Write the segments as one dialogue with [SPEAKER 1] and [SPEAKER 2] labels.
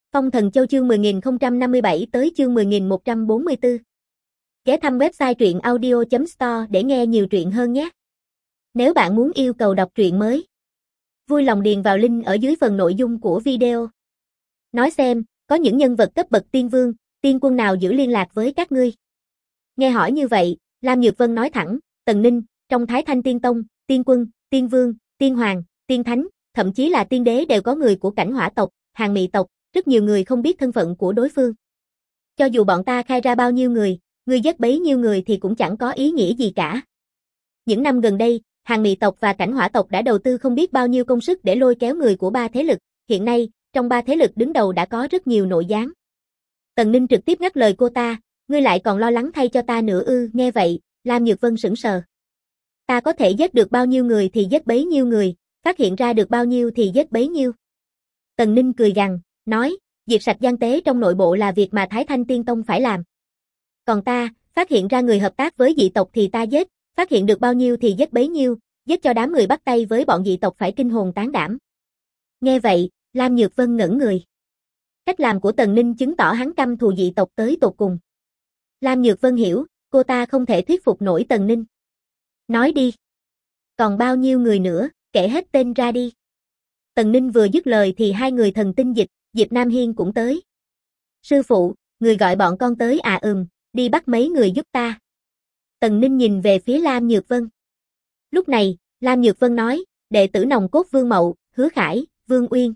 [SPEAKER 1] Phong Thần Châu chương 10.057 tới chương 10.144. Ghé thăm website truyện audio.store để nghe nhiều truyện hơn nhé. Nếu bạn muốn yêu cầu đọc truyện mới, vui lòng điền vào link ở dưới phần nội dung của video. Nói xem, có những nhân vật cấp bậc tiên vương, tiên quân nào giữ liên lạc với các ngươi? Nghe hỏi như vậy, Lam Nhược Vân nói thẳng, Tần Ninh, trong Thái Thanh Tiên Tông, tiên quân, tiên vương, tiên hoàng, tiên thánh, thậm chí là tiên đế đều có người của Cảnh Hỏa tộc, Hàng Mị tộc, rất nhiều người không biết thân phận của đối phương. Cho dù bọn ta khai ra bao nhiêu người, ngươi giết bấy nhiêu người thì cũng chẳng có ý nghĩa gì cả. Những năm gần đây, Hàng Mị tộc và Cảnh Hỏa tộc đã đầu tư không biết bao nhiêu công sức để lôi kéo người của ba thế lực, hiện nay, trong ba thế lực đứng đầu đã có rất nhiều nội gián. Tần Ninh trực tiếp ngắt lời cô ta, ngươi lại còn lo lắng thay cho ta nữa ư? Nghe vậy, Lam Nhược Vân sững sờ. Ta có thể giết được bao nhiêu người thì giết bấy nhiêu người, phát hiện ra được bao nhiêu thì giết bấy nhiêu. Tần Ninh cười gằn, nói, diệt sạch gian tế trong nội bộ là việc mà Thái Thanh Tiên Tông phải làm. Còn ta, phát hiện ra người hợp tác với dị tộc thì ta giết, phát hiện được bao nhiêu thì giết bấy nhiêu, giết cho đám người bắt tay với bọn dị tộc phải kinh hồn tán đảm. Nghe vậy, Lam Nhược Vân ngẩn người. Cách làm của Tần Ninh chứng tỏ hắn căm thù dị tộc tới tột cùng. Lam Nhược Vân hiểu, cô ta không thể thuyết phục nổi Tần Ninh. Nói đi. Còn bao nhiêu người nữa, kể hết tên ra đi. Tần Ninh vừa dứt lời thì hai người thần tinh dịch, Diệp Nam Hiên cũng tới. Sư phụ, người gọi bọn con tới à? Đi bắt mấy người giúp ta. Tần Ninh nhìn về phía Lam Nhược Vân. Lúc này, Lam Nhược Vân nói, đệ tử nòng cốt Vương Mậu, Hứa Khải, Vương Uyên.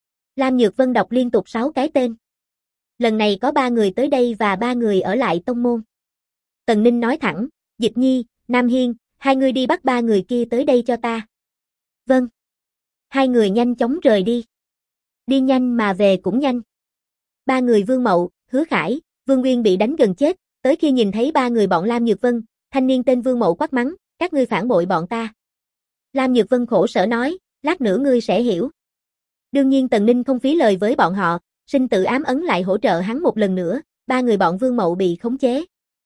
[SPEAKER 1] Lam Nhược Vân đọc liên tục 6 cái tên. Lần này có 3 người tới đây và 3 người ở lại tông môn. Tần Ninh nói thẳng, Dịch Nhi, Nam Hiên, hai người đi bắt 3 người kia tới đây cho ta. Vâng. Hai người nhanh chóng rời đi. Đi nhanh mà về cũng nhanh. 3 người Vương Mậu, Hứa Khải, Vương Uyên bị đánh gần chết, tới khi nhìn thấy 3 người bọn Lam Nhược Vân, thanh niên tên Vương Mậu quát mắng, các ngươi phản bội bọn ta. Lam Nhược Vân khổ sở nói, lát nữa ngươi sẽ hiểu. Đương nhiên Tần Ninh không phí lời với bọn họ, sinh tử ám ấn lại hỗ trợ hắn một lần nữa, 3 người bọn Vương Mậu bị khống chế.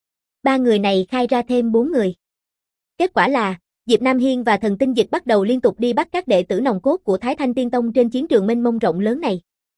[SPEAKER 1] 3 người này khai ra thêm 4 người. Kết quả là, Diệp Nam Hiên và thần tinh dịch bắt đầu liên tục đi bắt các đệ tử nòng cốt của Thái Thanh Tiên Tông trên chiến trường mênh mông rộng lớn này.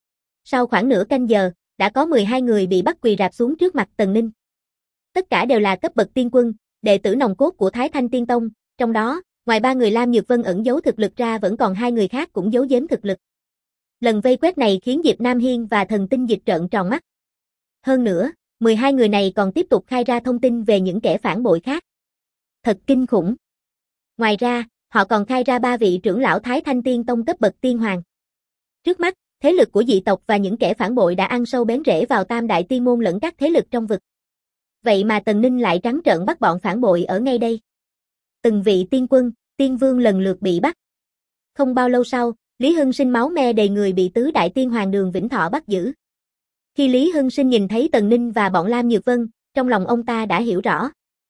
[SPEAKER 1] Sau khoảng nửa canh giờ, đã có 12 người bị bắt quỳ rạp xuống trước mặt Tần Ninh. Tất cả đều là cấp bậc tiên quân, đệ tử nòng cốt của Thái Thanh Tiên Tông, trong đó, ngoài 3 người Lam Nhược Vân ẩn giấu thực lực ra vẫn còn 2 người khác cũng giấu giếm thực lực. Lần vây quét này khiến Diệp Nam Hiên và thần tinh dịch trợn tròn mắt. Hơn nữa, 12 người này còn tiếp tục khai ra thông tin về những kẻ phản bội khác. Thật kinh khủng. Ngoài ra, họ còn khai ra 3 vị trưởng lão Thái Thanh Tiên Tông cấp bậc tiên hoàng. Trước mắt, thế lực của dị tộc và những kẻ phản bội đã ăn sâu bén rễ vào Tam Đại Tiên Môn lẫn các thế lực trong vực. Vậy mà Tần Ninh lại trắng trợn bắt bọn phản bội ở ngay đây. Từng vị tiên quân, tiên vương lần lượt bị bắt. Không bao lâu sau, Lý Hưng Sinh máu me đầy người bị tứ đại tiên hoàng Đường Vĩnh Thọ bắt giữ. Khi Lý Hưng Sinh nhìn thấy Tần Ninh và bọn Lam Nhược Vân, trong lòng ông ta đã hiểu rõ.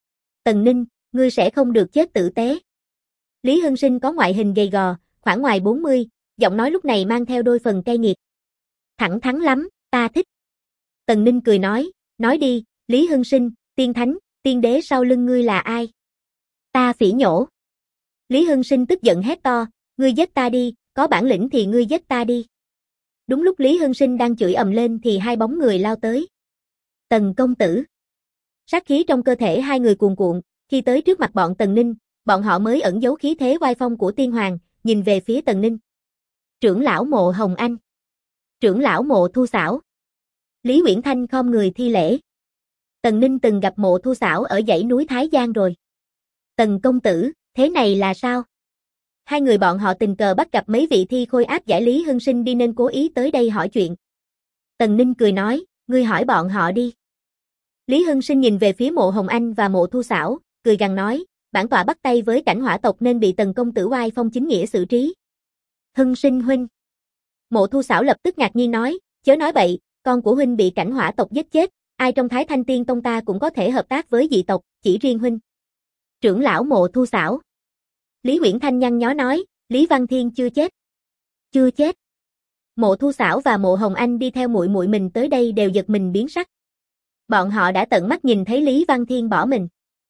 [SPEAKER 1] Tần Ninh, ngươi sẽ không được chết tử tế. Lý Hưng Sinh có ngoại hình gầy gò, khoảng ngoài 40, giọng nói lúc này mang theo đôi phần cay nghiệt. Thẳng thắn lắm, ta thích. Tần Ninh cười nói đi, Lý Hưng Sinh, tiên thánh, tiên đế sau lưng ngươi là ai? Ta phỉ nhổ. Lý Hưng Sinh tức giận hét to, ngươi giết ta đi, có bản lĩnh thì ngươi giết ta đi. Đúng lúc Lý Hưng Sinh đang chửi ầm lên thì 2 bóng người lao tới. Tần công tử. Sát khí trong cơ thể 2 người cuồn cuộn, khi tới trước mặt bọn Tần Ninh, bọn họ mới ẩn giấu khí thế oai phong của tiên hoàng, nhìn về phía Tần Ninh. Trưởng lão Mộ Hồng Anh. Trưởng lão Mộ Thu Xảo. Lý Uyển Thanh khom người thi lễ. Tần Ninh từng gặp Mộ Thu Xảo ở dãy núi Thái Giang rồi. Tần công tử, thế này là sao? 2 người bọn họ tình cờ bắt gặp mấy vị thi khôi áp giải Lý Hưng Sinh đi nên cố ý tới đây hỏi chuyện. Tần Ninh cười nói, ngươi hỏi bọn họ đi. Lý Hưng Sinh nhìn về phía Mộ Hồng Anh và Mộ Thu Xảo, cười gằn nói, bản tọa bắt tay với Cảnh Hỏa tộc nên bị Tần công tử oai phong chính nghĩa xử trí. Hưng Sinh huynh. Mộ Thu Xảo lập tức ngạc nhiên nói, chớ nói bậy, con của huynh bị Cảnh Hỏa tộc giết chết, ai trong Thái Thanh Tiên Tông ta cũng có thể hợp tác với dị tộc, chỉ riêng huynh. Trưởng lão Mộ Thu Xảo. Lý Uyển Thanh nhăn nhó nói, Lý Văn Thiên chưa chết. Chưa chết. Mộ Thu Xảo và Mộ Hồng Anh đi theo muội muội mình tới đây đều giật mình biến sắc. Bọn họ đã tận mắt nhìn thấy Lý Văn Thiên bỏ mình.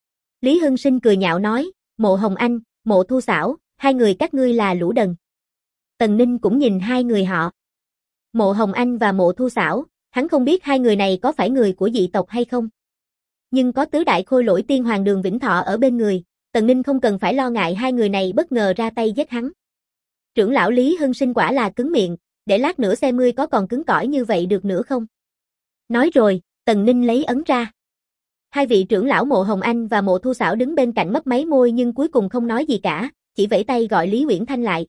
[SPEAKER 1] Lý Hưng Sinh cười nhạo nói, Mộ Hồng Anh, Mộ Thu Xảo, 2 người các ngươi là lũ đần. Tần Ninh cũng nhìn 2 người họ. Mộ Hồng Anh và Mộ Thu Xảo, hắn không biết hai người này có phải người của dị tộc hay không. Nhưng có tứ đại khôi lỗi tiên hoàng Đường Vĩnh Thọ ở bên người, Tần Ninh không cần phải lo ngại hai người này bất ngờ ra tay giết hắn. Trưởng lão Lý Hưng Sinh quả là cứng miệng, để lát nữa xem ngươi có còn cứng cỏi như vậy được nữa không. Nói rồi, Tần Ninh lấy ấn ra. Hai vị trưởng lão Mộ Hồng Anh và Mộ Thu Xảo đứng bên cạnh mấp máy môi nhưng cuối cùng không nói gì cả, chỉ vẫy tay gọi Lý Uyển Thanh lại.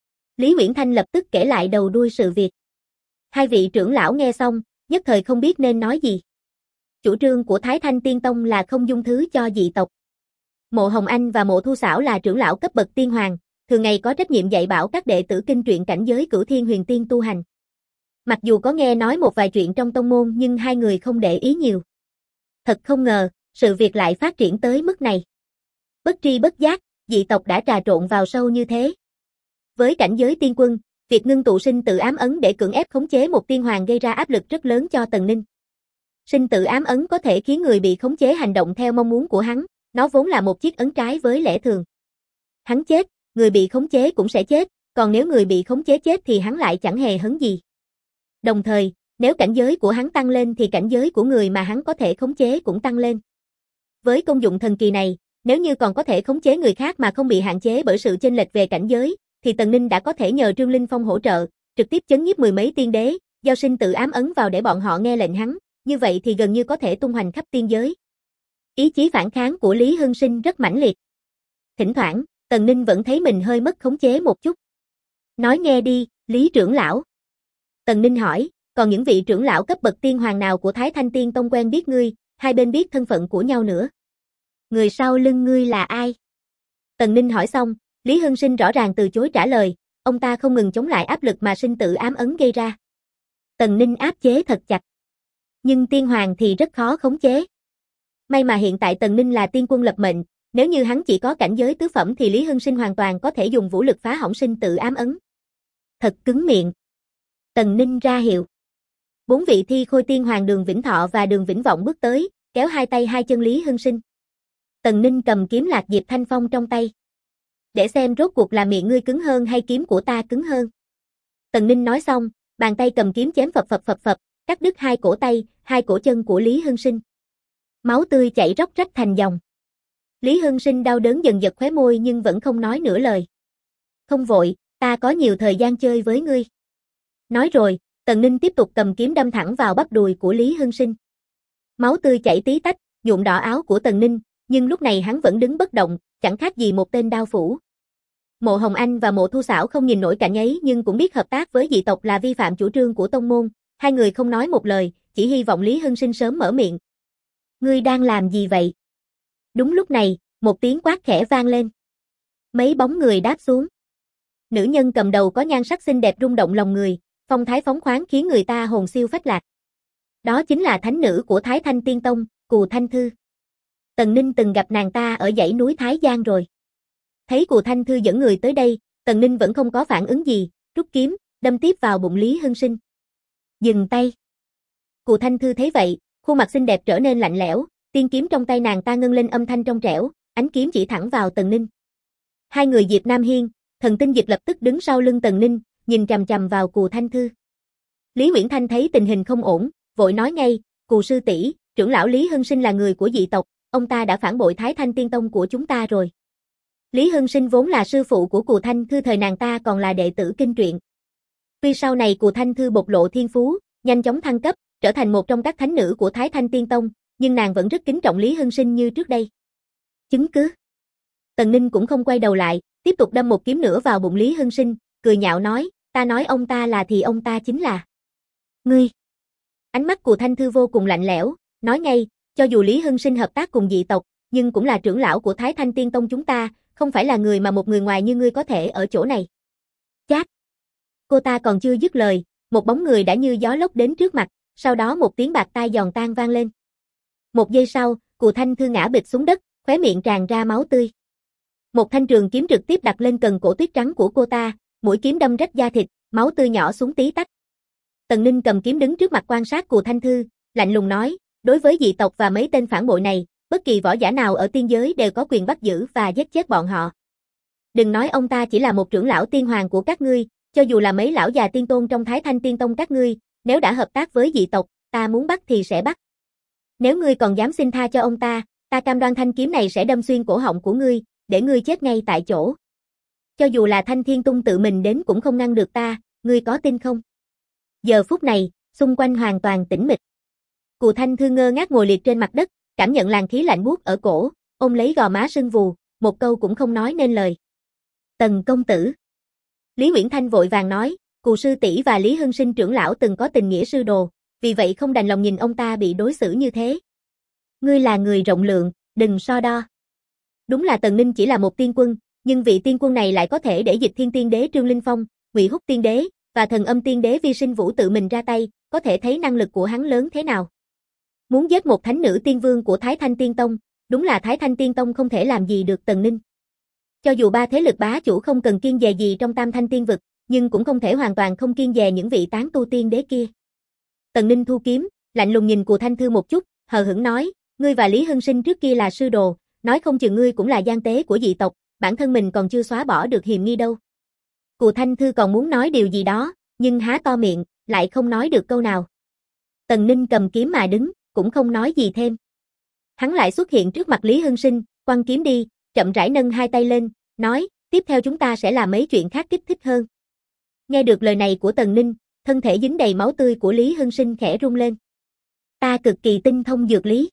[SPEAKER 1] Lý Uyển Thanh lập tức kể lại đầu đuôi sự việc. Hai vị trưởng lão nghe xong, nhất thời không biết nên nói gì. Chủ trương của Thái Thanh Tiên Tông là không dung thứ cho dị tộc. Mộ Hồng Anh và Mộ Thu Xảo là trưởng lão cấp bậc tiên hoàng, thường ngày có trách nhiệm dạy bảo các đệ tử kinh truyện cảnh giới Cửu Thiên Huyền Tiên tu hành. Mặc dù có nghe nói một vài chuyện trong tông môn nhưng hai người không để ý nhiều. Thật không ngờ, sự việc lại phát triển tới mức này. Bất tri bất giác, dị tộc đã trà trộn vào sâu như thế. Với cảnh giới tiên quân, việc ngưng tụ sinh tử ám ấn để cưỡng ép khống chế một tiên hoàng gây ra áp lực rất lớn cho Tần Ninh. Sinh tử ám ấn có thể khiến người bị khống chế hành động theo mong muốn của hắn, nó vốn là một chiếc ấn trái với lẽ thường. Hắn chết, người bị khống chế cũng sẽ chết, còn nếu người bị khống chế chết thì hắn lại chẳng hề hấn gì. Đồng thời, nếu cảnh giới của hắn tăng lên thì cảnh giới của người mà hắn có thể khống chế cũng tăng lên. Với công dụng thần kỳ này, nếu như còn có thể khống chế người khác mà không bị hạn chế bởi sự chênh lệch về cảnh giới, thì Tần Ninh đã có thể nhờ Trương Linh Phong hỗ trợ, trực tiếp chấn nhiếp mười mấy tiên đế, giao sinh tự ám ấn vào để bọn họ nghe lệnh hắn, như vậy thì gần như có thể tung hoành khắp tiên giới. Ý chí phản kháng của Lý Hưng Sinh rất mãnh liệt. Thỉnh thoảng, Tần Ninh vẫn thấy mình hơi mất khống chế một chút. Nói nghe đi, Lý trưởng lão. Tần Ninh hỏi, còn những vị trưởng lão cấp bậc tiên hoàng nào của Thái Thanh Tiên Tông quen biết ngươi, hai bên biết thân phận của nhau nữa. Người sau lưng ngươi là ai? Tần Ninh hỏi xong, Lý Hưng Sinh rõ ràng từ chối trả lời, ông ta không ngừng chống lại áp lực mà sinh tử ám ấn gây ra. Tần Ninh áp chế thật chặt. Nhưng tiên hoàng thì rất khó khống chế. May mà hiện tại Tần Ninh là tiên quân lập mệnh, nếu như hắn chỉ có cảnh giới tứ phẩm thì Lý Hưng Sinh hoàn toàn có thể dùng vũ lực phá hỏng sinh tử ám ấn. Thật cứng miệng. Tần Ninh ra hiệu. 4 vị thi khôi tiên hoàng Đường Vĩnh Thọ và Đường Vĩnh Vọng bước tới, kéo hai tay hai chân Lý Hưng Sinh. Tần Ninh cầm kiếm Lạc Diệp Thanh Phong trong tay. Để xem rốt cuộc là miệng ngươi cứng hơn hay kiếm của ta cứng hơn. Tần Ninh nói xong, bàn tay cầm kiếm chém phập, cắt đứt hai cổ tay, hai cổ chân của Lý Hưng Sinh. Máu tươi chảy róc rách thành dòng. Lý Hưng Sinh đau đớn dần giật khóe môi nhưng vẫn không nói nửa lời. Không vội, ta có nhiều thời gian chơi với ngươi. Nói rồi, Tần Ninh tiếp tục cầm kiếm đâm thẳng vào bắp đùi của Lý Hưng Sinh. Máu tươi chảy tí tách, nhuộm đỏ áo của Tần Ninh, nhưng lúc này hắn vẫn đứng bất động, chẳng khác gì một tên đao phủ. Mộ Hồng Anh và Mộ Thu Xảo không nhìn nổi cảnh ấy nhưng cũng biết hợp tác với dị tộc là vi phạm chủ trương của tông môn, hai người không nói một lời, chỉ hy vọng Lý Hưng Sinh sớm mở miệng. Ngươi đang làm gì vậy? Đúng lúc này, một tiếng quát khẽ vang lên. Mấy bóng người đáp xuống. Nữ nhân cầm đầu có nhan sắc xinh đẹp rung động lòng người, phong thái phóng khoáng khiến người ta hồn siêu phách lạc. Đó chính là thánh nữ của Thái Thanh Tiên Tông, Cù Thanh Thư. Tần Ninh từng gặp nàng ta ở dãy núi Thái Giang rồi. Thấy Cù Thanh Thư dẫn người tới đây, Tần Ninh vẫn không có phản ứng gì, rút kiếm, đâm tiếp vào bụng Lý Hưng Sinh. Dừng tay. Cù Thanh Thư thấy vậy, khuôn mặt xinh đẹp trở nên lạnh lẽo, tiên kiếm trong tay nàng ta ngân lên âm thanh trong trẻo, ánh kiếm chỉ thẳng vào Tần Ninh. Hai người Diệp Nam Hiên, Thần Tinh Dịch lập tức đứng sau lưng Tần Ninh, nhìn chằm chằm vào Cù Thanh Thư. Lý Uyển Thanh thấy tình hình không ổn, vội nói ngay, Cù sư tỷ, trưởng lão Lý Hưng Sinh là người của dị tộc, ông ta đã phản bội Thái Thanh Tiên Tông của chúng ta rồi. Lý Hưng Sinh vốn là sư phụ của Cù Thanh Thư thời nàng ta còn là đệ tử kinh truyện. Tuy sau này Cù Thanh Thư bộc lộ thiên phú, nhanh chóng thăng cấp, trở thành một trong các thánh nữ của Thái Thanh Tiên Tông, nhưng nàng vẫn rất kính trọng Lý Hưng Sinh như trước đây. Chứng cứ. Tần Ninh cũng không quay đầu lại, tiếp tục đâm một kiếm nữa vào bụng Lý Hưng Sinh, cười nhạo nói, ta nói ông ta là thì ông ta chính là ngươi. Ánh mắt của Thanh Thư vô cùng lạnh lẽo, nói ngay, cho dù Lý Hưng Sinh hợp tác cùng dị tộc, nhưng cũng là trưởng lão của Thái Thanh Tiên Tông chúng ta, không phải là người mà một người ngoài như ngươi có thể ở chỗ này. Chát. Cô ta còn chưa dứt lời, một bóng người đã như gió lốc đến trước mặt, sau đó một tiếng bạt tai giòn tan vang lên. Một giây sau, Cù Thanh Thư ngã bịch xuống đất, khóe miệng tràn ra máu tươi. Một thanh trường kiếm trực tiếp đặt lên cần cổ tuyết trắng của cô ta, mũi kiếm đâm rách da thịt, máu tươi nhỏ xuống tí tách. Tần Ninh cầm kiếm đứng trước mặt quan sát Cù Thanh Thư, lạnh lùng nói, đối với dị tộc và mấy tên phản bội này, bất kỳ võ giả nào ở tiên giới đều có quyền bắt giữ và giết chết bọn họ. Đừng nói ông ta chỉ là một trưởng lão tiên hoàng của các ngươi, Cho dù là mấy lão già tiên tôn trong Thái Thanh Tiên Tông các ngươi, nếu đã hợp tác với dị tộc, ta muốn bắt thì sẽ bắt. Nếu ngươi còn dám xin tha cho ông ta cam đoan thanh kiếm này sẽ đâm xuyên cổ họng của ngươi, để ngươi chết ngay tại chỗ. Cho dù là Thanh Thiên Tung tự mình đến cũng không ngăn được ta, ngươi có tin không? Giờ phút này, xung quanh hoàn toàn tĩnh mịch. Cù Thanh Thư ngơ ngác ngồi liệt trên mặt đất, cảm nhận làn khí lạnh buốt ở cổ, ôm lấy gò má sưng vù, một câu cũng không nói nên lời. Tần công tử. Lý Uyển Thanh vội vàng nói, Cù sư tỷ và Lý Hưng Sinh trưởng lão từng có tình nghĩa sư đồ, vì vậy không đành lòng nhìn ông ta bị đối xử như thế. Ngươi là người rộng lượng, đừng so đo. Đúng là Tần Ninh chỉ là một tiên quân, nhưng vị tiên quân này lại có thể để Dịch Thiên Tiên Đế Trương Linh Phong, Ngụy Húc Tiên Đế và Thần Âm Tiên Đế Vi Sinh Vũ tự mình ra tay, có thể thấy năng lực của hắn lớn thế nào. Muốn giết một thánh nữ tiên vương của Thái Thanh Tiên Tông, đúng là Thái Thanh Tiên Tông không thể làm gì được Tần Ninh. Cho dù ba thế lực bá chủ không cần kiêng dè gì trong Tam Thanh Tiên vực, nhưng cũng không thể hoàn toàn không kiêng dè những vị tán tu tiên đế kia. Tần Ninh thu kiếm, lạnh lùng nhìn Cù Thanh Thư một chút, hờ hững nói, ngươi và Lý Hưng Sinh trước kia là sư đồ, nói không chừng ngươi cũng là gian tế của dị tộc, bản thân mình còn chưa xóa bỏ được hiềm nghi đâu. Cù Thanh Thư còn muốn nói điều gì đó, nhưng há to miệng, lại không nói được câu nào. Tần Ninh cầm kiếm mà đứng, cũng không nói gì thêm. Hắn lại xuất hiện trước mặt Lý Hưng Sinh, quăng kiếm đi, chậm rãi nâng hai tay lên, nói, tiếp theo chúng ta sẽ làm mấy chuyện khác kích thích hơn. Nghe được lời này của Tần Ninh, thân thể dính đầy máu tươi của Lý Hưng Sinh khẽ rung lên. Ta cực kỳ tinh thông dược lý.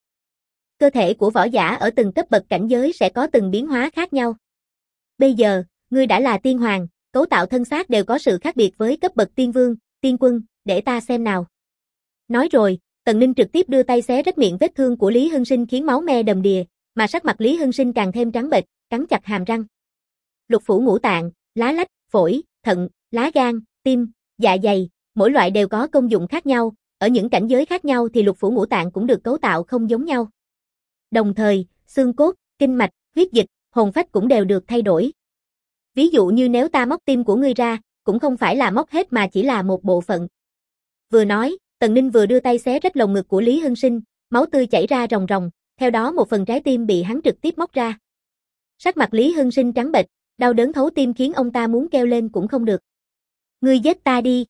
[SPEAKER 1] Cơ thể của võ giả ở từng cấp bậc cảnh giới sẽ có từng biến hóa khác nhau. Bây giờ, ngươi đã là tiên hoàng, cấu tạo thân xác đều có sự khác biệt với cấp bậc tiên vương, tiên quân, để ta xem nào. Nói rồi, Tần Ninh trực tiếp đưa tay xé rách miệng vết thương của Lý Hưng Sinh khiến máu me đầm đìa, mà sắc mặt Lý Hưng Sinh càng thêm trắng bệch, cắn chặt hàm răng. Lục phủ ngũ tạng, lá lách, phổi, thận, lá gan, tim, dạ dày, mỗi loại đều có công dụng khác nhau, ở những cảnh giới khác nhau thì lục phủ ngũ tạng cũng được cấu tạo không giống nhau. Đồng thời, xương cốt, kinh mạch, huyết dịch, hồn phách cũng đều được thay đổi. Ví dụ như nếu ta móc tim của ngươi ra, cũng không phải là móc hết mà chỉ là một bộ phận. Vừa nói, Tần Ninh vừa đưa tay xé rách lồng ngực của Lý Hưng Sinh, máu tươi chảy ra ròng ròng, theo đó một phần trái tim bị hắn trực tiếp móc ra. Sắc mặt Lý Hưng Sinh trắng bệch, đau đớn thấu tim khiến ông ta muốn kêu lên cũng không được. Ngươi giết ta đi,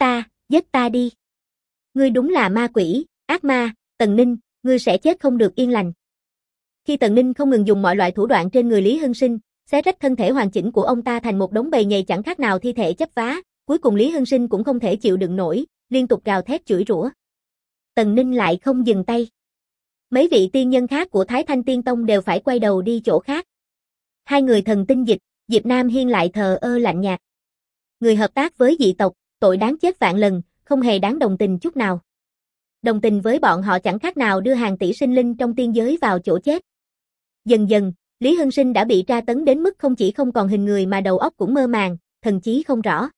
[SPEAKER 1] giết ta đi. Ngươi đúng là ma quỷ, ác ma, Tần Ninh, ngươi sẽ chết không được yên lành. Khi Tần Ninh không ngừng dùng mọi loại thủ đoạn trên người Lý Hưng Sinh, xé rách thân thể hoàn chỉnh của ông ta thành một đống bầy nhầy chẳng khác nào thi thể chấp vá, cuối cùng Lý Hưng Sinh cũng không thể chịu đựng nổi, liên tục gào thét chửi rủa. Tần Ninh lại không dừng tay. Mấy vị tiên nhân khác của Thái Thanh Tiên Tông đều phải quay đầu đi chỗ khác. Hai người thần tinh dịch, Diệp Nam Hiên lại thờ ơ lạnh nhạt. Người hợp tác với dị tộc, tội đáng chết vạn lần, không hề đáng đồng tình chút nào. Đồng tình với bọn họ chẳng khác nào đưa hàng tỷ sinh linh trong tiên giới vào chỗ chết. Dần dần, Lý Hưng Sinh đã bị tra tấn đến mức không chỉ không còn hình người mà đầu óc cũng mơ màng, thần trí không rõ.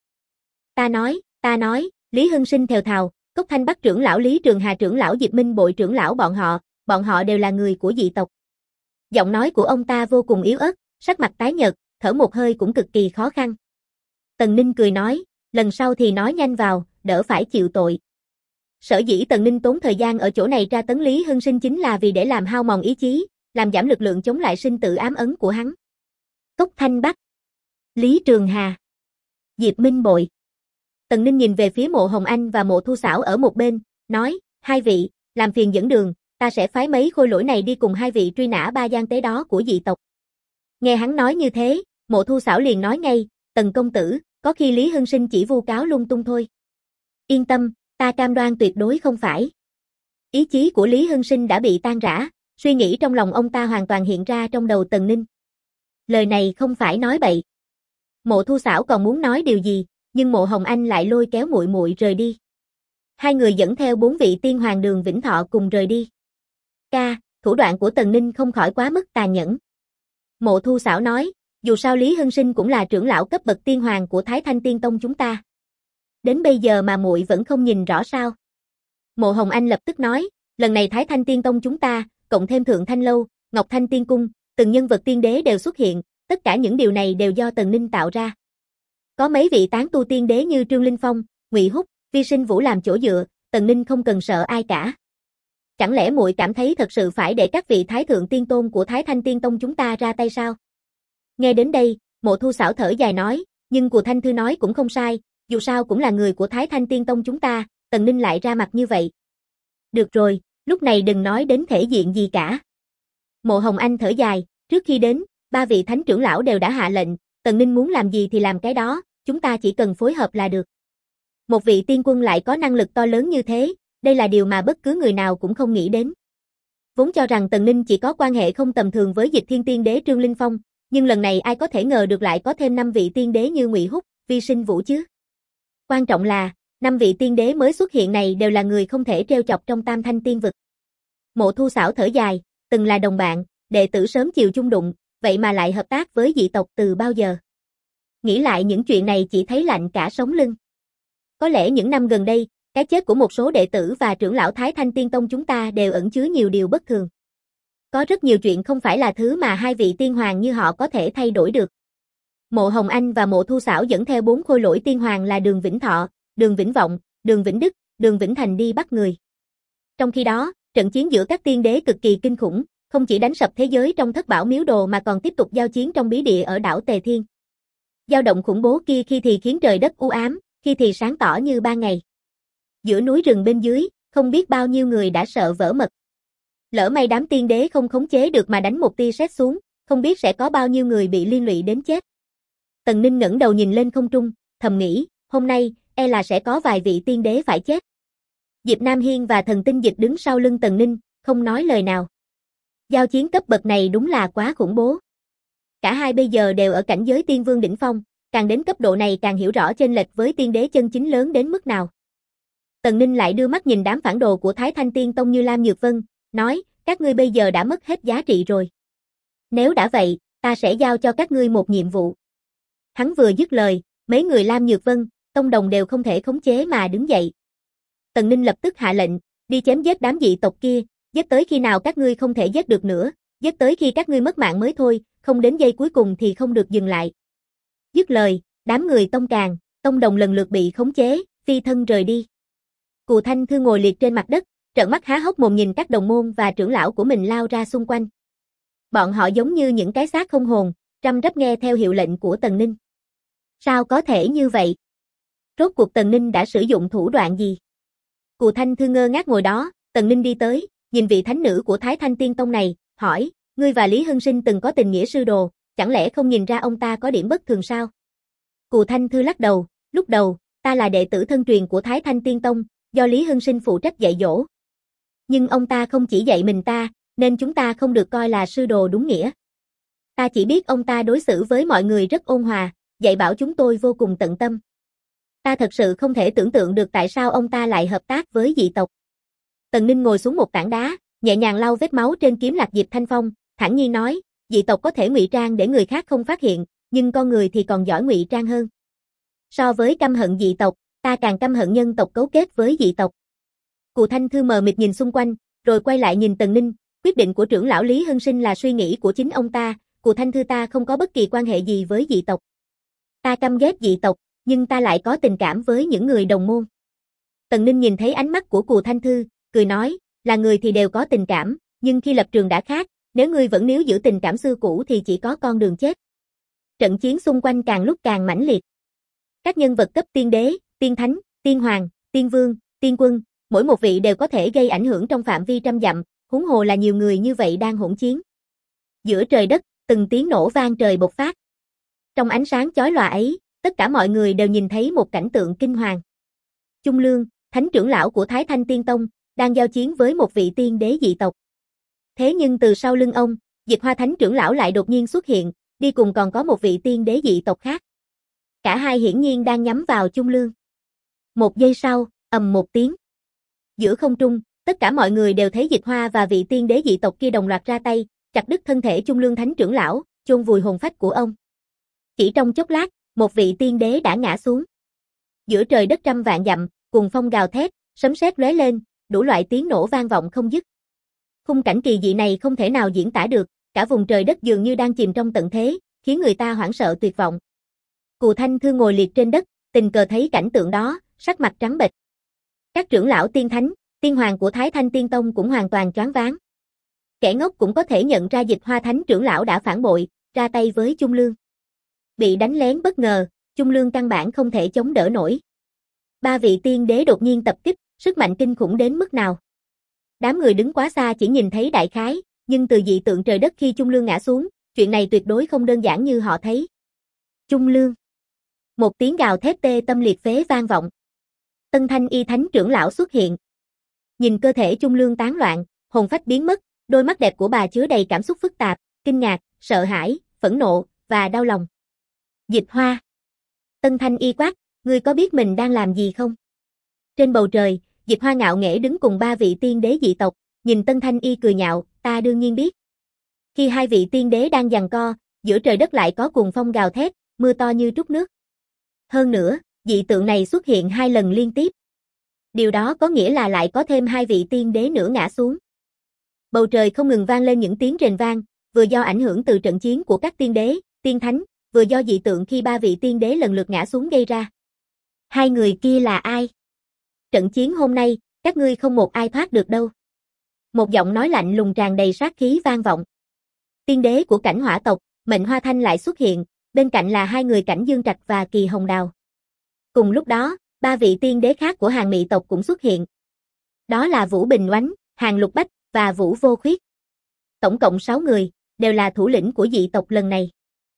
[SPEAKER 1] Ta nói, Lý Hưng Sinh thều thào, Cốc Thanh Bắc trưởng lão Lý Trường Hà trưởng lão Diệp Minh Bội trưởng lão bọn họ đều là người của dị tộc. Giọng nói của ông ta vô cùng yếu ớt, sắc mặt tái nhợt, thở một hơi cũng cực kỳ khó khăn. Tần Ninh cười nói, lần sau thì nói nhanh vào, đỡ phải chịu tội. Sở dĩ Tần Ninh tốn thời gian ở chỗ này tra tấn Lý Hưng Sinh chính là vì để làm hao mòn ý chí, làm giảm lực lượng chống lại sinh tử ám ấn của hắn. Cốc Thanh Bắc, Lý Trường Hà, Diệp Minh Bội. Tần Ninh nhìn về phía Mộ Hồng Anh và Mộ Thu Xảo ở một bên, nói, hai vị, làm phiền dẫn đường, ta sẽ phái mấy khôi lỗi này đi cùng hai vị truy nã ba gian tế đó của dị tộc. Nghe hắn nói như thế, Mộ Thu Xảo liền nói ngay, Tần công tử, có khi Lý Hưng Sinh chỉ vu cáo lung tung thôi. Yên tâm, ta cam đoan tuyệt đối không phải. Ý chí của Lý Hưng Sinh đã bị tan rã, suy nghĩ trong lòng ông ta hoàn toàn hiện ra trong đầu Tần Ninh. Lời này không phải nói bậy. Mộ Thu Xảo còn muốn nói điều gì, nhưng Mộ Hồng Anh lại lôi kéo muội muội rời đi. Hai người dẫn theo 4 vị tiên hoàng Đường Vĩnh Thọ cùng rời đi. Thủ đoạn của Tần Ninh không khỏi quá mức tàn nhẫn. Mộ Thu Xảo nói, dù sao Lý Hưng Sinh cũng là trưởng lão cấp bậc tiên hoàng của Thái Thanh Tiên Tông chúng ta. Đến bây giờ mà muội vẫn không nhìn rõ sao? Mộ Hồng Anh lập tức nói, lần này Thái Thanh Tiên Tông chúng ta, cộng thêm Thượng Thanh Lâu, Ngọc Thanh Tiên Cung, từng nhân vật tiên đế đều xuất hiện, tất cả những điều này đều do Tần Ninh tạo ra. Có mấy vị tán tu tiên đế như Trương Linh Phong, Ngụy Húc, Vi Sinh Vũ làm chỗ dựa, Tần Ninh không cần sợ ai cả. Chẳng lẽ muội cảm thấy thật sự phải để các vị Thái Thượng Tiên Tôn của Thái Thanh Tiên Tông chúng ta ra tay sao? Nghe đến đây, Mộ Thu Xảo thở dài nói, Nhưng Cù Thanh Thư nói cũng không sai, dù sao cũng là người của Thái Thanh Tiên Tông chúng ta, Tần Ninh lại ra mặt như vậy. Được rồi, lúc này đừng nói đến thể diện gì cả. Mộ Hồng Anh thở dài, trước khi đến, 3 vị thánh trưởng lão đều đã hạ lệnh, Tần Ninh muốn làm gì thì làm cái đó, chúng ta chỉ cần phối hợp là được. Một vị tiên quân lại có năng lực to lớn như thế, đây là điều mà bất cứ người nào cũng không nghĩ đến. Vốn cho rằng Tần Ninh chỉ có quan hệ không tầm thường với Dịch Thiên Tiên Đế Trương Linh Phong, nhưng lần này ai có thể ngờ được lại có thêm 5 vị tiên đế như Ngụy Húc, Vi Sinh Vũ chứ. Quan trọng là, 5 vị tiên đế mới xuất hiện này đều là người không thể trêu chọc trong Tam Thanh Tiên Vực. Mộ Thu Xảo thở dài, từng là đồng bạn, đệ tử sớm chiều chung đụng, vậy mà lại hợp tác với dị tộc từ bao giờ. Nghĩ lại những chuyện này chỉ thấy lạnh cả sống lưng. Có lẽ những năm gần đây, cái chết của một số đệ tử và trưởng lão Thái Thanh Tiên Tông chúng ta đều ẩn chứa nhiều điều bất thường. Có rất nhiều chuyện không phải là thứ mà 2 vị tiên hoàng như họ có thể thay đổi được. Mộ Hồng Anh và Mộ Thu Xảo dẫn theo 4 khôi lỗi tiên hoàng là Đường Vĩnh Thọ, Đường Vĩnh Vọng, Đường Vĩnh Đức, Đường Vĩnh Thành đi bắt người. Trong khi đó, trận chiến giữa các tiên đế cực kỳ kinh khủng, không chỉ đánh sập thế giới trong Thất Bảo Miếu Đồ mà còn tiếp tục giao chiến trong bí địa ở đảo Tề Thiên. Dao động khủng bố kia khi thì khiến trời đất u ám, khi thì sáng tỏ như ban ngày. Giữa núi rừng bên dưới, không biết bao nhiêu người đã sợ vỡ mật. Lỡ may đám tiên đế không khống chế được mà đánh một tia sét xuống, không biết sẽ có bao nhiêu người bị liên lụy đến chết. Tần Ninh ngẩng đầu nhìn lên không trung, thầm nghĩ, hôm nay, e là sẽ có vài vị tiên đế phải chết. Diệp Nam Hiên và Thần Tinh Dịch đứng sau lưng Tần Ninh, không nói lời nào. Giao chiến cấp bậc này đúng là quá khủng bố. Cả hai bây giờ đều ở cảnh giới tiên vương đỉnh phong, càng đến cấp độ này càng hiểu rõ chênh lệch với tiên đế chân chính lớn đến mức nào. Tần Ninh lại đưa mắt nhìn đám phản đồ của Thái Thanh Tiên Tông như Lam Nhược Vân, nói, các ngươi bây giờ đã mất hết giá trị rồi. Nếu đã vậy, ta sẽ giao cho các ngươi một nhiệm vụ. Hắn vừa dứt lời, mấy người Lam Nhược Vân, tông đồng đều không thể khống chế mà đứng dậy. Tần Ninh lập tức hạ lệnh, đi chém giết đám dị tộc kia, giết tới khi nào các ngươi không thể giết được nữa, giết tới khi các ngươi mất mạng mới thôi, không đến giây cuối cùng thì không được dừng lại. Dứt lời, đám người tông càng, tông đồng lần lượt bị khống chế, phi thân rời đi. Cù Thanh Thư ngồi liệt trên mặt đất, trợn mắt há hốc mồm nhìn các đồng môn và trưởng lão của mình lao ra xung quanh. Bọn họ giống như những cái xác không hồn, răm rắp nghe theo hiệu lệnh của Tần Ninh. Sao có thể như vậy? Rốt cuộc Tần Ninh đã sử dụng thủ đoạn gì? Cù Thanh Thư ngơ ngác ngồi đó, Tần Ninh đi tới, nhìn vị thánh nữ của Thái Thanh Tiên Tông này, hỏi, ngươi và Lý Hưng Sinh từng có tình nghĩa sư đồ, chẳng lẽ không nhìn ra ông ta có điểm bất thường sao? Cù Thanh Thư lắc đầu, lúc đầu, ta là đệ tử thân truyền của Thái Thanh Tiên Tông, do Lý Hưng Sinh phụ trách dạy dỗ. Nhưng ông ta không chỉ dạy mình ta, nên chúng ta không được coi là sư đồ đúng nghĩa. Ta chỉ biết ông ta đối xử với mọi người rất ôn hòa, dạy bảo chúng tôi vô cùng tận tâm. Ta thật sự không thể tưởng tượng được tại sao ông ta lại hợp tác với dị tộc. Tần Ninh ngồi xuống một tảng đá, nhẹ nhàng lau vết máu trên kiếm lạc Diệp Thanh Phong, thản nhiên nói, dị tộc có thể ngụy trang để người khác không phát hiện, nhưng con người thì còn giỏi ngụy trang hơn. So với căm hận dị tộc, ta càng căm hận nhân tộc cấu kết với dị tộc. Cù Thanh Thư mờ mịt nhìn xung quanh, rồi quay lại nhìn Tần Ninh, quyết định của trưởng lão Lý Hưng Sinh là suy nghĩ của chính ông ta, Cù Thanh Thư ta không có bất kỳ quan hệ gì với dị tộc. Ta căm ghét dị tộc, nhưng ta lại có tình cảm với những người đồng môn. Tần Ninh nhìn thấy ánh mắt của Cù Thanh Thư, cười nói, là người thì đều có tình cảm, nhưng khi lập trường đã khác, nếu ngươi vẫn níu giữ tình cảm xưa cũ thì chỉ có con đường chết. Trận chiến xung quanh càng lúc càng mãnh liệt. Các nhân vật cấp tiên đế, tiên thánh, tiên hoàng, tiên vương, tiên quân, mỗi một vị đều có thể gây ảnh hưởng trong phạm vi trăm dặm, huống hồ là nhiều người như vậy đang hỗn chiến. Giữa trời đất, từng tiếng nổ vang trời bộc phát. Trong ánh sáng chói lòa ấy, tất cả mọi người đều nhìn thấy một cảnh tượng kinh hoàng. Trung Lương, thánh trưởng lão của Thái Thanh Tiên Tông, đang giao chiến với một vị tiên đế dị tộc. Thế nhưng từ sau lưng ông, Dịch Hoa thánh trưởng lão lại đột nhiên xuất hiện, đi cùng còn có một vị tiên đế dị tộc khác. Cả hai hiển nhiên đang nhắm vào Trung Lương. Một giây sau, ầm một tiếng. Giữa không trung, tất cả mọi người đều thấy Dịch Hoa và vị tiên đế dị tộc kia đồng loạt ra tay, chặt đứt thân thể Trung Lương thánh trưởng lão, chôn vùi hồn phách của ông. Chỉ trong chốc lát, một vị tiên đế đã ngã xuống. Giữa trời đất trăm vạn dặm, cùng phong gào thét, sấm sét lóe lên, đủ loại tiếng nổ vang vọng không dứt. Khung cảnh kỳ dị này không thể nào diễn tả được, cả vùng trời đất dường như đang chìm trong tận thế, khiến người ta hoảng sợ tuyệt vọng. Cù Thanh Thư ngồi liệt trên đất, tình cờ thấy cảnh tượng đó, sắc mặt trắng bệch. Các trưởng lão tiên thánh, tiên hoàng của Thái Thanh Tiên Tông cũng hoàn toàn choáng váng. Kẻ ngốc cũng có thể nhận ra Dịch Hoa thánh trưởng lão đã phản bội, ra tay với Trung Lương. Bị đánh lén bất ngờ, Trung Lương căn bản không thể chống đỡ nổi. Ba vị tiên đế đột nhiên tập kích, sức mạnh kinh khủng đến mức nào. Đám người đứng quá xa chỉ nhìn thấy đại khái, nhưng từ dị tượng trời đất khi Trung Lương ngã xuống, chuyện này tuyệt đối không đơn giản như họ thấy. Trung Lương. Một tiếng gào thét tê tâm liệt phế vang vọng. Tân Thanh Y Thánh trưởng lão xuất hiện. Nhìn cơ thể Trung Lương tán loạn, hồn phách biến mất, đôi mắt đẹp của bà chứa đầy cảm xúc phức tạp, kinh ngạc, sợ hãi, phẫn nộ và đau lòng. Dịch Hoa. Tân Thanh Y quát, ngươi có biết mình đang làm gì không? Trên bầu trời, Dịch Hoa ngạo nghễ đứng cùng ba vị tiên đế dị tộc, nhìn Tân Thanh Y cười nhạo, ta đương nhiên biết. Khi hai vị tiên đế đang giằng co, giữa trời đất lại có cuồng phong gào thét, mưa to như trút nước. Hơn nữa, dị tượng này xuất hiện 2 lần liên tiếp. Điều đó có nghĩa là lại có thêm 2 vị tiên đế nữa ngã xuống. Bầu trời không ngừng vang lên những tiếng rền vang, vừa do ảnh hưởng từ trận chiến của các tiên đế, tiên thánh, vừa do dị tượng khi 3 vị tiên đế lần lượt ngã xuống gây ra. Hai người kia là ai? Trận chiến hôm nay, các ngươi không một ai thoát được đâu. Một giọng nói lạnh lùng tràn đầy sát khí vang vọng. Tiên đế của cảnh hỏa tộc, Mệnh Hoa Thanh lại xuất hiện, bên cạnh là 2 người cảnh Dương Trạch và Kỳ Hồng Đào. Cùng lúc đó, 3 vị tiên đế khác của Hàn Mị tộc cũng xuất hiện. Đó là Vũ Bình Oánh, Hàn Lục Bách và Vũ Vô Khuyết. Tổng cộng 6 người, đều là thủ lĩnh của dị tộc lần này.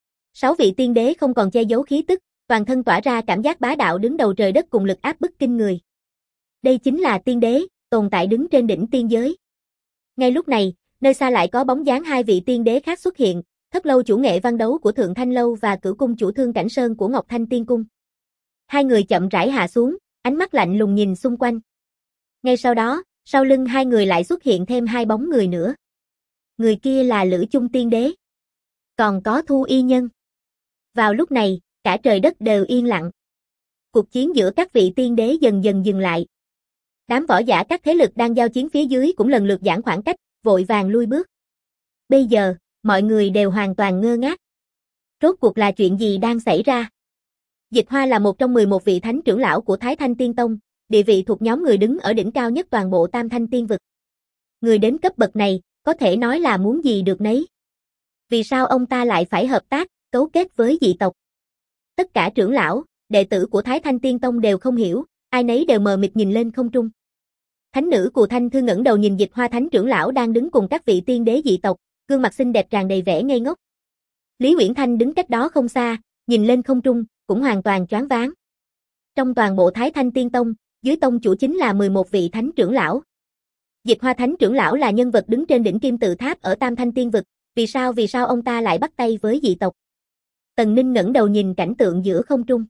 [SPEAKER 1] 6 vị tiên đế không còn che giấu khí tức, toàn thân tỏa ra cảm giác bá đạo đứng đầu trời đất cùng lực áp bức kinh người. Đây chính là tiên đế, tồn tại đứng trên đỉnh tiên giới. Ngay lúc này, nơi xa lại có bóng dáng 2 vị tiên đế khác xuất hiện, Thất Lâu chủ nghệ văn đấu của Thượng Thanh Lâu và Cửu Cung chủ Thương Cảnh Sơn của Ngọc Thanh Tiên Cung. 2 người chậm rãi hạ xuống, ánh mắt lạnh lùng nhìn xung quanh. Ngay sau đó, sau lưng 2 người lại xuất hiện thêm 2 bóng người nữa. Người kia là Lữ Chung tiên đế. Còn có Thu Y Nhân. Vào lúc này, cả trời đất đều yên lặng. Cuộc chiến giữa các vị tiên đế dần dần dừng lại. Đám võ giả các thế lực đang giao chiến phía dưới cũng lần lượt giãn khoảng cách, vội vàng lui bước. Bây giờ, mọi người đều hoàn toàn ngơ ngác. Rốt cuộc là chuyện gì đang xảy ra? Dịch Hoa là một trong 11 vị thánh trưởng lão của Thái Thanh Tiên Tông, địa vị thuộc nhóm người đứng ở đỉnh cao nhất toàn bộ Tam Thanh Tiên vực. Người đến cấp bậc này, có thể nói là muốn gì được nấy. Vì sao ông ta lại phải hợp tác, cấu kết với dị tộc? Tất cả trưởng lão, đệ tử của Thái Thanh Tiên Tông đều không hiểu, ai nấy đều mờ mịt nhìn lên không trung. Thánh nữ Cù Thanh Thư ngẩng đầu nhìn Dịch Hoa thánh trưởng lão đang đứng cùng các vị tiên đế dị tộc, gương mặt xinh đẹp tràn đầy vẻ ngây ngốc. Lý Uyển Thanh đứng cách đó không xa, nhìn lên không trung, cũng hoàn toàn choáng váng. Trong toàn bộ Thái Thanh Tiên Tông, dưới tông chủ chính là 11 vị thánh trưởng lão. Dịch Hoa thánh trưởng lão là nhân vật đứng trên đỉnh Kim Tự Tháp ở Tam Thanh Tiên vực, vì sao ông ta lại bắt tay với dị tộc? Tần Ninh ngẩng đầu nhìn cảnh tượng giữa không trung.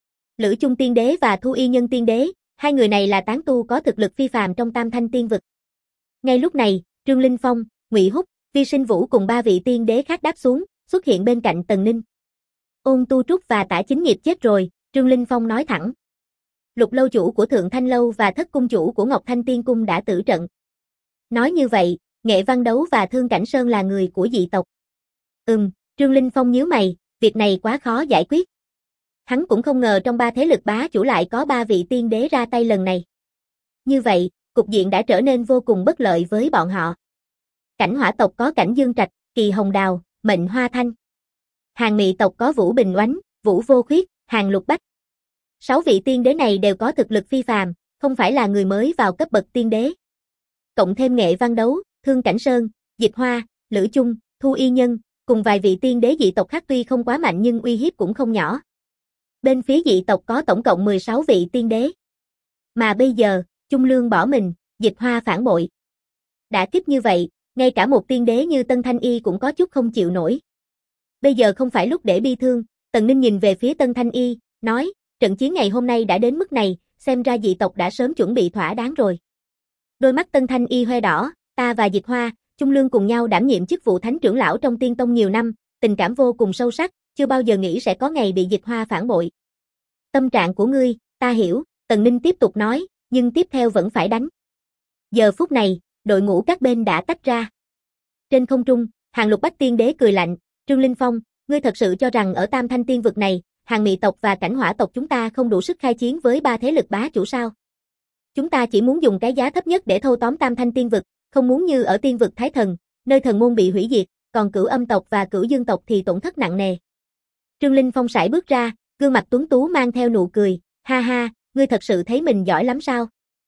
[SPEAKER 1] Lữ Chung tiên đế và Thu Y Nhân tiên đế, 2 người này là tán tu có thực lực phi phàm trong Tam Thanh Tiên vực. Ngay lúc này, Trương Linh Phong, Ngụy Húc, Vi Sinh Vũ cùng 3 vị tiên đế khác đáp xuống, xuất hiện bên cạnh Tần Ninh. Ôn Tu Trúc và Tả Chính Nghiệp chết rồi, Trương Linh Phong nói thẳng. Lục lâu chủ của Thượng Thanh Lâu và Thất cung chủ của Ngọc Thanh Tiên Cung đã tử trận. Nói như vậy, Nghệ Văn Đấu và Thương Cảnh Sơn là người của dị tộc. Trương Linh Phong nhíu mày, việc này quá khó giải quyết. Hắn cũng không ngờ trong 3 thế lực bá chủ lại có 3 vị tiên đế ra tay lần này. Như vậy, cục diện đã trở nên vô cùng bất lợi với bọn họ. Cảnh Hỏa tộc có Cảnh Dương Trạch, Kỳ Hồng Đào, Mệnh Hoa Thanh. Hàn Mị tộc có Vũ Bình Oánh, Vũ Vô Khuyết, Hàn Lục Bách. 6 vị tiên đế này đều có thực lực phi phàm, không phải là người mới vào cấp bậc tiên đế. Cộng thêm Nghệ Văn Đấu, Thương Cảnh Sơn, Dịch Hoa, Lữ Chung, Thu Y Nhân, cùng vài vị tiên đế dị tộc khác tuy không quá mạnh nhưng uy hiếp cũng không nhỏ. Bên phía dị tộc có tổng cộng 16 vị tiên đế. Mà bây giờ, Trung Lương bỏ mình, Dịch Hoa phản bội. Đã kiếp như vậy, ngay cả một tiên đế như Tân Thanh Y cũng có chút không chịu nổi. Bây giờ không phải lúc để bi thương, Tần Ninh nhìn về phía Tân Thanh Y, nói, trận chiến ngày hôm nay đã đến mức này, xem ra dị tộc đã sớm chuẩn bị thỏa đáng rồi. Đôi mắt Tân Thanh Y hoe đỏ, ta và Dịch Hoa, Trung Lương cùng nhau đảm nhiệm chức vụ thánh trưởng lão trong Tiên Tông nhiều năm, tình cảm vô cùng sâu sắc, chưa bao giờ nghĩ sẽ có ngày bị Dịch Hoa phản bội. Tâm trạng của ngươi, ta hiểu, Tần Ninh tiếp tục nói, nhưng tiếp theo vẫn phải đánh. Giờ phút này, đội ngũ các bên đã tách ra. Trên không trung, Hàn Lục Bách tiên đế cười lạnh, Trương Linh Phong, ngươi thật sự cho rằng ở Tam Thanh Tiên vực này, Hàn Mị tộc và Cảnh Hỏa tộc chúng ta không đủ sức khai chiến với 3 thế lực bá chủ sao? Chúng ta chỉ muốn dùng cái giá thấp nhất để thâu tóm Tam Thanh Tiên vực, không muốn như ở Tiên vực Thái Thần, nơi thần môn bị hủy diệt, còn Cửu Âm tộc và Cửu Dương tộc thì tổn thất nặng nề. Trương Linh Phong sải bước ra, Gương mặt tuấn tú mang theo nụ cười, ha ha, ngươi thật sự thấy mình giỏi lắm sao?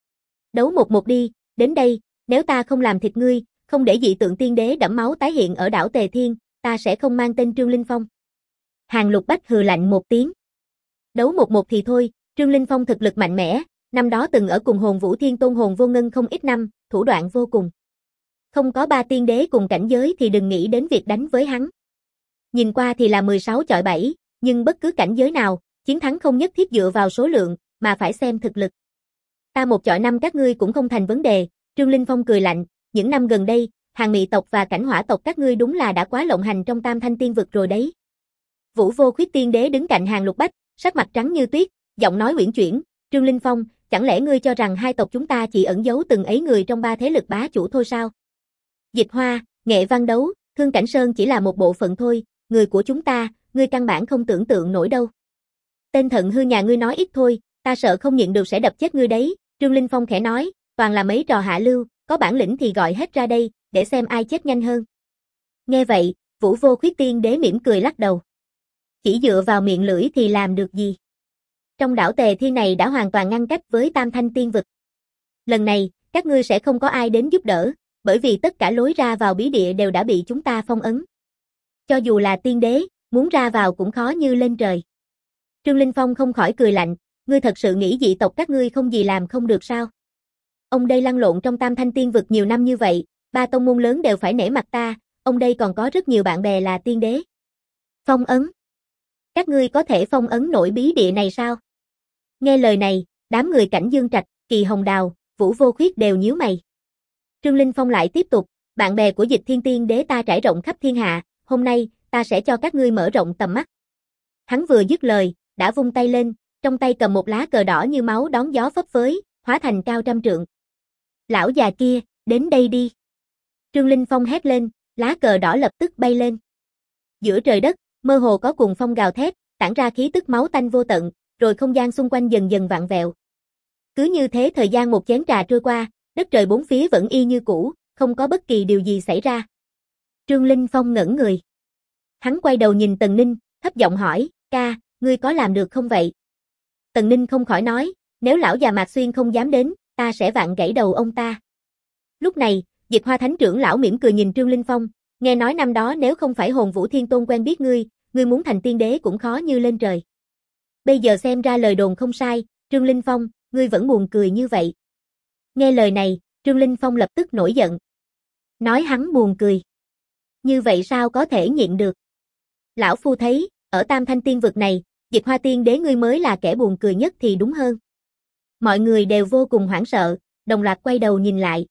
[SPEAKER 1] Đấu một đi, đến đây, nếu ta không làm thịt ngươi, không để dị tượng tiên đế đẫm máu tái hiện ở đảo Tề Thiên, ta sẽ không mang tên Trương Linh Phong. Hàn Lục Bách hừ lạnh một tiếng. Đấu một thì thôi, Trương Linh Phong thực lực mạnh mẽ, năm đó từng ở cùng Hồn Vũ Thiên Tôn Hồn Vô Ngân không ít năm, thủ đoạn vô cùng. Không có 3 tiên đế cùng cảnh giới thì đừng nghĩ đến việc đánh với hắn. Nhìn qua thì là 16 chọi 7, nhưng bất cứ cảnh giới nào, chiến thắng không nhất thiết dựa vào số lượng, mà phải xem thực lực. Ta 1 chọi 5 các ngươi cũng không thành vấn đề, Trương Linh Phong cười lạnh, những năm gần đây, Hàn Mị tộc và Cảnh Hỏa tộc các ngươi đúng là đã quá lộng hành trong Tam Thanh Tiên vực rồi đấy. Vũ Vô Khuyết tiên đế đứng cạnh Hàn Lục Bách, sắc mặt trắng như tuyết, giọng nói uyển chuyển, Trương Linh Phong, chẳng lẽ ngươi cho rằng hai tộc chúng ta chỉ ẩn giấu từng ấy người trong 3 thế lực bá chủ thôi sao? Dịch Hoa, Nghệ Văn Đấu, Thương Cảnh Sơn chỉ là một bộ phận thôi, người của chúng ta, ngươi căn bản không tưởng tượng nổi đâu. Tên thận hư nhà ngươi nói ít thôi, ta sợ không nhịn được sẽ đập chết ngươi đấy, Trương Linh Phong khẽ nói, toàn là mấy trò hạ lưu, có bản lĩnh thì gọi hết ra đây, để xem ai chết nhanh hơn. Nghe vậy, Vũ Vô Khuyết tiên đế mỉm cười lắc đầu. Chỉ dựa vào miệng lưỡi thì làm được gì? Trong đảo Tề Thiên này đã hoàn toàn ngăn cách với Tam Thanh Tiên vực. Lần này, các ngươi sẽ không có ai đến giúp đỡ, bởi vì tất cả lối ra vào bí địa đều đã bị chúng ta phong ấn. Cho dù là tiên đế, muốn ra vào cũng khó như lên trời. Trương Linh Phong không khỏi cười lạnh, ngươi thật sự nghĩ dị tộc các ngươi không gì làm không được sao? Ông đây lăn lộn trong Tam Thanh Tiên vực nhiều năm như vậy, 3 tông môn lớn đều phải nể mặt ta, ông đây còn có rất nhiều bạn bè là tiên đế. Phong ấn. Các ngươi có thể phong ấn nổi bí địa này sao? Nghe lời này, đám người Cảnh Dương Trạch, Kỳ Hồng Đào, Vũ Vô Khuyết đều nhíu mày. Trương Linh Phong lại tiếp tục, bạn bè của Dịch Thiên Tiên đế ta trải rộng khắp thiên hạ, hôm nay, ta sẽ cho các ngươi mở rộng tầm mắt. Hắn vừa dứt lời, đã vung tay lên, trong tay cầm một lá cờ đỏ như máu đón gió phấp phới, hóa thành cao trăm trượng. Lão già kia, đến đây đi. Trương Linh Phong hét lên, lá cờ đỏ lập tức bay lên. Giữa trời đất, mơ hồ có cuồng phong gào thét, tản ra khí tức máu tanh vô tận, rồi không gian xung quanh dần dần vặn vẹo. Cứ như thế thời gian một chén trà trôi qua, đất trời bốn phía vẫn y như cũ, không có bất kỳ điều gì xảy ra. Trương Linh Phong ngẩn người. Hắn quay đầu nhìn Tần Ninh, thấp giọng hỏi, ca, ngươi có làm được không vậy? Tần Ninh không khỏi nói, nếu lão già Mạc Xuyên không dám đến, ta sẽ vặn gãy đầu ông ta. Lúc này, Dịch Hoa Thánh trưởng lão mỉm cười nhìn Trương Linh Phong, nghe nói năm đó nếu không phải Hồn Vũ Thiên Tôn quen biết ngươi muốn thành tiên đế cũng khó như lên trời. Bây giờ xem ra lời đồn không sai, Trương Linh Phong, ngươi vẫn buồn cười như vậy. Nghe lời này, Trương Linh Phong lập tức nổi giận. Nói hắn buồn cười. Như vậy sao có thể nhịn được? Lão phu thấy, ở Tam Thanh Tiên vực này, Dịch Hoa tiên đế ngươi mới là kẻ buồn cười nhất thì đúng hơn. Mọi người đều vô cùng hoảng sợ, đồng loạt quay đầu nhìn lại.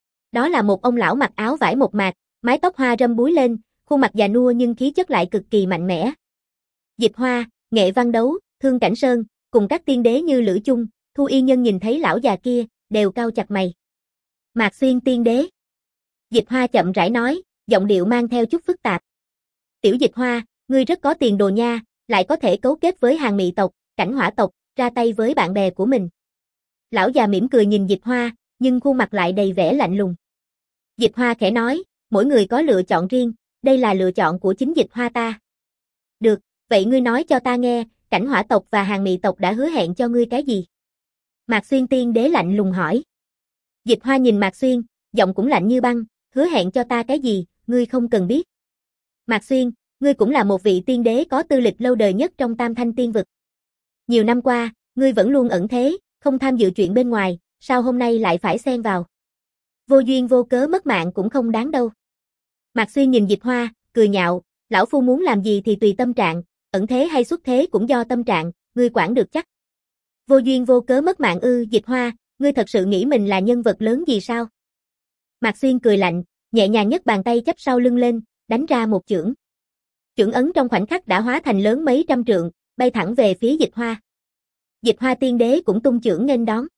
[SPEAKER 1] Đó là một ông lão mặc áo vải mộc mạc, mái tóc hoa râm búi lên, khuôn mặt già nua nhưng khí chất lại cực kỳ mạnh mẽ. Dịch Hoa, Nghệ Văn Đấu, Thương Cảnh Sơn, cùng các tiên đế như Lữ Chung, Thu Y Nhân nhìn thấy lão già kia, đều cau chặt mày. Mạc Xuyên tiên đế. Dịch Hoa chậm rãi nói, giọng điệu mang theo chút phức tạp. Tiểu Dịch Hoa, ngươi rất có tiền đồ nha, lại có thể cấu kết với Hàn Mị tộc, Cảnh Hỏa tộc, ra tay với bạn bè của mình. Lão già mỉm cười nhìn Dịch Hoa, nhưng khuôn mặt lại đầy vẻ lạnh lùng. Dịch Hoa khẽ nói, mỗi người có lựa chọn riêng, đây là lựa chọn của chính Dịch Hoa ta. Được, vậy ngươi nói cho ta nghe, Cảnh Hỏa tộc và Hàn Mị tộc đã hứa hẹn cho ngươi cái gì? Mạc Xuyên tiên đế lạnh lùng hỏi. Dịch Hoa nhìn Mạc Xuyên, giọng cũng lạnh như băng, hứa hẹn cho ta cái gì, ngươi không cần biết. Mạc Xuyên, ngươi cũng là một vị tiên đế có tư lịch lâu đời nhất trong Tam Thanh Tiên vực. Nhiều năm qua, ngươi vẫn luôn ẩn thế, không tham dự chuyện bên ngoài, sao hôm nay lại phải xen vào? Vô duyên vô cớ mất mạng cũng không đáng đâu. Mạc Xuyên nhìn Dịch Hoa, cười nhạo, lão phu muốn làm gì thì tùy tâm trạng, ẩn thế hay xuất thế cũng do tâm trạng, ngươi quản được chắc. Vô duyên vô cớ mất mạng ư? Dịch Hoa, ngươi thật sự nghĩ mình là nhân vật lớn gì sao? Mạc Xuyên cười lạnh, nhẹ nhàng nhấc bàn tay chắp sau lưng lên, đánh ra một chưởng. Chưởng ấn trong khoảnh khắc đã hóa thành lớn mấy trăm trượng, bay thẳng về phía Dịch Hoa. Dịch Hoa tiên đế cũng tung chưởng nghênh đón.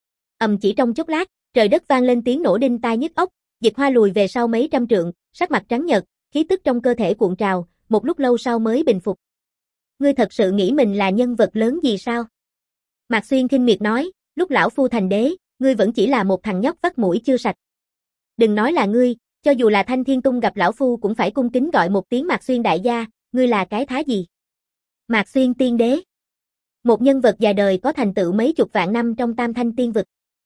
[SPEAKER 1] Chỉ trong chốc lát, trời đất vang lên tiếng nổ đinh tai nhức óc, Dịch Hoa lùi về sau mấy trăm trượng, sắc mặt trắng nhợt, khí tức trong cơ thể cuộn trào, một lúc lâu sau mới bình phục. Ngươi thật sự nghĩ mình là nhân vật lớn gì sao? Mạc Xuyên khinh miệt nói, lúc lão phu thành đế, ngươi vẫn chỉ là một thằng nhóc vắt mũi chưa sạch. Đừng nói là ngươi, cho dù là Thanh Thiên Tung gặp lão phu cũng phải cung kính gọi một tiếng Mạc Xuyên đại gia, ngươi là cái thá gì? Mạc Xuyên tiên đế. Một nhân vật già đời có thành tựu mấy chục vạn năm trong Tam Thanh Tiên Vực.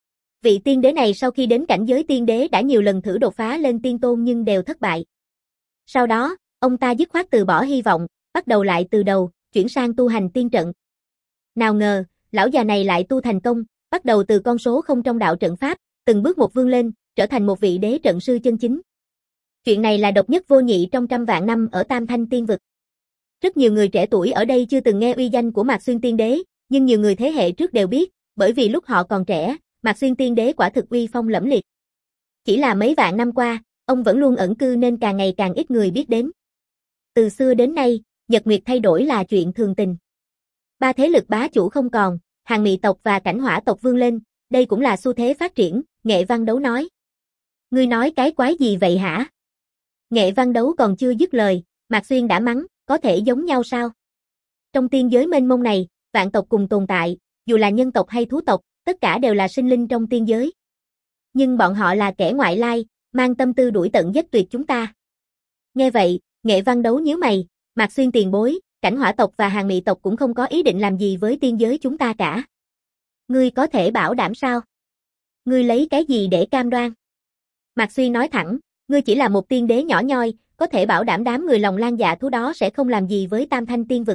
[SPEAKER 1] Vị tiên đế này sau khi đến cảnh giới tiên đế đã nhiều lần thử đột phá lên tiên tôn nhưng đều thất bại. Sau đó, ông ta dứt khoát từ bỏ hy vọng, bắt đầu lại từ đầu, chuyển sang tu hành tiên trận. Nào ngờ, lão già này lại tu thành công, bắt đầu từ con số không trong đạo trận pháp, từng bước một vươn lên, trở thành một vị đế trận sư chân chính. Chuyện này là độc nhất vô nhị trong trăm vạn năm ở Tam Thanh Tiên Vực. Rất nhiều người trẻ tuổi ở đây chưa từng nghe uy danh của Mạc Xuyên Tiên Đế, nhưng nhiều người thế hệ trước đều biết, bởi vì lúc họ còn trẻ, Mạc Xuyên Tiên Đế quả thực uy phong lẫm liệt. Chỉ là mấy vạn năm qua, ông vẫn luôn ẩn cư nên càng ngày càng ít người biết đến. Từ xưa đến nay, nhật nguyệt thay đổi là chuyện thường tình. Ba thế lực bá chủ không còn, Hàng Mị tộc và Cảnh Hỏa tộc vươn lên, đây cũng là xu thế phát triển, Nghệ Văn Đấu nói. Ngươi nói cái quái gì vậy hả? Nghệ Văn Đấu còn chưa dứt lời, Mạc Xuyên đã mắng, có thể giống nhau sao? Trong tiên giới mênh mông này, vạn tộc cùng tồn tại, dù là nhân tộc hay thú tộc, tất cả đều là sinh linh trong tiên giới. Nhưng bọn họ là kẻ ngoại lai, mang tâm tư đuổi tận giết tuyệt chúng ta. Nghe vậy, Nghệ Văn Đấu nhíu mày, Mạc Xuyên tiền bối, Cảnh Hỏa tộc và Hàng Mị tộc cũng không có ý định làm gì với tiên giới chúng ta cả. Ngươi có thể bảo đảm sao? Ngươi lấy cái gì để cam đoan? Mạc Xuyên nói thẳng, ngươi chỉ là một tiên đế nhỏ nhoi, có thể bảo đảm đám người lòng lan dạ thú đó sẽ không làm gì với Tam Thanh Tiên Vực.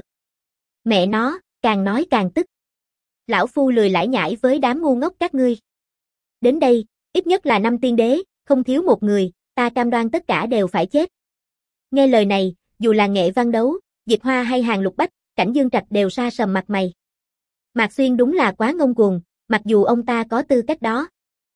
[SPEAKER 1] Mẹ nó, càng nói càng tức. Lão phu lười lải nhải với đám ngu ngốc các ngươi. Đến đây, ít nhất là 5 tiên đế, không thiếu một người, ta cam đoan tất cả đều phải chết. Nghe lời này, dù là Nghệ Văn Đấu, Dịch Hoa hay Hàng Lục Bách, Cảnh Dương Trạch đều sa sầm mặt mày. Mạc Xuyên đúng là quá ngông cuồng, mặc dù ông ta có tư cách đó.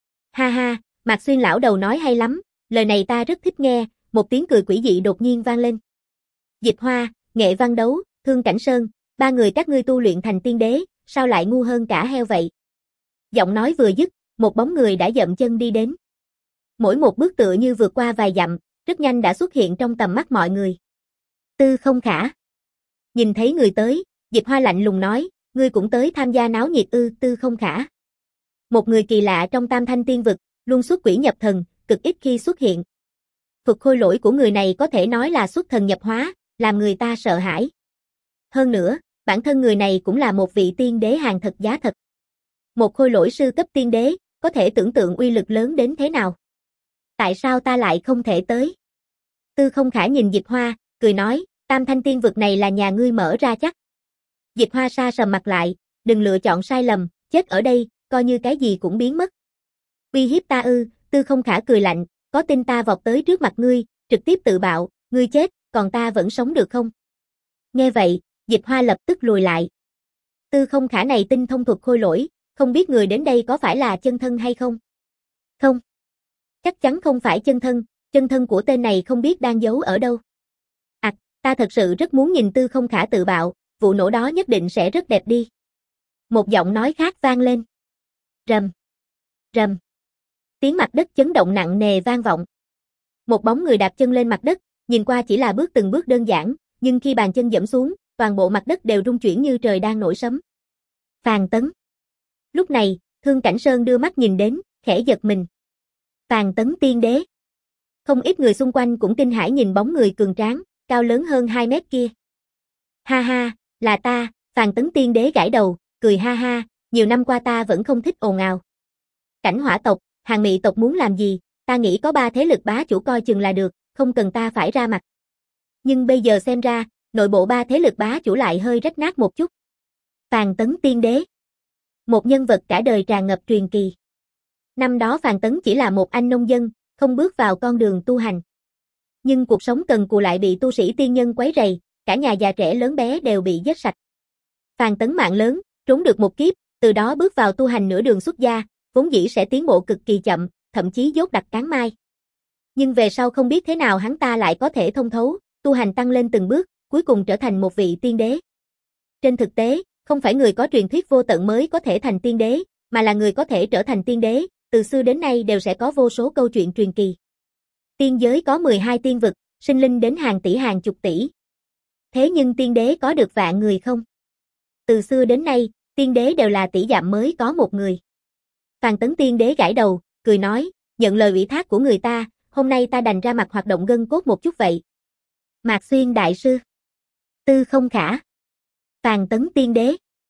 [SPEAKER 1] Ha ha, Mạc Xuyên lão đầu nói hay lắm, lời này ta rất thích nghe, một tiếng cười quỷ dị đột nhiên vang lên. Dịch Hoa, Nghệ Văn Đấu, Thương Cảnh Sơn, ba người các ngươi tu luyện thành tiên đế, sao lại ngu hơn cả heo vậy? Giọng nói vừa dứt, một bóng người đã dậm chân đi đến. Mỗi một bước tựa như vượt qua vài dặm, rất nhanh đã xuất hiện trong tầm mắt mọi người. Tư Không Khả. Nhìn thấy người tới, Dịch Hoa lạnh lùng nói, ngươi cũng tới tham gia náo nhiệt ư? Tư Không Khả. Một người kỳ lạ trong Tam Thanh Tiên Vực, luôn xuất quỷ nhập thần, cực ít khi xuất hiện. Thuật khôi lỗi của người này có thể nói là xuất thần nhập hóa, làm người ta sợ hãi. Hơn nữa, bản thân người này cũng là một vị tiên đế hàng thật giá thật. Một khôi lỗi sư cấp tiên đế, có thể tưởng tượng uy lực lớn đến thế nào. Tại sao ta lại không thể tới? Tư Không Khả nhìn Dịch Hoa, cười nói, Tam Thanh Tiên Vực này là nhà ngươi mở ra chắc. Dịch Hoa sa sầm mặt lại, đừng lựa chọn sai lầm, chết ở đây, coi như cái gì cũng biến mất. Uy hiếp ta ư? Tư Không Khả cười lạnh, có tin ta vọt tới trước mặt ngươi, trực tiếp tự bạo, ngươi chết, còn ta vẫn sống được không? Nghe vậy, Dịch Hoa lập tức lùi lại. Tư Không Khả này tinh thông thuật khôi lỗi, không biết người đến đây có phải là chân thân hay không? Không. Chắc chắn không phải chân thân của tên này không biết đang giấu ở đâu. Ta thật sự rất muốn nhìn Tư Không Khả tự bạo, vụ nổ đó nhất định sẽ rất đẹp đi. Một giọng nói khác vang lên. Rầm, rầm. Tiếng mặt đất chấn động nặng nề vang vọng. Một bóng người đạp chân lên mặt đất, nhìn qua chỉ là bước từng bước đơn giản, nhưng khi bàn chân giẫm xuống, toàn bộ mặt đất đều rung chuyển như trời đang nổi sấm. Phàn Tấn. Lúc này, Thương Cảnh Sơn đưa mắt nhìn đến, khẽ giật mình. Phàn Tấn tiên đế. Không ít người xung quanh cũng kinh hãi nhìn bóng người cường tráng, cao lớn hơn 2 mét kia. Ha ha, là ta, Phàn Tấn tiên đế gãi đầu, cười ha ha, nhiều năm qua ta vẫn không thích ồn ào. Cảnh Hỏa tộc, Hàng Mị tộc muốn làm gì, ta nghĩ có 3 thế lực bá chủ coi chừng là được, không cần ta phải ra mặt. Nhưng bây giờ xem ra, nội bộ 3 thế lực bá chủ lại hơi rách nát một chút. Phàn Tấn tiên đế. Một nhân vật cả đời tràn ngập truyền kỳ. Năm đó Phàn Tấn chỉ là một anh nông dân, không bước vào con đường tu hành. Nhưng cuộc sống cần cù lại bị tu sĩ tiên nhân quấy rầy, cả nhà già trẻ lớn bé đều bị giết sạch. Phàn Tấn mạng lớn, trốn được một kiếp, từ đó bước vào tu hành nửa đường xuất gia, vốn dĩ sẽ tiến bộ cực kỳ chậm, thậm chí dốt đặc cán mai. Nhưng về sau không biết thế nào hắn ta lại có thể thông thấu, tu hành tăng lên từng bước, cuối cùng trở thành một vị tiên đế. Trên thực tế, không phải người có truyền thuyết vô tận mới có thể thành tiên đế, mà là người có thể trở thành tiên đế, từ xưa đến nay đều sẽ có vô số câu chuyện truyền kỳ. Tiên giới có 12 tiên vực, sinh linh đến hàng tỷ hàng chục tỷ. Thế nhưng tiên đế có được vạn người không? Từ xưa đến nay, tiên đế đều là tỷ dặm mới có một người. Phàn Tấn tiên đế gãi đầu, cười nói, nhận lời ủy thác của người ta, hôm nay ta đành ra mặt hoạt động gân cốt một chút vậy. Mạc Xuyên đại sư. Tư Không Khả. Phàn Tấn tiên đế.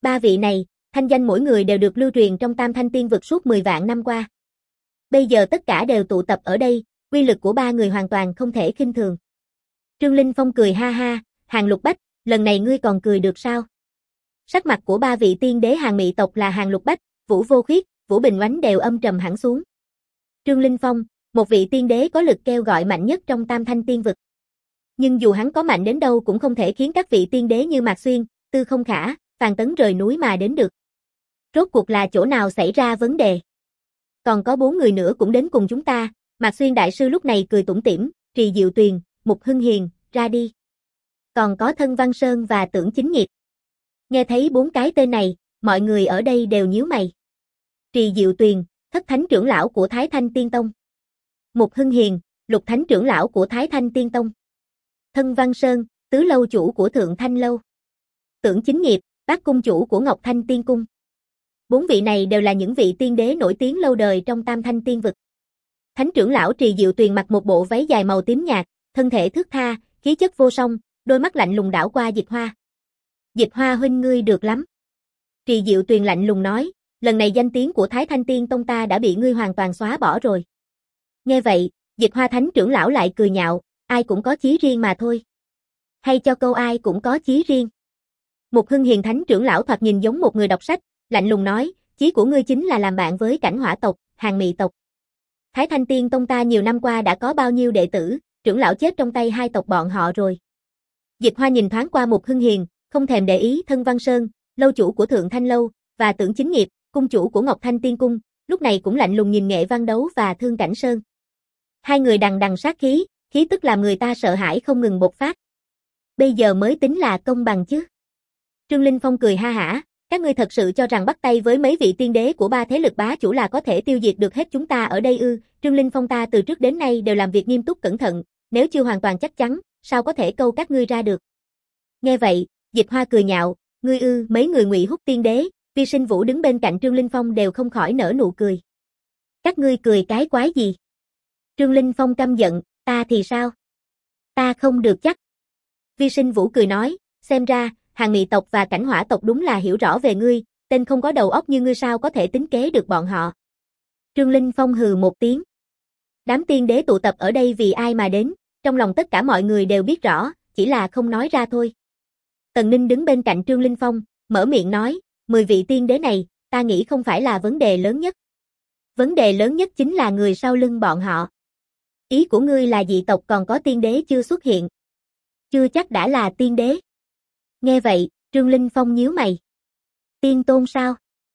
[SPEAKER 1] Ba vị này, thanh danh mỗi người đều được lưu truyền trong Tam Thanh Tiên vực suốt 10 vạn năm qua. Bây giờ tất cả đều tụ tập ở đây, uy lực của ba người hoàn toàn không thể khinh thường. Trương Linh Phong cười ha ha, Hàn Lục Bách, lần này ngươi còn cười được sao? Sắc mặt của ba vị tiên đế Hàn Mị tộc là Hàn Lục Bách, Vũ Vô Khuyết, Vũ Bình Oánh đều âm trầm hẳn xuống. Trương Linh Phong, một vị tiên đế có lực kêu gọi mạnh nhất trong Tam Thanh Tiên vực. Nhưng dù hắn có mạnh đến đâu cũng không thể khiến các vị tiên đế như Mạc Xuyên, Tư Không Khả, Phàn Tấn rời núi mà đến được. Rốt cuộc là chỗ nào xảy ra vấn đề? Còn có 4 người nữa cũng đến cùng chúng ta, Mạc Xuyên đại sư lúc này cười tủm tỉm, Trì Diệu Tuyền, Mục Hưng Hiền, ra đi. Còn có Thân Văn Sơn và Tưởng Chính Nghiệp. Nghe thấy 4 cái tên này, mọi người ở đây đều nhíu mày. Trì Diệu Tuyền, Thất Thánh trưởng lão của Thái Thanh Tiên Tông. Mục Hưng Hiền, Lục Thánh trưởng lão của Thái Thanh Tiên Tông. Thân Văn Sơn, Tứ lâu chủ của Thượng Thanh lâu. Tưởng Chính Nghiệp, Bát cung chủ của Ngọc Thanh Tiên cung. 4 vị này đều là những vị tiên đế nổi tiếng lâu đời trong Tam Thanh Tiên vực. Thánh trưởng lão Trì Diệu Tuyền mặc một bộ váy dài màu tím nhạt, thân thể thướt tha, khí chất vô song, đôi mắt lạnh lùng đảo qua Dịch Hoa. Dịch Hoa huynh ngươi được lắm. Trì Diệu Tuyền lạnh lùng nói, lần này danh tiếng của Thái Thanh Tiên Tông ta đã bị ngươi hoàn toàn xóa bỏ rồi. Nghe vậy, Dịch Hoa Thánh trưởng lão lại cười nhạo, ai cũng có chí riêng mà thôi. Hay cho câu ai cũng có chí riêng. Mục Hưng Hiền Thánh trưởng lão thoạt nhìn giống một người đọc sách, lạnh lùng nói, chí của ngươi chính là làm bạn với Cảnh Hỏa tộc, Hàn Mị tộc. Thái Thanh Tiên Tông ta nhiều năm qua đã có bao nhiêu đệ tử, trưởng lão chết trong tay hai tộc bọn họ rồi. Dịch Hoa nhìn thoáng qua Mục Hưng Hiền, không thèm để ý Thân Văn Sơn, lâu chủ của Thượng Thanh lâu, và Tưởng Chính Nghiệp, cung chủ của Ngọc Thanh Tiên cung, lúc này cũng lạnh lùng nhìn Nghệ Văn Đấu và Thương Cảnh Sơn. Hai người đằng đằng sát khí, khí tức làm người ta sợ hãi không ngừng bộc phát. Bây giờ mới tính là công bằng chứ. Trương Linh Phong cười ha hả, các ngươi thật sự cho rằng bắt tay với mấy vị tiên đế của ba thế lực bá chủ là có thể tiêu diệt được hết chúng ta ở đây ư? Trương Linh Phong ta từ trước đến nay đều làm việc nghiêm túc cẩn thận, nếu chưa hoàn toàn chắc chắn, sao có thể câu các ngươi ra được. Nghe vậy, Dịch Hoa cười nhạo, ngươi ư? Mấy người Ngụy Húc tiên đế, Vi Sinh Vũ đứng bên cạnh Trương Linh Phong đều không khỏi nở nụ cười. Các ngươi cười cái quái gì? Trương Linh Phong căm giận, ta thì sao? Ta không được chắc. Vi Sinh Vũ cười nói, xem ra, Hàn Mị tộc và Cảnh Hỏa tộc đúng là hiểu rõ về ngươi, tên không có đầu óc như ngươi sao có thể tính kế được bọn họ. Trương Linh Phong hừ một tiếng. Đám tiên đế tụ tập ở đây vì ai mà đến, trong lòng tất cả mọi người đều biết rõ, chỉ là không nói ra thôi. Tần Ninh đứng bên cạnh Trương Linh Phong, mở miệng nói, 10 vị tiên đế này, ta nghĩ không phải là vấn đề lớn nhất. Vấn đề lớn nhất chính là người sau lưng bọn họ. Ý của ngươi là dị tộc còn có tiên đế chưa xuất hiện. Chưa chắc đã là tiên đế. Nghe vậy, Trương Linh Phong nhíu mày. Tiên tôn sao?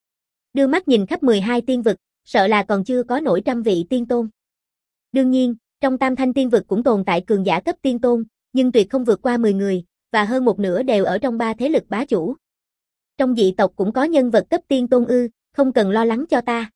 [SPEAKER 1] Đưa mắt nhìn khắp 12 tiên vực, sợ là còn chưa có nổi trăm vị tiên tôn. Đương nhiên, trong Tam Thanh tiên vực cũng tồn tại cường giả cấp tiên tôn, nhưng tuyệt không vượt qua 10 người, và hơn một nửa đều ở trong ba thế lực bá chủ. Trong dị tộc cũng có nhân vật cấp tiên tôn ư, không cần lo lắng cho ta.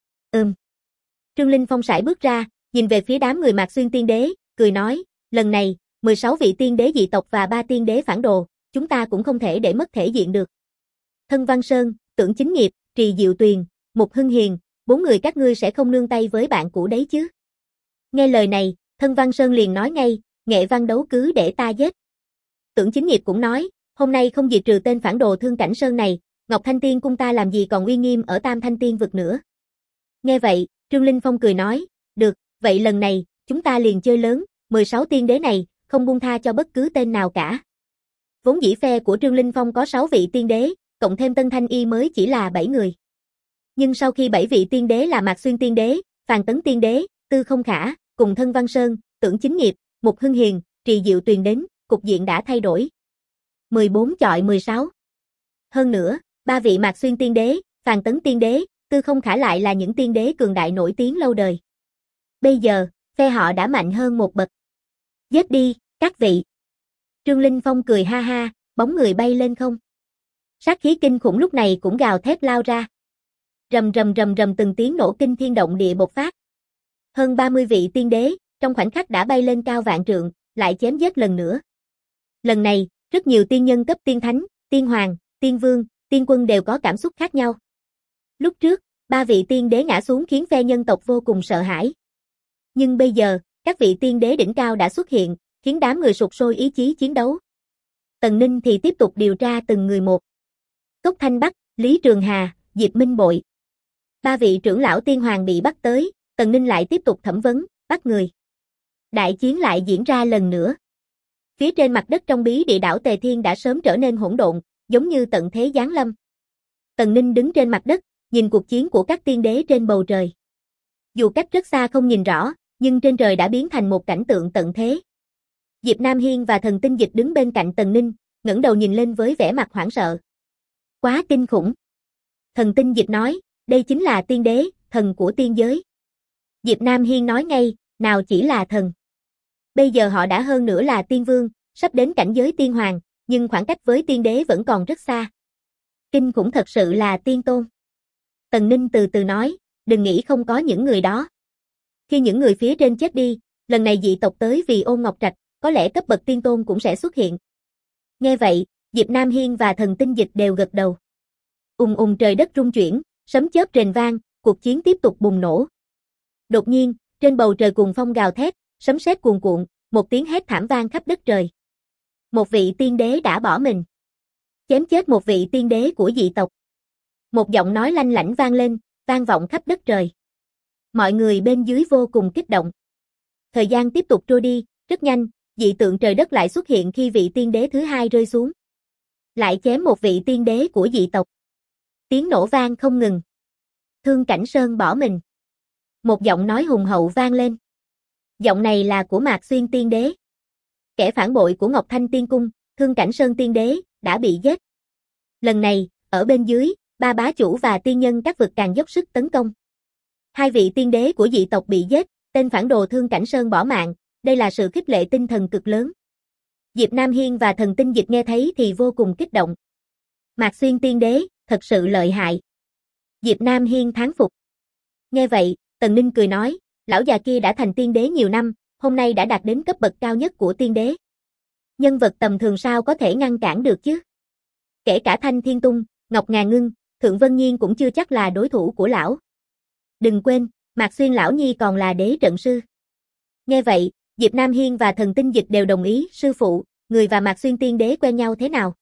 [SPEAKER 1] Trương Linh Phong sải bước ra, nhìn về phía đám người Mạc Xuyên tiên đế, cười nói, lần này, 16 vị tiên đế dị tộc và 3 tiên đế phản đồ, chúng ta cũng không thể để mất thể diện được. Thân Văn Sơn, Tưởng Chính Nghiệp, Trì Diệu Tuyền, Mục Hưng Hiền, 4 người các ngươi sẽ không nương tay với bạn cũ đấy chứ. Nghe lời này, Thân Văn Sơn liền nói ngay, Nghệ Văn Đấu cứ để ta giết. Tưởng Chính Nghiệp cũng nói, hôm nay không diệt trừ tên phản đồ Thương Cảnh Sơn này, Ngọc Thanh Tiên cung ta làm gì còn uy nghiêm ở Tam Thanh Tiên vực nữa. Nghe vậy, Trương Linh Phong cười nói, được, vậy lần này, chúng ta liền chơi lớn, 16 tiên đế này, không buông tha cho bất cứ tên nào cả. Vốn dĩ phe của Trương Linh Phong có 6 vị tiên đế, cộng thêm Tân Thanh Y mới chỉ là 7 người. Nhưng sau khi 7 vị tiên đế là Mạc Xuyên tiên đế, Phàn Tấn tiên đế, Tư Không Khả, cùng Thân Văn Sơn, Tưởng Chính Nghiệp, Mục Hưng Hiền, Trì Diệu Tuyền đến, cục diện đã thay đổi. 14 chọi 16. Hơn nữa, 3 vị Mạc Xuyên tiên đế, Phàn Tấn tiên đế, Tư Không Khả lại là những tiên đế cường đại nổi tiếng lâu đời. Bây giờ, phe họ đã mạnh hơn một bậc. Giết đi, các vị. Trương Linh Phong cười ha ha, bóng người bay lên không. Sát khí kinh khủng lúc này cũng gào thét lao ra. Rầm rầm rầm rầm từng tiếng nổ kinh thiên động địa bộc phát. Hơn 30 vị tiên đế, trong khoảnh khắc đã bay lên cao vạn trượng, lại chém giết lần nữa. Lần này, rất nhiều tiên nhân cấp tiên thánh, tiên hoàng, tiên vương, tiên quân đều có cảm xúc khác nhau. Lúc trước, 3 vị tiên đế ngã xuống khiến phe nhân tộc vô cùng sợ hãi. Nhưng bây giờ, các vị tiên đế đỉnh cao đã xuất hiện, khiến đám người sục sôi ý chí chiến đấu. Tần Ninh thì tiếp tục điều tra từng người một. Cốc Thanh Bắc, Lý Trường Hà, Diệp Minh Bội. Ba vị trưởng lão tiên hoàng bị bắt tới, Tần Ninh lại tiếp tục thẩm vấn, bắt người. Đại chiến lại diễn ra lần nữa. Phía trên mặt đất trong bí địa đảo Tề Thiên đã sớm trở nên hỗn độn, giống như tận thế giáng lâm. Tần Ninh đứng trên mặt đất, nhìn cuộc chiến của các tiên đế trên bầu trời. Dù cách rất xa không nhìn rõ, nhưng trên trời đã biến thành một cảnh tượng tận thế. Diệp Nam Hiên và Thần Tinh Dịch đứng bên cạnh Tần Ninh, ngẩng đầu nhìn lên với vẻ mặt hoảng sợ. Quá kinh khủng. Thần Tinh Dịch nói, đây chính là tiên đế, thần của tiên giới. Diệp Nam Hiên nói ngay, nào chỉ là thần. Bây giờ họ đã hơn nữa là tiên vương, sắp đến cảnh giới tiên hoàng, nhưng khoảng cách với tiên đế vẫn còn rất xa. Kinh khủng thật sự là tiên tôn. Tần Ninh từ từ nói, đừng nghĩ không có những người đó. Khi những người phía trên chết đi, lần này dị tộc tới vì Ôn Ngọc Trạch, có lẽ cấp bậc tiên tôn cũng sẽ xuất hiện. Nghe vậy, Diệp Nam Hiên và Thần Tinh Dịch đều gật đầu. Trời đất rung chuyển, sấm chớp rền vang, cuộc chiến tiếp tục bùng nổ. Đột nhiên, trên bầu trời cuồng phong gào thét, sấm sét cuồn cuộn, một tiếng hét thảm vang khắp đất trời. Một vị tiên đế đã bỏ mình. Chém chết một vị tiên đế của dị tộc. Một giọng nói lanh lảnh vang lên, vang vọng khắp đất trời. Mọi người bên dưới vô cùng kích động. Thời gian tiếp tục trôi đi, rất nhanh, dị tượng trời đất lại xuất hiện khi vị tiên đế thứ hai rơi xuống. Lại chém một vị tiên đế của dị tộc. Tiếng nổ vang không ngừng. Thương Cảnh Sơn bỏ mình. Một giọng nói hùng hậu vang lên. Giọng này là của Mạc Xuyên tiên đế. Kẻ phản bội của Ngọc Thanh Tiên Cung, Thương Cảnh Sơn tiên đế, đã bị giết. Lần này, ở bên dưới, ba bá chủ và tiên nhân các vực càng dốc sức tấn công. Hai vị tiên đế của dị tộc bị giết, tên phản đồ Thương Cảnh Sơn bỏ mạng, đây là sự khích lệ tinh thần cực lớn. Diệp Nam Hiên và Thần Tinh Dịch nghe thấy thì vô cùng kích động. Mạc Xuyên tiên đế, thật sự lợi hại. Diệp Nam Hiên thán phục. Nghe vậy, Tần Ninh cười nói, lão già kia đã thành tiên đế nhiều năm, hôm nay đã đạt đến cấp bậc cao nhất của tiên đế. Nhân vật tầm thường sao có thể ngăn cản được chứ? Kể cả Thanh Thiên Tung, Ngọc Ngà Ngưng, Thượng Vân Nhiên cũng chưa chắc là đối thủ của lão. Đừng quên, Mạc Xuyên lão nhi còn là đế trận sư. Nghe vậy, Diệp Nam Hiên và Thần Tinh Dịch đều đồng ý, sư phụ, người và Mạc Xuyên tiên đế quen nhau thế nào?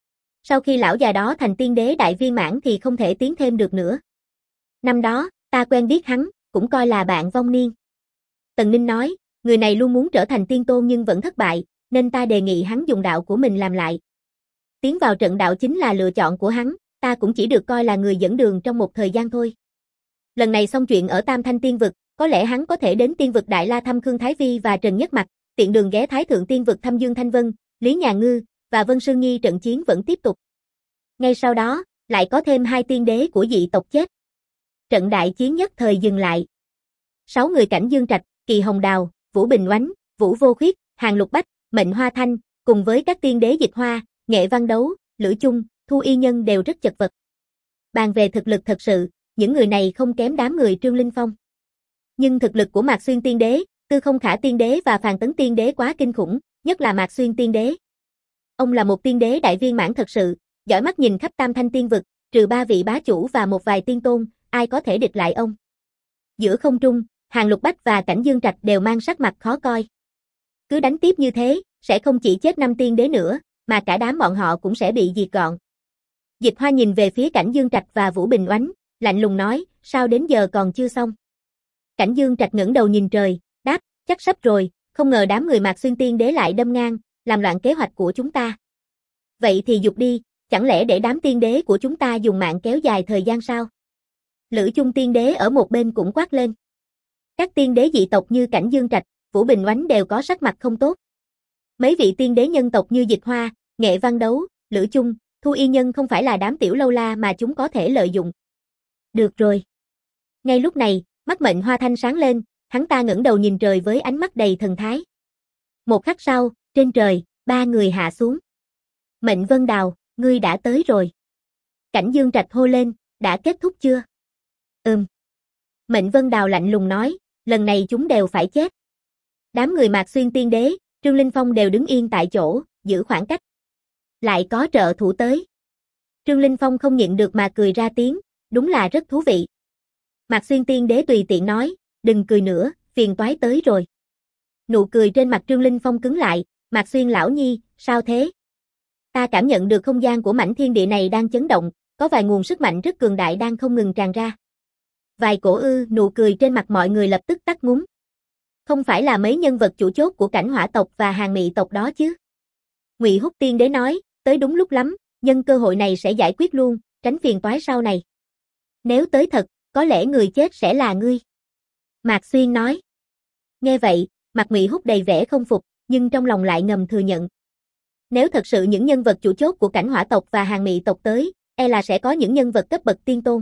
[SPEAKER 1] Sau khi lão già đó thành tiên đế đại viên mãn thì không thể tiến thêm được nữa. Năm đó, ta quen biết hắn, cũng coi là bạn vong niên. Tần Ninh nói, người này luôn muốn trở thành tiên tôn nhưng vẫn thất bại, nên ta đề nghị hắn dùng đạo của mình làm lại. Tiến vào trận đạo chính là lựa chọn của hắn, ta cũng chỉ được coi là người dẫn đường trong một thời gian thôi. Lần này xong chuyện ở Tam Thanh Tiên Vực, có lẽ hắn có thể đến Tiên Vực Đại La thăm Khương Thái Vi và Trần Nhất Mặc, tiện đường ghé Thái Thượng Tiên Vực thăm Dương Thanh Vân, Lý Nhà Ngư và Vân Sương Nhi. Trận chiến vẫn tiếp tục. Ngay sau đó, lại có thêm hai tiên đế của dị tộc chết. Trận đại chiến nhất thời dừng lại. 6 người Cảnh Dương Trạch, Kỳ Hồng Đào, Vũ Bình Oánh, Vũ Vô Khuyết, Hàn Lục Bách, Mệnh Hoa Thanh, cùng với các tiên đế Dịch Hoa, Nghệ Văn Đấu, Lữ Chung, Thu Y Nhân đều rất chật vật. Bàn về thực lực thật sự, những người này không kém đám người Trương Linh Phong. Nhưng thực lực của Mạc Xuyên tiên đế, Tư Không Khả tiên đế và Phàn Tấn tiên đế quá kinh khủng, nhất là Mạc Xuyên tiên đế. Ông là một tiên đế đại viên mãn thật sự, dõi mắt nhìn khắp Tam Thanh Tiên Vực, trừ 3 vị bá chủ và một vài tiên tôn, ai có thể địch lại ông. Giữa không trung, Hàn Lục Bách và Cảnh Dương Trạch đều mang sắc mặt khó coi. Cứ đánh tiếp như thế, sẽ không chỉ chết 5 tiên đế nữa, mà cả đám bọn họ cũng sẽ bị diệt gọn. Dịch Hoa nhìn về phía Cảnh Dương Trạch và Vũ Bình Oánh, lạnh lùng nói, sao đến giờ còn chưa xong? Cảnh Dương Trạch ngẩng đầu nhìn trời, đáp, chắc sắp rồi, không ngờ đám người Mạc Xuyên tiên đế lại đâm ngang, làm loạn kế hoạch của chúng ta. Vậy thì dục đi, chẳng lẽ để đám tiên đế của chúng ta dùng mạng kéo dài thời gian sao? Lữ Chung tiên đế ở một bên cũng quát lên. Các tiên đế dị tộc như Cảnh Dương Trạch, Vũ Bình Oánh đều có sắc mặt không tốt. Mấy vị tiên đế nhân tộc như Dịch Hoa, Nghệ Văn Đấu, Lữ Chung, Thu Y Nhân không phải là đám tiểu lâu la mà chúng có thể lợi dụng. Được rồi. Ngay lúc này, mắt Mệnh Hoa Thanh sáng lên, hắn ta ngẩng đầu nhìn trời với ánh mắt đầy thần thái. Một khắc sau, trên trời, 3 người hạ xuống. Mệnh Vân Đào, ngươi đã tới rồi. Cảnh Dương Trạch hô lên, đã kết thúc chưa? Mệnh Vân Đào lạnh lùng nói, lần này chúng đều phải chết. Đám người Mạc Xuyên tiên đế, Trương Linh Phong đều đứng yên tại chỗ, giữ khoảng cách. Lại có trợ thủ tới. Trương Linh Phong không nhịn được mà cười ra tiếng, đúng là rất thú vị. Mạc Xuyên tiên đế tùy tiện nói, đừng cười nữa, phiền toái tới rồi. Nụ cười trên mặt Trương Linh Phong cứng lại, Mạc Xuyên lão nhi, sao thế? Ta cảm nhận được không gian của mảnh thiên địa này đang chấn động, có vài nguồn sức mạnh rất cường đại đang không ngừng tràn ra. Vài cổ nụ cười trên mặt mọi người lập tức tắt ngúm. Không phải là mấy nhân vật chủ chốt của cảnh hỏa tộc và hàng mị tộc đó chứ? Ngụy Húc Tiên Đế nói, tới đúng lúc lắm, nhân cơ hội này sẽ giải quyết luôn, tránh phiền toái sau này. Nếu tới thật, có lẽ người chết sẽ là ngươi. Mạc Xuyên nói. Nghe vậy, mặt Ngụy Húc đầy vẻ không phục, nhưng trong lòng lại ngầm thừa nhận. Nếu thật sự những nhân vật chủ chốt của cảnh hỏa tộc và hàng mị tộc tới, e là sẽ có những nhân vật cấp bậc tiên tôn.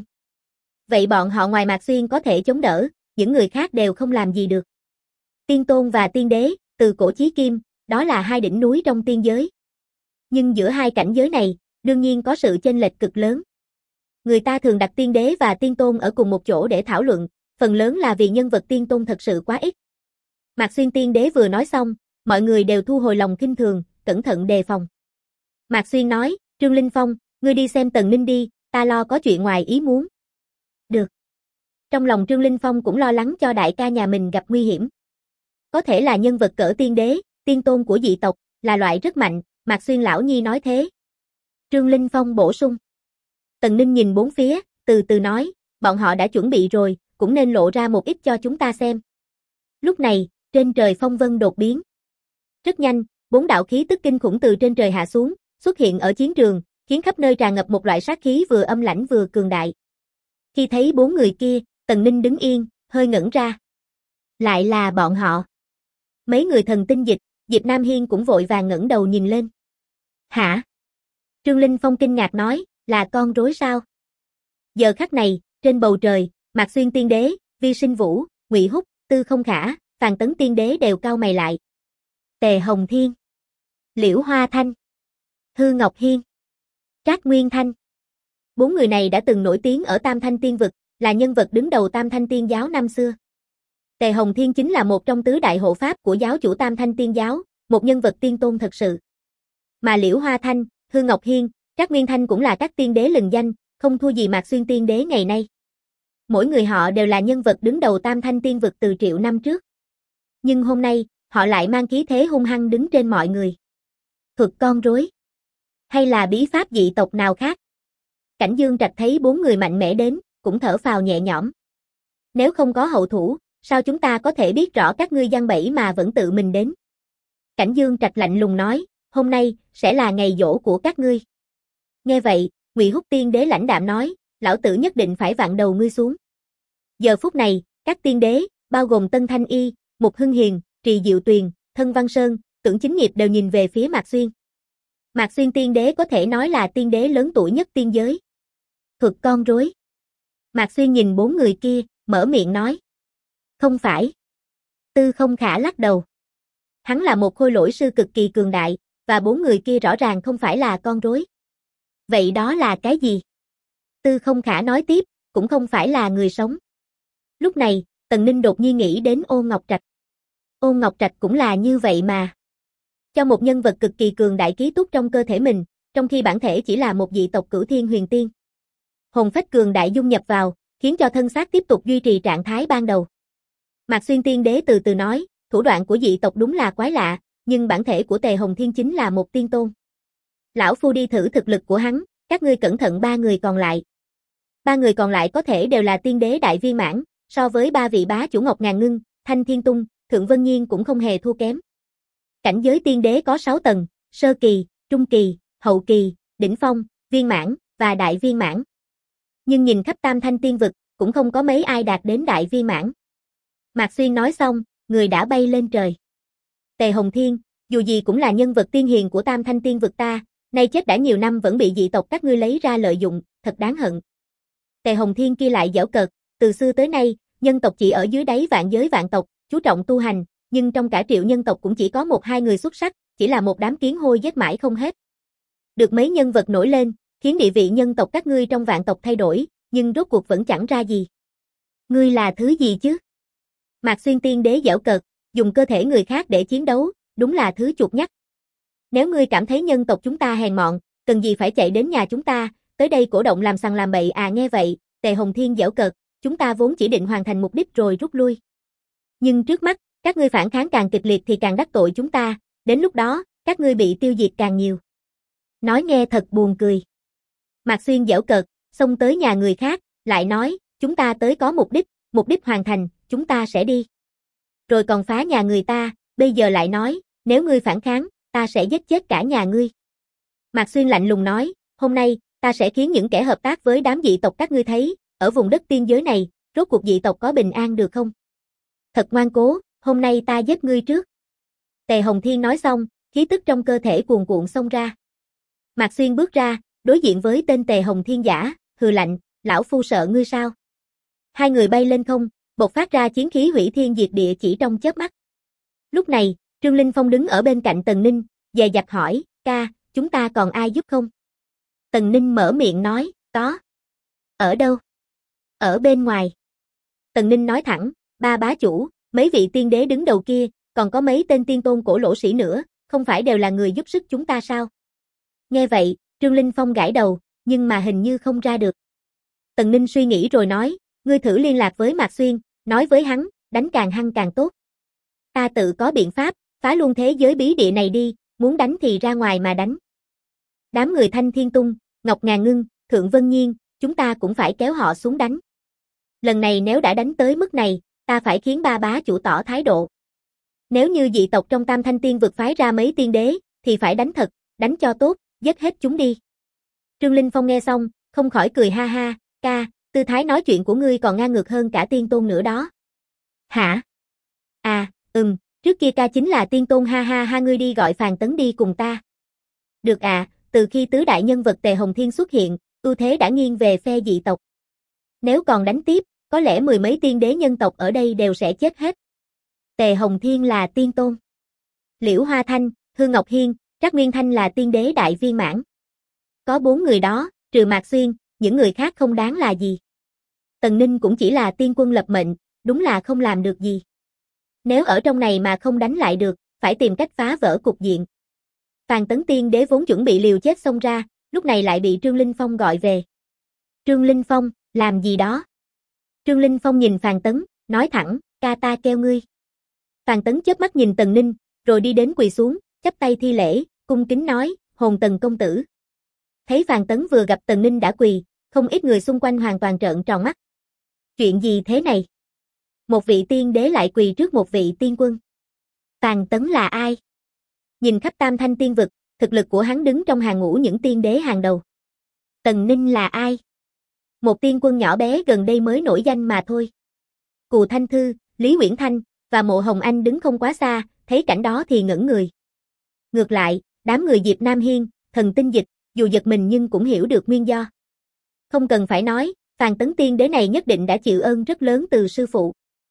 [SPEAKER 1] Vậy bọn họ ngoài Mạc Xuyên có thể chống đỡ, những người khác đều không làm gì được. Tiên tôn và tiên đế, từ cổ chí kim, đó là hai đỉnh núi trong tiên giới. Nhưng giữa hai cảnh giới này, đương nhiên có sự chênh lệch cực lớn. Người ta thường đặt tiên đế và tiên tôn ở cùng một chỗ để thảo luận, phần lớn là vì nhân vật tiên tôn thật sự quá ít. Mạc Xuyên tiên đế vừa nói xong, mọi người đều thu hồi lòng khinh thường, cẩn thận đề phòng. Mạc Xuyên nói, Trương Linh Phong, ngươi đi xem Tần Ninh đi, ta lo có chuyện ngoài ý muốn. Được. Trong lòng Trương Linh Phong cũng lo lắng cho đại ca nhà mình gặp nguy hiểm. Có thể là nhân vật cỡ tiên đế, tiên tôn của dị tộc, là loại rất mạnh, Mạc Xuyên lão nhi nói thế. Trương Linh Phong bổ sung. Tần Ninh nhìn bốn phía, từ từ nói, bọn họ đã chuẩn bị rồi, cũng nên lộ ra một ít cho chúng ta xem. Lúc này, trên trời phong vân đột biến. Rất nhanh, 4 đạo khí tức kinh khủng từ trên trời hạ xuống, xuất hiện ở chiến trường, khiến khắp nơi tràn ngập một loại sát khí vừa âm lãnh vừa cường đại. Khi thấy 4 người kia, Tần Ninh đứng yên, hơi ngẩn ra. Lại là bọn họ. Mấy người thần tinh dịch, Diệp Nam Hiên cũng vội vàng ngẩng đầu nhìn lên. Hả? Trương Linh Phong kinh ngạc nói, là con rối sao? Giờ khắc này, trên bầu trời, Mạc Xuyên tiên đế, Vi Sinh Vũ, Ngụy Húc, Tư Không Khả, Phàn Tấn tiên đế đều cau mày lại. Tề Hồng Thiên, Liễu Hoa Thanh, Hư Ngọc Hiên, Trác Nguyên Thanh. 4 người này đã từng nổi tiếng ở Tam Thanh Tiên Vực, là nhân vật đứng đầu Tam Thanh Tiên Giáo năm xưa. Tề Hồng Thiên chính là một trong tứ đại hộ pháp của giáo chủ Tam Thanh Tiên Giáo, một nhân vật tiên tôn thật sự. Mà Liễu Hoa Thanh, Hư Ngọc Hiên, Trác Nguyên Thanh cũng là các tiên đế lừng danh, không thua gì Mạc Xuyên tiên đế ngày nay. Mỗi người họ đều là nhân vật đứng đầu Tam Thanh Tiên Vực từ triệu năm trước. Nhưng hôm nay, họ lại mang khí thế hung hăng đứng trên mọi người. Thuật con rối? Hay là bí pháp dị tộc nào khác? Cảnh Dương Trạch thấy 4 người mạnh mẽ đến, cũng thở phào nhẹ nhõm. Nếu không có hậu thủ, sao chúng ta có thể biết rõ các ngươi giăng bẫy mà vẫn tự mình đến? Cảnh Dương Trạch lạnh lùng nói, hôm nay, sẽ là ngày giỗ của các ngươi. Nghe vậy, Ngụy Húc tiên đế lãnh đạm nói, lão tử nhất định phải vặn đầu ngươi xuống. Giờ phút này, các tiên đế, bao gồm Tân Thanh Y, Mục Hưng Hiền, Trì Diệu Tuyền, Thân Văn Sơn, Tưởng Chính Nghiệp đều nhìn về phía Mạc Xuyên. Mạc Xuyên tiên đế có thể nói là tiên đế lớn tuổi nhất tiên giới. Thuật con rối. Mạc Xuyên nhìn 4 người kia, mở miệng nói. Không phải. Tư Không Khả lắc đầu. Hắn là một khôi lỗi sư cực kỳ cường đại, và 4 người kia rõ ràng không phải là con rối. Vậy đó là cái gì? Tư Không Khả nói tiếp, cũng không phải là người sống. Lúc này, Tần Ninh đột nhiên nghĩ đến Ôn Ngọc Trạch. Ôn Ngọc Trạch cũng là như vậy mà. Cho một nhân vật cực kỳ cường đại ký túc trong cơ thể mình, trong khi bản thể chỉ là một dị tộc Cửu Thiên Huyền Tiên. Hồn phách cường đại dung nhập vào, khiến cho thân xác tiếp tục duy trì trạng thái ban đầu. Mạc Xuyên tiên đế từ từ nói, thủ đoạn của dị tộc đúng là quái lạ, nhưng bản thể của Tề Hồng Thiên chính là một tiên tôn. Lão phu đi thử thực lực của hắn, các ngươi cẩn thận 3 người còn lại. 3 người còn lại có thể đều là tiên đế đại viên mãn, so với 3 vị bá chủ Ngọc Ngàn Ngưng, Thanh Thiên Tung, Thượng Vân Nhiên cũng không hề thua kém. Cảnh giới tiên đế có 6 tầng, sơ kỳ, trung kỳ, hậu kỳ, đỉnh phong, viên mãn và đại viên mãn. Nhưng nhìn khắp Tam Thanh Tiên Vực, cũng không có mấy ai đạt đến đại viên mãn. Mạc Xuyên nói xong, người đã bay lên trời. Tề Hồng Thiên, dù gì cũng là nhân vật tiên hiền của Tam Thanh Tiên Vực ta, nay chết đã nhiều năm vẫn bị dị tộc các ngươi lấy ra lợi dụng, thật đáng hận. Tề Hồng Thiên kia lại giễu cợt, từ xưa tới nay, nhân tộc chỉ ở dưới đáy vạn giới vạn tộc, chú trọng tu hành, nhưng trong cả triệu nhân tộc cũng chỉ có 1-2 người xuất sắc, chỉ là một đám kiến hôi giết mãi không hết. Được mấy nhân vật nổi lên, khiến địa vị nhân tộc các ngươi trong vạn tộc thay đổi, nhưng rốt cuộc vẫn chẳng ra gì. Ngươi là thứ gì chứ? Mạc Xuyên tiên đế giễu cợt, dùng cơ thể người khác để chiến đấu, đúng là thứ chuột nhắt. Nếu ngươi cảm thấy nhân tộc chúng ta hèn mọn, cần gì phải chạy đến nhà chúng ta, tới đây cổ động làm sằng làm bậy à? Nghe vậy, Tề Hồng Thiên giễu cợt, chúng ta vốn chỉ định hoàn thành mục đích rồi rút lui. Nhưng trước mắt, các ngươi phản kháng càng kịch liệt thì càng đắc tội chúng ta, đến lúc đó, các ngươi bị tiêu diệt càng nhiều. Nói nghe thật buồn cười. Mạc Xuyên giễu cợt, xông tới nhà người khác, lại nói, chúng ta tới có mục đích hoàn thành, chúng ta sẽ đi. Rồi còn phá nhà người ta, bây giờ lại nói, nếu ngươi phản kháng, ta sẽ giết chết cả nhà ngươi. Mạc Xuyên lạnh lùng nói, hôm nay, ta sẽ khiến những kẻ hợp tác với đám dị tộc các ngươi thấy, ở vùng đất tiên giới này, rốt cuộc dị tộc có bình an được không? Thật ngoan cố, hôm nay ta giết ngươi trước. Tề Hồng Thiên nói xong, khí tức trong cơ thể cuồn cuộn xông ra. Mạc Xuyên bước ra, đối diện với tên Tề Hồng Thiên giả, hừ lạnh, lão phu sợ ngươi sao? Hai người bay lên không, bộc phát ra chiến khí hủy thiên diệt địa chỉ trong chớp mắt. Lúc này, Trương Linh Phong đứng ở bên cạnh Tần Ninh, dè dặt hỏi, ca, chúng ta còn ai giúp không? Tần Ninh mở miệng nói, có. Ở đâu? Ở bên ngoài. Tần Ninh nói thẳng, ba bá chủ, mấy vị tiên đế đứng đầu kia, còn có mấy tên tiên tôn cổ lỗ sĩ nữa, không phải đều là người giúp sức chúng ta sao? Nghe vậy, Trương Linh Phong gãi đầu, nhưng mà hình như không ra được. Tần Ninh suy nghĩ rồi nói, ngươi thử liên lạc với Mạc Xuyên, nói với hắn, đánh càng hăng càng tốt. Ta tự có biện pháp, phá luôn thế giới bí địa này đi, muốn đánh thì ra ngoài mà đánh. Đám người Thanh Thiên Tung, Ngọc Ngàn Ngưng, Thượng Vân Nhiên, chúng ta cũng phải kéo họ xuống đánh. Lần này nếu đã đánh tới mức này, ta phải khiến ba bá chủ tỏ thái độ. Nếu như dị tộc trong Tam Thanh Tiên vực phái ra mấy tiên đế, thì phải đánh thật, đánh cho tốt, giết hết chúng đi. Trương Linh Phong nghe xong, không khỏi cười ha ha, ca, tư thái nói chuyện của ngươi còn ngang ngược hơn cả tiên tôn nữa đó. Hả? À, trước kia ca chính là tiên tôn ha ha ha, ngươi đi gọi Phàn Tấn đi cùng ta. Được à, từ khi tứ đại nhân vật Tề Hồng Thiên xuất hiện, ưu thế đã nghiêng về phe dị tộc. Nếu còn đánh tiếp, có lẽ mười mấy tiên đế nhân tộc ở đây đều sẽ chết hết. Tề Hồng Thiên là tiên tôn. Liễu Hoa Thanh, Hương Ngọc Hiên, Trác Nguyên Thanh là tiên đế đại viên mãn. Có 4 người đó, trừ Mạc Xuyên, những người khác không đáng là gì. Tần Ninh cũng chỉ là tiên quân lập mệnh, đúng là không làm được gì. Nếu ở trong này mà không đánh lại được, phải tìm cách phá vỡ cục diện. Phàn Tấn tiên đế vốn chuẩn bị liều chết xông ra, lúc này lại bị Trương Linh Phong gọi về. Trương Linh Phong, làm gì đó? Trương Linh Phong nhìn Phàn Tấn, nói thẳng, ca ta kêu ngươi. Phàn Tấn chớp mắt nhìn Tần Ninh, rồi đi đến quỳ xuống, chắp tay thi lễ, cung kính nói, hồn Tần công tử. Thấy Phàn Tấn vừa gặp Tần Ninh đã quỳ, không ít người xung quanh hoàn toàn trợn tròn mắt. Chuyện gì thế này? Một vị tiên đế lại quỳ trước một vị tiên quân. Phàn Tấn là ai? Nhìn khắp Tam Thanh Tiên vực, thực lực của hắn đứng trong hàng ngũ những tiên đế hàng đầu. Tần Ninh là ai? Một tiên quân nhỏ bé gần đây mới nổi danh mà thôi. Cù Thanh Thư, Lý Uyển Thanh và Mộ Hồng Anh đứng không quá xa, thấy cảnh đó thì ngẩn người. Ngược lại, đám người Diệp Nam Hiên, Thần Tinh Dịch, dù giật mình nhưng cũng hiểu được nguyên do. Không cần phải nói, Phàn Tấn tiên đế này nhất định đã chịu ơn rất lớn từ sư phụ.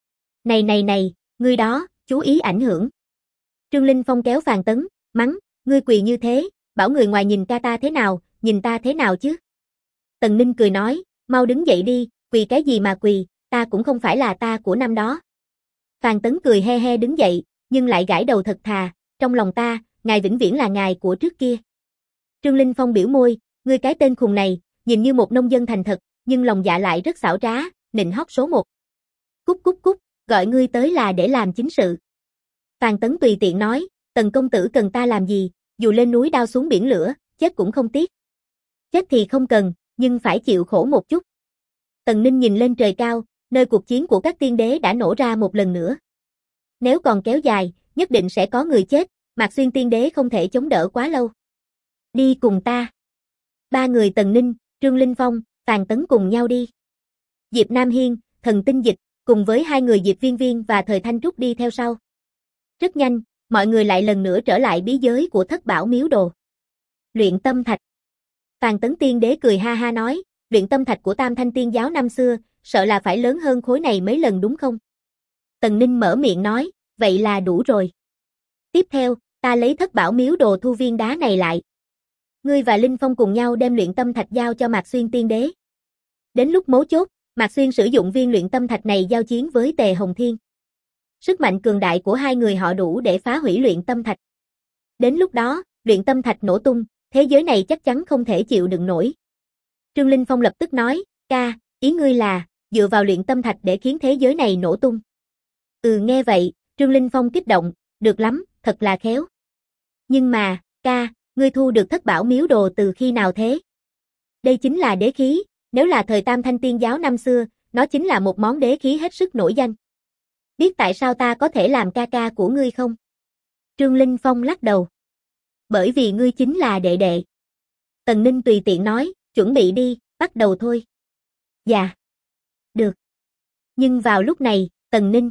[SPEAKER 1] Này, ngươi đó, chú ý ảnh hưởng. Trương Linh Phong kéo Phàn Tấn, mắng, ngươi quỳ như thế, bảo người ngoài nhìn ca ta thế nào, nhìn ta thế nào chứ? Tần Ninh cười nói, mau đứng dậy đi, quỳ cái gì mà quỳ, ta cũng không phải là ta của năm đó. Phàn Tấn cười he he đứng dậy, nhưng lại gãi đầu thật thà, trong lòng ta, ngài vĩnh viễn là ngài của trước kia. Trương Linh Phong biểu môi, ngươi cái tên khùng này, nhìn như một nông dân thành thật, nhưng lòng dạ lại rất xảo trá, nịnh hót số 1. Cút, gọi ngươi tới là để làm chính sự. Phàn Tấn tùy tiện nói, Tần công tử cần ta làm gì, dù lên núi đao xuống biển lửa, chết cũng không tiếc. Chết thì không cần, nhưng phải chịu khổ một chút. Tần Ninh nhìn lên trời cao, nơi cuộc chiến của các tiên đế đã nổ ra một lần nữa. Nếu còn kéo dài, nhất định sẽ có người chết, Mạc Xuyên tiên đế không thể chống đỡ quá lâu. Đi cùng ta. 3 người Tần Ninh, Trương Linh Phong, Phàn Tấn cùng nhau đi. Diệp Nam Hiên, Thần Tinh Dịch, cùng với 2 người Diệp Viên Viên và Thời Thanh Trúc đi theo sau. Rất nhanh, mọi người lại lần nữa trở lại bí giới của Thất Bảo Miếu Đồ. Luyện tâm thạch. Phàn Tấn tiên đế cười ha ha nói, luyện tâm thạch của Tam Thanh tiên giáo năm xưa, sợ là phải lớn hơn khối này mấy lần đúng không? Tần Ninh mở miệng nói, vậy là đủ rồi. Tiếp theo, ta lấy Thất Bảo Miếu Đồ thu viên đá này lại. Ngươi và Linh Phong cùng nhau đem luyện tâm thạch giao cho Mạc Xuyên tiên đế. Đến lúc mấu chốt, Mạc Xuyên sử dụng viên luyện tâm thạch này giao chiến với Tề Hồng Thiên. Sức mạnh cường đại của hai người họ đủ để phá hủy luyện tâm thạch. Đến lúc đó, luyện tâm thạch nổ tung, thế giới này chắc chắn không thể chịu đựng nổi. Trương Linh Phong lập tức nói, ca, ý ngươi là, dựa vào luyện tâm thạch để khiến thế giới này nổ tung. Nghe vậy, Trương Linh Phong kích động, được lắm, thật là khéo. Nhưng mà, ca, ngươi thu được thất bảo miếu đồ từ khi nào thế? Đây chính là đế khí, nếu là thời Tam Thanh Tiên giáo năm xưa, nó chính là một món đế khí hết sức nổi danh. Biết tại sao ta có thể làm ca ca của ngươi không? Trương Linh Phong lắc đầu. Bởi vì ngươi chính là đệ đệ. Tần Ninh tùy tiện nói, chuẩn bị đi, bắt đầu thôi. Dạ. Được. Nhưng vào lúc này, Tần Ninh.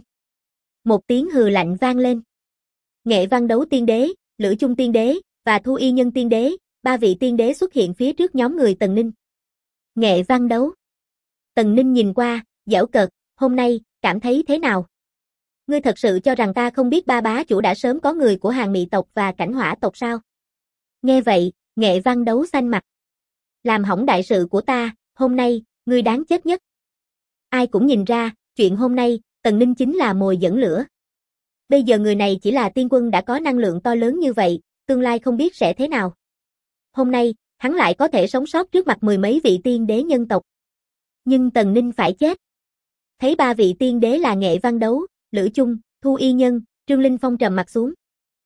[SPEAKER 1] Một tiếng hừ lạnh vang lên. Nghệ Văn Đấu Tiên Đế, Lữ Chung Tiên Đế, và Thu Y Nhân Tiên Đế, ba vị tiên đế xuất hiện phía trước nhóm người Tần Ninh. Nghệ Văn Đấu. Tần Ninh nhìn qua, giễu cợt, hôm nay, cảm thấy thế nào? Ngươi thật sự cho rằng ta không biết ba bá chủ đã sớm có người của Hàn Mị tộc và Cảnh Hỏa tộc sao? Nghe vậy, Nghệ Văn Đấu xanh mặt. Làm hỏng đại sự của ta, hôm nay, ngươi đáng chết nhất. Ai cũng nhìn ra, chuyện hôm nay, Tần Ninh chính là mồi dẫn lửa. Bây giờ người này chỉ là tiên quân đã có năng lượng to lớn như vậy, tương lai không biết sẽ thế nào. Hôm nay, hắn lại có thể sống sót trước mặt mười mấy vị tiên đế nhân tộc. Nhưng Tần Ninh phải chết. Thấy ba vị tiên đế là Nghệ Văn Đấu, Lữ Chung, Thu Y Nhân, Trương Linh Phong trầm mặt xuống.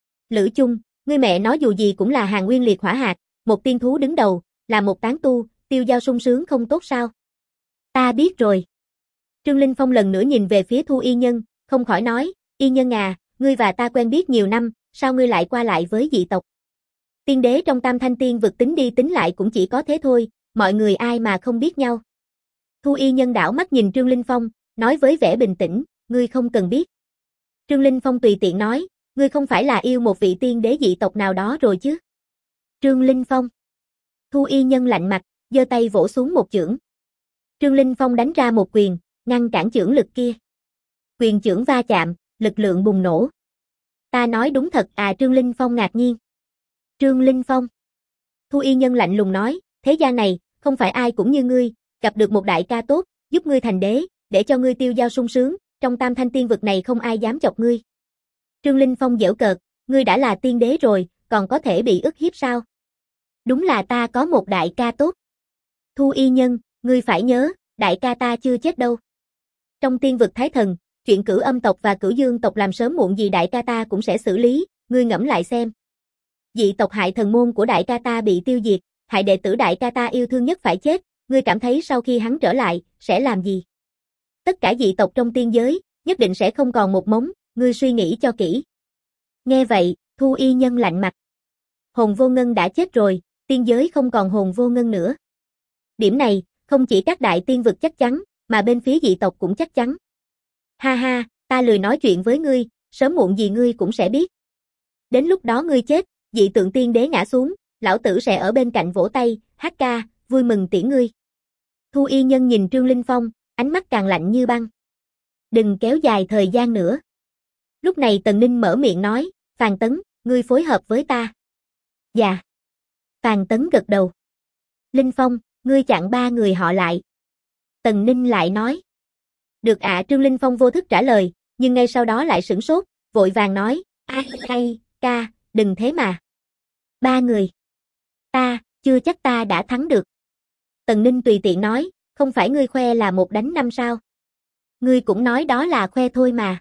[SPEAKER 1] Lữ Chung, ngươi mẹ nói dù gì cũng là Hàn Nguyên Liệt Hỏa Hạt, một tiên thú đứng đầu, là một tán tu, tiêu giao sung sướng không tốt sao? Ta biết rồi. Trương Linh Phong lần nữa nhìn về phía Thu Y Nhân, không khỏi nói, Y Nhân à, ngươi và ta quen biết nhiều năm, sao ngươi lại qua lại với dị tộc? Tiên đế trong Tam Thanh Tiên vực tính đi tính lại cũng chỉ có thế thôi, mọi người ai mà không biết nhau. Thu Y Nhân đảo mắt nhìn Trương Linh Phong, nói với vẻ bình tĩnh, ngươi không cần biết. Trương Linh Phong tùy tiện nói, ngươi không phải là yêu một vị tiên đế dị tộc nào đó rồi chứ? Trương Linh Phong. Thu Y Nhân lạnh mặt, giơ tay vỗ xuống một chưởng. Trương Linh Phong đánh ra một quyền, ngăn cản chưởng lực kia. Quyền chưởng va chạm, lực lượng bùng nổ. Ta nói đúng thật à? Trương Linh Phong ngạc nhiên. Trương Linh Phong. Thu Y Nhân lạnh lùng nói, thế gian này, không phải ai cũng như ngươi, gặp được một đại ca tốt, giúp ngươi thành đế, để cho ngươi tiêu giao sung sướng, trong Tam Thanh Tiên vực này không ai dám chọc ngươi. Trương Linh Phong giễu cợt, ngươi đã là tiên đế rồi, còn có thể bị ức hiếp sao? Đúng là ta có một đại ca tốt. Thu Y Nhân, ngươi phải nhớ, đại ca ta chưa chết đâu. Trong tiên vực Thái Thần, chuyện Cửu Âm tộc và Cửu Dương tộc làm sớm muộn gì đại ca ta cũng sẽ xử lý, ngươi ngẫm lại xem. Dị tộc hại thần môn của đại ca ta bị tiêu diệt, hại đệ tử đại ca ta yêu thương nhất phải chết, ngươi cảm thấy sau khi hắn trở lại, sẽ làm gì? Tất cả dị tộc trong tiên giới, nhất định sẽ không còn một mống, ngươi suy nghĩ cho kỹ. Nghe vậy, Thu Y Nhân lạnh mặt. Hồn Vô Ngân đã chết rồi, tiên giới không còn Hồn Vô Ngân nữa. Điểm này, không chỉ các đại tiên vực chắc chắn, mà bên phía dị tộc cũng chắc chắn. Ha ha, ta lười nói chuyện với ngươi, sớm muộn gì ngươi cũng sẽ biết. Đến lúc đó ngươi chết, dị tượng tiên đế ngã xuống, lão tử sẽ ở bên cạnh vỗ tay, hát ca, vui mừng tiễn ngươi. Thu Y Nhân nhìn Trương Linh Phong, ánh mắt càng lạnh như băng. Đừng kéo dài thời gian nữa. Lúc này Tần Ninh mở miệng nói, Phàn Tấn, ngươi phối hợp với ta. Dạ. Phàn Tấn gật đầu. Linh Phong, ngươi chặn ba người họ lại. Tần Ninh lại nói. Được ạ. Trương Linh Phong vô thức trả lời, nhưng ngay sau đó lại sửng sốt, vội vàng nói, ai, ca, đừng thế mà. Ba người. Ta, chưa chắc ta đã thắng được. Tần Ninh tùy tiện nói, không phải ngươi khoe là 1 đánh 5 sao? Ngươi cũng nói đó là khoe thôi mà.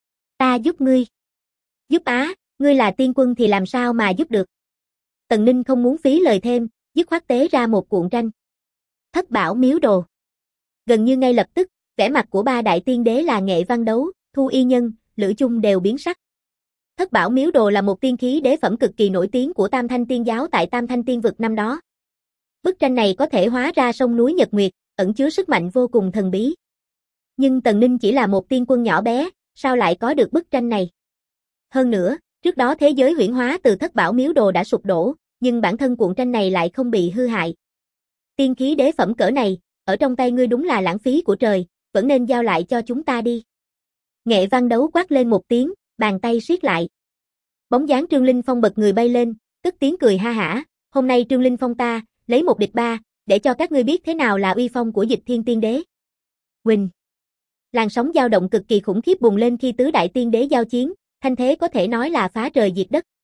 [SPEAKER 1] Ta giúp ngươi. Giúp á, ngươi là tiên quân thì làm sao mà giúp được? Tần Ninh không muốn phí lời thêm, dứt khoát tế ra một cuộn tranh. Thất bảo miếu đồ. Gần như ngay lập tức, vẻ mặt của ba đại tiên đế là Nghệ Văn Đấu, Thu Y Nhân, Lữ Chung đều biến sắc. Thất bảo miếu đồ là một tiên khí đế phẩm cực kỳ nổi tiếng của Tam Thanh Tiên giáo tại Tam Thanh Tiên vực năm đó. Bức tranh này có thể hóa ra sông núi Nhật Nguyệt, ẩn chứa sức mạnh vô cùng thần bí. Nhưng Tần Ninh chỉ là một tiên quân nhỏ bé, sao lại có được bức tranh này? Hơn nữa, trước đó thế giới huyễn hóa từ thất bảo miếu đồ đã sụp đổ, nhưng bản thân cuộn tranh này lại không bị hư hại. Tiên khí đế phẩm cỡ này, ở trong tay ngươi đúng là lãng phí của trời, vẫn nên giao lại cho chúng ta đi. Nghệ Văn Đấu quát lên một tiếng, bàn tay siết lại. Bóng dáng Trương Linh Phong bật người bay lên, cất tiếng cười ha hả, hôm nay Trương Linh Phong ta, lấy 1 địch 3, để cho các ngươi biết thế nào là uy phong của Dịch Thiên Tiên Đế. Huỳnh. Làn sóng dao động cực kỳ khủng khiếp bùng lên khi tứ đại tiên đế giao chiến, thanh thế có thể nói là phá trời diệt đất.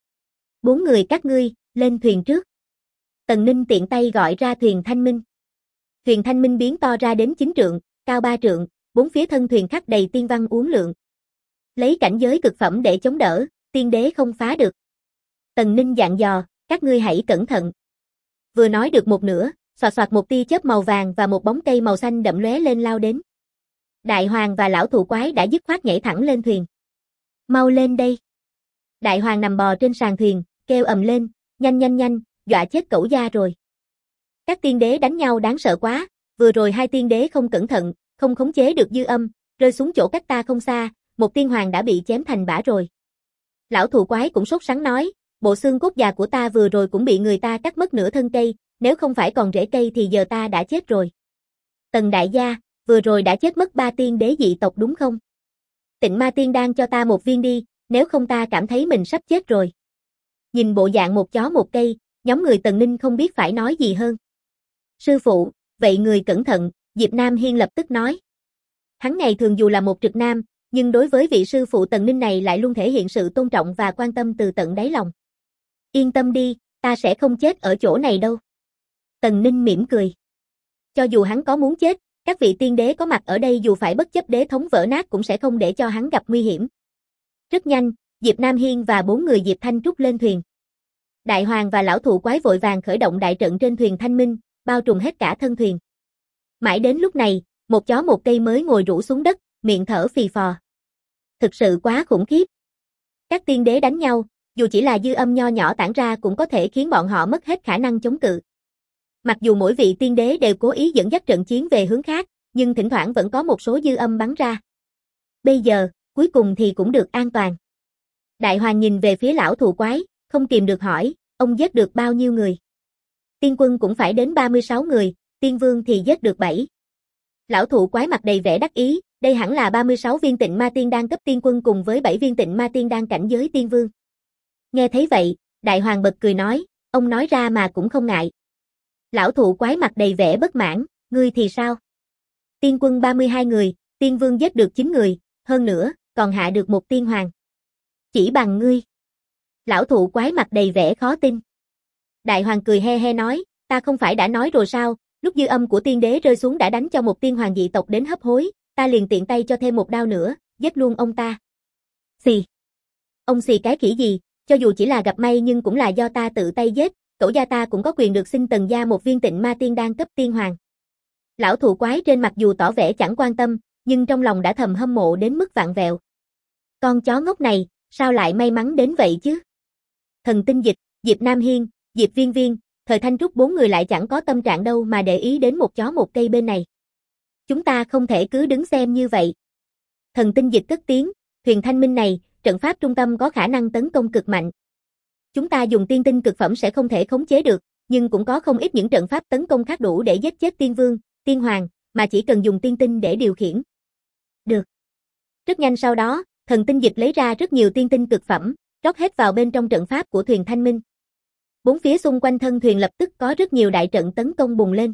[SPEAKER 1] 4 người các ngươi, lên thuyền trước. Tần Ninh tiện tay gọi ra thuyền Thanh Minh. Thuyền Thanh Minh biến to ra đến 9 trượng, cao 3 trượng, 4 phía thân thuyền khắc đầy tiên văn uốn lượn. Lấy cảnh giới cực phẩm để chống đỡ, tiên đế không phá được. Tần Ninh dặn dò, các ngươi hãy cẩn thận. Vừa nói được một nửa, xoạt xoạt một tia chớp màu vàng và một bóng cây màu xanh đậm lóe lên lao đến. Đại Hoàng và lão thụ quái đã dứt khoát nhảy thẳng lên thuyền. Mau lên đây. Đại Hoàng nằm bò trên sàn thuyền, kêu ầm lên, nhanh nhanh nhanh, dọa chết cẩu gia rồi. Các tiên đế đánh nhau đáng sợ quá, vừa rồi hai tiên đế không cẩn thận, không khống chế được dư âm, rơi xuống chỗ cách ta không xa, một tiên hoàng đã bị chém thành bã rồi. Lão thụ quái cũng sốt sắng nói, bộ xương cốt già của ta vừa rồi cũng bị người ta cắt mất nửa thân cây, nếu không phải còn rễ cây thì giờ ta đã chết rồi. Tần đại gia, vừa rồi đã chết mất 3 tiên đế dị tộc đúng không? Tịnh ma tiên đang cho ta một viên đi, nếu không ta cảm thấy mình sắp chết rồi. Nhìn bộ dạng một chó một cây, nhóm người Tần Ninh không biết phải nói gì hơn. Sư phụ, vậy người cẩn thận, Diệp Nam Hiên lập tức nói. Hắn ngày thường dù là một trực nam, nhưng đối với vị sư phụ Tần Ninh này lại luôn thể hiện sự tôn trọng và quan tâm từ tận đáy lòng. Yên tâm đi, ta sẽ không chết ở chỗ này đâu. Tần Ninh mỉm cười. Cho dù hắn có muốn chết, các vị tiên đế có mặt ở đây dù phải bất chấp đế thống vỡ nát cũng sẽ không để cho hắn gặp nguy hiểm. Rất nhanh, Diệp Nam Hiên và 4 người Diệp Thanh Trúc lên thuyền. Đại Hoàng và lão thụ quái vội vàng khởi động đại trận trên thuyền Thanh Minh, bao trùm hết cả thân thuyền. Mãi đến lúc này, một chó một cây mới ngồi rũ xuống đất, miệng thở phì phò. Thực sự quá khủng khiếp. Các tiên đế đánh nhau, dù chỉ là dư âm nho nhỏ tản ra cũng có thể khiến bọn họ mất hết khả năng chống cự. Mặc dù mỗi vị tiên đế đều cố ý dẫn dắt trận chiến về hướng khác, nhưng thỉnh thoảng vẫn có một số dư âm bắn ra. Bây giờ, cuối cùng thì cũng được an toàn. Đại Hoàng nhìn về phía lão thụ quái, không kìm được hỏi, ông giết được bao nhiêu người? Tiên quân cũng phải đến 36 người, tiên vương thì giết được 7. Lão thụ quái mặt đầy vẻ đắc ý, đây hẳn là 36 viên tịnh ma tiên đan cấp tiên quân cùng với 7 viên tịnh ma tiên đan cảnh giới tiên vương. Nghe thấy vậy, Đại Hoàng bật cười nói, ông nói ra mà cũng không ngại. Lão thụ quái mặt đầy vẻ bất mãn, ngươi thì sao? Tiên quân 32 người, tiên vương giết được 9 người, hơn nữa, còn hạ được một tiên hoàng. Chỉ bằng ngươi. Lão thụ quái mặt đầy vẻ khó tin. Đại Hoàng cười he he nói, ta không phải đã nói rồi sao, lúc dư âm của tiên đế rơi xuống đã đánh cho một tiên hoàng dị tộc đến hấp hối, ta liền tiện tay cho thêm một đao nữa, giết luôn ông ta. Xì. Ông xì cái khỉ gì, cho dù chỉ là gặp may nhưng cũng là do ta tự tay giết, tổ gia ta cũng có quyền được xin Tần gia một viên tịnh ma tiên đan cấp tiên hoàng. Lão thụ quái trên mặt dù tỏ vẻ chẳng quan tâm, nhưng trong lòng đã thầm hâm mộ đến mức vạn vẹo. Con chó ngốc này, sao lại may mắn đến vậy chứ? Thần Tinh Dịch, Diệp Nam Hiên, Diệp Viên Viên, Thời Thanh Trúc 4 người lại chẳng có tâm trạng đâu mà để ý đến một chó một cây bên này. Chúng ta không thể cứ đứng xem như vậy. Thần Tinh Dịch cất tiếng, thuyền Thanh Minh này, trận pháp trung tâm có khả năng tấn công cực mạnh. Chúng ta dùng tiên tinh cực phẩm sẽ không thể khống chế được, nhưng cũng có không ít những trận pháp tấn công khác đủ để giết chết tiên vương, tiên hoàng, mà chỉ cần dùng tiên tinh để điều khiển. Được. Rất nhanh sau đó, Thần Tinh Dịch lấy ra rất nhiều tiên tinh cực phẩm, rót hết vào bên trong trận pháp của thuyền Thanh Minh. Bốn phía xung quanh thân thuyền lập tức có rất nhiều đại trận tấn công bùng lên.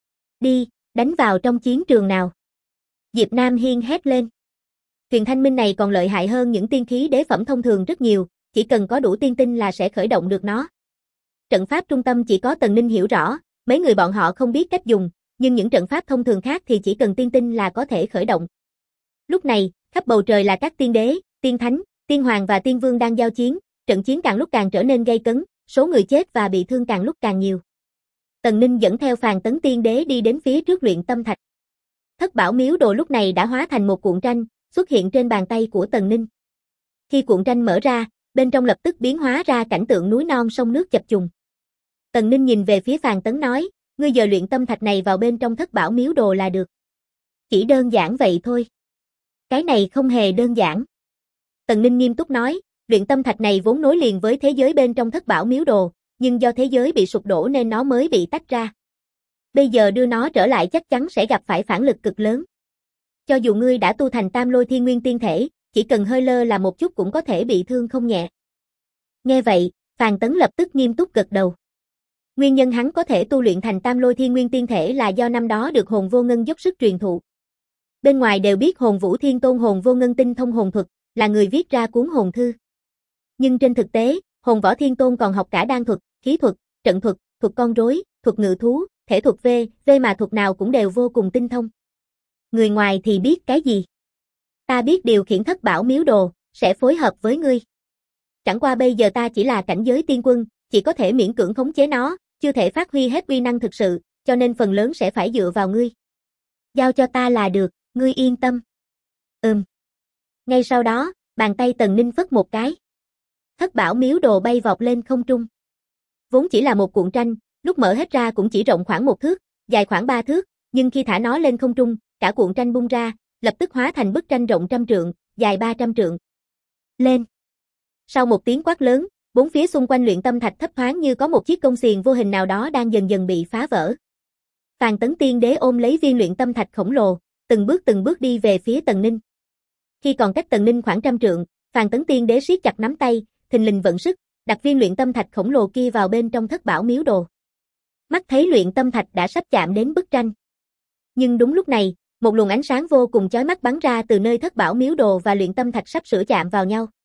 [SPEAKER 1] Đi, đánh vào trong chiến trường nào. Diệp Nam Hiên hét lên. Thuyền Thanh Minh này còn lợi hại hơn những tiên khí đế phẩm thông thường rất nhiều, chỉ cần có đủ tiên tinh là sẽ khởi động được nó. Trận pháp trung tâm chỉ có Tần Ninh hiểu rõ, mấy người bọn họ không biết cách dùng, nhưng những trận pháp thông thường khác thì chỉ cần tiên tinh là có thể khởi động. Lúc này, khắp bầu trời là các tiên đế, tiên thánh, tiên hoàng và tiên vương đang giao chiến, trận chiến càng lúc càng trở nên gay cấn, số người chết và bị thương càng lúc càng nhiều. Tần Ninh dẫn theo Phàn Tấn Tiên Đế đi đến phía trước luyện tâm thạch. Thất bảo miếu đồ lúc này đã hóa thành một cuộn tranh, xuất hiện trên bàn tay của Tần Ninh. Khi cuộn tranh mở ra, bên trong lập tức biến hóa ra cảnh tượng núi non sông nước chập trùng. Tần Ninh nhìn về phía Phàn Tấn nói, ngươi giờ luyện tâm thạch này vào bên trong thất bảo miếu đồ là được. Chỉ đơn giản vậy thôi. Cái này không hề đơn giản. Tần Ninh nghiêm túc nói, luyện tâm thạch này vốn nối liền với thế giới bên trong thất bảo miếu đồ, nhưng do thế giới bị sụp đổ nên nó mới bị tách ra. Bây giờ đưa nó trở lại chắc chắn sẽ gặp phải phản lực cực lớn. Cho dù ngươi đã tu thành Tam Lôi Thiên Nguyên Tiên Thể, chỉ cần hơi lơ là một chút cũng có thể bị thương không nhẹ. Nghe vậy, Phàn Tấn lập tức nghiêm túc gật đầu. Nguyên nhân hắn có thể tu luyện thành Tam Lôi Thiên Nguyên Tiên Thể là do năm đó được Hồn Vô Ngân dốc sức truyền thụ. Bên ngoài đều biết Hồn Vũ Thiên Tôn Hồn Vô Ngân tinh thông hồn thuật, là người viết ra cuốn hồn thư. Nhưng trên thực tế, Hồn Võ Thiên Tôn còn học cả đan thuật, khí thuật, trận thuật, thuật con rối, thuật ngự thú, thể thuật V mà thuật nào cũng đều vô cùng tinh thông. Người ngoài thì biết cái gì? Ta biết điều khiển thất bảo miếu đồ, sẽ phối hợp với ngươi. Chẳng qua bây giờ ta chỉ là cảnh giới tiên quân, chỉ có thể miễn cưỡng khống chế nó, chưa thể phát huy hết uy năng thực sự, cho nên phần lớn sẽ phải dựa vào ngươi. Giao cho ta là được, ngươi yên tâm. Ngay sau đó, bàn tay Tần Ninh phất một cái. Thất bảo miếu đồ bay vọt lên không trung. Vốn chỉ là một cuộn tranh, lúc mở hết ra cũng chỉ rộng khoảng 1 thước, dài khoảng 3 thước, nhưng khi thả nó lên không trung, cả cuộn tranh bung ra, lập tức hóa thành bức tranh rộng 100 trượng, dài 300 trượng. Lên! Sau một tiếng quát lớn, bốn phía xung quanh luyện tâm thạch thấp thoáng như có một chiếc công xiềng vô hình nào đó đang dần dần bị phá vỡ. Phàn Tấn Tiên Đế ôm lấy viên luyện tâm thạch khổng lồ, từng bước đi về phía Tần Ninh. Khi còn cách Tần Ninh khoảng 100 trượng, Phàn Tấn Tiên Đế siết chặt nắm tay, thình lình vận sức, đặt viên luyện tâm thạch khổng lồ kia vào bên trong thất bảo miếu đồ. Mắt thấy luyện tâm thạch đã sắp chạm đến bức tranh. Nhưng đúng lúc này, một luồng ánh sáng vô cùng chói mắt bắn ra từ nơi thất bảo miếu đồ và luyện tâm thạch sắp sửa chạm vào nhau.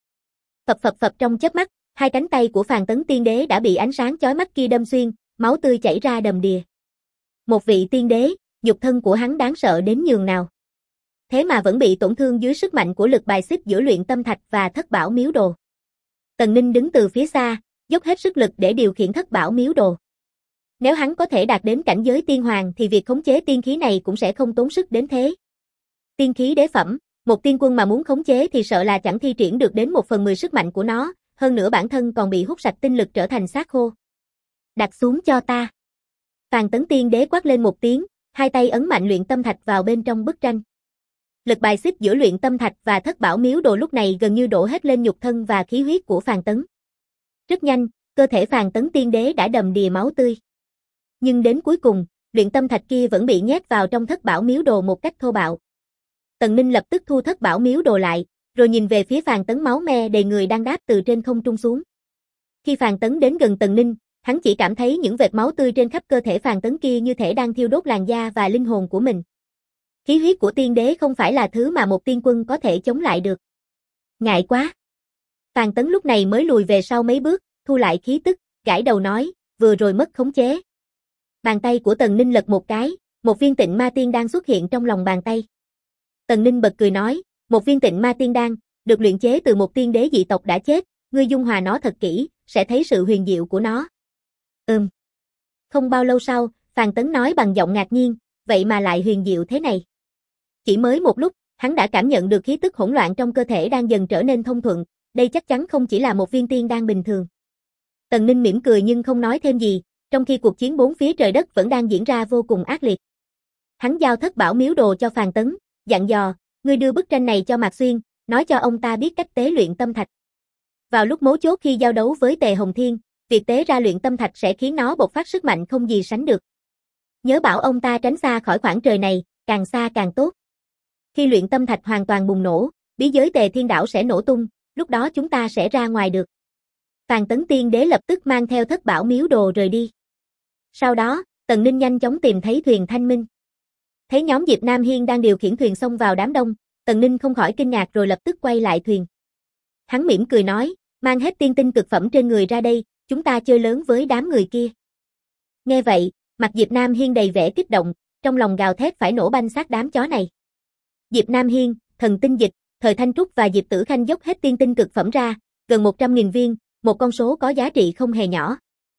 [SPEAKER 1] Phập trong chớp mắt, hai cánh tay của Phàn Tấn Tiên Đế đã bị ánh sáng chói mắt kia đâm xuyên, máu tươi chảy ra đầm đìa. Một vị tiên đế, nhục thân của hắn đáng sợ đến nhường nào. Thế mà vẫn bị tổn thương dưới sức mạnh của lực bài xích giữa luyện tâm thạch và thất bảo miếu đồ. Tần Ninh đứng từ phía xa, dốc hết sức lực để điều khiển thất bảo miếu đồ. Nếu hắn có thể đạt đến cảnh giới tiên hoàng thì việc khống chế tiên khí này cũng sẽ không tốn sức đến thế. Tiên khí đế phẩm, một tiên quân mà muốn khống chế thì sợ là chẳng thi triển được đến 1/10 sức mạnh của nó, hơn nữa bản thân còn bị hút sạch tinh lực trở thành xác khô. Đặt xuống cho ta. Phàn Tấn Tiên Đế quát lên một tiếng, hai tay ấn mạnh luyện tâm thạch vào bên trong bức tranh. Lực bài xích giữa luyện tâm thạch và thất bảo miếu đồ lúc này gần như đổ hết lên nhục thân và khí huyết của Phàn Tấn. Rất nhanh, cơ thể Phàn Tấn Tiên Đế đã đầm đìa máu tươi. Nhưng đến cuối cùng, luyện tâm thạch kia vẫn bị nhét vào trong thất bảo miếu đồ một cách thô bạo. Tần Ninh lập tức thu thất bảo miếu đồ lại, rồi nhìn về phía Phàn Tấn máu me đầy người đang đáp từ trên không trung xuống. Khi Phàn Tấn đến gần Tần Ninh, hắn chỉ cảm thấy những vệt máu tươi trên khắp cơ thể Phàn Tấn kia như thể đang thiêu đốt làn da và linh hồn của mình. Khí huyết của tiên đế không phải là thứ mà một tiên quân có thể chống lại được. Ngại quá. Phàn Tấn lúc này mới lùi về sau mấy bước, thu lại khí tức, gãi đầu nói, vừa rồi mất khống chế. Bàn tay của Tần Ninh lật một cái, một viên tịnh ma tiên đan xuất hiện trong lòng bàn tay. Tần Ninh bật cười nói, một viên tịnh ma tiên đan, được luyện chế từ một tiên đế dị tộc đã chết, ngươi dung hòa nó thật kỹ, sẽ thấy sự huyền diệu của nó. Không bao lâu sau, Phàn Tấn nói bằng giọng ngạc nhiên, vậy mà lại huyền diệu thế này. Chỉ mới một lúc, hắn đã cảm nhận được khí tức hỗn loạn trong cơ thể đang dần trở nên thông thuận, đây chắc chắn không chỉ là một viên tiên đan bình thường. Tần Ninh mỉm cười nhưng không nói thêm gì, trong khi cuộc chiến bốn phía trời đất vẫn đang diễn ra vô cùng ác liệt. Hắn giao thất bảo miếu đồ cho Phàn Tấn, dặn dò, ngươi đưa bức tranh này cho Mạc Xuyên, nói cho ông ta biết cách tế luyện tâm thạch. Vào lúc mấu chốt khi giao đấu với Tề Hồng Thiên, việc tế ra luyện tâm thạch sẽ khiến nó bộc phát sức mạnh không gì sánh được. Nhớ bảo ông ta tránh xa khỏi khoảng trời này, càng xa càng tốt. Khi luyện tâm thạch hoàn toàn bùng nổ, bí giới Tề Thiên Đảo sẽ nổ tung, lúc đó chúng ta sẽ ra ngoài được. Phàn Tấn Tiên Đế lập tức mang theo thất bảo miếu đồ rời đi. Sau đó, Tần Ninh nhanh chóng tìm thấy thuyền Thanh Minh. Thấy nhóm Diệp Nam Hiên đang điều khiển thuyền xông vào đám đông, Tần Ninh không khỏi kinh ngạc rồi lập tức quay lại thuyền. Hắn mỉm cười nói, mang hết tiên tinh cực phẩm trên người ra đây, chúng ta chơi lớn với đám người kia. Nghe vậy, mặt Diệp Nam Hiên đầy vẻ kích động, trong lòng gào thét phải nổ banh xác đám chó này. Diệp Nam Hiên, Thần Tinh Dịch, Thời Thanh Trúc và Diệp Tử Khanh dốc hết tiên tinh cực phẩm ra, gần 100.000 viên, một con số có giá trị không hề nhỏ.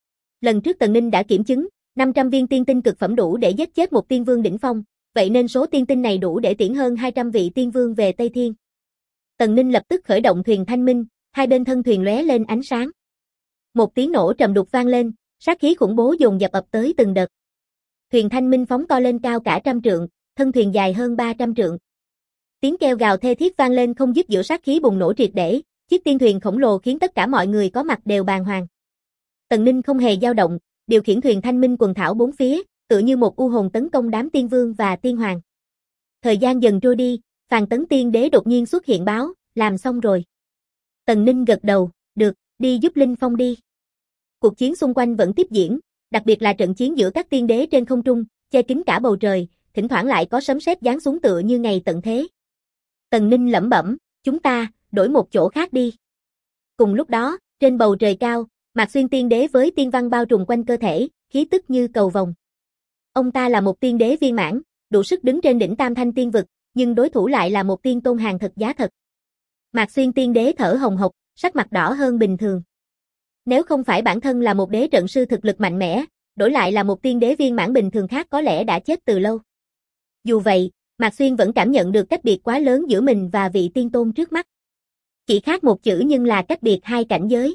[SPEAKER 1] Lần trước Tần Ninh đã kiểm chứng, 500 viên tiên tinh cực phẩm đủ để giết chết một tiên vương đỉnh phong, vậy nên số tiên tinh này đủ để tiễn hơn 200 vị tiên vương về Tây Thiên. Tần Ninh lập tức khởi động thuyền Thanh Minh, hai bên thân thuyền lóe lên ánh sáng. Một tiếng nổ trầm đục vang lên, sát khí khủng bố dồn dập ập tới từng đợt. Thuyền Thanh Minh phóng to lên cao cả 100 trượng, thân thuyền dài hơn 300 trượng. Tiếng kêu gào thê thiết vang lên không dứt giữa sát khí bùng nổ triệt để, chiếc tiên thuyền khổng lồ khiến tất cả mọi người có mặt đều bàng hoàng. Tần Ninh không hề dao động, điều khiển thuyền Thanh Minh quần thảo bốn phía, tựa như một u hồn tấn công đám tiên vương và tiên hoàng. Thời gian dần trôi đi, Phàn Tấn Tiên Đế đột nhiên xuất hiện báo, làm xong rồi. Tần Ninh gật đầu, được, đi giúp Linh Phong đi. Cuộc chiến xung quanh vẫn tiếp diễn, đặc biệt là trận chiến giữa các tiên đế trên không trung, che kín cả bầu trời, thỉnh thoảng lại có sấm sét giáng xuống tựa như ngày tận thế. Tần Ninh lẩm bẩm, chúng ta, đổi một chỗ khác đi. Cùng lúc đó, trên bầu trời cao, Mạc Xuyên Tiên Đế với tiên văn bao trùm quanh cơ thể, khí tức như cầu vồng. Ông ta là một tiên đế viên mãn, đủ sức đứng trên đỉnh Tam Thanh Tiên Vực, nhưng đối thủ lại là một tiên tôn hàng thật giá thật. Mạc Xuyên Tiên Đế thở hồng hộc, sắc mặt đỏ hơn bình thường. Nếu không phải bản thân là một đế trận sư thực lực mạnh mẽ, đổi lại là một tiên đế viên mãn bình thường khác có lẽ đã chết từ lâu. Dù vậy, Mạc Xuyên vẫn cảm nhận được cách biệt quá lớn giữa mình và vị tiên tôn trước mắt. Chỉ khác một chữ nhưng là cách biệt hai cảnh giới.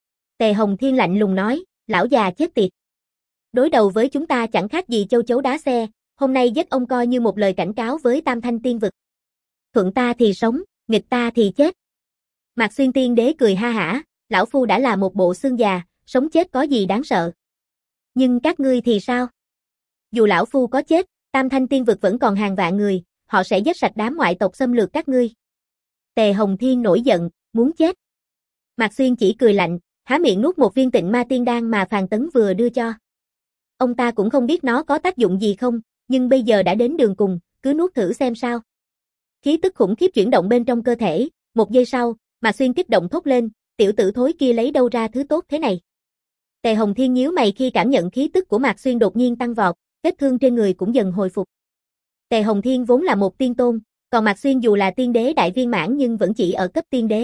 [SPEAKER 1] Tề Hồng Thiên lạnh lùng nói, lão già chết tiệt. Đối đầu với chúng ta chẳng khác gì châu chấu đá xe, hôm nay giết ông coi như một lời cảnh cáo với Tam Thanh Tiên Vực. Thuận ta thì sống, nghịch ta thì chết. Mạc Xuyên tiên đế cười ha hả, lão phu đã là một bộ xương già, sống chết có gì đáng sợ. Nhưng các ngươi thì sao? Dù lão phu có chết, Tam Thanh Tiên Vực vẫn còn hàng vạn người, họ sẽ giết sạch đám ngoại tộc xâm lược các ngươi. Tề Hồng Thiên nổi giận, muốn chết. Mạc Xuyên chỉ cười lạnh, há miệng nuốt một viên Tịnh Ma Tiên Đan mà Phàn Tấn vừa đưa cho. Ông ta cũng không biết nó có tác dụng gì không, nhưng bây giờ đã đến đường cùng, cứ nuốt thử xem sao. Khí tức khủng khiếp chuyển động bên trong cơ thể, một giây sau, Mạc Xuyên kích động thốt lên, tiểu tử thối kia lấy đâu ra thứ tốt thế này. Tề Hồng Thiên nhíu mày khi cảm nhận khí tức của Mạc Xuyên đột nhiên tăng vọt, vết thương trên người cũng dần hồi phục. Tề Hồng Thiên vốn là một tiên tôn, còn Mạc Xuyên dù là tiên đế đại viên mãn nhưng vẫn chỉ ở cấp tiên đế.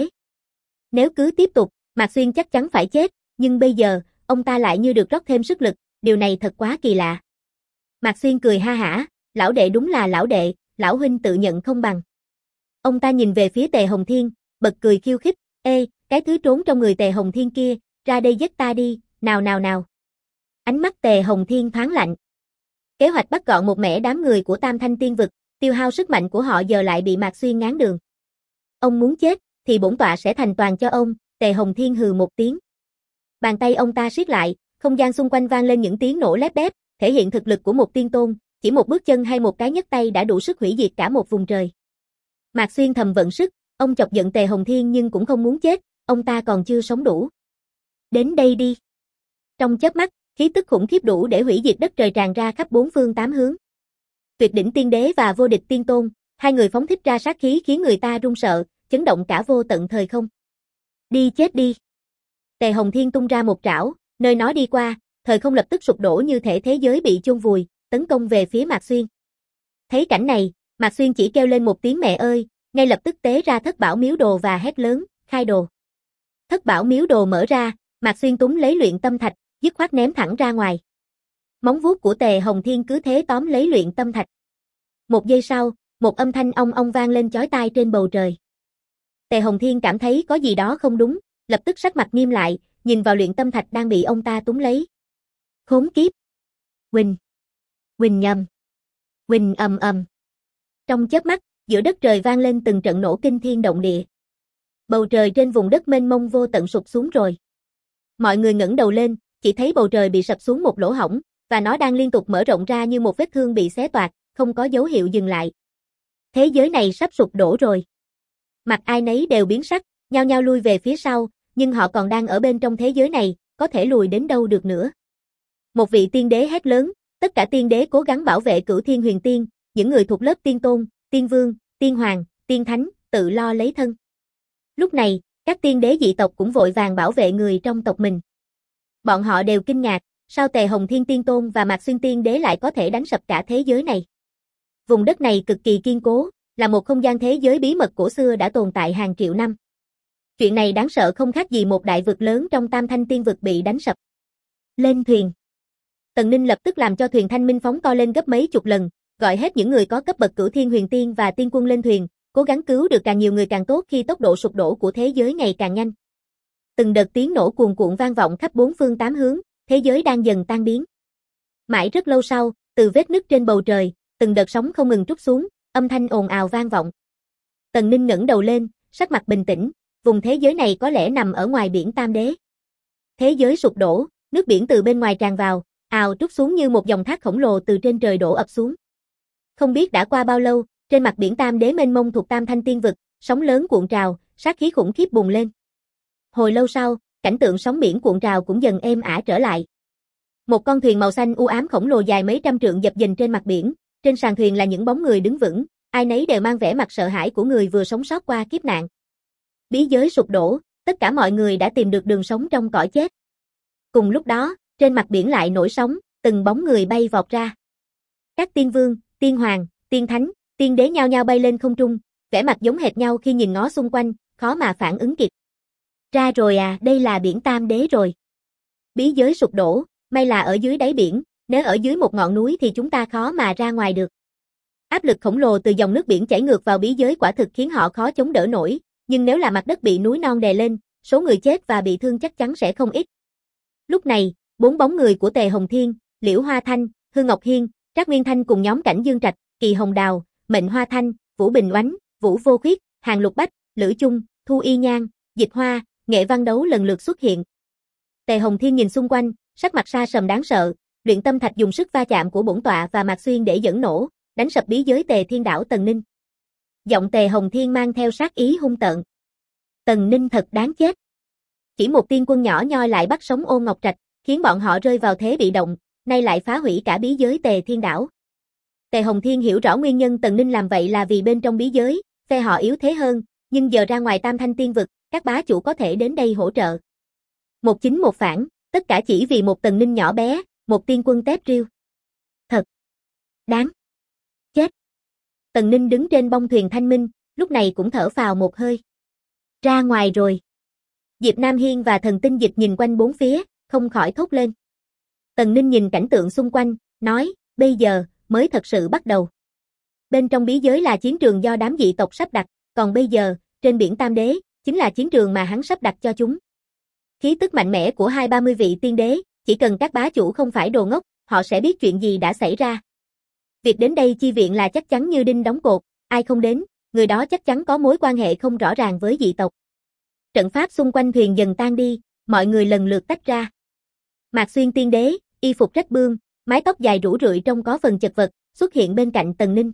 [SPEAKER 1] Nếu cứ tiếp tục, Mạc Xuyên chắc chắn phải chết, nhưng bây giờ, ông ta lại như được rót thêm sức lực, điều này thật quá kỳ lạ. Mạc Xuyên cười ha hả, lão đệ đúng là lão đệ, lão huynh tự nhận không bằng. Ông ta nhìn về phía Tề Hồng Thiên, bật cười khiêu khích, ê, cái thứ trốn trong người Tề Hồng Thiên kia, ra đây giết ta đi, nào nào nào. Ánh mắt Tề Hồng Thiên thoáng lạnh. Kế hoạch bắt gọn một mẻ đám người của Tam Thanh Tiên Vực, tiêu hao sức mạnh của họ giờ lại bị Mạc Xuyên ngáng đường. Ông muốn chết, thì bổn tọa sẽ thành toàn cho ông, Tề Hồng Thiên hừ một tiếng. Bàn tay ông ta siết lại, không gian xung quanh vang lên những tiếng nổ lép bép, thể hiện thực lực của một tiên tôn, chỉ một bước chân hay một cái nhấc tay đã đủ sức hủy diệt cả một vùng trời. Mạc Xuyên thầm vận sức, ông chọc giận Tề Hồng Thiên nhưng cũng không muốn chết, ông ta còn chưa sống đủ. Đến đây đi. Trong chớp mắt, khí tức khủng khiếp đủ để hủy diệt đất trời tràn ra khắp bốn phương tám hướng. Tuyệt đỉnh tiên đế và vô địch tiên tôn, hai người phóng thích ra sát khí khiến người ta run sợ, chấn động cả vô tận thời không. Đi chết đi. Tề Hồng Thiên tung ra một trảo, nơi nó đi qua, thời không lập tức sụp đổ như thể thế giới bị chôn vùi, tấn công về phía Mạc Xuyên. Thấy cảnh này, Mạc Xuyên chỉ kêu lên một tiếng mẹ ơi, ngay lập tức tế ra Thất Bảo Miếu Đồ và hét lớn, khai đồ. Thất Bảo Miếu Đồ mở ra, Mạc Xuyên túm lấy luyện tâm thạch, dứt khoát ném thẳng ra ngoài. Móng vuốt của Tề Hồng Thiên cứ thế tóm lấy luyện tâm thạch. Một giây sau, một âm thanh ong ong vang lên chói tai trên bầu trời. Tề Hồng Thiên cảm thấy có gì đó không đúng, lập tức sắc mặt nghiêm lại, nhìn vào luyện tâm thạch đang bị ông ta túm lấy. Khốn kiếp! Huỳnh! Huỳnh nhầm! Huỳnh ầm ầm! Trong chớp mắt, giữa đất trời vang lên từng trận nổ kinh thiên động địa. Bầu trời trên vùng đất mênh mông vô tận sụp xuống rồi. Mọi người ngẩng đầu lên, chỉ thấy bầu trời bị sập xuống một lỗ hổng, và nó đang liên tục mở rộng ra như một vết thương bị xé toạc, không có dấu hiệu dừng lại. Thế giới này sắp sụp đổ rồi. Mặt ai nấy đều biến sắc, nhao nhao lui về phía sau, nhưng họ còn đang ở bên trong thế giới này, có thể lùi đến đâu được nữa. Một vị tiên đế hét lớn, tất cả tiên đế cố gắng bảo vệ Cửu Thiên Huyền Tiên, những người thuộc lớp tiên tôn, tiên vương, tiên hoàng, tiên thánh, tự lo lấy thân. Lúc này, các tiên đế dị tộc cũng vội vàng bảo vệ người trong tộc mình. Bọn họ đều kinh ngạc, sao Tề Hồng Thiên Tiên Tôn và Mạc Xuyên Tiên Đế lại có thể đánh sập cả thế giới này. Vùng đất này cực kỳ kiên cố, là một không gian thế giới bí mật cổ xưa đã tồn tại hàng triệu năm. Chuyện này đáng sợ không khác gì một đại vực lớn trong Tam Thanh Tiên Vực bị đánh sập. Lên thuyền. Tần Ninh lập tức làm cho thuyền thanh minh phóng to lên gấp mấy chục lần, gọi hết những người có cấp bậc Cửu Thiên Huyền Tiên và Tiên Quân lên thuyền, cố gắng cứu được càng nhiều người càng tốt khi tốc độ sụp đổ của thế giới ngày càng nhanh. Từng đợt tiếng nổ cuồn cuộn vang vọng khắp bốn phương tám hướng, thế giới đang dần tan biến. Mãi rất lâu sau, từ vết nứt trên bầu trời, từng đợt sóng không ngừng trút xuống, âm thanh ồn ào vang vọng. Tần Ninh ngẩng đầu lên, sắc mặt bình tĩnh, vùng thế giới này có lẽ nằm ở ngoài biển Tam Đế. Thế giới sụp đổ, nước biển từ bên ngoài tràn vào, ào trút xuống như một dòng thác khổng lồ từ trên trời đổ ập xuống. Không biết đã qua bao lâu, trên mặt biển Tam Đế mênh mông thuộc Tam Thanh Tiên Vực, sóng lớn cuộn trào, sát khí khủng khiếp bùng lên. Hồi lâu sau, cảnh tượng sóng biển cuộn trào cũng dần êm ả trở lại. Một con thuyền màu xanh u ám khổng lồ dài mấy trăm trượng dập dềnh trên mặt biển, trên sàn thuyền là những bóng người đứng vững, ai nấy đều mang vẻ mặt sợ hãi của người vừa sống sót qua kiếp nạn. Bí giới sụp đổ, tất cả mọi người đã tìm được đường sống trong cõi chết. Cùng lúc đó, trên mặt biển lại nổi sóng, từng bóng người bay vọt ra. Các tiên vương, tiên hoàng, tiên thánh, tiên đế nhao nhao bay lên không trung, vẻ mặt giống hệt nhau khi nhìn ngó xung quanh, khó mà phản ứng kịp. Ra rồi à, đây là biển Tam Đế rồi. Bí giới sụp đổ, may là ở dưới đáy biển, nếu ở dưới một ngọn núi thì chúng ta khó mà ra ngoài được. Áp lực khổng lồ từ dòng nước biển chảy ngược vào bí giới quả thực khiến họ khó chống đỡ nổi, nhưng nếu là mặt đất bị núi non đè lên, số người chết và bị thương chắc chắn sẽ không ít. Lúc này, 4 bóng người của Tề Hồng Thiên, Liễu Hoa Thanh, Hư Ngọc Hiên, Trác Nguyên Thanh cùng nhóm Cảnh Dương Trạch, Kỳ Hồng Đào, Mệnh Hoa Thanh, Vũ Bình Oánh, Vũ Vô Khuyết, Hàn Lục Bách, Lữ Chung, Thu Y Nhan, Dịch Hoa, Nghệ Văn Đấu lần lượt xuất hiện. Tề Hồng Thiên nhìn xung quanh, sắc mặt sa sầm đáng sợ, Luyện Tâm Thạch dùng sức va chạm của bổn tọa và Mạc Xuyên để dẫn nổ, đánh sập bí giới Tề Thiên Đảo Tần Ninh. Giọng Tề Hồng Thiên mang theo sát ý hung tợn. Tần Ninh thật đáng chết. Chỉ một tiên quân nhỏ nhoi lại bắt sống Ôn Ngọc Trạch, khiến bọn họ rơi vào thế bị động, nay lại phá hủy cả bí giới Tề Thiên Đảo. Tề Hồng Thiên hiểu rõ nguyên nhân Tần Ninh làm vậy là vì bên trong bí giới, phe họ yếu thế hơn, nhưng giờ ra ngoài Tam Thanh Tiên Vực, các bá chủ có thể đến đây hỗ trợ. Một chính một phản, tất cả chỉ vì một Tần Ninh nhỏ bé, một tiên quân tép riêu. Thật đáng chết. Tần Ninh đứng trên bông thuyền thanh minh, lúc này cũng thở phào một hơi. Ra ngoài rồi. Diệp Nam Hiên và Thần Tinh Dịch nhìn quanh bốn phía, không khỏi thốt lên. Tần Ninh nhìn cảnh tượng xung quanh, nói, bây giờ, mới thật sự bắt đầu. Bên trong bí giới là chiến trường do đám dị tộc sắp đặt, còn bây giờ, trên biển Tam Đế, chính là chiến trường mà hắn sắp đặt cho chúng. Khí tức mạnh mẽ của 20-30 vị tiên đế, chỉ cần các bá chủ không phải đồ ngốc, họ sẽ biết chuyện gì đã xảy ra. Việc đến đây chi viện là chắc chắn như đinh đóng cột, ai không đến, người đó chắc chắn có mối quan hệ không rõ ràng với dị tộc. Trận pháp xung quanh thuyền dần tan đi, mọi người lần lượt tách ra. Mạc Xuyên tiên đế, y phục rách bươm, mái tóc dài rủ rượi trông có phần chật vật, xuất hiện bên cạnh Tần Ninh.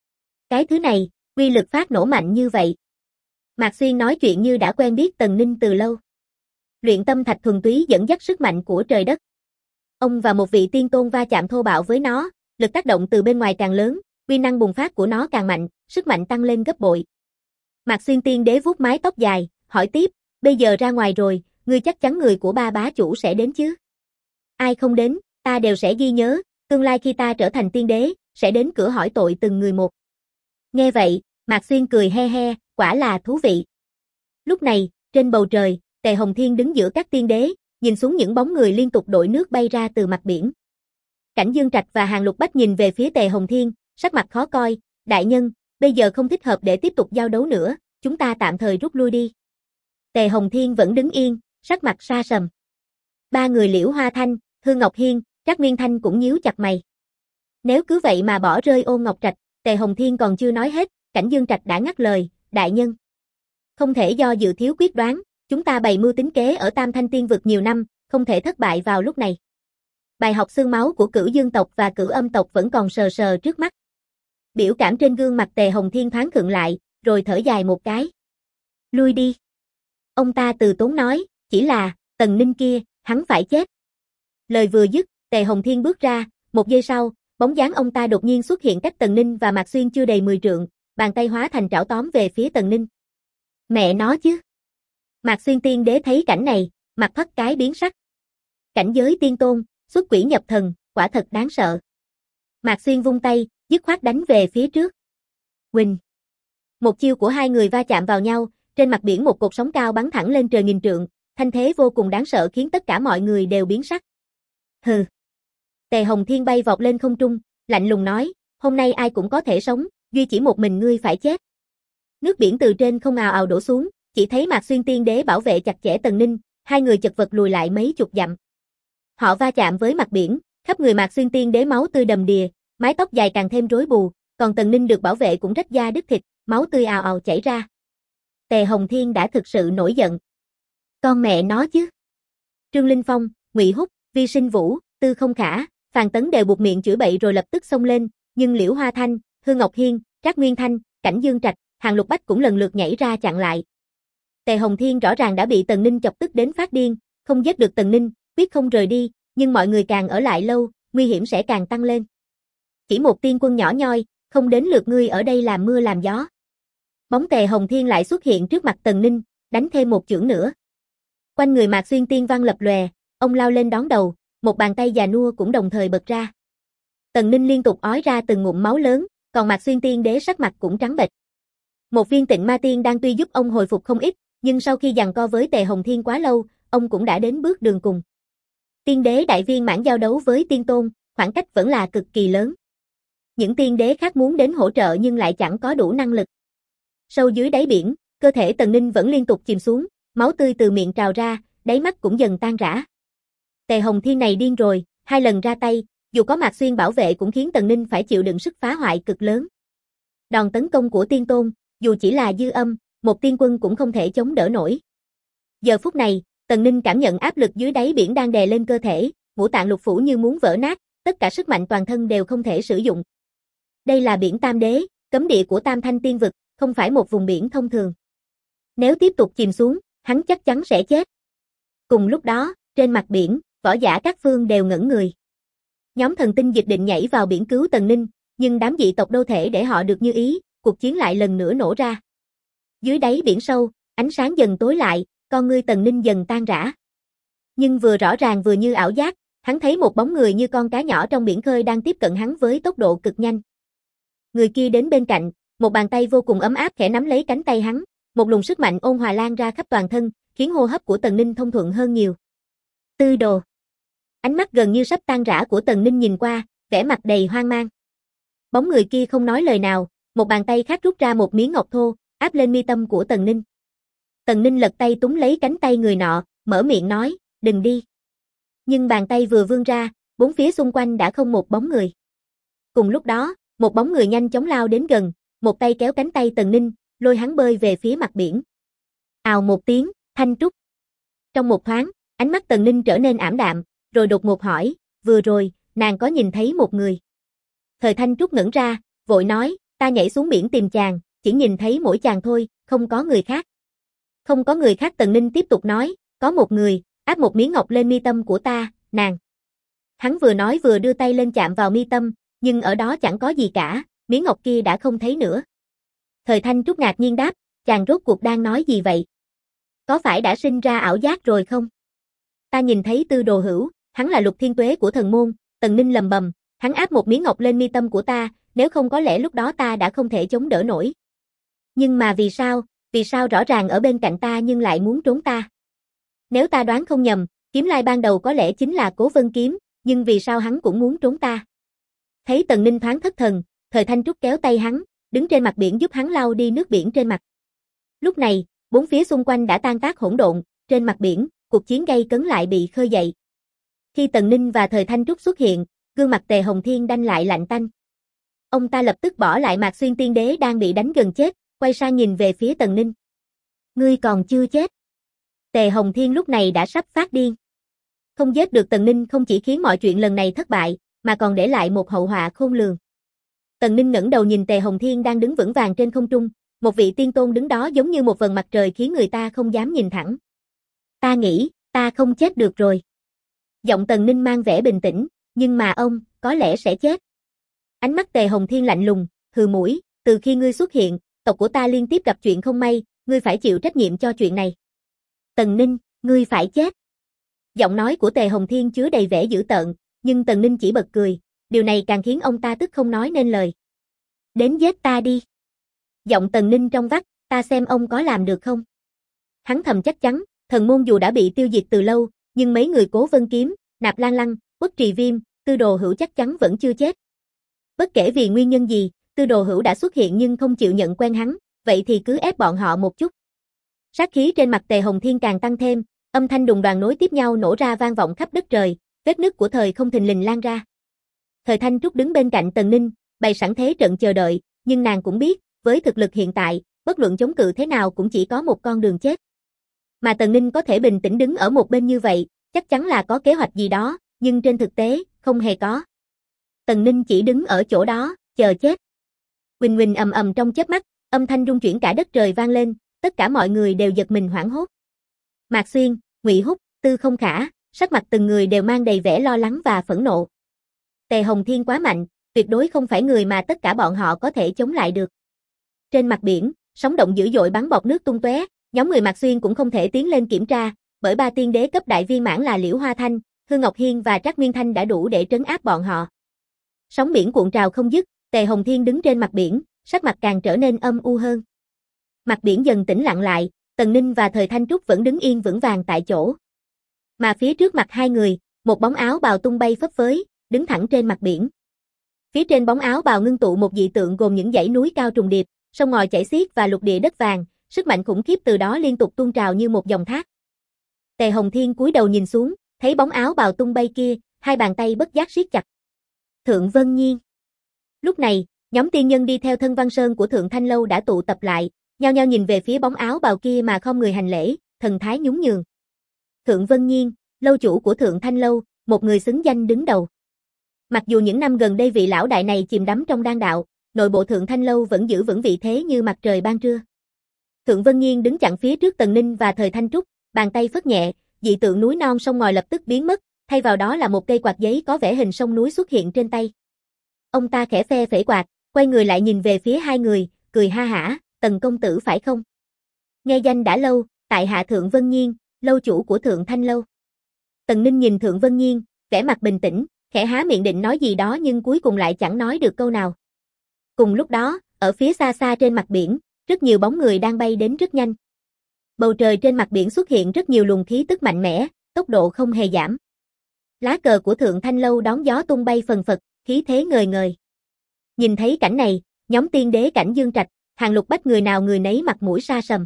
[SPEAKER 1] Cái thứ này, uy lực phát nổ mạnh như vậy. Mạc Xuyên nói chuyện như đã quen biết Tần Ninh từ lâu. Luyện tâm thạch thuần túy dẫn dắt sức mạnh của trời đất. Ông và một vị tiên tôn va chạm thô bạo với nó, lực tác động từ bên ngoài càng lớn, uy năng bùng phát của nó càng mạnh, sức mạnh tăng lên gấp bội. Mạc Xuyên tiên đế vuốt mái tóc dài, hỏi tiếp, bây giờ ra ngoài rồi, ngươi chắc chắn người của ba bá chủ sẽ đến chứ? Ai không đến, ta đều sẽ ghi nhớ, tương lai khi ta trở thành tiên đế, sẽ đến cửa hỏi tội từng người một. Nghe vậy, Mạc Xuyên cười he he, quả là thú vị. Lúc này, trên bầu trời, Tề Hồng Thiên đứng giữa các tiên đế, nhìn xuống những bóng người liên tục đội nước bay ra từ mặt biển. Cảnh Dương Trạch và Hàn Lục Bách nhìn về phía Tề Hồng Thiên, sắc mặt khó coi, đại nhân, bây giờ không thích hợp để tiếp tục giao đấu nữa, chúng ta tạm thời rút lui đi. Tề Hồng Thiên vẫn đứng yên, sắc mặt sa sầm. Ba người Liễu Hoa Thanh, Hư Ngọc Hiên, Trác Nguyên Thanh cũng nhíu chặt mày. Nếu cứ vậy mà bỏ rơi Ôn Ngọc Trạch, Tề Hồng Thiên còn chưa nói hết, Cảnh Dương Trạch đã ngắt lời, đại nhân. Không thể do dự thiếu quyết đoán, chúng ta bày mưu tính kế ở Tam Thanh Tiên Vực nhiều năm, không thể thất bại vào lúc này. Bài học xương máu của Cửu Dương tộc và Cửu Âm tộc vẫn còn sờ sờ trước mắt. Biểu cảm trên gương mặt Tề Hồng Thiên thoáng khựng lại, rồi thở dài một cái. Lui đi. Ông ta từ tốn nói, chỉ là, Tần Ninh kia, hắn phải chết. Lời vừa dứt, Tề Hồng Thiên bước ra, một giây sau, bóng dáng ông ta đột nhiên xuất hiện cách Tần Ninh và Mạc Xuyên chưa đầy 10 trượng, bàn tay hóa thành trảo tóm về phía Tần Ninh. Mẹ nó chứ. Mạc Xuyên tiên đế thấy cảnh này, mặt thoát cái biến sắc. Cảnh giới tiên tôn, xuất quỷ nhập thần, quả thật đáng sợ. Mạc Xuyên vung tay, dứt khoát đánh về phía trước. Huỳnh. Một chiêu của hai người va chạm vào nhau, trên mặt biển một cột sóng cao bắn thẳng lên trời nghìn trượng, thanh thế vô cùng đáng sợ khiến tất cả mọi người đều biến sắc. Hừ. Tề Hồng Thiên bay vọt lên không trung, lạnh lùng nói, hôm nay ai cũng có thể sống, duy chỉ một mình ngươi phải chết. Nước biển từ trên không ào ào đổ xuống, chỉ thấy Mạc Xuyên tiên đế bảo vệ chặt chẽ Tần Ninh, hai người chật vật lùi lại mấy chục dặm. Họ va chạm với mặt biển, khắp người Mạc Xuyên tiên đế máu tươi đầm đìa, mái tóc dài càng thêm rối bù, còn Tần Ninh được bảo vệ cũng rách da đứt thịt, máu tươi ào ào chảy ra. Tề Hồng Thiên đã thực sự nổi giận. Con mẹ nó chứ. Trương Linh Phong, Ngụy Húc, Vi Sinh Vũ, Tư Không Khả, Phàn Tấn đều buột miệng chửi bậy rồi lập tức xông lên, nhưng Liễu Hoa Thanh, Hư Ngọc Hiên, Trác Nguyên Thanh, Cảnh Dương Trạch, Hàn Lục Bách cũng lần lượt nhảy ra chặn lại. Tề Hồng Thiên rõ ràng đã bị Tần Ninh chọc tức đến phát điên, không giết được Tần Ninh, quyết không rời đi, nhưng mọi người càng ở lại lâu, nguy hiểm sẽ càng tăng lên. Chỉ một tiên quân nhỏ nhoi, không đến lượt ngươi ở đây làm mưa làm gió. Bóng Tề Hồng Thiên lại xuất hiện trước mặt Tần Ninh, đánh thêm một chưởng nữa. Quanh người Mạc Xuyên tiên văn lập lòe, ông lao lên đón đầu, một bàn tay già nua cũng đồng thời bật ra. Tần Ninh liên tục ói ra từng ngụm máu lớn, còn Mạc Xuyên tiên đế sắc mặt cũng trắng bệch. Một viên tịnh ma tiên đang tuy giúp ông hồi phục không ít, Nhưng sau khi giằng co với Tề Hồng Thiên quá lâu, ông cũng đã đến bước đường cùng. Tiên đế đại viên mãn giao đấu với tiên tôn, khoảng cách vẫn là cực kỳ lớn. Những tiên đế khác muốn đến hỗ trợ nhưng lại chẳng có đủ năng lực. Sâu dưới đáy biển, cơ thể Tần Ninh vẫn liên tục chìm xuống, máu tươi từ miệng trào ra, đáy mắt cũng dần tan rã. Tề Hồng Thiên này điên rồi, 2 lần ra tay, dù có Mạc Xuyên bảo vệ cũng khiến Tần Ninh phải chịu đựng sức phá hoại cực lớn. Đòn tấn công của tiên tôn, dù chỉ là dư âm, một tiên quân cũng không thể chống đỡ nổi. Giờ phút này, Tần Ninh cảm nhận áp lực dưới đáy biển đang đè lên cơ thể, ngũ tạng lục phủ như muốn vỡ nát, tất cả sức mạnh toàn thân đều không thể sử dụng. Đây là biển Tam Đế, cấm địa của Tam Thanh Tiên Vực, không phải một vùng biển thông thường. Nếu tiếp tục chìm xuống, hắn chắc chắn sẽ chết. Cùng lúc đó, trên mặt biển, võ giả các phương đều ngẩn người. Nhóm thần tinh dịch định nhảy vào biển cứu Tần Ninh, nhưng đám dị tộc đâu thể để họ được như ý, cuộc chiến lại lần nữa nổ ra. Dưới đáy biển sâu, ánh sáng dần tối lại, con ngươi Tần Ninh dần tan rã. Nhưng vừa rõ ràng vừa như ảo giác, hắn thấy một bóng người như con cá nhỏ trong biển khơi đang tiếp cận hắn với tốc độ cực nhanh. Người kia đến bên cạnh, một bàn tay vô cùng ấm áp khẽ nắm lấy cánh tay hắn, một luồng sức mạnh ôn hòa lan ra khắp toàn thân, khiến hô hấp của Tần Ninh thông thuận hơn nhiều. Tư Đồ. Ánh mắt gần như sắp tan rã của Tần Ninh nhìn qua, vẻ mặt đầy hoang mang. Bóng người kia không nói lời nào, một bàn tay khác rút ra một miếng ngọc thô, áp lên mi tâm của Tần Ninh. Tần Ninh lật tay túm lấy cánh tay người nọ, mở miệng nói, đừng đi. Nhưng bàn tay vừa vươn ra, bốn phía xung quanh đã không một bóng người. Cùng lúc đó, một bóng người nhanh chóng lao đến gần, một tay kéo cánh tay Tần Ninh, lôi hắn bơi về phía mặt biển. Ào một tiếng, thanh trúc. Trong một thoáng, ánh mắt Tần Ninh trở nên ảm đạm, rồi đột ngột hỏi, vừa rồi, nàng có nhìn thấy một người. Thời Thanh Trúc ngẩn ra, vội nói, ta nhảy xuống biển tìm chàng, chỉ nhìn thấy mỗi chàng thôi, không có người khác. Không có người khác. Tần Ninh tiếp tục nói, có một người, áp một miếng ngọc lên mi tâm của ta, nàng. Hắn vừa nói vừa đưa tay lên chạm vào mi tâm, nhưng ở đó chẳng có gì cả, miếng ngọc kia đã không thấy nữa. Thời Thanh Trúc ngạc nhiên đáp, chàng rốt cuộc đang nói gì vậy? Có phải đã sinh ra ảo giác rồi không? Ta nhìn thấy Tư Đồ Hữu, hắn là Lục Thiên Tuế của thần môn. Tần Ninh lầm bầm, hắn áp một miếng ngọc lên mi tâm của ta, nếu không có lẽ lúc đó ta đã không thể chống đỡ nổi. Nhưng mà vì sao rõ ràng ở bên cạnh ta nhưng lại muốn trốn ta? Nếu ta đoán không nhầm, kiếm lai ban đầu có lẽ chính là Cố Vân Kiếm, nhưng vì sao hắn cũng muốn trốn ta? Thấy Tần Ninh thoáng thất thần, Thời Thanh Trúc kéo tay hắn, đứng trên mặt biển giúp hắn lau đi nước biển trên mặt. Lúc này, bốn phía xung quanh đã tan tác hỗn độn, trên mặt biển, cuộc chiến gay cấn lại bị khơi dậy. Khi Tần Ninh và Thời Thanh Trúc xuất hiện, gương mặt Tề Hồng Thiên đanh lại lạnh tanh. Ông ta lập tức bỏ lại Mạc Xuyên tiên đế đang bị đánh gần chết, quay sang nhìn về phía Tần Ninh. Ngươi còn chưa chết. Tề Hồng Thiên lúc này đã sắp phát điên. Không giết được Tần Ninh không chỉ khiến mọi chuyện lần này thất bại, mà còn để lại một hậu họa khôn lường. Tần Ninh ngẩng đầu nhìn Tề Hồng Thiên đang đứng vững vàng trên không trung, một vị tiên tôn đứng đó giống như một vầng mặt trời khiến người ta không dám nhìn thẳng. Ta nghĩ, ta không chết được rồi. Giọng Tần Ninh mang vẻ bình tĩnh, nhưng mà ông, có lẽ sẽ chết. Ánh mắt Tề Hồng Thiên lạnh lùng, hừ mũi, từ khi ngươi xuất hiện, tộc của ta liên tiếp gặp chuyện không may, ngươi phải chịu trách nhiệm cho chuyện này. Tần Ninh, ngươi phải chết. Giọng nói của Tề Hồng Thiên chứa đầy vẻ dữ tợn, nhưng Tần Ninh chỉ bật cười, điều này càng khiến ông ta tức không nói nên lời. Đến giết ta đi. Giọng Tần Ninh trong vắt, ta xem ông có làm được không? Hắn thầm chắc chắn, thần môn dù đã bị tiêu diệt từ lâu, nhưng mấy người Cố Vân Kiếm, Nạp Lan Lăng, Uất Trì Viêm, Tư Đồ Hữu chắc chắn vẫn chưa chết. Bất kể vì nguyên nhân gì, Tư Đồ Hữu đã xuất hiện nhưng không chịu nhận quen hắn, vậy thì cứ ép bọn họ một chút. Sát khí trên mặt Tề Hồng Thiên càng tăng thêm, âm thanh đùng đoàng nối tiếp nhau nổ ra vang vọng khắp đất trời, vết nứt của thời không thình lình lan ra. Thời Thanh Trúc đứng bên cạnh Tần Ninh, bày sẵn thế trận chờ đợi, nhưng nàng cũng biết, với thực lực hiện tại, bất luận chống cự thế nào cũng chỉ có một con đường chết. Mà Tần Ninh có thể bình tĩnh đứng ở một bên như vậy, chắc chắn là có kế hoạch gì đó, nhưng trên thực tế, không hề có. Tần Ninh chỉ đứng ở chỗ đó, chờ chết. Huỳnh huỳnh ầm ầm trong chớp mắt, âm thanh rung chuyển cả đất trời vang lên, tất cả mọi người đều giật mình hoảng hốt. Mạc Xuyên, Ngụy Húc, Tư Không Khả, sắc mặt từng người đều mang đầy vẻ lo lắng và phẫn nộ. Tề Hồng Thiên quá mạnh, tuyệt đối không phải người mà tất cả bọn họ có thể chống lại được. Trên mặt biển, sóng động dữ dội bắn bọt nước tung tóe, nhóm người Mạc Xuyên cũng không thể tiến lên kiểm tra, bởi ba tiên đế cấp đại viên mãn là Liễu Hoa Thanh, Hương Ngọc Hiên và Trác Nguyên Thanh đã đủ để trấn áp bọn họ. Sóng biển cuộn trào không dứt, Tề Hồng Thiên đứng trên mặt biển, sắc mặt càng trở nên âm u hơn. Mặt biển dần tĩnh lặng lại, Tần Ninh và Thời Thanh Trúc vẫn đứng yên vững vàng tại chỗ. Mà phía trước mặt hai người, một bóng áo bào tung bay phấp phới, đứng thẳng trên mặt biển. Phía trên bóng áo bào ngưng tụ một dị tượng gồm những dãy núi cao trùng điệp, sông ngòi chảy xiết và lục địa đất vàng, sức mạnh khủng khiếp từ đó liên tục tuôn trào như một dòng thác. Tề Hồng Thiên cúi đầu nhìn xuống, thấy bóng áo bào tung bay kia, hai bàn tay bất giác siết chặt. Thượng Vân Nhiên. Lúc này, nhóm tiên nhân đi theo Thân Văn Sơn của Thượng Thanh Lâu đã tụ tập lại, nhao nhao nhìn về phía bóng áo bào kia mà không người hành lễ, thần thái nhún nhường. Thượng Vân Nhiên, lâu chủ của Thượng Thanh Lâu, một người xứng danh đứng đầu. Mặc dù những năm gần đây vị lão đại này chìm đắm trong đan đạo, nội bộ Thượng Thanh Lâu vẫn giữ vững vị thế như mặt trời ban trưa. Thượng Vân Nhiên đứng chặn phía trước Tần Ninh và Thời Thanh Trúc, bàn tay phất nhẹ, dị tượng núi non sông ngòi lập tức biến mất, thay vào đó là một cây quạt giấy có vẽ hình sông núi xuất hiện trên tay. Ông ta khẽ phe phẩy quạt, quay người lại nhìn về phía hai người, cười ha hả, Tần công tử phải không? Nghe danh đã lâu, tại hạ Thượng Vân Nhiên, lâu chủ của Thượng Thanh Lâu. Tần Ninh nhìn Thượng Vân Nhiên, vẻ mặt bình tĩnh, khẽ há miệng định nói gì đó nhưng cuối cùng lại chẳng nói được câu nào. Cùng lúc đó, ở phía xa xa trên mặt biển, rất nhiều bóng người đang bay đến rất nhanh. Bầu trời trên mặt biển xuất hiện rất nhiều luồng khí tức mạnh mẽ, tốc độ không hề giảm. Lá cờ của Thượng Thanh Lâu đón gió tung bay phần phật, khí thế ngời ngời. Nhìn thấy cảnh này, nhóm tiên đế cảnh Dương Trạch, Hàng Lục Bách người nào người nấy mặt mũi sa sầm.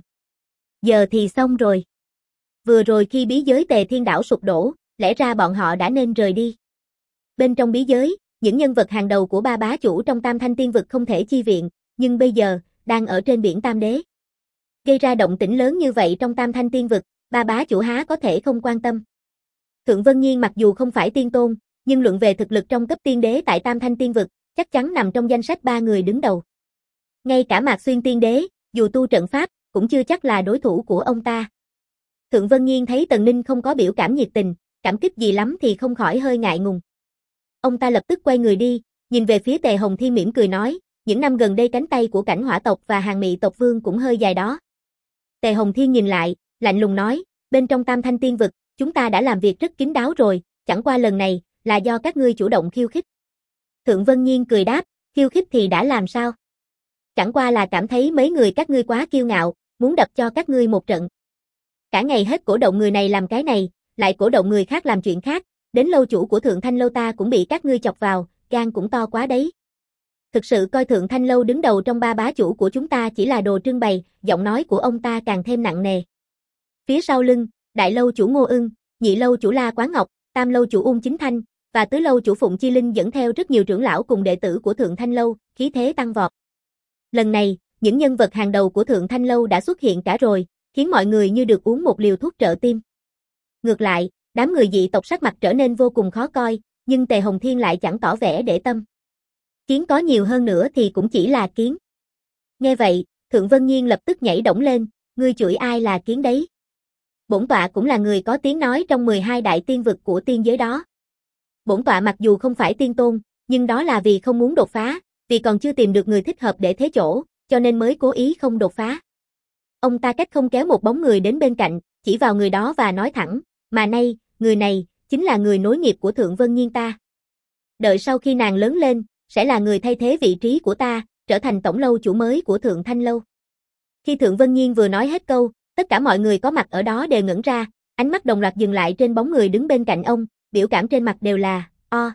[SPEAKER 1] Giờ thì xong rồi. Vừa rồi khi bí giới Tề Thiên Đảo sụp đổ, lẽ ra bọn họ đã nên rời đi. Bên trong bí giới, những nhân vật hàng đầu của ba bá chủ trong Tam Thanh Tiên Vực không thể chi viện, nhưng bây giờ, đang ở trên biển Tam Đế. Gây ra động tĩnh lớn như vậy trong Tam Thanh Tiên Vực, ba bá chủ há có thể không quan tâm. Thượng Vân Nhiên mặc dù không phải tiên tôn, nhưng luận về thực lực trong cấp tiên đế tại Tam Thanh Tiên Vực, chắc chắn nằm trong danh sách ba người đứng đầu. Ngay cả Mạc Xuyên tiên đế, dù tu trận pháp, cũng chưa chắc là đối thủ của ông ta. Thượng Vân Nhiên thấy Tần Ninh không có biểu cảm nhiệt tình, cảm kích gì lắm thì không khỏi hơi ngại ngùng. Ông ta lập tức quay người đi, nhìn về phía Tề Hồng Thiên mỉm cười nói, những năm gần đây cánh tay của Cảnh Hỏa tộc và Hàng Mị tộc vương cũng hơi dài đó. Tề Hồng Thiên nhìn lại, lạnh lùng nói, bên trong Tam Thanh Tiên Vực, chúng ta đã làm việc rất kín đáo rồi, chẳng qua lần này, là do các ngươi chủ động khiêu khích. Thượng Vân Nhiên cười đáp, khiêu khích thì đã làm sao? Chẳng qua là cảm thấy mấy người các ngươi quá kiêu ngạo, muốn đập cho các ngươi một trận. Cả ngày hết cổ động người này làm cái này, lại cổ động người khác làm chuyện khác, đến lâu chủ của Thượng Thanh Lâu ta cũng bị các ngươi chọc vào, gan cũng to quá đấy. Thực sự coi Thượng Thanh Lâu đứng đầu trong ba bá chủ của chúng ta chỉ là đồ trưng bày, giọng nói của ông ta càng thêm nặng nề. Phía sau lưng, đại lâu chủ Ngô Ưng, nhị lâu chủ La Quán Ngọc, tam lâu chủ Ung Chính Thanh, và tứ lâu chủ Phụng Chi Linh dẫn theo rất nhiều trưởng lão cùng đệ tử của Thượng Thanh Lâu, khí thế tăng vọt. Lần này, những nhân vật hàng đầu của Thượng Thanh Lâu đã xuất hiện cả rồi, khiến mọi người như được uống một liều thuốc trợ tim. Ngược lại, đám người dị tộc sắc mặt trở nên vô cùng khó coi, nhưng Tề Hồng Thiên lại chẳng tỏ vẻ để tâm. Kiến có nhiều hơn nữa thì cũng chỉ là kiến. Nghe vậy, Thượng Vân Nhiên lập tức nhảy đổng lên, ngươi chửi ai là kiến đấy? Bổn tọa cũng là người có tiếng nói trong 12 đại tiên vực của tiên giới đó. Bổn tọa mặc dù không phải tiên tôn, nhưng đó là vì không muốn đột phá, vì còn chưa tìm được người thích hợp để thế chỗ, cho nên mới cố ý không đột phá. Ông ta cách không kéo một bóng người đến bên cạnh, chỉ vào người đó và nói thẳng, mà nay, người này, chính là người nối nghiệp của Thượng Vân Nhiên ta. Đợi sau khi nàng lớn lên, sẽ là người thay thế vị trí của ta, trở thành tổng lâu chủ mới của Thượng Thanh Lâu. Khi Thượng Vân Nhiên vừa nói hết câu, tất cả mọi người có mặt ở đó đều ngẩn ra, ánh mắt đồng loạt dừng lại trên bóng người đứng bên cạnh ông, biểu cảm trên mặt đều là, o.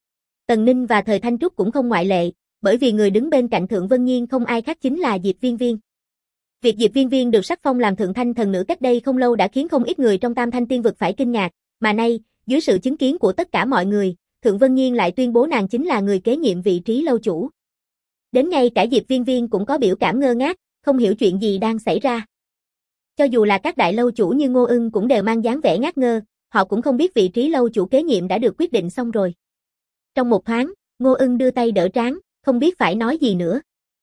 [SPEAKER 1] Tần Ninh và Thời Thanh Trúc cũng không ngoại lệ, bởi vì người đứng bên cạnh Thượng Vân Nhiên không ai khác chính là Diệp Viên Viên. Việc Diệp Viên Viên được sắc phong làm Thượng Thanh thần nữ cách đây không lâu đã khiến không ít người trong Tam Thanh Tiên Vực phải kinh ngạc, mà nay, dưới sự chứng kiến của tất cả mọi người, Thượng Vân Nhiên lại tuyên bố nàng chính là người kế nhiệm vị trí lâu chủ. Đến ngay cả Diệp Viên Viên cũng có biểu cảm ngơ ngác, không hiểu chuyện gì đang xảy ra. Cho dù là các đại lâu chủ như Ngô Ưng cũng đều mang dáng vẻ ngác ngơ, họ cũng không biết vị trí lâu chủ kế nhiệm đã được quyết định xong rồi. Trong một thoáng, Ngô Ưng đưa tay đỡ trán, không biết phải nói gì nữa.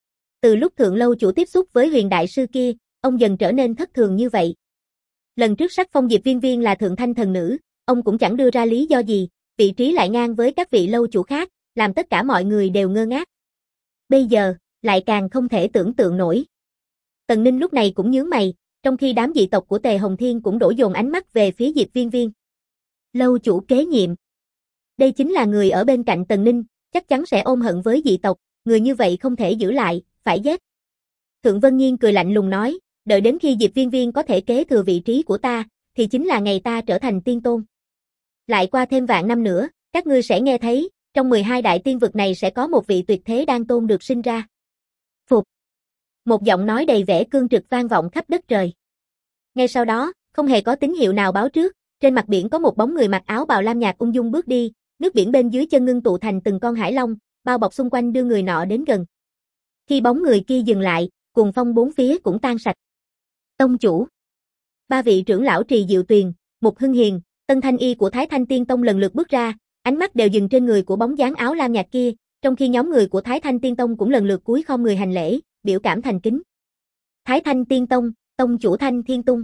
[SPEAKER 1] Từ lúc Thượng lâu chủ tiếp xúc với Huyền đại sư kia, ông dần trở nên thất thường như vậy. Lần trước sắc phong Diệp Viên Viên là Thượng Thanh thần nữ, ông cũng chẳng đưa ra lý do gì, vị trí lại ngang với các vị lâu chủ khác, làm tất cả mọi người đều ngơ ngác. Bây giờ, lại càng không thể tưởng tượng nổi. Tần Ninh lúc này cũng nhướng mày, trong khi đám dị tộc của Tề Hồng Thiên cũng đổ dồn ánh mắt về phía Diệp Viên Viên. Lâu chủ kế nhiệm. Đây chính là người ở bên cạnh Tần Ninh, chắc chắn sẽ ôm hận với dị tộc, người như vậy không thể giữ lại, phải giết. Thượng Vân Nhiên cười lạnh lùng nói, đợi đến khi Diệp Viên Viên có thể kế thừa vị trí của ta, thì chính là ngày ta trở thành tiên tôn. Lại qua thêm vạn năm nữa, các ngươi sẽ nghe thấy, trong 12 đại tiên vực này sẽ có một vị tuyệt thế đan tôn được sinh ra. Phục. Một giọng nói đầy vẻ cương trực vang vọng khắp đất trời. Ngay sau đó, không hề có tín hiệu nào báo trước, trên mặt biển có một bóng người mặc áo bào lam nhạt ung dung bước đi, nước biển bên dưới chân ngưng tụ thành từng con hải long, bao bọc xung quanh đưa người nọ đến gần. Khi bóng người kia dừng lại, cuồng phong bốn phía cũng tan sạch. Tông chủ. Ba vị trưởng lão Trì Diệu Tuyền, Mục Hưng Hiền, Tân Thanh Y của Thái Thanh Tiên Tông lần lượt bước ra, ánh mắt đều dừng trên người của bóng dáng áo lam nhạt kia, trong khi nhóm người của Thái Thanh Tiên Tông cũng lần lượt cúi khom người hành lễ, biểu cảm thành kính. Thái Thanh Tiên Tông, tông chủ Thanh Thiên Tung.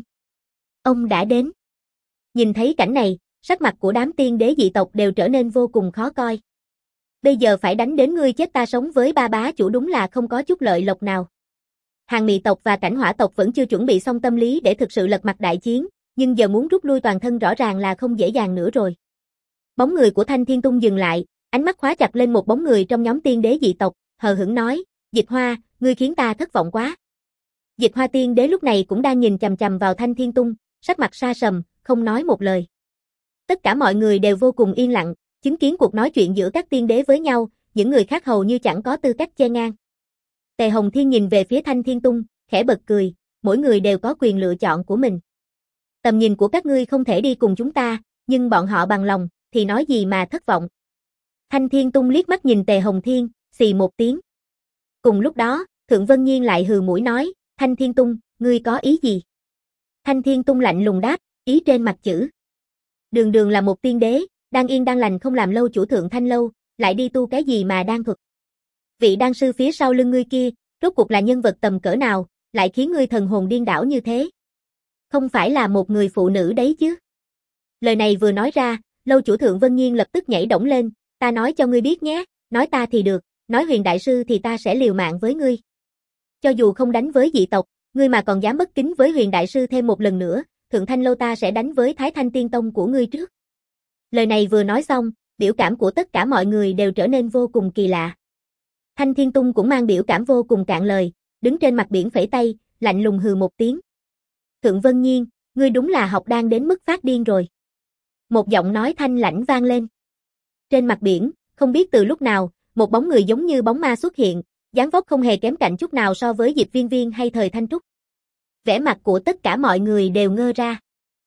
[SPEAKER 1] Ông đã đến. Nhìn thấy cảnh này, sắc mặt của đám tiên đế dị tộc đều trở nên vô cùng khó coi. Bây giờ phải đánh đến ngươi chết ta sống với ba bá chủ đúng là không có chút lợi lộc nào. Hàng Mị tộc và Cảnh Hỏa tộc vẫn chưa chuẩn bị xong tâm lý để thực sự lật mặt đại chiến, nhưng giờ muốn rút lui toàn thân rõ ràng là không dễ dàng nữa rồi. Bóng người của Thanh Thiên Tung dừng lại, ánh mắt khóa chặt lên một bóng người trong nhóm tiên đế dị tộc, hờ hững nói, Dịch Hoa, ngươi khiến ta thất vọng quá. Dịch Hoa tiên đế lúc này cũng đang nhìn chằm chằm vào Thanh Thiên Tung, sắc mặt sa sầm, không nói một lời. Tất cả mọi người đều vô cùng yên lặng, chứng kiến cuộc nói chuyện giữa các tiên đế với nhau, những người khác hầu như chẳng có tư cách che ngang. Tề Hồng Thiên nhìn về phía Thanh Thiên Tung, khẽ bật cười, mỗi người đều có quyền lựa chọn của mình. Tầm nhìn của các ngươi không thể đi cùng chúng ta, nhưng bọn họ bằng lòng, thì nói gì mà thất vọng. Thanh Thiên Tung liếc mắt nhìn Tề Hồng Thiên, xì một tiếng. Cùng lúc đó, Thượng Vân Nhiên lại hừ mũi nói, Thanh Thiên Tung, ngươi có ý gì? Thanh Thiên Tung lạnh lùng đáp, ý trên mặt chữ. Đường đường là một tiên đế, đang yên đang lành không làm lâu chủ Thượng Thanh lâu, lại đi tu cái gì mà đan thuật. Vị đan sư phía sau lưng ngươi kia, rốt cuộc là nhân vật tầm cỡ nào, lại khiến ngươi thần hồn điên đảo như thế? Không phải là một người phụ nữ đấy chứ? Lời này vừa nói ra, lâu chủ Thượng Vân Nhiên lập tức nhảy đổng lên, ta nói cho ngươi biết nhé, nói ta thì được, nói Huyền đại sư thì ta sẽ liều mạng với ngươi. Cho dù không đánh với dị tộc, ngươi mà còn dám bất kính với Huyền đại sư thêm một lần nữa, Thượng Thanh lâu ta sẽ đánh với Thái Thanh Tiên Tông của ngươi trước. Lời này vừa nói xong, biểu cảm của tất cả mọi người đều trở nên vô cùng kỳ lạ. Thanh Thiên Tung cũng mang biểu cảm vô cùng cạn lời, đứng trên mặt biển phẩy tay, lạnh lùng hừ một tiếng. Thượng Vân Nhiên, ngươi đúng là học đan đến mức phát điên rồi. Một giọng nói thanh lãnh vang lên. Trên mặt biển, không biết từ lúc nào, một bóng người giống như bóng ma xuất hiện, dáng vóc không hề kém cạnh chút nào so với Diệp Viên Viên hay Thời Thanh Trúc. Vẻ mặt của tất cả mọi người đều ngơ ra.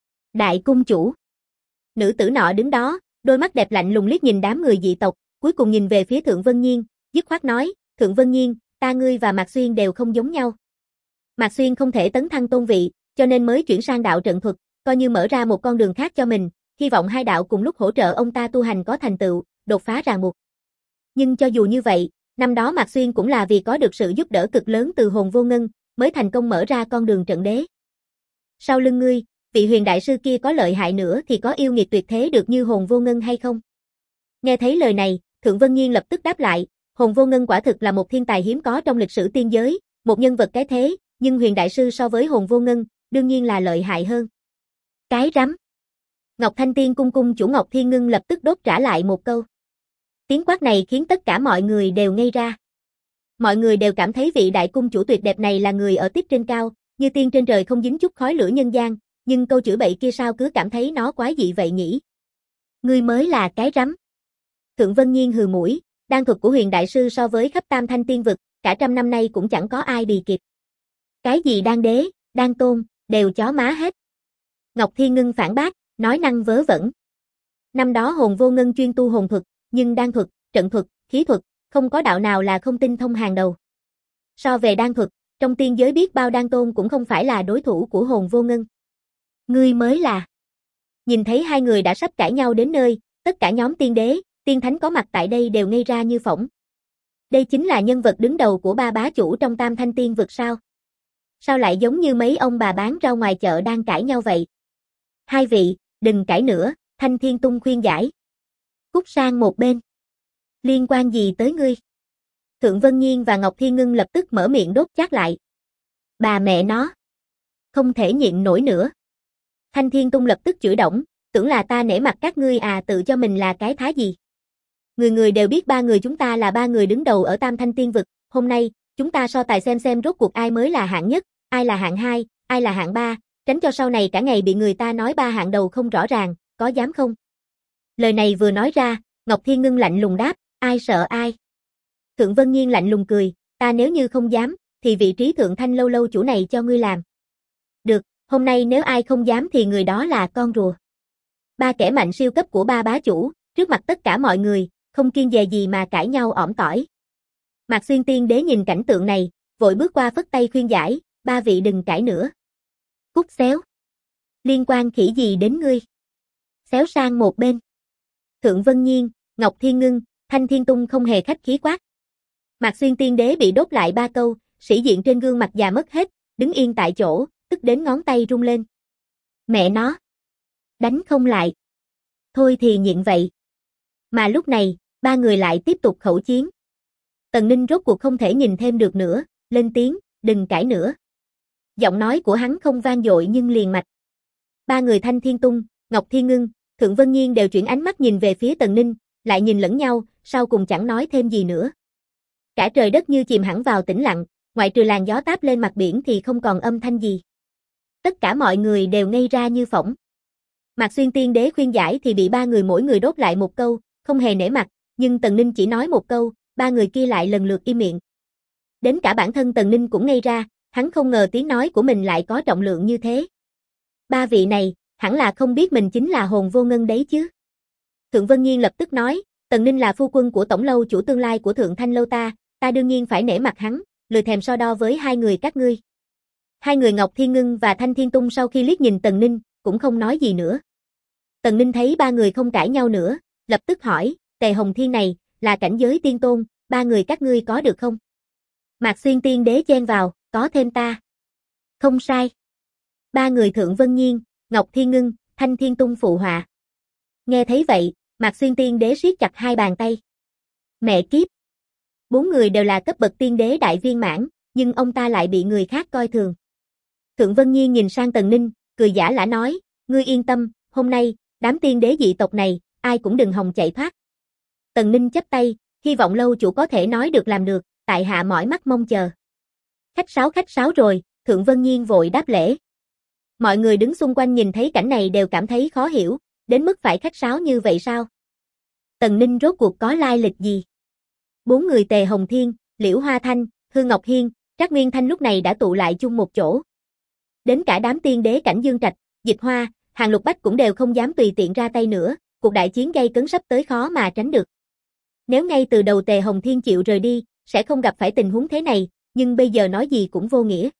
[SPEAKER 1] Đại cung chủ. Nữ tử nọ đứng đó, đôi mắt đẹp lạnh lùng liếc nhìn đám người dị tộc, cuối cùng nhìn về phía Thượng Vân Nhiên, dứt khoát nói, Thượng Vân Nhiên, ta ngươi và Mạc Xuyên đều không giống nhau. Mạc Xuyên không thể tấn thăng tôn vị, cho nên mới chuyển sang đạo trận thuật, coi như mở ra một con đường khác cho mình, hy vọng hai đạo cùng lúc hỗ trợ ông ta tu hành có thành tựu, đột phá ràng buộc. Nhưng cho dù như vậy, năm đó Mạc Xuyên cũng là vì có được sự giúp đỡ cực lớn từ Hồn Vô Ngân, mới thành công mở ra con đường trận đế. Sau lưng ngươi, vị Huyền đại sư kia có lợi hại nữa thì có yêu nghiệt tuyệt thế được như Hồn Vô Ngân hay không? Nghe thấy lời này, Thượng Vân Nhiên lập tức đáp lại, Hồn Vô Ngân quả thực là một thiên tài hiếm có trong lịch sử tiên giới, một nhân vật cái thế, nhưng Huyền đại sư so với Hồn Vô Ngân, đương nhiên là lợi hại hơn. Cái rắm. Ngọc Thanh Tiên cung cung chủ Ngọc Thiên Ngưng lập tức đốt trả lại một câu. Tiếng quát này khiến tất cả mọi người đều ngây ra. Mọi người đều cảm thấy vị đại cung chủ tuyệt đẹp này là người ở tiếp trên cao, như tiên trên trời không dính chút khói lửa nhân gian, nhưng câu chửi bậy kia sao cứ cảm thấy nó quái dị vậy nhỉ? Ngươi mới là cái rắm. Thượng Vân Nhiên hừ mũi, đan thuật của Huyền đại sư so với khắp Tam Thanh tiên vực, cả trăm năm nay cũng chẳng có ai bì kịp. Cái gì đan đế, đan tôn, đều chó má hết. Ngọc Thiên Ngưng phản bác, nói năng vớ vẩn. Năm đó Hồn Vô Ngân chuyên tu hồn thuật, nhưng đan thuật, trận thuật, khí thuật, không có đạo nào là không tinh thông hàng đầu. So về đan thuật, trong tiên giới biết bao đan tôn cũng không phải là đối thủ của Hồn Vô Ngân. Ngươi mới là. Nhìn thấy hai người đã sắp cãi nhau đến nơi, tất cả nhóm tiên đế, tiên thánh có mặt tại đây đều ngây ra như phỗng. Đây chính là nhân vật đứng đầu của ba bá chủ trong Tam Thanh tiên vực sao? Sao lại giống như mấy ông bà bán rau ngoài chợ đang cãi nhau vậy? Hai vị, đừng cãi nữa, Thanh Thiên Tung khuyên giải. Cút sang một bên. Liên quan gì tới ngươi? Thượng Vân Nhiên và Ngọc Thiên Ngưng lập tức mở miệng đốt chát lại. Bà mẹ nó. Không thể nhịn nổi nữa. Thanh Thiên Tung lập tức chửi đổng, tưởng là ta nể mặt các ngươi à, tự cho mình là cái thá gì. Người người đều biết ba người chúng ta là ba người đứng đầu ở Tam Thanh tiên vực, hôm nay, chúng ta so tài xem rốt cuộc ai mới là hạng nhất, ai là hạng 2, ai là hạng 3, tránh cho sau này cả ngày bị người ta nói ba hạng đầu không rõ ràng, có dám không? Lời này vừa nói ra, Ngọc Thiên Ngân lạnh lùng đáp, ai sợ ai? Thượng Vân Nhiên lạnh lùng cười, ta nếu như không dám, thì vị trí Thượng Thanh lâu lâu chủ này cho ngươi làm. Được, hôm nay nếu ai không dám thì người đó là con rùa. Ba kẻ mạnh siêu cấp của ba bá chủ, trước mặt tất cả mọi người, không kiêng dè gì mà cãi nhau ỏm tỏi. Mạc Xuyên Tiên Đế nhìn cảnh tượng này, vội bước qua phất tay khuyên giải, ba vị đừng cãi nữa. Cút xéo. Liên quan khỉ gì đến ngươi? Xéo sang một bên. Thượng Vân Nhiên, Ngọc Thiên Ngân, Thanh Thiên Tung không hề khách khí quát. Mạc Xuyên Tiên Đế bị đốt lại ba câu, sĩ diện trên gương mặt già mất hết, đứng yên tại chỗ, tức đến ngón tay rung lên. Mẹ nó. Đánh không lại. Thôi thì nhịn vậy. Mà lúc này, ba người lại tiếp tục khẩu chiến. Tần Ninh rốt cuộc không thể nhìn thêm được nữa, lên tiếng, đừng cãi nữa. Giọng nói của hắn không vang dội nhưng liền mạch. Ba người Thanh Thiên Tung, Ngọc Thiên Ngân, Thượng Vân Nhiên đều chuyển ánh mắt nhìn về phía Tần Ninh, lại nhìn lẫn nhau, sau cùng chẳng nói thêm gì nữa. Cả trời đất như chìm hẳn vào tĩnh lặng, ngoại trừ làn gió táp lên mặt biển thì không còn âm thanh gì. Tất cả mọi người đều ngây ra như phỗng. Mạc Xuyên Tiên Đế khuyên giải thì bị ba người mỗi người đốt lại một câu, không hề nể mặt, nhưng Tần Ninh chỉ nói một câu, ba người kia lại lần lượt im miệng. Đến cả bản thân Tần Ninh cũng ngây ra, hắn không ngờ tiếng nói của mình lại có trọng lượng như thế. Ba vị này, hẳn là không biết mình chính là hồn vô ngân đấy chứ. Thượng Vân Nhiên lập tức nói, Tần Ninh là phu quân của tổng lâu chủ tương lai của Thượng Thanh lâu ta đương nhiên phải nể mặt hắn, lười thèm so đo với hai người các ngươi. Hai người Ngọc Thiên Ngân và Thanh Thiên Tung sau khi liếc nhìn Tần Ninh, cũng không nói gì nữa. Tần Ninh thấy ba người không cãi nhau nữa, lập tức hỏi, Tề Hồng Thiên này, là cảnh giới tiên tôn, ba người các ngươi có được không? Mạc Xuyên Tiên Đế chen vào, có thêm ta. Không sai. Ba người Thượng Vân Nhiên, Ngọc Thiên Ngân, Thanh Thiên Tung phụ họa. Nghe thấy vậy, Mạc Xuyên Tiên Đế siết chặt hai bàn tay. Mẹ kiếp. Bốn người đều là cấp bậc tiên đế đại viên mãn, nhưng ông ta lại bị người khác coi thường. Thượng Vân Nhiên nhìn sang Tần Ninh, cười giả lả nói, ngươi yên tâm, hôm nay, đám tiên đế dị tộc này, ai cũng đừng hòng chạy thoát. Tần Ninh chắp tay, hy vọng lâu chủ có thể nói được làm được, tại hạ mỏi mắt mong chờ. Khách sáo rồi, Thượng Vân Nhiên vội đáp lễ. Mọi người đứng xung quanh nhìn thấy cảnh này đều cảm thấy khó hiểu, đến mức phải khách sáo như vậy sao? Tần Ninh rốt cuộc có lai lịch gì? Bốn người Tề Hồng Thiên, Liễu Hoa Thanh, Hư Ngọc Hiên, Trác Nguyên Thanh lúc này đã tụ lại chung một chỗ. Đến cả đám tiên đế cảnh Dương Trạch, Dịch Hoa, Hàn Lục Bách cũng đều không dám tùy tiện ra tay nữa, cuộc đại chiến gay cấn sắp tới khó mà tránh được. Nếu ngay từ đầu Tề Hồng Thiên chịu rời đi, sẽ không gặp phải tình huống thế này, nhưng bây giờ nói gì cũng vô nghĩa.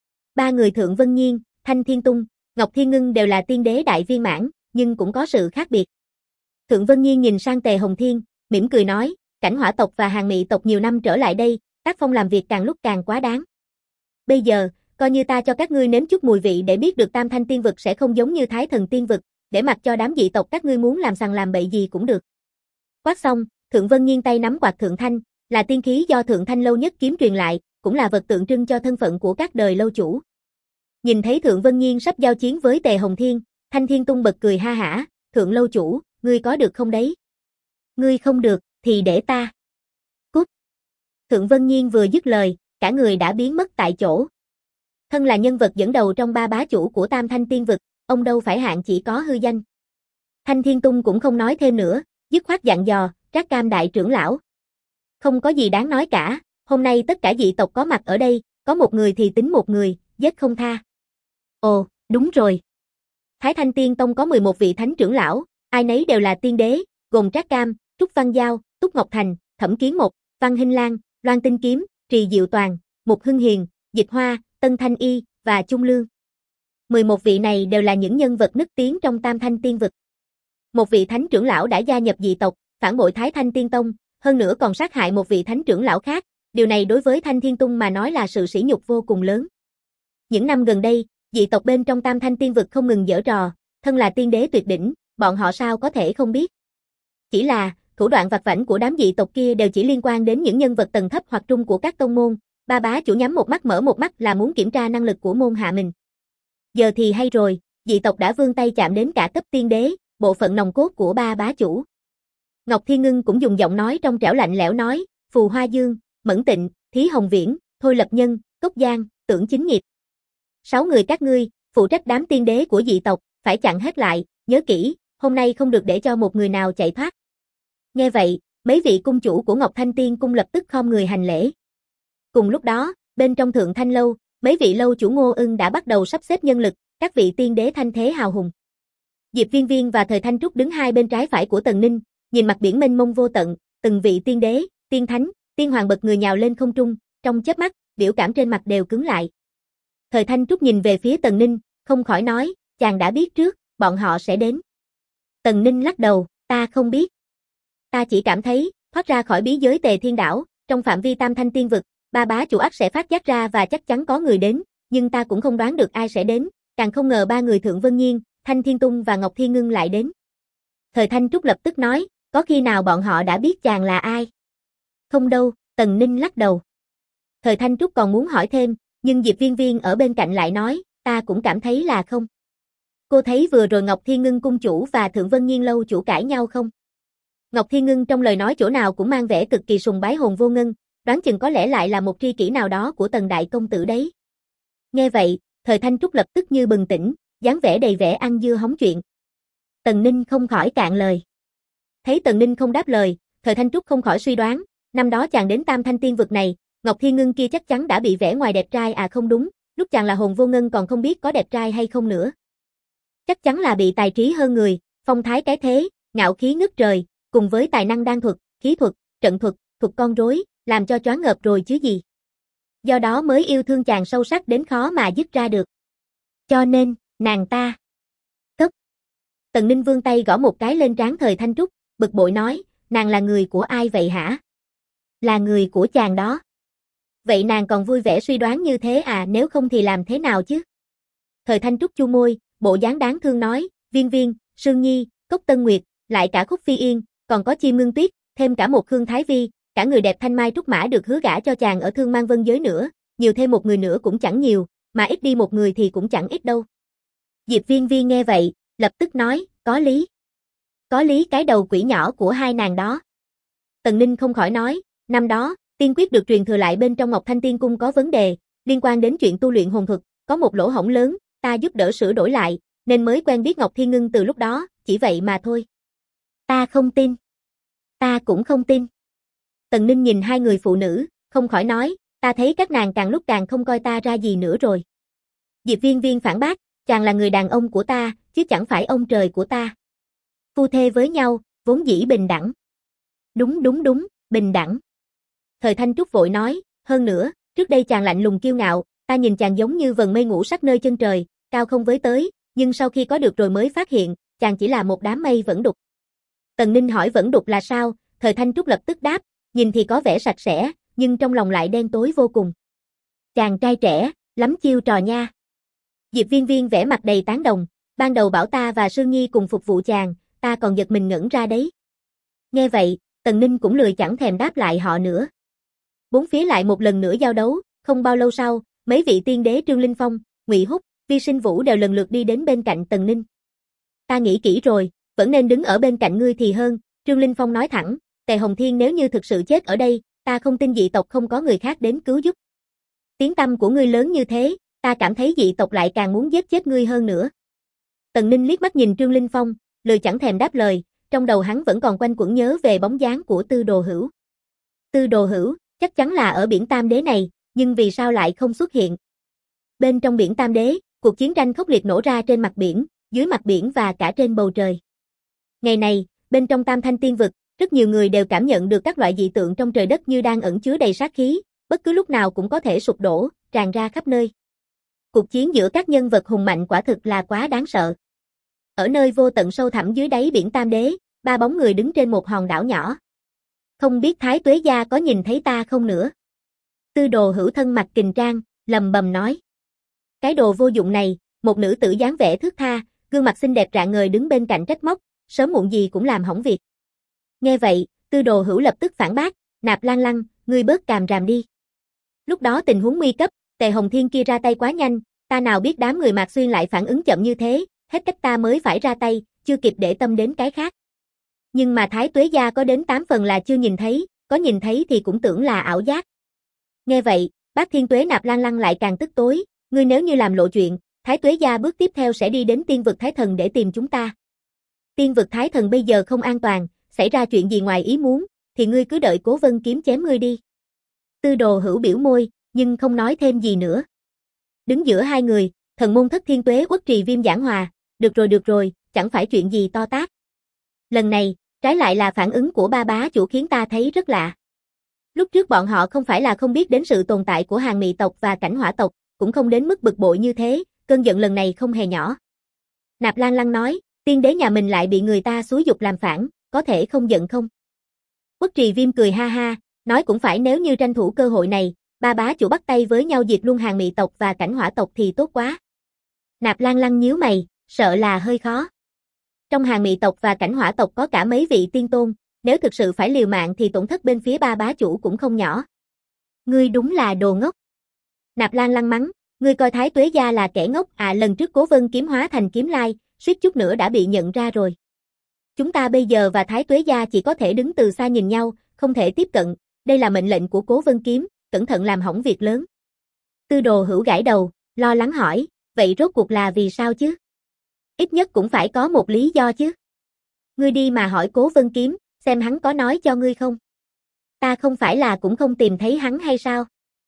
[SPEAKER 1] Ba người Thượng Vân Nhiên, Thanh Thiên Tung, Ngọc Thiên Ngân đều là tiên đế đại viên mãn, nhưng cũng có sự khác biệt. Thượng Vân Nhiên nhìn sang Tề Hồng Thiên, mỉm cười nói, cảnh hỏa tộc và hàng mị tộc nhiều năm trở lại đây, tác phong làm việc càng lúc càng quá đáng. Bây giờ, coi như ta cho các ngươi nếm chút mùi vị để biết được Tam Thanh Tiên Vực sẽ không giống như Thái Thần Tiên Vực, để mặc cho đám dị tộc các ngươi muốn làm sằng làm bậy gì cũng được. Quát xong, Thượng Vân Nhiên tay nắm quạt Thượng Thanh, là tiên khí do Thượng Thanh lâu nhất kiếm truyền lại, cũng là vật tượng trưng cho thân phận của các đời lâu chủ. Nhìn thấy Thượng Vân Nhiên sắp giao chiến với Tề Hồng Thiên, Thanh Thiên Tung bật cười ha hả, Thượng lâu chủ, ngươi có được không đấy? Ngươi không được, thì để ta. Cút. Thượng Vân Nhiên vừa dứt lời, cả người đã biến mất tại chỗ. Thân là nhân vật dẫn đầu trong ba bá chủ của Tam Thanh Tiên Vực, ông đâu phải hạng chỉ có hư danh. Thanh Thiên Tung cũng không nói thêm nữa, dứt khoát dặn dò, Trác Cam đại trưởng lão. Không có gì đáng nói cả, hôm nay tất cả dị tộc có mặt ở đây, có một người thì tính một người, giết không tha. Ồ, đúng rồi. Thái Thanh Tiên Tông có 11 vị thánh trưởng lão, ai nấy đều là tiên đế, gồm Trác Cam, Trúc Văn Giao, Túc Ngọc Thành, Thẩm Kiến Mộc, Văn Hinh Lan, Loan Tinh Kiếm, Trì Diệu Toàn, Mục Hưng Hiền, Dịch Hoa, Tân Thanh Y và Trung Lương. 11 vị này đều là những nhân vật nức tiếng trong Tam Thanh Tiên Vực. Một vị thánh trưởng lão đã gia nhập dị tộc, phản bội Thái Thanh Tiên Tông, hơn nữa còn sát hại một vị thánh trưởng lão khác, điều này đối với Thanh Thiên Tung mà nói là sự sỉ nhục vô cùng lớn. Những năm gần đây, dị tộc bên trong Tam Thanh Tiên Vực không ngừng giở trò, thân là tiên đế tuyệt đỉnh, bọn họ sao có thể không biết. Chỉ là, thủ đoạn vặt vãnh của đám dị tộc kia đều chỉ liên quan đến những nhân vật tầng thấp hoặc trung của các tông môn, ba bá chủ nhắm một mắt mở một mắt là muốn kiểm tra năng lực của môn hạ mình. Giờ thì hay rồi, dị tộc đã vươn tay chạm đến cả cấp tiên đế, bộ phận nòng cốt của ba bá chủ. Ngọc Thiên Ngân cũng dùng giọng nói trong trẻo lạnh lẽo nói, Phù Hoa Dương, Mẫn Tịnh, Thí Hồng Viễn, Thôi Lập Nhân, Cốc Giang, Tưởng Chính Nghiệp. 6 người các ngươi, phụ trách đám tiên đế của dị tộc, phải chặn hết lại, nhớ kỹ, hôm nay không được để cho một người nào chạy thoát. Nghe vậy, mấy vị cung chủ của Ngọc Thanh Tiên cung lập tức khom người hành lễ. Cùng lúc đó, bên trong Thượng Thanh lâu, mấy vị lâu chủ Ngô Ưng đã bắt đầu sắp xếp nhân lực, các vị tiên đế thanh thế hào hùng. Diệp Viên Viên và Thời Thanh Trúc đứng hai bên trái phải của Tần Ninh, nhìn mặt biển mênh mông vô tận, từng vị tiên đế, tiên thánh, tiên hoàng bật người nhào lên không trung, trong chớp mắt, biểu cảm trên mặt đều cứng lại. Thời Thanh Trúc nhìn về phía Tần Ninh, không khỏi nói, chàng đã biết trước, bọn họ sẽ đến. Tần Ninh lắc đầu, ta không biết. Ta chỉ cảm thấy, thoát ra khỏi bí giới Tề Thiên Đảo, trong phạm vi Tam Thanh Tiên Vực, ba bá chủ ắt sẽ phát giác ra và chắc chắn có người đến, nhưng ta cũng không đoán được ai sẽ đến, càng không ngờ ba người Thượng Vân Nhiên, Thanh Thiên Tung và Ngọc Thiên Ngưng lại đến. Thời Thanh Trúc lập tức nói, có khi nào bọn họ đã biết chàng là ai? Không đâu, Tần Ninh lắc đầu. Thời Thanh Trúc còn muốn hỏi thêm, nhưng Diệp Viên Viên ở bên cạnh lại nói, ta cũng cảm thấy là không. Cô thấy vừa rồi Ngọc Thiên Ngưng cung chủ và Thượng Vân Nhiên lâu chủ cãi nhau không? Ngọc Thiên Ngưng trong lời nói chỗ nào cũng mang vẻ cực kỳ sùng bái Hồn Vô Ngân, đoán chừng có lẽ lại là một tri kỷ nào đó của Tần đại công tử đấy. Nghe vậy, Thời Thanh Trúc lập tức như bừng tỉnh, dáng vẻ đầy vẻ ăn dưa hóng chuyện. Tần Ninh không khỏi cạn lời. Thấy Tần Ninh không đáp lời, Thời Thanh Trúc không khỏi suy đoán, năm đó chàng đến Tam Thanh Tiên Vực này, Ngọc Thiên Ngưng kia chắc chắn đã bị vẽ ngoài đẹp trai à không đúng, lúc chàng là Hồn Vô Ngân còn không biết có đẹp trai hay không nữa. Chắc chắn là bị tài trí hơn người, phong thái cái thế, ngạo khí ngất trời, cùng với tài năng đan thuật, khí thuật, trận thuật, thuật con rối, làm cho choáng ngợp rồi chứ gì. Do đó mới yêu thương chàng sâu sắc đến khó mà dứt ra được. Cho nên, nàng ta. Cất. Tần Ninh vươn tay gõ một cái lên trán Thời Thanh Trúc, bực bội nói, nàng là người của ai vậy hả? Là người của chàng đó. Vậy nàng còn vui vẻ suy đoán như thế à, nếu không thì làm thế nào chứ? Thời Thanh Trúc chu môi, bộ dáng đáng thương nói, Viên Viên, Sương Nhi, Cốc Tân Nguyệt, lại cả Khúc Phi Yên, còn có Chim Ngưng Tuyết, thêm cả một Khương Thái Vi, cả người đẹp thanh mai trúc mã được hứa gả cho chàng ở Thương Mang Vân giới nữa, nhiều thêm một người nữa cũng chẳng nhiều, mà ít đi một người thì cũng chẳng ít đâu. Diệp Viên Viên nghe vậy, lập tức nói, có lý. Có lý cái đầu quỷ nhỏ của hai nàng đó. Tần Ninh không khỏi nói, năm đó, tiên quyết được truyền thừa lại bên trong Ngọc Thanh Tiên Cung có vấn đề, liên quan đến chuyện tu luyện hồn thuật, có một lỗ hổng lớn, ta giúp đỡ sửa đổi lại, nên mới quen biết Ngọc Thiên Ngưng từ lúc đó, chỉ vậy mà thôi. Ta không tin. Ta cũng không tin. Tần Ninh nhìn hai người phụ nữ, không khỏi nói, ta thấy các nàng càng lúc càng không coi ta ra gì nữa rồi. Diệp Viên Viên phản bác, chàng là người đàn ông của ta, chứ chẳng phải ông trời của ta. Phu thê với nhau, vốn dĩ bình đẳng. Đúng, bình đẳng. Thời Thanh Trúc vội nói, hơn nữa, trước đây chàng lạnh lùng kiêu ngạo, ta nhìn chàng giống như vầng mây ngũ sắc nơi chân trời, cao không với tới, nhưng sau khi có được rồi mới phát hiện, chàng chỉ là một đám mây vẫn đục. Tần Ninh hỏi vẫn đục là sao, Thời Thanh Trúc lập tức đáp, nhìn thì có vẻ sạch sẽ, nhưng trong lòng lại đen tối vô cùng. Chàng trai trẻ, lắm chiêu trò nha. Diệp Viên Viên vẻ mặt đầy tán đồng, ban đầu bảo ta và Sương Nhi cùng phục vụ chàng, ta còn giật mình ngẩn ra đấy. Nghe vậy, Tần Ninh cũng lười chẳng thèm đáp lại họ nữa. Bốn phía lại một lần nữa giao đấu, không bao lâu sau, mấy vị tiên đế Trương Linh Phong, Ngụy Húc, Vi Sinh Vũ đều lần lượt đi đến bên cạnh Tần Ninh. Ta nghĩ kỹ rồi, vẫn nên đứng ở bên cạnh ngươi thì hơn, Trương Linh Phong nói thẳng, Tề Hồng Thiên nếu như thực sự chết ở đây, ta không tin dị tộc không có người khác đến cứu giúp. Tiếng tăm của ngươi lớn như thế, ta cảm thấy dị tộc lại càng muốn giết chết ngươi hơn nữa. Tần Ninh liếc mắt nhìn Trương Linh Phong, lười chẳng thèm đáp lời, trong đầu hắn vẫn còn quanh quẩn nhớ về bóng dáng của Tư Đồ Hữu. Tư Đồ Hữu, chắc chắn là ở biển Tam Đế này, nhưng vì sao lại không xuất hiện? Bên trong biển Tam Đế, cuộc chiến tranh khốc liệt nổ ra trên mặt biển, dưới mặt biển và cả trên bầu trời. Ngày này, bên trong Tam Thanh Tiên Vực, rất nhiều người đều cảm nhận được các loại dị tượng trong trời đất như đang ẩn chứa đầy sát khí, bất cứ lúc nào cũng có thể sụp đổ, tràn ra khắp nơi. Cuộc chiến giữa các nhân vật hùng mạnh quả thực là quá đáng sợ. Ở nơi vô tận sâu thẳm dưới đáy biển Tam Đế, ba bóng người đứng trên một hòn đảo nhỏ. Không biết Thái Tuế Gia có nhìn thấy ta không nữa? Tư Đồ Hữu thân mặt kình trang, lầm bầm nói. Cái đồ vô dụng này, một nữ tử dáng vẻ thướt tha, gương mặt xinh đẹp rạng ngời đứng bên cạnh trách móc, sớm muộn gì cũng làm hỏng việc. Nghe vậy, Tư Đồ Hữu lập tức phản bác, Nạp Lan Lăng, ngươi bớt càm ràm đi. Lúc đó tình huống nguy cấp, Tề Hồng Thiên kia ra tay quá nhanh, ta nào biết đám người Mạc Xuyên lại phản ứng chậm như thế, hết cách ta mới phải ra tay, chưa kịp để tâm đến cái khác. Nhưng mà Thái Tuế Gia có đến 8 phần là chưa nhìn thấy, có nhìn thấy thì cũng tưởng là ảo giác. Nghe vậy, Bác Thiên Tuế Nạp Lan Lăng lại càng tức tối, Ngươi nếu như làm lộ chuyện, Thái Tuế Gia bước tiếp theo sẽ đi đến tiên vực Thái Thần để tìm chúng ta. Tiên vực Thái Thần bây giờ không an toàn, xảy ra chuyện gì ngoài ý muốn, thì ngươi cứ đợi Cố Vân Kiếm chém ngươi đi. Tư Đồ Hữu biểu môi, nhưng không nói thêm gì nữa. Đứng giữa hai người, thần môn Thất Thiên Tuế Uất Trì Viêm giảng hòa, được rồi, chẳng phải chuyện gì to tát. Lần này, trái lại là phản ứng của ba bá chủ khiến ta thấy rất lạ. Lúc trước bọn họ không phải là không biết đến sự tồn tại của Hàn Mị tộc và Cảnh Hỏa tộc, cũng không đến mức bực bội như thế, cơn giận lần này không hề nhỏ. Nạp Lan Lăng nói, tiên đế nhà mình lại bị người ta xúi giục làm phản, có thể không giận không? Uất Trì Viêm cười ha ha, nói cũng phải, nếu như tranh thủ cơ hội này, ba bá chủ bắt tay với nhau diệt luôn Hàn Mị tộc và Cảnh Hỏa tộc thì tốt quá. Nạp Lan Lăng nhíu mày, sợ là hơi khó. Trong Hàn Mị tộc và Cảnh Hỏa tộc có cả mấy vị tiên tôn, nếu thực sự phải liều mạng thì tổn thất bên phía ba bá chủ cũng không nhỏ. Ngươi đúng là đồ ngốc. Nạp Lan Lăng mắng, ngươi coi Thái Tuế Gia là kẻ ngốc à, lần trước Cố Vân Kiếm hóa thành kiếm lai, suýt chút nữa đã bị nhận ra rồi. Chúng ta bây giờ và Thái Tuế Gia chỉ có thể đứng từ xa nhìn nhau, không thể tiếp cận, đây là mệnh lệnh của Cố Vân Kiếm, cẩn thận làm hỏng việc lớn. Tư Đồ Hữu gãi đầu, lo lắng hỏi, vậy rốt cuộc là vì sao chứ? Ít nhất cũng phải có một lý do chứ. Ngươi đi mà hỏi Cố Vân Kiếm, xem hắn có nói cho ngươi không? Ta không phải là cũng không tìm thấy hắn hay sao?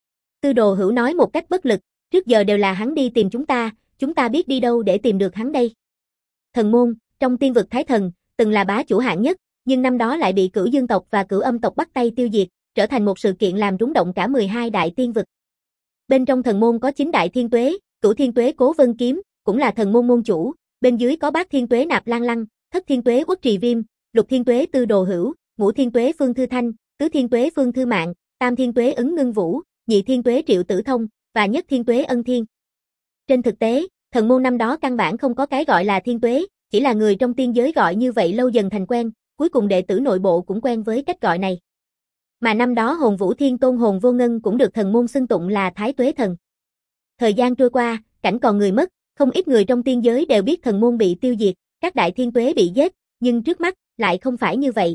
[SPEAKER 1] Tư Đồ Hữu nói một cách bất lực, trước giờ đều là hắn đi tìm chúng ta biết đi đâu để tìm được hắn đây. Thần môn, trong tiên vực Thái Thần, từng là bá chủ hạng nhất, nhưng năm đó lại bị Cửu Dương tộc và Cửu Âm tộc bắt tay tiêu diệt, trở thành một sự kiện làm rúng động cả 12 đại tiên vực. Bên trong thần môn có 9 đại thiên tuế, Cửu Thiên Tuế Cố Vân Kiếm, cũng là thần môn môn chủ, bên dưới có Bát Thiên Tuế Nạp Lan Lăng, Thất Thiên Tuế Uất Trì Viêm, Lục Thiên Tuế Tư Đồ Hữu, Ngũ Thiên Tuế Phương Thư Thanh, Tứ Thiên Tuế Phương Thư Mạn, Tam Thiên Tuế Ứng Ngưng Vũ, Nhị Thiên Tuế Triệu Tử Thông, và Nhất Thiên Tuế Ân Thiên. Trên thực tế, thần môn năm đó căn bản không có cái gọi là thiên tuế, chỉ là người trong tiên giới gọi như vậy lâu dần thành quen, cuối cùng đệ tử nội bộ cũng quen với cách gọi này. Mà năm đó Hồn Vũ Thiên Tôn Hồn Vô Ngân cũng được thần môn xưng tụng là Thái Tuế Thần. Thời gian trôi qua, cảnh còn người mất, không ít người trong tiên giới đều biết thần môn bị tiêu diệt, các đại thiên tuế bị giết, nhưng trước mắt lại không phải như vậy.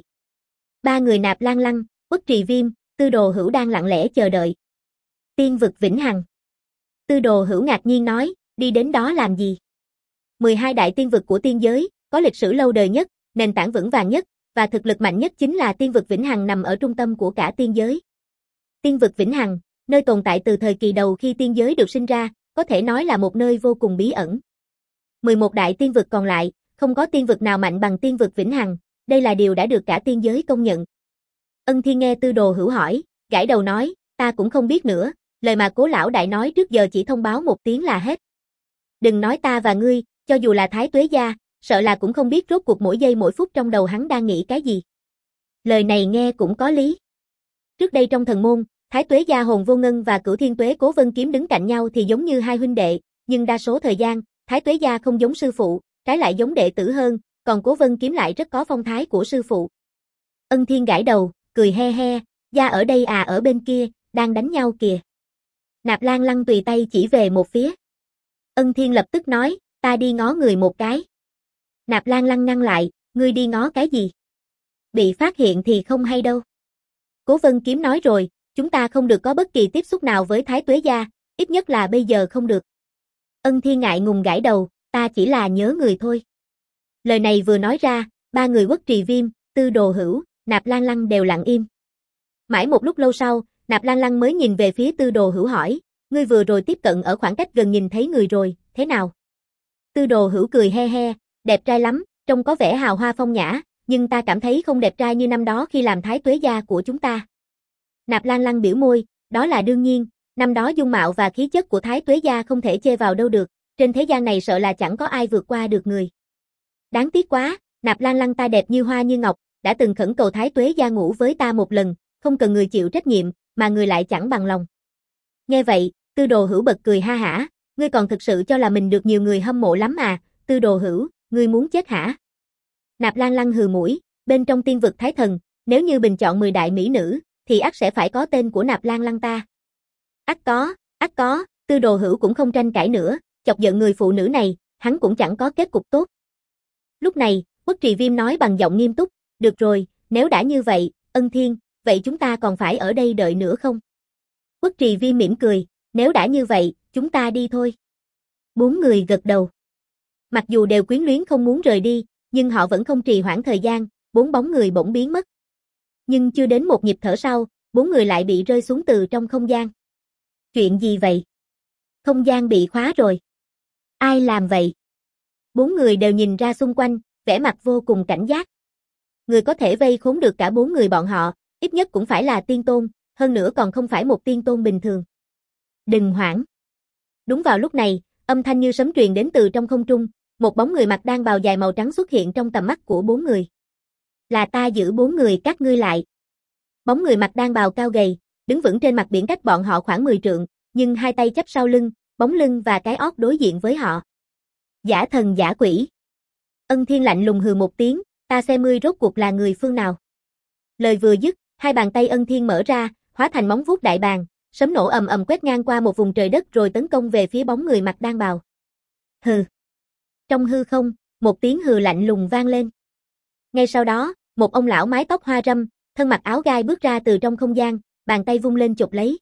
[SPEAKER 1] Ba người Nạp Lan Lăng, Uất Trì Viêm, Tư Đồ Hữu đang lặng lẽ chờ đợi. Tiên vực vĩnh hằng. Tư Đồ Hữu ngạc nhiên nói, đi đến đó làm gì? 12 đại tiên vực của tiên giới, có lịch sử lâu đời nhất, nền tảng vững vàng nhất, và thực lực mạnh nhất chính là tiên vực vĩnh hằng nằm ở trung tâm của cả tiên giới. Tiên vực vĩnh hằng, nơi tồn tại từ thời kỳ đầu khi tiên giới được sinh ra, có thể nói là một nơi vô cùng bí ẩn. 11 đại tiên vực còn lại, không có tiên vực nào mạnh bằng tiên vực vĩnh hằng, đây là điều đã được cả tiên giới công nhận. Ân Thiên nghe Tư Đồ Hữu hỏi, gãi đầu nói, ta cũng không biết nữa, lời mà Cố lão đại nói trước giờ chỉ thông báo một tiếng là hết. Đừng nói ta và ngươi, cho dù là Thái Tuế Gia, sợ là cũng không biết rốt cuộc mỗi giây mỗi phút trong đầu hắn đang nghĩ cái gì. Lời này nghe cũng có lý. Trước đây trong thần môn, Thái Tuế Gia Hồn Vô Ngân và Cửu Thiên Tuế Cố Vân Kiếm đứng cạnh nhau thì giống như hai huynh đệ, nhưng đa số thời gian, Thái Tuế Gia không giống sư phụ, trái lại giống đệ tử hơn, còn Cố Vân Kiếm lại rất có phong thái của sư phụ. Ân Thiên gãi đầu, cười he he, Gia ở đây à, ở bên kia, đang đánh nhau kìa. Nạp Lan Lăng tùy tay chỉ về một phía. Ân Thiên lập tức nói, ta đi ngó người một cái. Nạp Lan Lăng ngăn lại, ngươi đi ngó cái gì? Bị phát hiện thì không hay đâu. Cố Vân Kiếm nói rồi, chúng ta không được có bất kỳ tiếp xúc nào với Thái Tuế Gia, ít nhất là bây giờ không được. Ân Thiên ngại ngùng gãi đầu, ta chỉ là nhớ người thôi. Lời này vừa nói ra, ba người Uất Trì Viêm, Tư Đồ Hữu, Nạp Lan Lăng đều lặng im. Mãi một lúc lâu sau, Nạp Lan Lăng mới nhìn về phía Tư Đồ Hữu hỏi, ngươi vừa rồi tiếp cận ở khoảng cách gần nhìn thấy người rồi, thế nào? Tư Đồ Hữu cười he he, đẹp trai lắm, trông có vẻ hào hoa phong nhã, nhưng ta cảm thấy không đẹp trai như năm đó khi làm Thái Tuế Gia của chúng ta. Nạp Lan Lăng biểu môi, đó là đương nhiên, năm đó dung mạo và khí chất của Thái Tuế Gia không thể chê vào đâu được, trên thế gian này sợ là chẳng có ai vượt qua được người. Đáng tiếc quá, Nạp Lan Lăng ta đẹp như hoa như ngọc, đã từng khẩn cầu Thái Tuế Gia ngủ với ta một lần, không cần người chịu trách nhiệm, mà người lại chẳng bằng lòng. Nghe vậy, Tư Đồ Hữu bật cười ha hả, ngươi còn thực sự cho là mình được nhiều người hâm mộ lắm à, Tư Đồ Hữu, ngươi muốn chết hả? Nạp Lan Lăng hừ mũi, bên trong tiên vực Thái Thần, nếu như bình chọn 10 đại mỹ nữ, thì ắt sẽ phải có tên của Nạp Lan Lăng ta. Ắt có, Tư Đồ Hữu cũng không tranh cãi nữa, chọc giận người phụ nữ này, hắn cũng chẳng có kết cục tốt. Lúc này, Uất Trì Viêm nói bằng giọng nghiêm túc, được rồi, nếu đã như vậy, Ân Thiên, vậy chúng ta còn phải ở đây đợi nữa không? Uất Trì Viêm mỉm cười, nếu đã như vậy, chúng ta đi thôi. Bốn người gật đầu. Mặc dù đều quyến luyến không muốn rời đi, nhưng họ vẫn không trì hoãn thời gian, bốn bóng người bỗng biến mất. Nhưng chưa đến một nhịp thở sau, bốn người lại bị rơi xuống từ trong không gian. Chuyện gì vậy? Không gian bị khóa rồi. Ai làm vậy? Bốn người đều nhìn ra xung quanh, vẻ mặt vô cùng cảnh giác. Người có thể vây khốn được cả bốn người bọn họ, ít nhất cũng phải là tiên tôn, hơn nữa còn không phải một tiên tôn bình thường. Đừng hoảng. Đúng vào lúc này, âm thanh như sấm truyền đến từ trong không trung, một bóng người mặc đan bào dài màu trắng xuất hiện trong tầm mắt của bốn người. Là ta giữ bốn người các ngươi lại. Bóng người mặc đan bào cao gầy, đứng vững trên mặt biển cách bọn họ khoảng 10 trượng, nhưng hai tay chắp sau lưng, bóng lưng và cái ót đối diện với họ. Giả thần giả quỷ. Ân Thiên lạnh lùng hừ một tiếng, ta xem ngươi rốt cuộc là người phương nào. Lời vừa dứt, hai bàn tay Ân Thiên mở ra, hóa thành móng vuốt đại bàng, sấm nổ ầm ầm quét ngang qua một vùng trời đất rồi tấn công về phía bóng người mặc đan bào. Hừ. Trong hư không, một tiếng hừ lạnh lùng vang lên. Ngay sau đó, một ông lão mái tóc hoa râm, thân mặc áo gai bước ra từ trong không gian, bàn tay vung lên chụp lấy.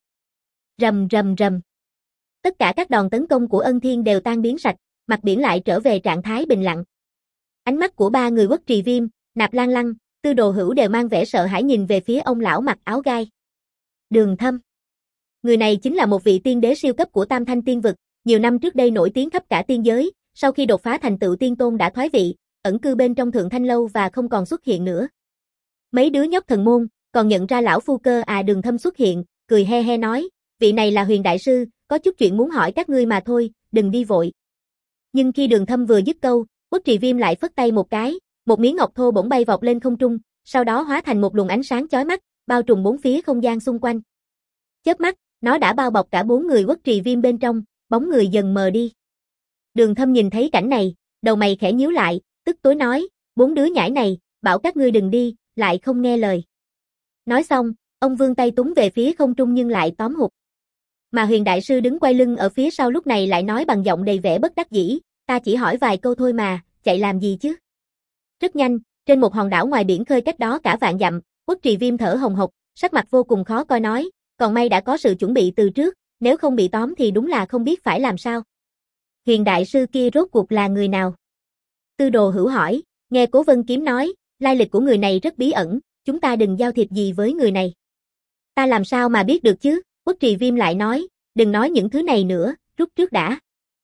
[SPEAKER 1] Rầm rầm rầm. Tất cả các đòn tấn công của Ân Thiên đều tan biến sạch, mặt biển lại trở về trạng thái bình lặng. Ánh mắt của ba người Uất Trì Viêm, Nạp Lan Lăng, Tư Đồ Hữu đều mang vẻ sợ hãi nhìn về phía ông lão mặc áo gai. Đường Thâm. Người này chính là một vị tiên đế siêu cấp của Tam Thanh Tiên Vực, nhiều năm trước đây nổi tiếng khắp cả tiên giới, sau khi đột phá thành tựu tiên tôn đã thoái vị, ẩn cư bên trong Thượng Thanh Lâu và không còn xuất hiện nữa. Mấy đứa nhóc thần môn, còn nhận ra lão phu cơ à? Đường Thâm xuất hiện, cười he he nói, vị này là Huyền Đại Sư, có chút chuyện muốn hỏi các ngươi mà thôi, đừng đi vội. Nhưng khi Đường Thâm vừa dứt câu, Uất Trì Viêm lại phất tay một cái, một miếng ngọc thô bỗng bay vọt lên không trung, sau đó hóa thành một luồng ánh sáng chói mắt, bao trùm bốn phía không gian xung quanh. Chớp mắt, nó đã bao bọc cả bốn người Uất Trì Viêm bên trong, bóng người dần mờ đi. Đường Thâm nhìn thấy cảnh này, đầu mày khẽ nhíu lại, tức tối nói, bốn đứa nhãi này, bảo các ngươi đừng đi, lại không nghe lời. Nói xong, ông vươn tay túm về phía không trung nhưng lại tóm hụt. Mà Huyền Đại Sư đứng quay lưng ở phía sau lúc này lại nói bằng giọng đầy vẻ bất đắc dĩ, ta chỉ hỏi vài câu thôi mà, chạy làm gì chứ? Rất nhanh, trên một hòn đảo ngoài biển khơi cách đó cả vạn dặm, Uất Trì Viêm thở hồng hộc, sắc mặt vô cùng khó coi nói, còn may đã có sự chuẩn bị từ trước, nếu không bị tóm thì đúng là không biết phải làm sao. Huyền Đại Sư kia rốt cuộc là người nào? Tư Đồ Hữu hỏi, nghe Cố Vân Kiếm nói, lai lịch của người này rất bí ẩn, chúng ta đừng giao thiệp gì với người này. Ta làm sao mà biết được chứ? Uất Trì Viêm lại nói, đừng nói những thứ này nữa, rút trước đã.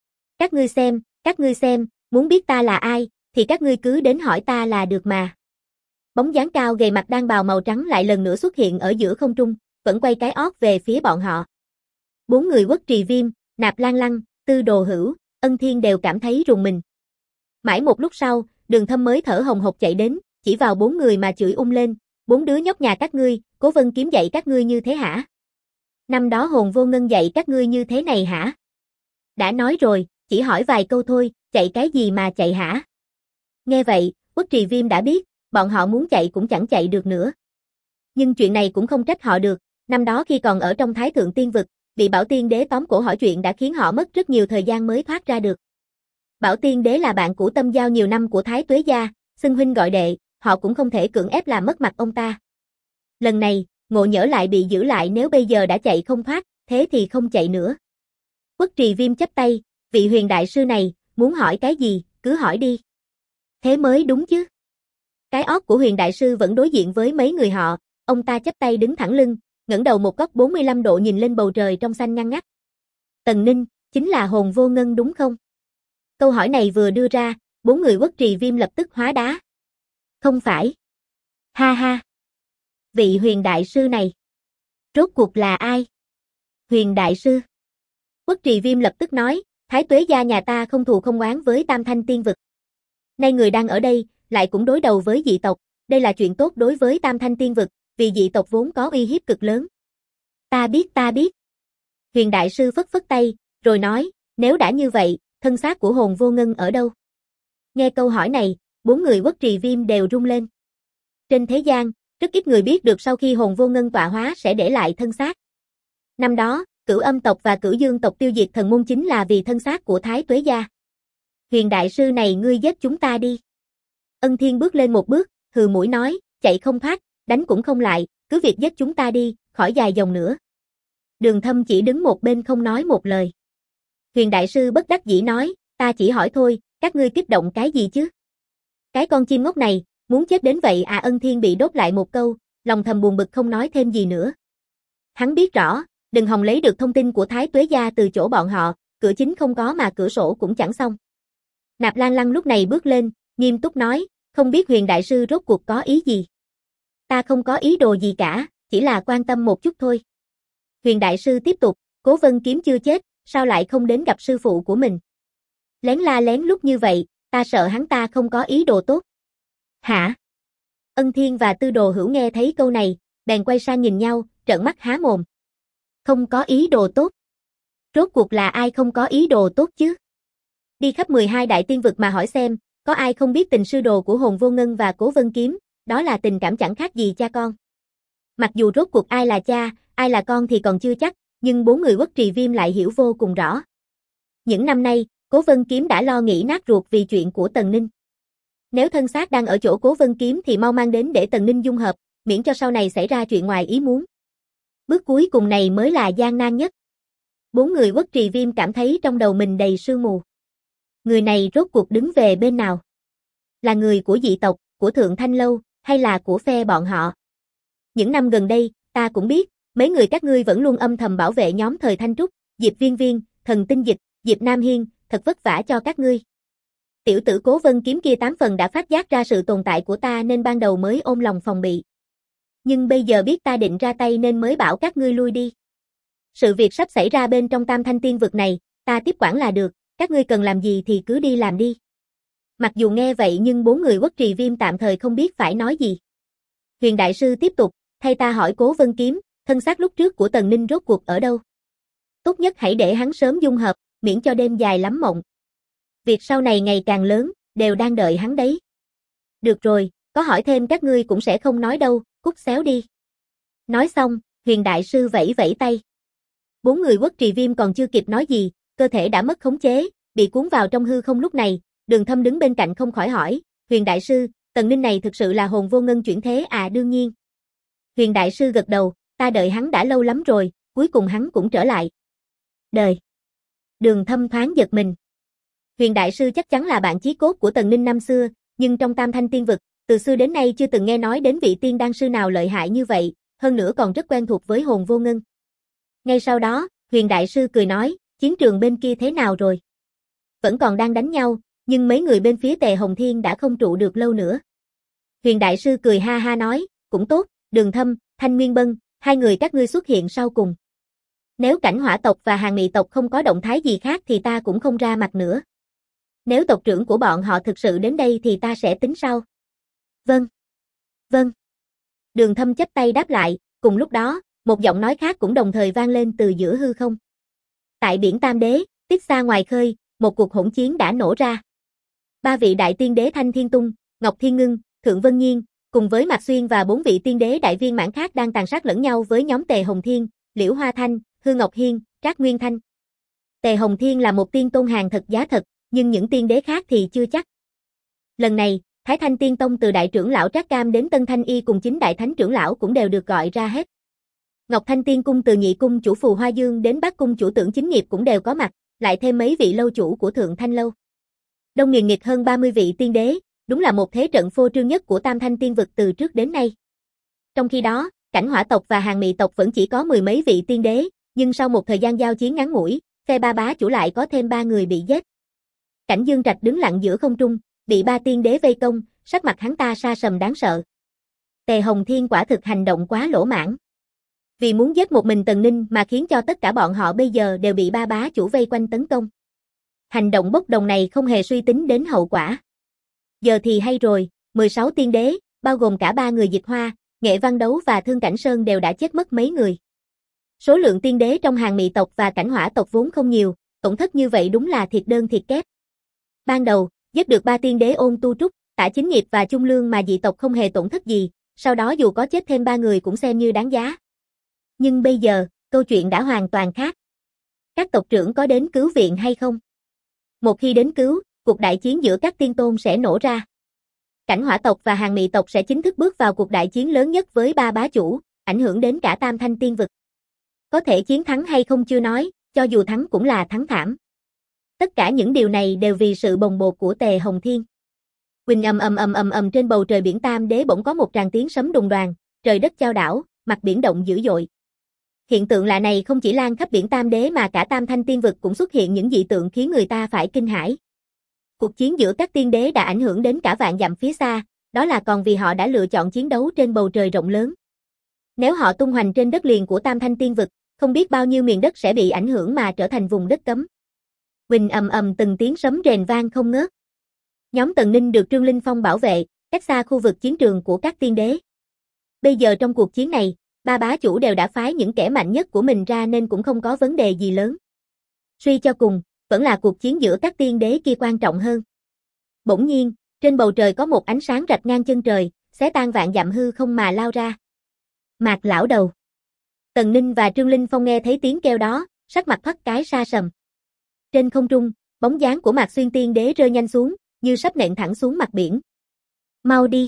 [SPEAKER 1] Các ngươi xem, muốn biết ta là ai, thì các ngươi cứ đến hỏi ta là được mà. Bóng dáng cao gầy mặc đan bào màu trắng lại lần nữa xuất hiện ở giữa không trung, vẫn quay cái ót về phía bọn họ. Bốn người Uất Trì Viêm, Nạp Lan Lăng, Tư Đồ Hữu, Ân Thiên đều cảm thấy rùng mình. Mãi một lúc sau, Đường Thâm mới thở hồng hộc chạy đến, chỉ vào bốn người mà chửi lên, bốn đứa nhóc nhà các ngươi, Cố Vân Kiếm dạy các ngươi như thế hả? Năm đó Hồn Vô Ngân dạy các ngươi như thế này hả? Đã nói rồi, chỉ hỏi vài câu thôi, chạy cái gì mà chạy hả? Nghe vậy, Uất Trì Viêm đã biết, bọn họ muốn chạy cũng chẳng chạy được nữa. Nhưng chuyện này cũng không trách họ được, năm đó khi còn ở trong Thái Thượng Tiên Vực, bị Bảo Tiên Đế tóm cổ hỏi chuyện đã khiến họ mất rất nhiều thời gian mới thoát ra được. Bảo Tiên Đế là bạn cũ tâm giao nhiều năm của Thái Tuế Gia, xưng huynh gọi đệ, họ cũng không thể cưỡng ép làm mất mặt ông ta. Lần này, Ngộ Nhỡ lại bị giữ lại, nếu bây giờ đã chạy không thoát, thế thì không chạy nữa. Uất Trì Viêm chắp tay, vị Huyền Đại Sư này, muốn hỏi cái gì, cứ hỏi đi. Thế mới đúng chứ. Cái ót của Huyền Đại Sư vẫn đối diện với mấy người họ, ông ta chắp tay đứng thẳng lưng, ngẩng đầu một góc 45 độ nhìn lên bầu trời trong xanh ngăn ngắt. Tần Ninh, chính là Hồn Vô Ngân đúng không? Câu hỏi này vừa đưa ra, bốn người Uất Trì Viêm lập tức hóa đá. Không phải. Ha ha. Vị Huyền Đại Sư này. Rốt cuộc là ai? Huyền Đại Sư. Uất Trì Viêm lập tức nói, Thái Tuế Gia nhà ta không thù không oán với Tam Thanh Tiên Vực. Nay người đang ở đây, lại cũng đối đầu với dị tộc, đây là chuyện tốt đối với Tam Thanh Tiên Vực, vì dị tộc vốn có uy hiếp cực lớn. Ta biết. Huyền Đại Sư phất phất tay, rồi nói, nếu đã như vậy, thân xác của Hồn Vô Ngân ở đâu? Nghe câu hỏi này, bốn người Uất Trì Viêm đều rung lên. Trên thế gian, rất ít người biết được sau khi Hồn Vô Ngân tọa hóa sẽ để lại thân xác. Năm đó, Cửu Âm tộc và Cửu Dương tộc tiêu diệt thần môn chính là vì thân xác của Thái Tuế Gia. Huyền Đại Sư này ngươi giết chúng ta đi. Ân Thiên bước lên một bước, hừ mũi nói, chạy không thoát, đánh cũng không lại, cứ việc giết chúng ta đi, khỏi dài dòng nữa. Đường Thâm chỉ đứng một bên không nói một lời. Huyền Đại Sư bất đắc dĩ nói, ta chỉ hỏi thôi, các ngươi kích động cái gì chứ? Cái con chim ngốc này, muốn chết đến vậy à? Ân Thiên bị đốt lại một câu, lòng thầm buồn bực không nói thêm gì nữa. Hắn biết rõ, Đừng Hòng lấy được thông tin của Thái Tuế Gia từ chỗ bọn họ, cửa chính không có mà cửa sổ cũng chẳng xong. Nạp Lan Lăng lúc này bước lên, nghiêm túc nói, không biết Huyền Đại Sư rốt cuộc có ý gì? Ta không có ý đồ gì cả, chỉ là quan tâm một chút thôi. Huyền Đại Sư tiếp tục, Cố Vân Kiếm chưa chết, sao lại không đến gặp sư phụ của mình? Lén la lén lúc như vậy, ta sợ hắn ta không có ý đồ tốt. Hả? Ân Thiên và Tư Đồ Hữu nghe thấy câu này, bèn quay sang nhìn nhau, trợn mắt há mồm. Không có ý đồ tốt? Rốt cuộc là ai không có ý đồ tốt chứ? Đi khắp 12 đại tiên vực mà hỏi xem, có ai không biết tình sư đồ của Hồn Vô Ngân và Cố Vân Kiếm, đó là tình cảm chẳng khác gì cha con. Mặc dù rốt cuộc ai là cha, ai là con thì còn chưa chắc, nhưng 4 người Uất Trì Viêm lại hiểu vô cùng rõ. Những năm nay, Cố Vân Kiếm đã lo nghĩ nát ruột vì chuyện của Tần Ninh. Nếu thân xác đang ở chỗ Cố Vân Kiếm thì mau mang đến để Tần Ninh dung hợp, miễn cho sau này xảy ra chuyện ngoài ý muốn. Bước cuối cùng này mới là gian nan nhất. 4 người Uất Trì Viêm cảm thấy trong đầu mình đầy sương mù. Người này rốt cuộc đứng về bên nào? Là người của dị tộc, của Thượng Thanh Lâu, hay là của phe bọn họ? Những năm gần đây, ta cũng biết, mấy người các ngươi vẫn luôn âm thầm bảo vệ nhóm Thời Thanh Trúc, Diệp Viên Viên, Thần Tinh Dịch, Diệp Nam Hiên, thật vất vả cho các ngươi. Tiểu tử Cố Vân Kiếm kia 8 phần đã phát giác ra sự tồn tại của ta nên ban đầu mới ôm lòng phòng bị. Nhưng bây giờ biết ta định ra tay nên mới bảo các ngươi lui đi. Sự việc sắp xảy ra bên trong Tam Thanh Tiên vực này, ta tiếp quản là được, các ngươi cần làm gì thì cứ đi làm đi. Mặc dù nghe vậy nhưng 4 người Uất Trì Viêm tạm thời không biết phải nói gì. Huyền Đại Sư tiếp tục, thay ta hỏi Cố Vân Kiếm, thân xác lúc trước của Tần Ninh rốt cuộc ở đâu? Tốt nhất hãy để hắn sớm dung hợp, miễn cho đêm dài lắm mộng. Việc sau này ngày càng lớn, đều đang đợi hắn đấy. Được rồi, có hỏi thêm các ngươi cũng sẽ không nói đâu, cút xéo đi. Nói xong, Huyền Đại Sư vẫy vẫy tay. 4 người Uất Trì Viêm còn chưa kịp nói gì, cơ thể đã mất khống chế, bị cuốn vào trong hư không. Lúc này, Đường Thâm đứng bên cạnh không khỏi hỏi, Huyền Đại Sư, Tần Ninh này thực sự là Hồn Vô Ngân chuyển thế à? Đương nhiên. Huyền Đại Sư gật đầu, ta đợi hắn đã lâu lắm rồi, cuối cùng hắn cũng trở lại. Đời. Đường Thâm thoáng giật mình. Huyền Đại Sư chắc chắn là bạn chí cốt của Tần Ninh năm xưa, nhưng trong Tam Thanh Tiên vực, từ xưa đến nay chưa từng nghe nói đến vị tiên đan sư nào lợi hại như vậy, hơn nữa còn rất quen thuộc với Hồn Vô Ngân. Ngay sau đó, Huyền Đại Sư cười nói, chiến trường bên kia thế nào rồi? Vẫn còn đang đánh nhau, nhưng mấy người bên phía Tề Hồng Thiên đã không trụ được lâu nữa. Huyền Đại Sư cười ha ha nói, cũng tốt, Đường Thâm, Thanh Nguyên Bân, hai người các ngươi xuất hiện sau cùng. Nếu Cảnh Hỏa tộc và Hàn Mị tộc không có động thái gì khác thì ta cũng không ra mặt nữa. Nếu tộc trưởng của bọn họ thực sự đến đây thì ta sẽ tính sau. Vâng. Vâng. Đường Thâm chắp tay đáp lại, cùng lúc đó, một giọng nói khác cũng đồng thời vang lên từ giữa hư không. Tại biển Tam Đế, tích xa ngoài khơi, một cuộc hỗn chiến đã nổ ra. 3 vị đại tiên đế Thanh Thiên Tung, Ngọc Thiên Ngưng, Thượng Vân Nhiên, cùng với Mạc Xuyên và 4 vị tiên đế đại viên mãn khác đang tàn sát lẫn nhau với nhóm Tề Hồng Thiên, Liễu Hoa Thanh, Hư Ngọc Hiên, Trác Nguyên Thanh. Tề Hồng Thiên là một tiên tôn hàng thật giá thật, nhưng những tiên đế khác thì chưa chắc. Lần này, Thái Thanh Tiên Tông từ đại trưởng lão Trác Cam đến Tân Thanh Y cùng 9 đại thánh trưởng lão cũng đều được gọi ra hết. Ngọc Thanh Tiên Cung từ nhị cung chủ Phù Hoa Dương đến bát cung chủ Tưởng Chính Nghiệp cũng đều có mặt, lại thêm mấy vị lâu chủ của Thượng Thanh Lâu. Đông nghiền nghịch hơn 30 vị tiên đế, đúng là một thế trận phô trương nhất của Tam Thanh Tiên vực từ trước đến nay. Trong khi đó, Cảnh Hỏa tộc và Hàn Mị tộc vẫn chỉ có 10 mấy vị tiên đế, nhưng sau một thời gian giao chiến ngắn ngủi, phe ba bá chủ lại có thêm 3 người bị giết. Cảnh Dương Trạch đứng lặng giữa không trung, bị 3 tiên đế vây công, sắc mặt hắn ta sa sầm đáng sợ. Tề Hồng Thiên quả thực hành động quá lỗ mãng. Vì muốn giết một mình Tần Ninh mà khiến cho tất cả bọn họ bây giờ đều bị ba bá chủ vây quanh tấn công. Hành động bốc đồng này không hề suy tính đến hậu quả. Giờ thì hay rồi, 16 tiên đế, bao gồm cả 3 người Dịch Hoa, Nghệ Văn Đấu và Thương Cảnh Sơn đều đã chết mất mấy người. Số lượng tiên đế trong Hàn Mị tộc và Cảnh Hỏa tộc vốn không nhiều, tổn thất như vậy đúng là thiệt đơn thiệt kép. Ban đầu, giết được 3 tiên đế Ôn Tu Trúc, Tả Chính Nghiệp và Trung Lương mà dị tộc không hề tổn thất gì, sau đó dù có chết thêm 3 người cũng xem như đáng giá. Nhưng bây giờ, câu chuyện đã hoàn toàn khác. Các tộc trưởng có đến cứu viện hay không? Một khi đến cứu, cuộc đại chiến giữa các tiên tôn sẽ nổ ra. Cảnh Hỏa tộc và Hàn Mị tộc sẽ chính thức bước vào cuộc đại chiến lớn nhất với 3 bá chủ, ảnh hưởng đến cả Tam Thanh Tiên vực. Có thể chiến thắng hay không chưa nói, cho dù thắng cũng là thắng thảm. Tất cả những điều này đều vì sự bồng bột của Tề Hồng Thiên. Quỳnh ầm trên bầu trời biển Tam Đế bỗng có một tràng tiếng sấm đùng đoàng, trời đất chao đảo, mặt biển động dữ dội. Hiện tượng lạ này không chỉ lan khắp biển Tam Đế mà cả Tam Thanh Tiên vực cũng xuất hiện những dị tượng khiến người ta phải kinh hãi. Cuộc chiến giữa các tiên đế đã ảnh hưởng đến cả vạn dặm phía xa, đó là còn vì họ đã lựa chọn chiến đấu trên bầu trời rộng lớn. Nếu họ tung hoành trên đất liền của Tam Thanh Tiên vực, không biết bao nhiêu miền đất sẽ bị ảnh hưởng mà trở thành vùng đất cấm. Quỳnh từng tiếng sấm rền vang không ngớt. Nhóm Tần Ninh được Trương Linh Phong bảo vệ, cách xa khu vực chiến trường của các tiên đế. Bây giờ trong cuộc chiến này, ba bá chủ đều đã phái những kẻ mạnh nhất của mình ra nên cũng không có vấn đề gì lớn. Suy cho cùng, vẫn là cuộc chiến giữa các tiên đế kia quan trọng hơn. Bỗng nhiên, trên bầu trời có một ánh sáng rạch ngang chân trời, xé tan vạn dặm hư không mà lao ra. Mạc lão đầu. Tần Ninh và Trương Linh Phong nghe thấy tiếng kêu đó, sắc mặt thoắt cái sa sầm. Trên không trung, bóng dáng của Mạc Xuyên tiên đế rơi nhanh xuống, như sắp nện thẳng xuống mặt biển. Mau đi.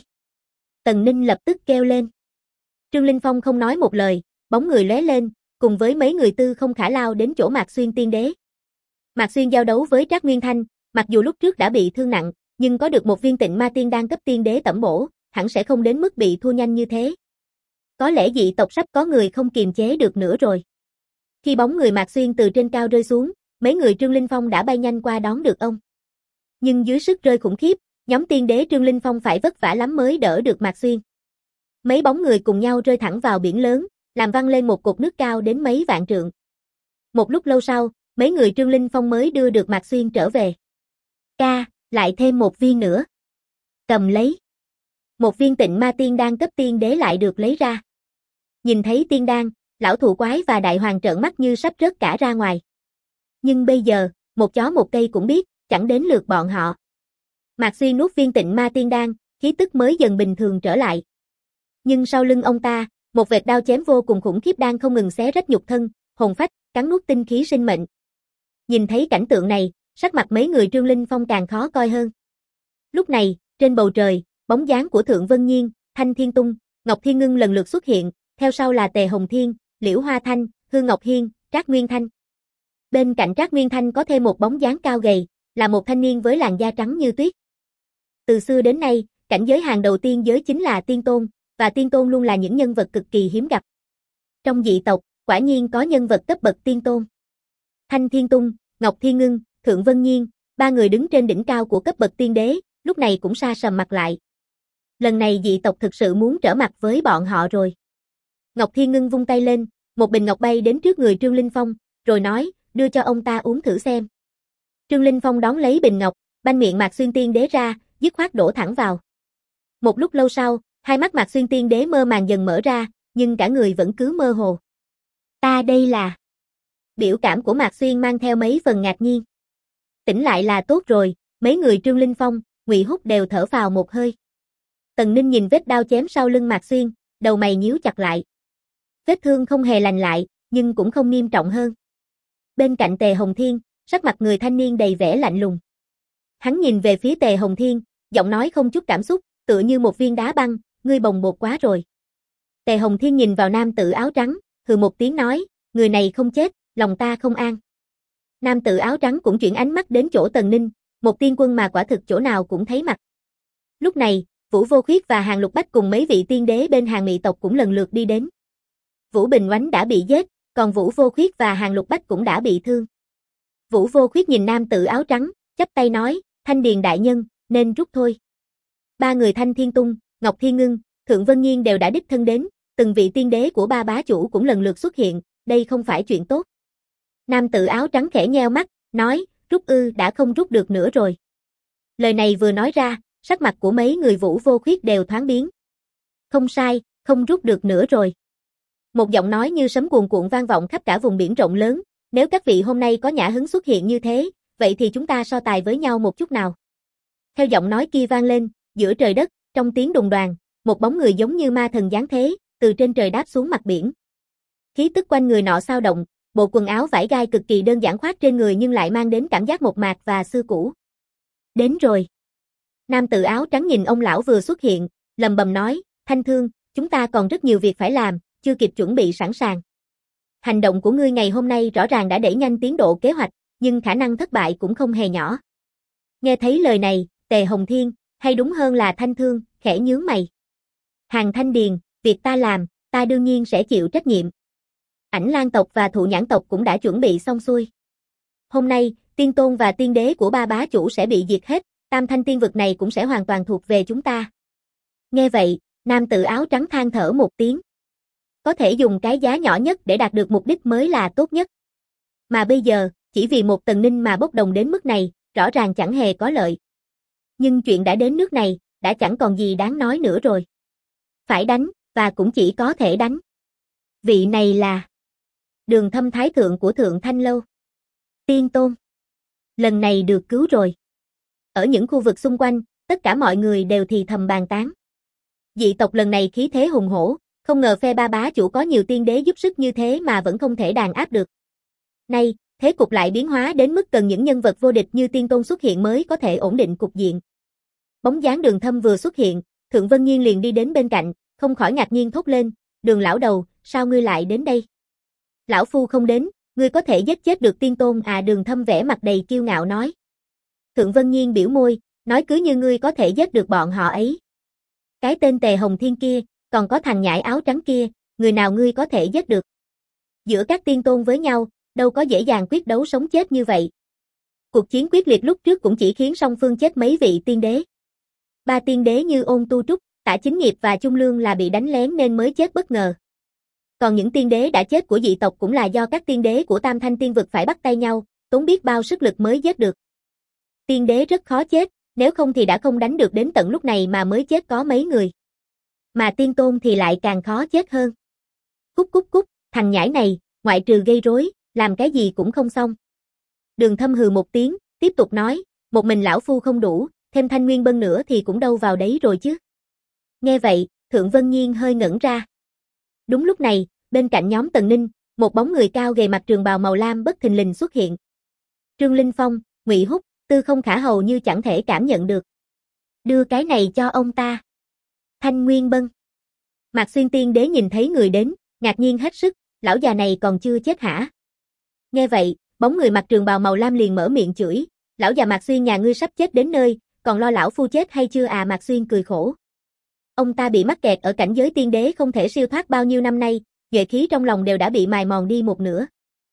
[SPEAKER 1] Tần Ninh lập tức kêu lên. Trương Linh Phong không nói một lời, bóng người lóe lên, cùng với mấy người tư không khả lao đến chỗ Mạc Xuyên tiên đế. Mạc Xuyên giao đấu với Trác Nguyên Thanh, mặc dù lúc trước đã bị thương nặng, nhưng có được một viên tịnh ma tiên đan cấp tiên đế tẩm bổ, hẳn sẽ không đến mức bị thua nhanh như thế. Có lẽ dị tộc sắp có người không kiềm chế được nữa rồi. Khi bóng người Mạc Xuyên từ trên cao rơi xuống, mấy người Trương Linh Phong đã bay nhanh qua đón được ông. Nhưng dưới sức rơi khủng khiếp, nhóm tiên đế Trương Linh Phong phải vất vả lắm mới đỡ được Mạc Xuyên. Mấy bóng người cùng nhau rơi thẳng vào biển lớn, làm văng lên một cột nước cao đến mấy vạn trượng. Một lúc lâu sau, mấy người Trương Linh Phong mới đưa được Mạc Xuyên trở về. Ca, lại thêm một viên nữa. Cầm lấy. Một viên tịnh ma tiên đan cấp tiên đế lại được lấy ra. Nhìn thấy tiên đan, lão thụ quái và đại hoàng trợn mắt như sắp rớt cả ra ngoài. Nhưng bây giờ, một chó một cây cũng biết, chẳng đến lượt bọn họ. Mạc Xuyên nuốt viên tịnh ma tiên đan, khí tức mới dần bình thường trở lại. Nhưng sau lưng ông ta, một vệt đao chém vô cùng khủng khiếp đang không ngừng xé rách nhục thân, hồn phách, cắn nuốt tinh khí sinh mệnh. Nhìn thấy cảnh tượng này, sắc mặt mấy người Trương Linh Phong càng khó coi hơn. Lúc này, trên bầu trời, bóng dáng của Thượng Vân Nhiên, Thanh Thiên Tung, Ngọc Thiên Ngưng lần lượt xuất hiện, theo sau là Tề Hồng Thiên, Liễu Hoa Thanh, Hương Ngọc Hiên, Trác Nguyên Thanh. Bên cạnh Trác Nguyên Thanh có thêm một bóng dáng cao gầy, là một thanh niên với làn da trắng như tuyết. Từ xưa đến nay, cảnh giới hàng đầu tiên giới chính là tiên tôn, và tiên tôn luôn là những nhân vật cực kỳ hiếm gặp. Trong dị tộc, quả nhiên có nhân vật cấp bậc tiên tôn. Thanh Thiên Tung, Ngọc Thiên Ngưng, Thượng Vân Nhiên, ba người đứng trên đỉnh cao của cấp bậc tiên đế, lúc này cũng sa sầm mặt lại. Lần này dị tộc thực sự muốn trở mặt với bọn họ rồi. Ngọc Thiên Ngưng vung tay lên, một bình ngọc bay đến trước người Trương Linh Phong, rồi nói, đưa cho ông ta uống thử xem. Trương Linh Phong đón lấy bình ngọc, banh miệng Mạc Xuyên tiên đế ra, dứt khoát đổ thẳng vào. Một lúc lâu sau, hai mắt Mạc Xuyên tiên đế mơ màng dần mở ra, nhưng cả người vẫn cứ mơ hồ. Ta đây là... Biểu cảm của Mạc Xuyên mang theo mấy phần ngạc nhiên. Tỉnh lại là tốt rồi, mấy người Trương Linh Phong, Ngụy Húc đều thở phào một hơi. Tần Ninh nhìn vết đao chém sau lưng Mạc Xuyên, đầu mày nhíu chặt lại. Vết thương không hề lành lại, nhưng cũng không nghiêm trọng hơn. Bên cạnh Tề Hồng Thiên, sắc mặt người thanh niên đầy vẻ lạnh lùng. Hắn nhìn về phía Tề Hồng Thiên, giọng nói không chút cảm xúc, tựa như một viên đá băng, ngươi bồng bột quá rồi. Tề Hồng Thiên nhìn vào nam tử áo trắng, hừ một tiếng nói, người này không chết, lòng ta không an. Nam tử áo trắng cũng chuyển ánh mắt đến chỗ Tần Ninh, một tiên quân mà quả thực chỗ nào cũng thấy mặt. Lúc này, Vũ Vô Khuyết và Hàn Lục Bách cùng mấy vị tiên đế bên Hàn Mị tộc cũng lần lượt đi đến. Vũ Bình Oánh đã bị giết, còn Vũ Vô Khuyết và Hàn Lục Bách cũng đã bị thương. Vũ Vô Khuyết nhìn nam tử áo trắng, chắp tay nói, Thanh Điền đại nhân, nên rút thôi. Ba người Thanh Thiên Tung, Ngọc Thiên Ngưng, Thượng Vân Nhiên đều đã đích thân đến, từng vị tiên đế của ba bá chủ cũng lần lượt xuất hiện, đây không phải chuyện tốt. Nam tử áo trắng khẽ nheo mắt, nói, rút ư đã không rút được nữa rồi. Lời này vừa nói ra, sắc mặt của mấy người Vũ Vô Khuyết đều thoáng biến. Không sai, không rút được nữa rồi. Một giọng nói như sấm cuồn cuộn vang vọng khắp cả vùng biển rộng lớn, nếu các vị hôm nay có nhã hứng xuất hiện như thế, vậy thì chúng ta so tài với nhau một chút nào. Theo giọng nói kia vang lên, giữa trời đất, trong tiếng đùng đoàng, một bóng người giống như ma thần giáng thế, từ trên trời đáp xuống mặt biển. Khí tức quanh người nọ xao động, bộ quần áo vải gai cực kỳ đơn giản khoác trên người nhưng lại mang đến cảm giác mộc mạc và xưa cũ. Đến rồi. Nam tử áo trắng nhìn ông lão vừa xuất hiện, lầm bầm nói, Thanh Thương, chúng ta còn rất nhiều việc phải làm, chưa kịp chuẩn bị sẵn sàng. Hành động của ngươi ngày hôm nay rõ ràng đã đẩy nhanh tiến độ kế hoạch, nhưng khả năng thất bại cũng không hề nhỏ. Nghe thấy lời này, Tề Hồng Thiên, hay đúng hơn là Thanh Thương, khẽ nhướng mày. Hàng Thanh Điền, việc ta làm, ta đương nhiên sẽ chịu trách nhiệm. Ảnh Lang tộc và Thụ Nhãn tộc cũng đã chuẩn bị xong xuôi. Hôm nay, tiên tôn và tiên đế của ba bá chủ sẽ bị diệt hết, Tam Thanh tiên vực này cũng sẽ hoàn toàn thuộc về chúng ta. Nghe vậy, nam tử áo trắng than thở một tiếng. Có thể dùng cái giá nhỏ nhất để đạt được mục đích mới là tốt nhất. Mà bây giờ, chỉ vì một Tần Ninh mà bốc đồng đến mức này, rõ ràng chẳng hề có lợi. Nhưng chuyện đã đến nước này, đã chẳng còn gì đáng nói nữa rồi. Phải đánh, và cũng chỉ có thể đánh. Vị này là Đường Thâm Thái Thượng của Thượng Thanh Lâu. Tiên tôn. Lần này được cứu rồi. Ở những khu vực xung quanh, tất cả mọi người đều thì thầm bàn tán. Dị tộc lần này khí thế hùng hổ, không ngờ phe ba bá chủ có nhiều tiên đế giúp sức như thế mà vẫn không thể đàn áp được. Nay, thế cục lại biến hóa đến mức cần những nhân vật vô địch như tiên tôn xuất hiện mới có thể ổn định cục diện. Bóng dáng Đường Thâm vừa xuất hiện, Thượng Vân Nhiên liền đi đến bên cạnh, không khỏi ngạc nhiên thốt lên, Đường lão đầu, sao ngươi lại đến đây? Lão phu không đến, ngươi có thể giết chết được tiên tôn à? Đường Thâm vẻ mặt đầy kiêu ngạo nói. Thượng Vân Nhiên biểu môi, nói cứ như ngươi có thể giết được bọn họ ấy. Cái tên Tề Hồng Thiên kia, còn có thằng nhãi áo trắng kia, người nào ngươi có thể giết được? Giữa các tiên tôn với nhau, đâu có dễ dàng quyết đấu sống chết như vậy. Cuộc chiến quyết liệt lúc trước cũng chỉ khiến song phương chết mấy vị tiên đế. Ba tiên đế như Ôn Tu Trúc, Tả Chính Nghiệp và Chung Lương là bị đánh lén nên mới chết bất ngờ. Còn những tiên đế đã chết của dị tộc cũng là do các tiên đế của Tam Thanh tiên vực phải bắt tay nhau, tốn biết bao sức lực mới giết được. Tiên đế rất khó chết, nếu không thì đã không đánh được đến tận lúc này mà mới chết có mấy người. Mà tiên tôn thì lại càng khó chết hơn. Cút cút cút, thằng nhãi này, ngoại trừ gây rối, làm cái gì cũng không xong. Đường Thâm hừ một tiếng, tiếp tục nói, một mình lão phu không đủ, thêm Thanh Nguyên Bân nữa thì cũng đâu vào đấy rồi chứ. Nghe vậy, Thượng Vân Nhiên hơi ngẩn ra. Đúng lúc này, bên cạnh nhóm Tần Ninh, một bóng người cao gầy mặc trường bào màu lam bất thình lình xuất hiện. Trương Linh Phong, Ngụy Húc, Tư Không Khả hầu như chẳng thể cảm nhận được. Đưa cái này cho ông ta. Thanh Nguyên Bân. Mạc Xuyên tiên đế nhìn thấy người đến, ngạc nhiên hết sức, lão già này còn chưa chết hả? Nghe vậy, bóng người mặc trường bào màu lam liền mở miệng chửi, lão già Mạc Xuyên nhà ngươi sắp chết đến nơi, còn lo lão phu chết hay chưa à? Mạc Xuyên cười khổ. Ông ta bị mắc kẹt ở cảnh giới tiên đế không thể siêu thoát bao nhiêu năm nay, nhuệ khí trong lòng đều đã bị mài mòn đi một nửa.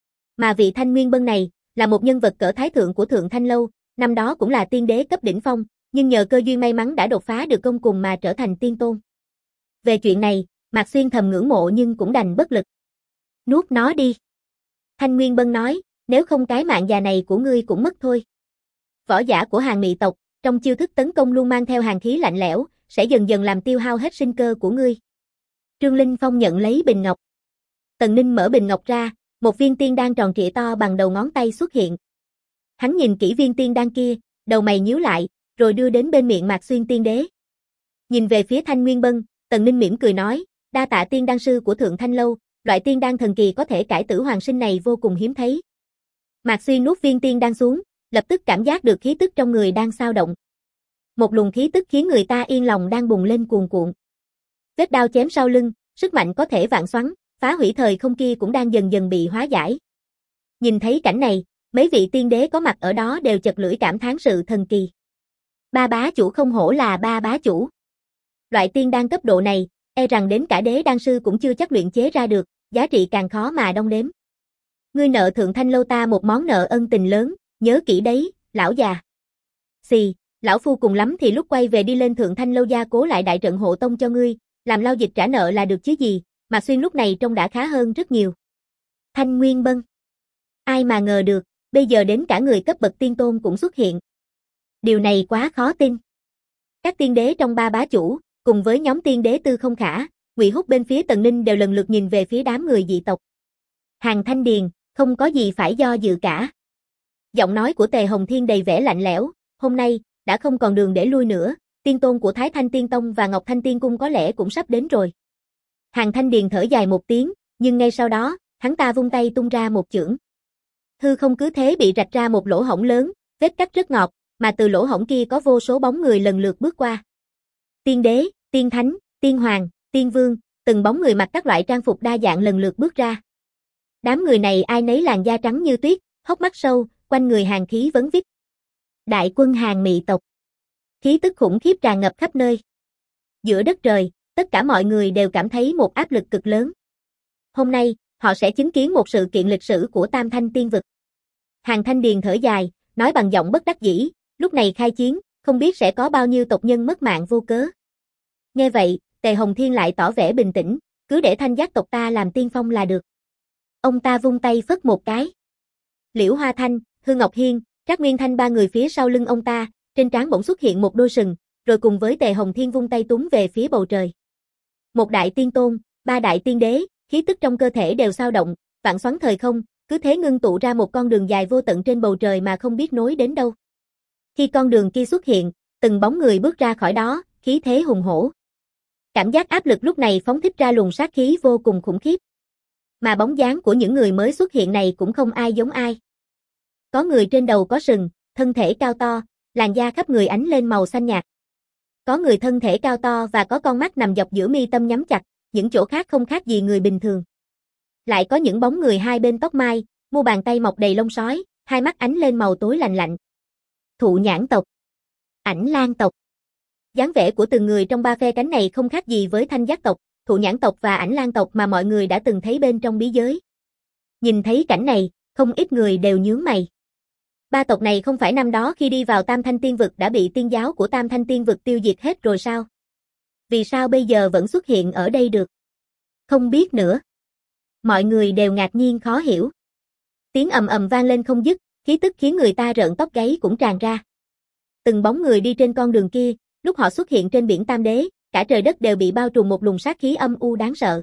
[SPEAKER 1] Mà vị Thanh Nguyên Bân này, là một nhân vật cỡ thái thượng của Thượng Thanh Lâu, năm đó cũng là tiên đế cấp đỉnh phong, nhưng nhờ cơ duyên may mắn đã đột phá được công cùng mà trở thành tiên tôn. Về chuyện này, Mạc Xuyên thầm ngưỡng mộ nhưng cũng đành bất lực. Nuốt nó đi. Thanh Nguyên Bân nói, nếu không cái mạng già này của ngươi cũng mất thôi. Võ giả của Hàn Mị tộc, trong chiêu thức tấn công luôn mang theo hàn khí lạnh lẽo, sẽ dần dần làm tiêu hao hết sinh cơ của ngươi. Trương Linh Phong nhận lấy bình ngọc. Tần Ninh mở bình ngọc ra, một viên tiên đan tròn trịa to bằng đầu ngón tay xuất hiện. Hắn nhìn kỹ viên tiên đan kia, đầu mày nhíu lại, rồi đưa đến bên miệng Mạc Xuyên tiên đế. Nhìn về phía Thanh Nguyên Bân, Tần Ninh mỉm cười nói, đa tạ tiên đan sư của Thượng Thanh Lâu, loại tiên đan thần kỳ có thể cải tử hoàng sinh này vô cùng hiếm thấy. Mạc Xuyên nuốt viên tiên đan xuống, lập tức cảm giác được khí tức trong người đang xao động. Một luồng khí tức khiến người ta yên lòng đang bùng lên cuồn cuộn. Vết đao chém sau lưng, sức mạnh có thể vạn xoắn, phá hủy thời không kia cũng đang dần dần bị hóa giải. Nhìn thấy cảnh này, mấy vị tiên đế có mặt ở đó đều chật lưỡi cảm thán sự thần kỳ. Ba bá chủ không hổ là ba bá chủ. Loại tiên đan cấp độ này, e rằng đến cả đế đan sư cũng chưa chắc luyện chế ra được, giá trị càng khó mà đong đếm. Ngươi nợ Thượng Thanh Lâu ta một món nợ ân tình lớn, nhớ kỹ đấy, lão già. Xì, lão phu cùng lắm thì lúc quay về đi lên Thượng Thanh Lâu gia cố lại đại trận hộ tông cho ngươi, làm lao dịch trả nợ là được chứ gì, mà Xuyên lúc này trông đã khá hơn rất nhiều. Thanh Nguyên Bân. Ai mà ngờ được, bây giờ đến cả người cấp bậc tiên tôn cũng xuất hiện. Điều này quá khó tin. Các tiên đế trong ba bá chủ, cùng với nhóm tiên đế Tư Không Khả, Ngụy Húc bên phía Tần Ninh đều lần lượt nhìn về phía đám người dị tộc. Hàng Thanh Điền, không có gì phải do dự cả. Giọng nói của Tề Hồng Thiên đầy vẻ lạnh lẽo, hôm nay, đã không còn đường để lui nữa, tiên tôn của Thái Thanh Tiên Tông và Ngọc Thanh Tiên Cung có lẽ cũng sắp đến rồi. Hàng Thanh Điền thở dài một tiếng, nhưng ngay sau đó, hắn ta vung tay tung ra một chưởng. Hư không cứ thế bị rạch ra một lỗ hổng lớn, vết cắt rất ngọt, mà từ lỗ hổng kia có vô số bóng người lần lượt bước qua. Tiên đế, tiên thánh, tiên hoàng, tiên vương, từng bóng người mặc các loại trang phục đa dạng lần lượt bước ra. Đám người này ai nấy làn da trắng như tuyết, hốc mắt sâu, quanh người Hàn khí vấn vít. Đại quân Hàn Mị tộc. Khí tức khủng khiếp tràn ngập khắp nơi. Giữa đất trời, tất cả mọi người đều cảm thấy một áp lực cực lớn. Hôm nay, họ sẽ chứng kiến một sự kiện lịch sử của Tam Thanh Tiên Vực. Hàn Thanh Điền thở dài, nói bằng giọng bất đắc dĩ, lúc này khai chiến, không biết sẽ có bao nhiêu tộc nhân mất mạng vô cớ. Nghe vậy, Tề Hồng Thiên lại tỏ vẻ bình tĩnh, cứ để Thanh Giác tộc ta làm tiên phong là được. Ông ta vung tay phất một cái. Liễu Hoa Thanh, Hư Ngọc Hiên, Trác Nguyên Thanh ba người phía sau lưng ông ta, trên trán bỗng xuất hiện một đôi sừng, rồi cùng với Tề Hồng Thiên vung tay túm về phía bầu trời. Một đại tiên tôn, ba đại tiên đế, khí tức trong cơ thể đều xao động, vạn xoắn thời không, cứ thế ngưng tụ ra một con đường dài vô tận trên bầu trời mà không biết nối đến đâu. Khi con đường kia xuất hiện, từng bóng người bước ra khỏi đó, khí thế hùng hổ. Cảm giác áp lực lúc này phóng thích ra luồng sát khí vô cùng khủng khiếp. Mà bóng dáng của những người mới xuất hiện này cũng không ai giống ai. Có người trên đầu có sừng, thân thể cao to, làn da khắp người ánh lên màu xanh nhạt. Có người thân thể cao to và có con mắt nằm dọc giữa mi tâm nhắm chặt, những chỗ khác không khác gì người bình thường. Lại có những bóng người hai bên tóc mai, mu bàn tay mọc đầy lông sói, hai mắt ánh lên màu tối lạnh lạnh. Thụ Nhãn tộc, Ảnh Lang tộc. Dáng vẻ của từng người trong ba phe cánh này không khác gì với Thanh Giác tộc, Thụ Nhãn tộc và Ảnh Lang tộc mà mọi người đã từng thấy bên trong bí giới. Nhìn thấy cảnh này, không ít người đều nhướng mày. Ba tộc này không phải năm đó khi đi vào Tam Thanh Tiên Vực đã bị tiên giáo của Tam Thanh Tiên Vực tiêu diệt hết rồi sao? Vì sao bây giờ vẫn xuất hiện ở đây được? Không biết nữa. Mọi người đều ngạc nhiên khó hiểu. Tiếng ầm ầm vang lên không dứt, khí tức khiến người ta rợn tóc gáy cũng tràn ra. Từng bóng người đi trên con đường kia, lúc họ xuất hiện trên biển Tam Đế, cả trời đất đều bị bao trùm một luồng sát khí âm u đáng sợ.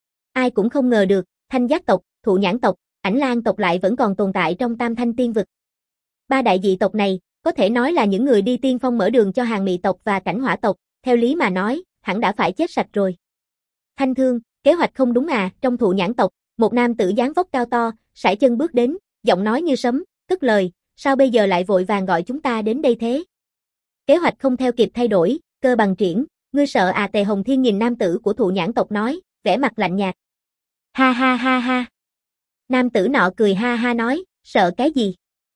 [SPEAKER 1] Ai cũng không ngờ được, Thanh Giác tộc, Thụ Nhãn tộc, Ảnh Lang tộc lại vẫn còn tồn tại trong Tam Thanh Tiên Vực. Ba đại dị tộc này, có thể nói là những người đi tiên phong mở đường cho Hàn Mị tộc và Cảnh Hỏa tộc, theo lý mà nói, hẳn đã phải chết sạch rồi. Thanh Thương, kế hoạch không đúng à? Trong Thụ Nhãn tộc, một nam tử dáng vóc cao to, sải chân bước đến, giọng nói như sấm, cất lời, sao bây giờ lại vội vàng gọi chúng ta đến đây thế? Kế hoạch không theo kịp thay đổi, Cơ Bằng triển, ngươi sợ à? Tề Hồng Thiên nhìn nam tử của Thụ Nhãn tộc nói, vẻ mặt lạnh nhạt. Ha ha ha ha. Nam tử nọ cười ha ha nói, sợ cái gì?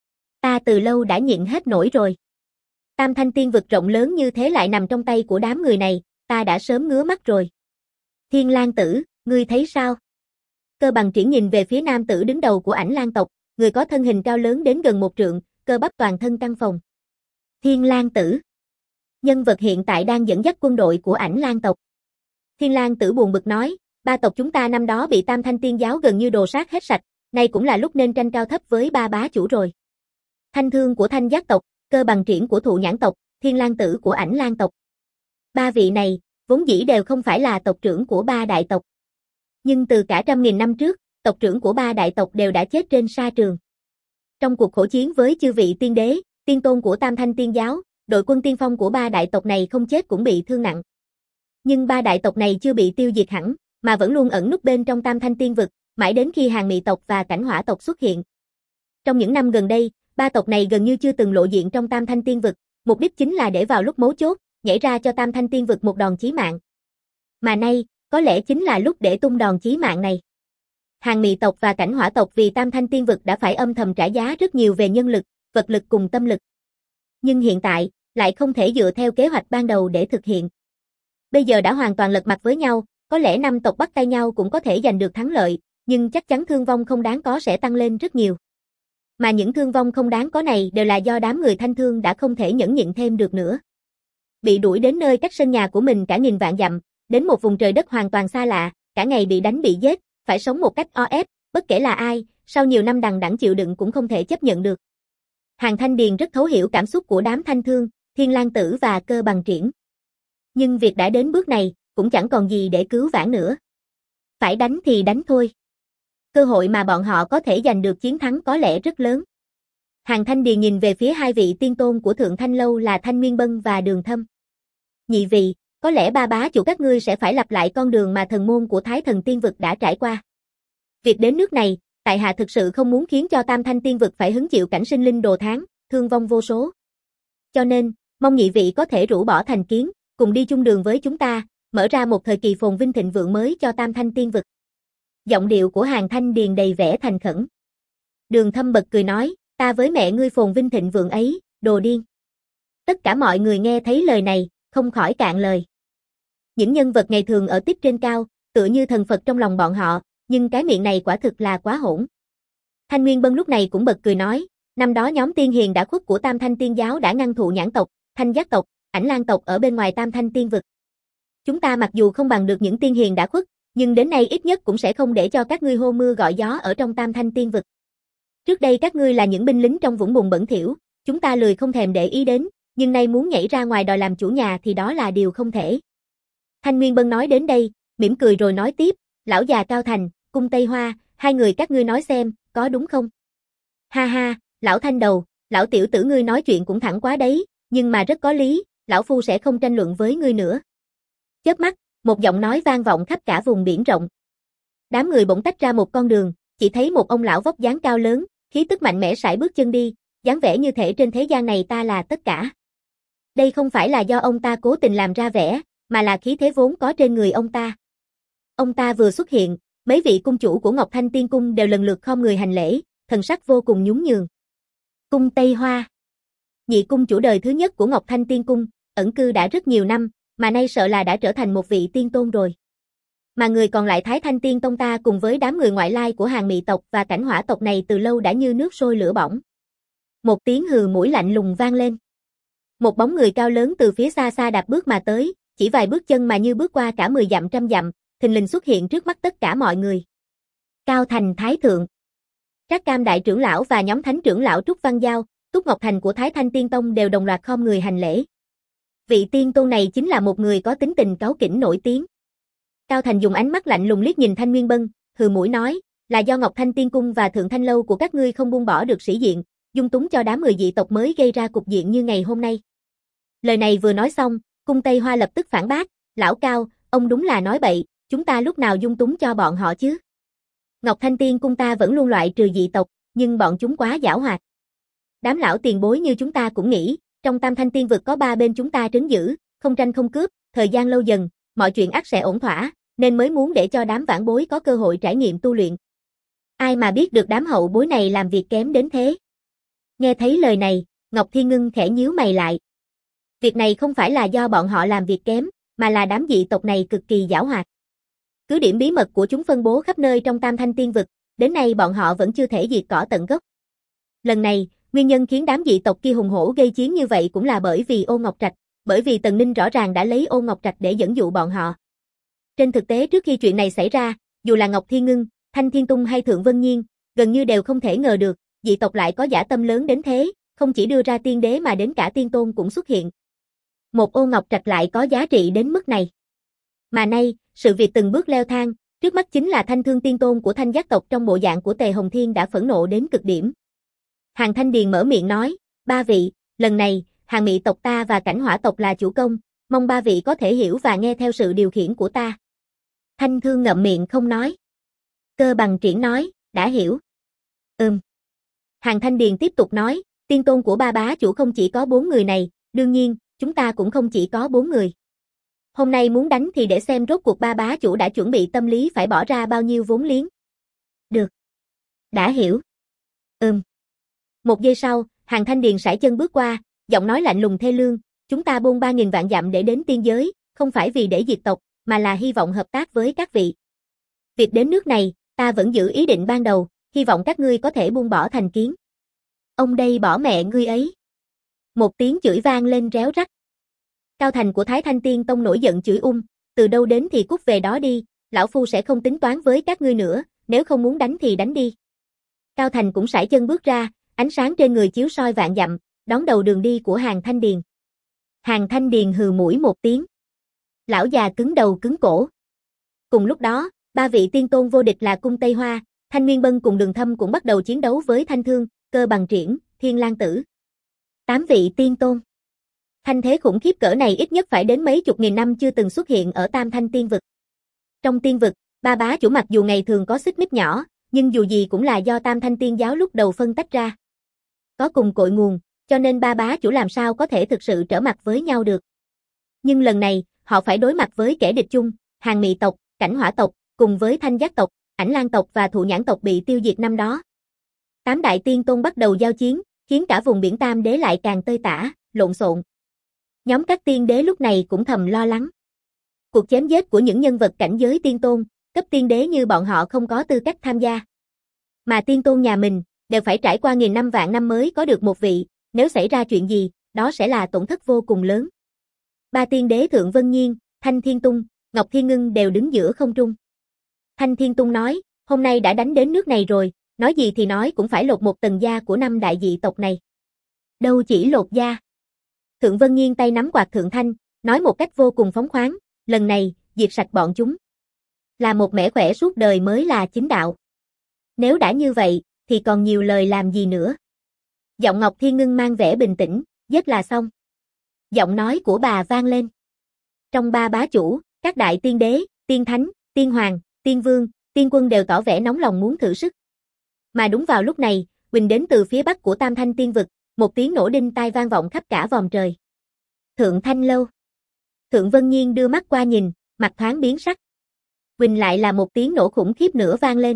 [SPEAKER 1] Ta từ lâu đã nhịn hết nổi rồi. Tam Thanh Tiên Vực rộng lớn như thế lại nằm trong tay của đám người này, ta đã sớm ngứa mắt rồi. Thiên Lang tử, ngươi thấy sao? Cơ Bằng triển nhìn về phía nam tử đứng đầu của Ảnh Lang tộc, người có thân hình cao lớn đến gần 1 trượng, cơ bắp toàn thân căng phồng. Thiên Lang tử. Nhân vật hiện tại đang dẫn dắt quân đội của Ảnh Lang tộc. Thiên Lang tử buồn bực nói, ba tộc chúng ta năm đó bị Tam Thanh Tiên giáo gần như đồ sát hết sạch, nay cũng là lúc nên tranh cao thấp với ba bá chủ rồi. Thanh Thương của Thanh Giác tộc, Cơ Bằng triển của Thụ Nhãn tộc, Thiên Lang tử của Ảnh Lang tộc. Ba vị này, vốn dĩ đều không phải là tộc trưởng của ba đại tộc. Nhưng từ cả trăm nghìn năm trước, tộc trưởng của ba đại tộc đều đã chết trên sa trường. Trong cuộc khổ chiến với chư vị tiên đế, tiên tôn của Tam Thanh Tiên giáo, đội quân tiên phong của ba đại tộc này không chết cũng bị thương nặng. Nhưng ba đại tộc này chưa bị tiêu diệt hẳn, mà vẫn luôn ẩn núp bên trong Tam Thanh Tiên Vực, mãi đến khi Hàn Mị tộc và Cảnh Hỏa tộc xuất hiện. Trong những năm gần đây, ba tộc này gần như chưa từng lộ diện trong Tam Thanh Tiên Vực, mục đích chính là để vào lúc mấu chốt, nhảy ra cho Tam Thanh Tiên Vực một đòn chí mạng. Mà nay, có lẽ chính là lúc để tung đòn chí mạng này. Hàn Mị tộc và Cảnh Hỏa tộc vì Tam Thanh Tiên Vực đã phải âm thầm trả giá rất nhiều về nhân lực, vật lực cùng tâm lực. Nhưng hiện tại, lại không thể dựa theo kế hoạch ban đầu để thực hiện. Bây giờ đã hoàn toàn lật mặt với nhau, có lẽ 5 tộc bắt tay nhau cũng có thể giành được thắng lợi, nhưng chắc chắn thương vong không đáng có sẽ tăng lên rất nhiều. Mà những thương vong không đáng có này đều là do đám người Thanh Thương đã không thể nhẫn nhịn thêm được nữa. Bị đuổi đến nơi cách sân nhà của mình cả nghìn vạn dặm, đến một vùng trời đất hoàn toàn xa lạ, cả ngày bị đánh bị giết, phải sống một cách o ép, bất kể là ai, sau nhiều năm đằng đẵng chịu đựng cũng không thể chấp nhận được. Hàn Thanh Điền rất thấu hiểu cảm xúc của đám Thanh Thương, Thiên Lang tử và Cơ Bằng triển. Nhưng việc đã đến bước này, cũng chẳng còn gì để cứu vãn nữa. Phải đánh thì đánh thôi. Cơ hội mà bọn họ có thể giành được chiến thắng có lẽ rất lớn. Hàn Thanh Điền nhìn về phía hai vị tiên tôn của Thượng Thanh Lâu là Thanh Nguyên Bân và Đường Thâm. Nhị vị, có lẽ ba bá chủ các ngươi sẽ phải lặp lại con đường mà thần môn của Thái Thần Tiên Vực đã trải qua. Việc đến nước này, tại hạ thực sự không muốn khiến cho Tam Thanh Tiên Vực phải hứng chịu cảnh sinh linh đồ thán, thương vong vô số. Cho nên, mong nhị vị có thể rũ bỏ thành kiến, cùng đi chung đường với chúng ta, mở ra một thời kỳ phồn vinh thịnh vượng mới cho Tam Thanh Tiên Vực. Giọng điệu của Hàn Thanh Điền đầy vẻ thành khẩn. Đường Thâm bật cười nói, Ta với mẹ ngươi phồn vinh thịnh vượng ấy, đồ điên. Tất cả mọi người nghe thấy lời này, không khỏi cạn lời. Những nhân vật ngày thường ở tiếp trên cao, tựa như thần Phật trong lòng bọn họ, nhưng cái miệng này quả thực là quá hỗn. Thanh Nguyên Bân lúc này cũng bật cười nói, năm đó nhóm tiên hiền đã khuất của Tam Thanh Tiên giáo đã ngăn thụ nhãn tộc, Thanh Giác tộc, Ảnh Lang tộc ở bên ngoài Tam Thanh Tiên vực. Chúng ta mặc dù không bằng được những tiên hiền đã khuất, nhưng đến nay ít nhất cũng sẽ không để cho các ngươi hô mưa gọi gió ở trong Tam Thanh Tiên vực. Trước đây các ngươi là những binh lính trong vũng bùn bẩn thỉu, chúng ta lười không thèm để ý đến, nhưng nay muốn nhảy ra ngoài đòi làm chủ nhà thì đó là điều không thể. Thanh Nguyên Bân nói đến đây, mỉm cười rồi nói tiếp, lão già Cao Thành, Cung Tây Hoa, hai người các ngươi nói xem, có đúng không? Ha ha, lão Thanh đầu, lão tiểu tử ngươi nói chuyện cũng thẳng quá đấy, nhưng mà rất có lý, lão phu sẽ không tranh luận với ngươi nữa. Chớp mắt, một giọng nói vang vọng khắp cả vùng biển rộng. Đám người bỗng tách ra một con đường, chỉ thấy một ông lão vóc dáng cao lớn, khí tức mạnh mẽ sải bước chân đi, dáng vẻ như thể trên thế gian này ta là tất cả. Đây không phải là do ông ta cố tình làm ra vẻ, mà là khí thế vốn có trên người ông ta. Ông ta vừa xuất hiện, mấy vị cung chủ của Ngọc Thanh Tiên Cung đều lần lượt khom người hành lễ, thần sắc vô cùng nhún nhường. Cung Tây Hoa, nhị cung chủ đời thứ nhất của Ngọc Thanh Tiên Cung, ẩn cư đã rất nhiều năm, mà nay sợ là đã trở thành một vị tiên tôn rồi. Mà người còn lại Thái Thanh Tiên Tông ta cùng với đám người ngoại lai của Hàng Mị tộc và Cảnh Hỏa tộc này từ lâu đã như nước sôi lửa bỏng. Một tiếng hừ mũi lạnh lùng vang lên. Một bóng người cao lớn từ phía xa xa đạp bước mà tới, chỉ vài bước chân mà như bước qua cả 10 dặm trăm dặm, thình lình xuất hiện trước mắt tất cả mọi người. Cao Thành Thái Thượng. Trác Cam đại trưởng lão và nhóm thánh trưởng lão Trúc Văn Giao, Túc Ngọc Thành của Thái Thanh Tiên Tông đều đồng loạt khom người hành lễ. Vị tiên tôn này chính là một người có tính tình cáu kỉnh nổi tiếng. Cao Thành dùng ánh mắt lạnh lùng liếc nhìn Thanh Nguyên Bân, hừ mũi nói, là do Ngọc Thanh Tiên Cung và Thượng Thanh Lâu của các ngươi không buông bỏ được sĩ diện, dung túng cho đám người dị tộc mới gây ra cục diện như ngày hôm nay. Lời này vừa nói xong, Cung Tây Hoa lập tức phản bác, lão Cao, ông đúng là nói bậy, chúng ta lúc nào dung túng cho bọn họ chứ? Ngọc Thanh Tiên Cung ta vẫn luôn loại trừ dị tộc, nhưng bọn chúng quá giảo hoạt. Đám lão tiền bối như chúng ta cũng nghĩ, trong Tam Thanh Tiên vực có ba bên chúng ta trấn giữ, không tranh không cướp, thời gian lâu dần, mọi chuyện ắt sẽ ổn thỏa, nên mới muốn để cho đám vãn bối có cơ hội trải nghiệm tu luyện. Ai mà biết được đám hậu bối này làm việc kém đến thế. Nghe thấy lời này, Ngọc Thiên Ngân khẽ nhíu mày lại. Việc này không phải là do bọn họ làm việc kém, mà là đám dị tộc này cực kỳ giảo hoạt. Cứ điểm bí mật của chúng phân bố khắp nơi trong Tam Thanh Tiên vực, đến nay bọn họ vẫn chưa thể diệt cỏ tận gốc. Lần này, nguyên nhân khiến đám dị tộc kia hùng hổ gây chiến như vậy cũng là bởi vì Ô Ngọc Trạch, bởi vì Tần Ninh rõ ràng đã lấy Ô Ngọc Trạch để dẫn dụ bọn họ. Trên thực tế trước khi chuyện này xảy ra, dù là Ngọc Thiên Ngân, Thanh Thiên Tung hay Thượng Vân Nhiên, gần như đều không thể ngờ được, dị tộc lại có dã tâm lớn đến thế, không chỉ đưa ra tiên đế mà đến cả tiên tôn cũng xuất hiện. Một Ô Ngọc Trạch lại có giá trị đến mức này. Mà nay, sự việc từng bước leo thang, trước mắt chính là Thanh Thương Tiên Tôn của Thanh Giác tộc trong bộ dạng của Tề Hồng Thiên đã phẫn nộ đến cực điểm. Hàng Thanh Điền mở miệng nói, ba vị, lần này, Hàng Mị tộc ta và Cảnh Hỏa tộc là chủ công, mong ba vị có thể hiểu và nghe theo sự điều khiển của ta. Thanh Thương ngậm miệng không nói. Cơ Bằng Triển nói, đã hiểu. Hàng Thanh Điền tiếp tục nói, tiên tôn của ba bá chủ không chỉ có 4 người này, đương nhiên, chúng ta cũng không chỉ có 4 người. Hôm nay muốn đánh thì để xem rốt cuộc ba bá chủ đã chuẩn bị tâm lý phải bỏ ra bao nhiêu vốn liếng. Được. Đã hiểu. Một giây sau, Hàng Thanh Điền sải chân bước qua, giọng nói lạnh lùng thê lương, chúng ta bôn 3.000 vạn dặm để đến tiên giới, không phải vì để diệt tộc, mà là hy vọng hợp tác với các vị. Việc đến nước này, ta vẫn giữ ý định ban đầu, hy vọng các ngươi có thể buông bỏ thành kiến. Ông đây bỏ mẹ ngươi ấy. Một tiếng chửi vang lên réo rắt. Cao Thành của Thái Thanh Tiên Tông nổi giận chửi từ đâu đến thì cút về đó đi, lão phu sẽ không tính toán với các ngươi nữa, nếu không muốn đánh thì đánh đi. Cao Thành cũng sải chân bước ra, ánh sáng trên người chiếu soi vạn dặm, đón đầu đường đi của Hàng Thanh Điền. Hàng Thanh Điền hừ mũi một tiếng. Lão già cứng đầu cứng cổ. Cùng lúc đó, ba vị tiên tôn vô địch là Cung Tây Hoa, Thanh Nguyên Bân cùng Đường Thâm cũng bắt đầu chiến đấu với Thanh Thương, Cơ Bằng Triển, Thiên Lang Tử. 8 vị tiên tôn. Thanh thế khủng khiếp cỡ này ít nhất phải đến mấy chục nghìn năm chưa từng xuất hiện ở Tam Thanh Tiên vực. Trong tiên vực, ba bá chủ mặc dù ngày thường có xích mích nhỏ, nhưng dù gì cũng là do Tam Thanh Tiên giáo lúc đầu phân tách ra. Có cùng cội nguồn, cho nên ba bá chủ làm sao có thể thực sự trở mặt với nhau được. Nhưng lần này, họ phải đối mặt với kẻ địch chung, Hàng Mị tộc, Cảnh Hỏa tộc, cùng với Thanh Giác tộc, Ảnh Lang tộc và Thụ Nhãn tộc bị tiêu diệt năm đó. Tám đại tiên tôn bắt đầu giao chiến, khiến cả vùng biển Tam Đế lại càng tơi tả, lộn xộn. Nhóm các tiên đế lúc này cũng thầm lo lắng. Cuộc chém giết của những nhân vật cảnh giới tiên tôn, cấp tiên đế như bọn họ không có tư cách tham gia. Mà tiên tôn nhà mình, đều phải trải qua nghìn năm vạn năm mới có được một vị, nếu xảy ra chuyện gì, đó sẽ là tổn thất vô cùng lớn. Ba tiên đế Thượng Vân Nhiên, Thanh Thiên Tung, Ngọc Thiên Ngưng đều đứng giữa không trung. Thanh Thiên Tung nói, hôm nay đã đánh đến nước này rồi, nói gì thì nói cũng phải lột một tầng da của năm đại dị tộc này. Đâu chỉ lột da. Thượng Vân Nhiên tay nắm quạt thượng thanh, nói một cách vô cùng phóng khoáng, lần này, diệt sạch bọn chúng. Là một mẻ khỏe suốt đời mới là chính đạo. Nếu đã như vậy, thì còn nhiều lời làm gì nữa. Giọng Ngọc Thiên Ngưng mang vẻ bình tĩnh, giết là xong. Giọng nói của bà vang lên. Trong ba bá chủ, các đại tiên đế, tiên thánh, tiên hoàng, tiên vương, tiên quân đều tỏ vẻ nóng lòng muốn thử sức. Mà đúng vào lúc này, Quỳnh đến từ phía bắc của Tam Thanh Tiên Vực, một tiếng nổ đinh tai vang vọng khắp cả vòm trời. Thượng Thanh Lâu. Thượng Vân Nhiên đưa mắt qua nhìn, mặt thoáng biến sắc. Quỳnh lại là một tiếng nổ khủng khiếp nữa vang lên.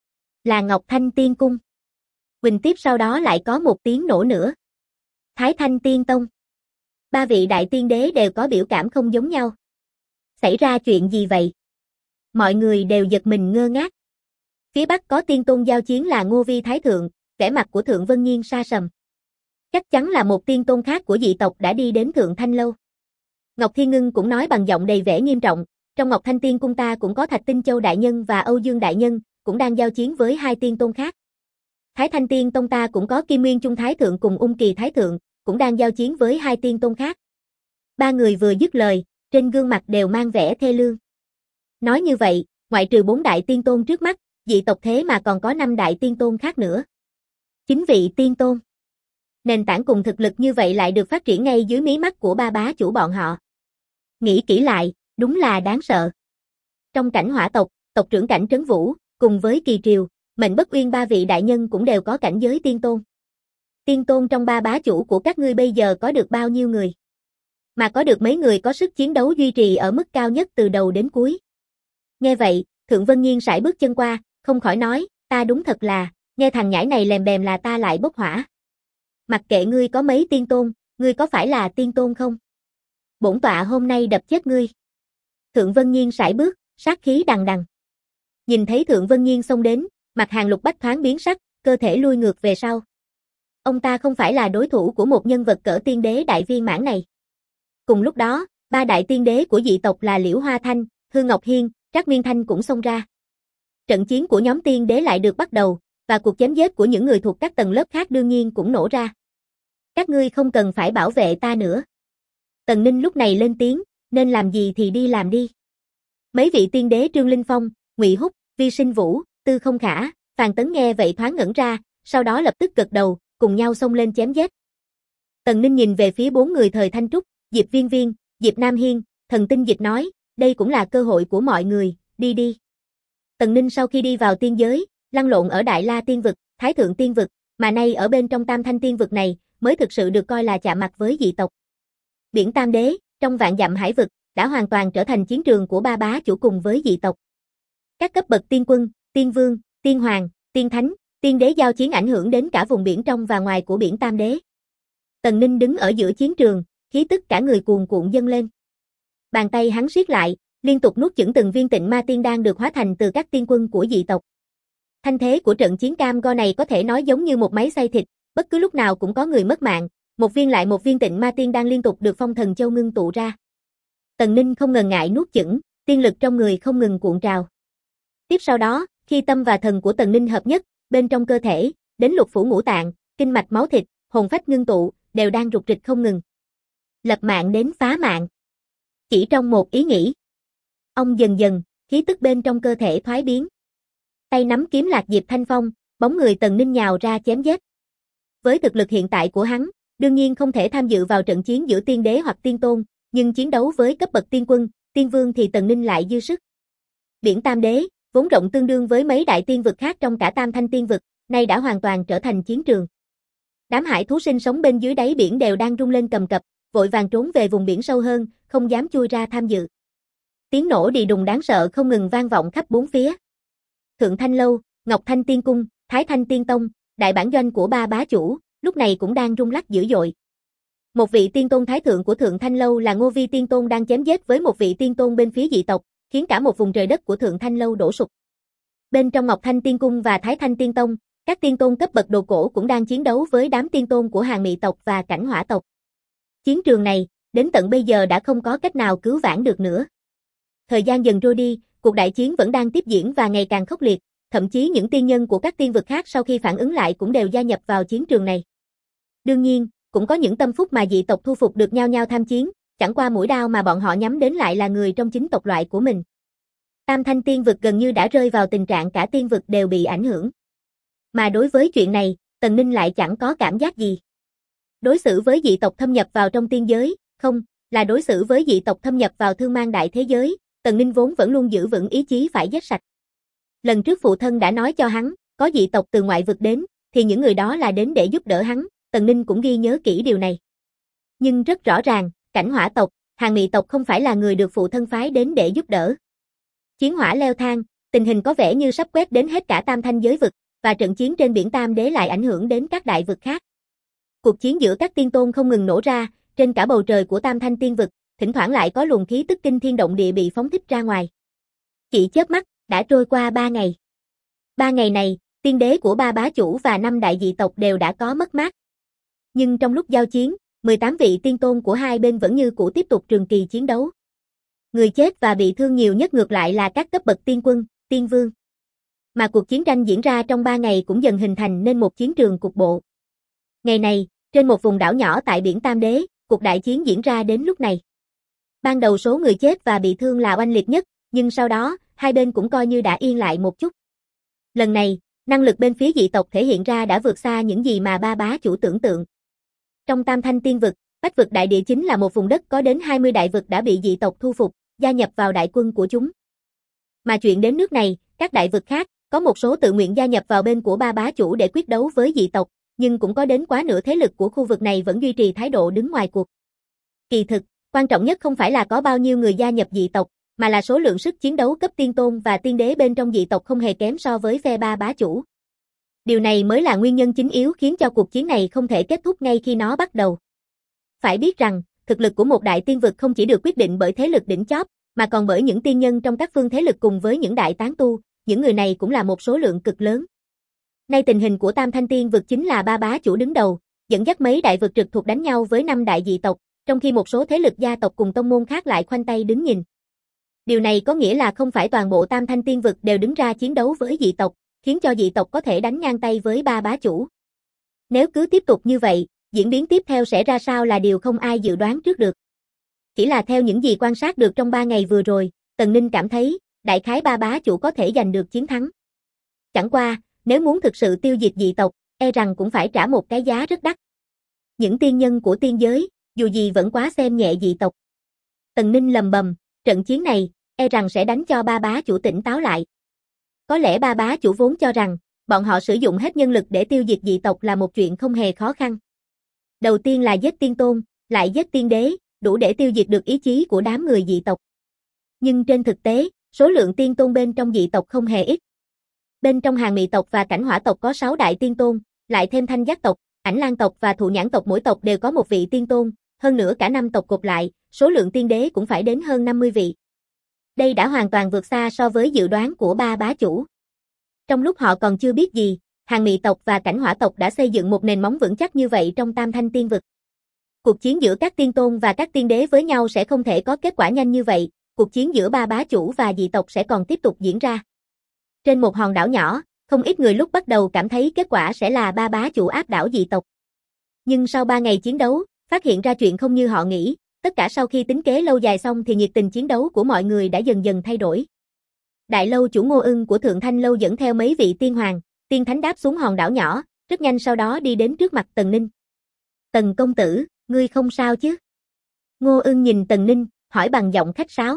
[SPEAKER 1] Là Ngọc Thanh Tiên Cung. Quỳnh tiếp sau đó lại có một tiếng nổ nữa. Thái Thanh Tiên Tông. Ba vị đại tiên đế đều có biểu cảm không giống nhau. Xảy ra chuyện gì vậy? Mọi người đều giật mình ngơ ngác. Phía bắc có tiên tôn giao chiến là Ngô Vi Thái Thượng, vẻ mặt của Thượng Vân Nhiên sa sầm. Chắc chắn là một tiên tôn khác của dị tộc đã đi đến Thượng Thanh Lâu. Ngọc Thiên Ngưng cũng nói bằng giọng đầy vẻ nghiêm trọng, trong Ngọc Thanh Tiên Cung ta cũng có Thạch Tinh Châu Đại Nhân và Âu Dương Đại Nhân, cũng đang giao chiến với hai tiên tôn khác. Thái Thanh Tiên Tông ta cũng có Kim Nguyên Trung Thái Thượng cùng Ung Kỳ Thái Thượng, cũng đang giao chiến với hai tiên tôn khác. Ba người vừa dứt lời, trên gương mặt đều mang vẻ thê lương. Nói như vậy, ngoại trừ 4 đại tiên tôn trước mắt, dị tộc thế mà còn có 5 đại tiên tôn khác nữa. 9 vị tiên tôn. Nền tảng cùng thực lực như vậy lại được phát triển ngay dưới mí mắt của ba bá chủ bọn họ. Nghĩ kỹ lại, đúng là đáng sợ. Trong cảnh hỏa tộc, tộc trưởng cảnh Trấn Vũ, cùng với Kỳ Triều, Mệnh Bất Uyên ba vị đại nhân cũng đều có cảnh giới tiên tôn. Tiên tôn trong ba bá chủ của các ngươi bây giờ có được bao nhiêu người? Mà có được mấy người có sức chiến đấu duy trì ở mức cao nhất từ đầu đến cuối? Nghe vậy, Thượng Vân Nhiên sải bước chân qua, không khỏi nói, ta đúng thật là, nghe thằng nhãi này lèm bèm là ta lại bốc hỏa. Mặc kệ ngươi có mấy tiên tôn, ngươi có phải là tiên tôn không? Bổn tọa hôm nay đập chết ngươi. Thượng Vân Nhiên sải bước, sát khí đằng đằng. Nhìn thấy Thượng Vân Nhiên xông đến, mặt Hàn Lục Bách thoáng biến sắc, cơ thể lui ngược về sau. Ông ta không phải là đối thủ của một nhân vật cỡ tiên đế đại viên mãn này. Cùng lúc đó, ba đại tiên đế của dị tộc là Liễu Hoa Thanh, Hư Ngọc Hiên, Trác Nguyên Thanh cũng xông ra. Trận chiến của nhóm tiên đế lại được bắt đầu, và cuộc chém giết của những người thuộc các tầng lớp khác đương nhiên cũng nổ ra. Các ngươi không cần phải bảo vệ ta nữa. Tần Ninh lúc này lên tiếng, nên làm gì thì đi làm đi. Mấy vị tiên đế Trương Linh Phong, Ngụy Húc, Vi Sinh Vũ, Tư Không Khả, Phàn Tấn nghe vậy thoáng ngẩn ra, sau đó lập tức gật đầu, cùng nhau xông lên chém giết. Tần Ninh nhìn về phía 4 người thời Thanh Trúc, Diệp Viên Viên, Diệp Nam Hiên, Thần Tinh Dịch nói, đây cũng là cơ hội của mọi người, đi đi. Tần Ninh sau khi đi vào tiên giới, lăn lộn ở Đại La Tiên Vực, Thái Thượng Tiên Vực, mà nay ở bên trong Tam Thanh Tiên Vực này, mới thực sự được coi là chạm mặt với dị tộc. Biển Tam Đế, trong vạn dặm hải vực, đã hoàn toàn trở thành chiến trường của ba bá chủ cùng với dị tộc. Các cấp bậc tiên quân, tiên vương, tiên hoàng, tiên thánh, tiên đế giao chiến ảnh hưởng đến cả vùng biển trong và ngoài của biển Tam Đế. Tần Ninh đứng ở giữa chiến trường, khí tức cả người cuồn cuộn dâng lên. Bàn tay hắn siết lại, liên tục nuốt chửng từng viên tịnh ma tiên đan được hóa thành từ các tiên quân của dị tộc. Thanh thế của trận chiến cam go này có thể nói giống như một máy xay thịt, bất cứ lúc nào cũng có người mất mạng, một viên lại một viên tịnh ma tiên đan liên tục được Phong Thần Châu ngưng tụ ra. Tần Ninh không ngần ngại nuốt chửng, tiên lực trong người không ngừng cuộn trào. Tiếp sau đó, khi tâm và thần của Tần Ninh hợp nhất, bên trong cơ thể, đến lục phủ ngũ tạng, kinh mạch máu thịt, hồn phách ngưng tụ, đều đang rục rịch không ngừng. Lập mạng đến phá mạng. Chỉ trong một ý nghĩ. Ông dần dần, khí tức bên trong cơ thể thoái biến. Tay nắm kiếm Lạc Diệp Thanh Phong, bóng người Tần Ninh nhào ra chém giết. Với thực lực hiện tại của hắn, đương nhiên không thể tham dự vào trận chiến giữa tiên đế hoặc tiên tôn, nhưng chiến đấu với cấp bậc tiên quân, tiên vương thì Tần Ninh lại dư sức. Biển Tam Đế, vốn rộng tương đương với mấy đại tiên vực khác trong cả Tam Thanh Tiên Vực, nay đã hoàn toàn trở thành chiến trường. Đám hải thú sinh sống bên dưới đáy biển đều đang rung lên cầm cập, vội vàng trốn về vùng biển sâu hơn, không dám chui ra tham dự. Tiếng nổ đì đùng đáng sợ không ngừng vang vọng khắp bốn phía. Thượng Thanh Lâu, Ngọc Thanh Tiên Cung, Thái Thanh Tiên Tông, đại bản doanh của ba bá chủ, lúc này cũng đang rung lắc dữ dội. Một vị tiên tôn thái thượng của Thượng Thanh Lâu là Ngô Vi tiên tôn đang chém giết với một vị tiên tôn bên phía dị tộc, khiến cả một vùng trời đất của Thượng Thanh Lâu đổ sụp. Bên trong Ngọc Thanh Tiên Cung và Thái Thanh Tiên Tông, các tiên tôn cấp bậc đồ cổ cũng đang chiến đấu với đám tiên tôn của Hàn Mị tộc và Cảnh Hỏa tộc. Chiến trường này, đến tận bây giờ đã không có cách nào cứu vãn được nữa. Thời gian dần trôi đi, cuộc đại chiến vẫn đang tiếp diễn và ngày càng khốc liệt, thậm chí những tiên nhân của các tiên vực khác sau khi phản ứng lại cũng đều gia nhập vào chiến trường này. Đương nhiên, cũng có những tâm phúc mà dị tộc thu phục được nhao nhao tham chiến, chẳng qua mũi đao mà bọn họ nhắm đến lại là người trong chính tộc loại của mình. Tam Thanh Tiên vực gần như đã rơi vào tình trạng cả tiên vực đều bị ảnh hưởng. Mà đối với chuyện này, Tần Ninh lại chẳng có cảm giác gì. Đối xử với dị tộc thâm nhập vào trong tiên giới, không, là đối xử với dị tộc thâm nhập vào thương mang đại thế giới, Tần Ninh vốn vẫn luôn giữ vững ý chí phải giết sạch. Lần trước phụ thân đã nói cho hắn, có dị tộc từ ngoại vực đến, thì những người đó là đến để giúp đỡ hắn, Tần Ninh cũng ghi nhớ kỹ điều này. Nhưng rất rõ ràng, Cảnh Hỏa tộc, Hàn Mị tộc không phải là người được phụ thân phái đến để giúp đỡ. Chiến hỏa leo thang, tình hình có vẻ như sắp quét đến hết cả Tam Thanh giới vực, và trận chiến trên biển Tam Đế lại ảnh hưởng đến các đại vực khác. Cuộc chiến giữa các tiên tôn không ngừng nổ ra, trên cả bầu trời của Tam Thanh tiên vực, thỉnh thoảng lại có luồng khí tức kinh thiên động địa bị phóng thích ra ngoài. Chỉ chớp mắt, đã trôi qua 3 ngày. 3 ngày này, tiên đế của ba bá chủ và 5 đại dị tộc đều đã có mất mát. Nhưng trong lúc giao chiến, 18 vị tiên tôn của hai bên vẫn như cũ tiếp tục trường kỳ chiến đấu. Người chết và bị thương nhiều nhất ngược lại là các cấp bậc tiên quân, tiên vương. Mà cuộc chiến tranh diễn ra trong 3 ngày cũng dần hình thành nên một chiến trường cục bộ. Ngày này, trên một vùng đảo nhỏ tại biển Tam Đế, cuộc đại chiến diễn ra đến lúc này. Ban đầu số người chết và bị thương là oanh liệt nhất, nhưng sau đó, hai bên cũng coi như đã yên lại một chút. Lần này, năng lực bên phía dị tộc thể hiện ra đã vượt xa những gì mà ba bá chủ tưởng tượng. Trong Tam Thanh Tiên vực, Bách vực đại địa chính là một vùng đất có đến 20 đại vực đã bị dị tộc thu phục, gia nhập vào đại quân của chúng. Mà chuyện đến nước này, các đại vực khác, có một số tự nguyện gia nhập vào bên của ba bá chủ để quyết đấu với dị tộc, nhưng cũng có đến quá nửa thế lực của khu vực này vẫn duy trì thái độ đứng ngoài cuộc. Kỳ thực, quan trọng nhất không phải là có bao nhiêu người gia nhập dị tộc, mà là số lượng sức chiến đấu cấp tiên tôn và tiên đế bên trong dị tộc không hề kém so với phe ba bá chủ. Điều này mới là nguyên nhân chính yếu khiến cho cuộc chiến này không thể kết thúc ngay khi nó bắt đầu. Phải biết rằng, thực lực của một đại tiên vực không chỉ được quyết định bởi thế lực đỉnh chóp, mà còn bởi những tiên nhân trong các phương thế lực cùng với những đại tán tu, những người này cũng là một số lượng cực lớn. Nay tình hình của Tam Thanh Tiên vực chính là ba bá chủ đứng đầu, dẫn dắt mấy đại vực trực thuộc đánh nhau với 5 đại dị tộc, trong khi một số thế lực gia tộc cùng tông môn khác lại khoanh tay đứng nhìn. Điều này có nghĩa là không phải toàn bộ Tam Thanh Tiên vực đều đứng ra chiến đấu với dị tộc, khiến cho dị tộc có thể đánh ngang tay với ba bá chủ. Nếu cứ tiếp tục như vậy, diễn biến tiếp theo sẽ ra sao là điều không ai dự đoán trước được. Chỉ là theo những gì quan sát được trong 3 ngày vừa rồi, Tần Ninh cảm thấy, đại khái ba bá chủ có thể giành được chiến thắng. Chẳng qua, nếu muốn thực sự tiêu diệt dị tộc, e rằng cũng phải trả một cái giá rất đắt. Những tiên nhân của tiên giới, dù gì vẫn quá xem nhẹ dị tộc. Tần Ninh lầm bầm, trận chiến này, e rằng sẽ đánh cho ba bá chủ tỉnh táo lại. Có lẽ ba bá chủ vốn cho rằng, bọn họ sử dụng hết nhân lực để tiêu diệt dị tộc là một chuyện không hề khó khăn. Đầu tiên là giết tiên tôn, lại giết tiên đế, đủ để tiêu diệt được ý chí của đám người dị tộc. Nhưng trên thực tế, số lượng tiên tôn bên trong dị tộc không hề ít. Bên trong Hàn Mị tộc và Cảnh Hỏa tộc có 6 đại tiên tôn, lại thêm Thanh Giác tộc, Ảnh Lang tộc và Thụ Nhãn tộc mỗi tộc đều có một vị tiên tôn, hơn nữa cả 5 tộc gộp lại, số lượng tiên đế cũng phải đến hơn 50 vị. Đây đã hoàn toàn vượt xa so với dự đoán của ba bá chủ. Trong lúc họ còn chưa biết gì, Hàn Mị tộc và Cảnh Hỏa tộc đã xây dựng một nền móng vững chắc như vậy trong Tam Thanh Tiên vực. Cuộc chiến giữa các tiên tôn và các tiên đế với nhau sẽ không thể có kết quả nhanh như vậy, cuộc chiến giữa ba bá chủ và dị tộc sẽ còn tiếp tục diễn ra. Trên một hòn đảo nhỏ, không ít người lúc bắt đầu cảm thấy kết quả sẽ là ba bá chủ áp đảo dị tộc. Nhưng sau 3 ngày chiến đấu, phát hiện ra chuyện không như họ nghĩ, tất cả sau khi tính kế lâu dài xong thì nhiệt tình chiến đấu của mọi người đã dần dần thay đổi. Đại lâu chủ Ngô Ưng của Thượng Thanh Lâu dẫn theo mấy vị tiên hoàng, tiên thánh đáp xuống hòn đảo nhỏ, rất nhanh sau đó đi đến trước mặt Tần Ninh. Tần công tử, ngươi không sao chứ? Ngô Ưng nhìn Tần Ninh, hỏi bằng giọng khách sáo.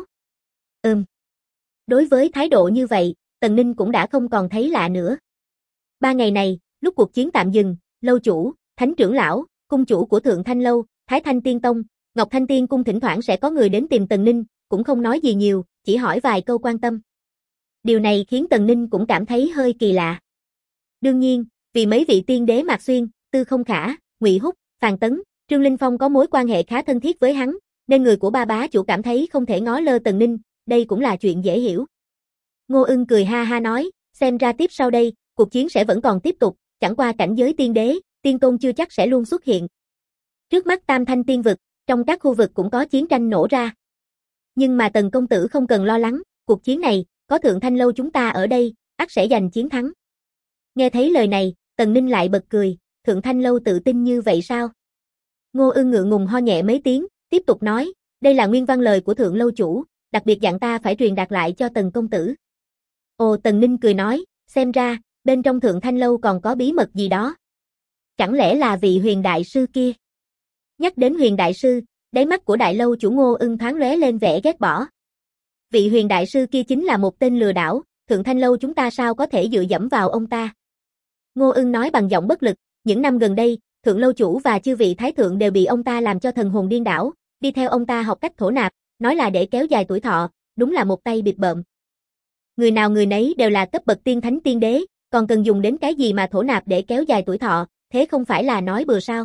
[SPEAKER 1] Đối với thái độ như vậy, Tần Ninh cũng đã không còn thấy lạ nữa. 3 ngày này, lúc cuộc chiến tạm dừng, lâu chủ, thánh trưởng lão, cung chủ của Thượng Thanh Lâu, Thái Thanh Tiên Tông, Ngọc Thanh Tiên Cung thỉnh thoảng sẽ có người đến tìm Tần Ninh, cũng không nói gì nhiều, chỉ hỏi vài câu quan tâm. Điều này khiến Tần Ninh cũng cảm thấy hơi kỳ lạ. Đương nhiên, Vì mấy vị tiên đế Mạc Xuyên, Tư Không Khả, Ngụy Húc, Phàn Tấn, Trương Linh Phong có mối quan hệ khá thân thiết với hắn, nên người của ba bá chủ cảm thấy không thể ngó lơ Tần Ninh, đây cũng là chuyện dễ hiểu. Ngô Ưng cười ha ha nói, xem ra tiếp sau đây, cuộc chiến sẽ vẫn còn tiếp tục, chẳng qua cảnh giới tiên đế, tiên tôn chưa chắc sẽ luôn xuất hiện. Trước mắt Tam Thanh tiên vực, trong các khu vực cũng có chiến tranh nổ ra. Nhưng mà Tần công tử không cần lo lắng, cuộc chiến này, có Thượng Thanh lâu chúng ta ở đây, ắt sẽ giành chiến thắng. Nghe thấy lời này, Tần Ninh lại bật cười, Thượng Thanh lâu tự tin như vậy sao? Ngô Ưng ngượng ngùng ho nhẹ mấy tiếng, tiếp tục nói, đây là nguyên văn lời của Thượng lâu chủ, đặc biệt dặn ta phải truyền đạt lại cho Tần công tử. Ồ, Tần Ninh cười nói, xem ra, bên trong Thượng Thanh lâu còn có bí mật gì đó. Chẳng lẽ là vị Huyền đại sư kia? Nhắc đến Huyền đại sư, đáy mắt của đại lâu chủ Ngô Ưng thoáng lóe lên vẻ ghét bỏ. Vị Huyền đại sư kia chính là một tên lừa đảo, Thượng Thanh lâu chúng ta sao có thể dựa dẫm vào ông ta? Ngô Ưng nói bằng giọng bất lực, những năm gần đây, Thượng lâu chủ và chư vị thái thượng đều bị ông ta làm cho thần hồn điên đảo, đi theo ông ta học cách thổ nạp, nói là để kéo dài tuổi thọ, đúng là một tay bịt bợm. Người nào người nấy đều là cấp bậc tiên thánh tiên đế, còn cần dùng đến cái gì mà thổ nạp để kéo dài tuổi thọ, thế không phải là nói bừa sao?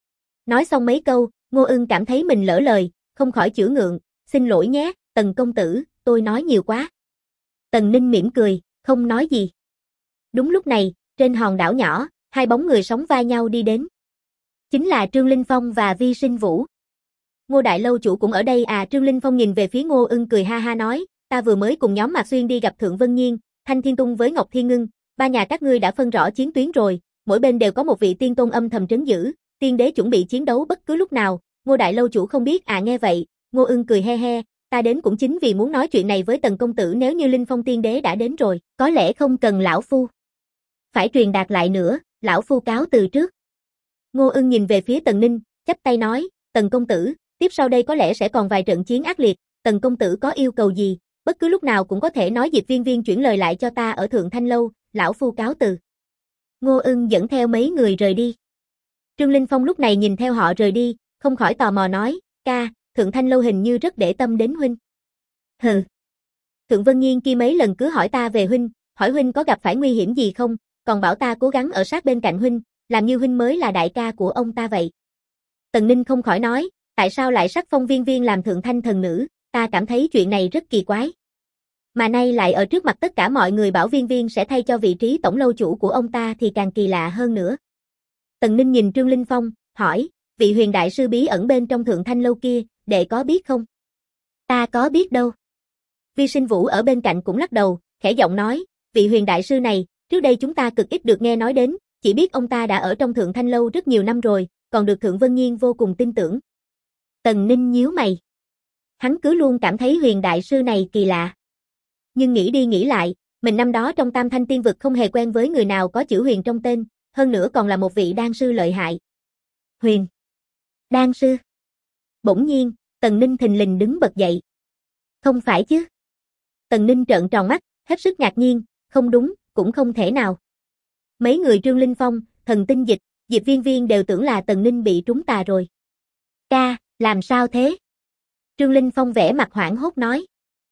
[SPEAKER 1] Nói xong mấy câu, Ngô Ưng cảm thấy mình lỡ lời, không khỏi chữa ngượng, xin lỗi nhé, Tần công tử, tôi nói nhiều quá. Tần Ninh mỉm cười, không nói gì. Đúng lúc này, trên hòn đảo nhỏ, hai bóng người sóng vai nhau đi đến. Chính là Trương Linh Phong và Vi Sinh Vũ. Ngô đại lâu chủ cũng ở đây à? Trương Linh Phong nhìn về phía Ngô Ưng cười ha ha nói, ta vừa mới cùng nhóm Mạc Xuyên đi gặp Thượng Vân Nhiên, Thanh Thiên Tung với Ngọc Thiên Ngưng, ba nhà các ngươi đã phân rõ chiến tuyến rồi, mỗi bên đều có một vị tiên tôn âm thầm trấn giữ, tiên đế chuẩn bị chiến đấu bất cứ lúc nào. Ngô đại lâu chủ không biết à? Nghe vậy, Ngô Ưng cười he he, ta đến cũng chính vì muốn nói chuyện này với Tần công tử, nếu như Linh Phong tiên đế đã đến rồi, có lẽ không cần lão phu phải truyền đạt lại nữa, lão phu cáo từ trước. Ngô Ưng nhìn về phía Tần Ninh, chắp tay nói, Tần công tử, tiếp sau đây có lẽ sẽ còn vài trận chiến ác liệt, Tần công tử có yêu cầu gì, bất cứ lúc nào cũng có thể nói. Diệp Viên Viên chuyển lời lại cho ta ở Thượng Thanh lâu, lão phu cáo từ. Ngô Ưng dẫn theo mấy người rời đi. Trương Linh Phong lúc này nhìn theo họ rời đi, không khỏi tò mò nói, ca, Thượng Thanh lâu hình như rất để tâm đến huynh. Hừ. Thượng Vân Nhiên kia mấy lần cứ hỏi ta về huynh, hỏi huynh có gặp phải nguy hiểm gì không, còn bảo ta cố gắng ở sát bên cạnh huynh, làm như huynh mới là đại ca của ông ta vậy. Tần Ninh không khỏi nói, tại sao lại sắc phong Viên Viên làm Thượng Thanh thần nữ, ta cảm thấy chuyện này rất kỳ quái. Mà nay lại ở trước mặt tất cả mọi người bảo Viên Viên sẽ thay cho vị trí tổng lâu chủ của ông ta thì càng kỳ lạ hơn nữa. Tần Ninh nhìn Trương Linh Phong, hỏi, vị Huyền đại sư bí ẩn bên trong Thượng Thanh lâu kia, đệ có biết không? Ta có biết đâu. Vi Sinh Vũ ở bên cạnh cũng lắc đầu, khẽ giọng nói, vị Huyền đại sư này, trước đây chúng ta cực ít được nghe nói đến, chỉ biết ông ta đã ở trong Thượng Thanh lâu rất nhiều năm rồi, còn được Thượng Vân Nhiên vô cùng tin tưởng. Tần Ninh nhíu mày. Hắn cứ luôn cảm thấy Huyền đại sư này kỳ lạ. Nhưng nghĩ đi nghĩ lại, mình năm đó trong Tam Thanh tiên vực không hề quen với người nào có chữ Huyền trong tên, hơn nữa còn là một vị đan sư lợi hại. Huyền. Đan sư. Bỗng nhiên, Tần Ninh thình lình đứng bật dậy. Không phải chứ? Tần Ninh trợn tròn mắt, hết sức ngạc nhiên, không đúng, cũng không thể nào. Mấy người Trương Linh Phong, Thần Tinh Dịch, Diệp Viên Viên đều tưởng là Tần Ninh bị trúng tà rồi. Ca, làm sao thế? Trương Linh Phong vẻ mặt hoảng hốt nói.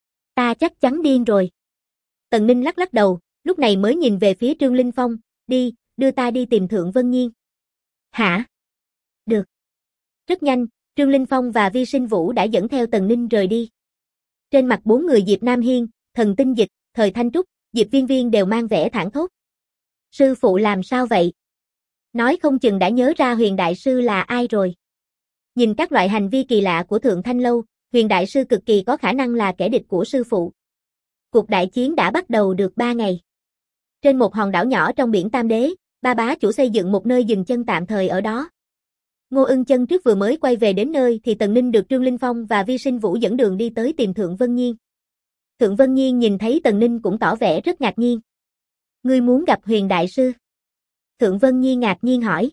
[SPEAKER 1] Ta chắc chắn điên rồi. Tần Ninh lắc lắc đầu, lúc này mới nhìn về phía Trương Linh Phong, đi, đưa ta đi tìm Thượng Vân Nhiên. Hả? Được. Rất nhanh, Trương Linh Phong và Vi Sinh Vũ đã dẫn theo Tần Ninh rời đi. Trên mặt bốn người Diệp Nam Hiên, Thần Tinh Dịch, Thời Thanh Trúc, Diệp Viên Viên đều mang vẻ thảng thốt. Sư phụ làm sao vậy? Nói không chừng đã nhớ ra Huyền đại sư là ai rồi. Nhìn các loại hành vi kỳ lạ của Thượng Thanh lâu, Huyền đại sư cực kỳ có khả năng là kẻ địch của sư phụ. Cuộc đại chiến đã bắt đầu được 3 ngày. Trên một hòn đảo nhỏ trong biển Tam Đế, ba bá chủ xây dựng một nơi dừng chân tạm thời ở đó. Ngô Ưng chân trước vừa mới quay về đến nơi thì Tần Ninh được Trương Linh Phong và Vi Sinh Vũ dẫn đường đi tới tìm Thượng Vân Nhiên. Thượng Vân Nhiên nhìn thấy Tần Ninh cũng tỏ vẻ rất ngạc nhiên. Ngươi muốn gặp Huyền đại sư? Thượng Vân Nhiên ngạc nhiên hỏi.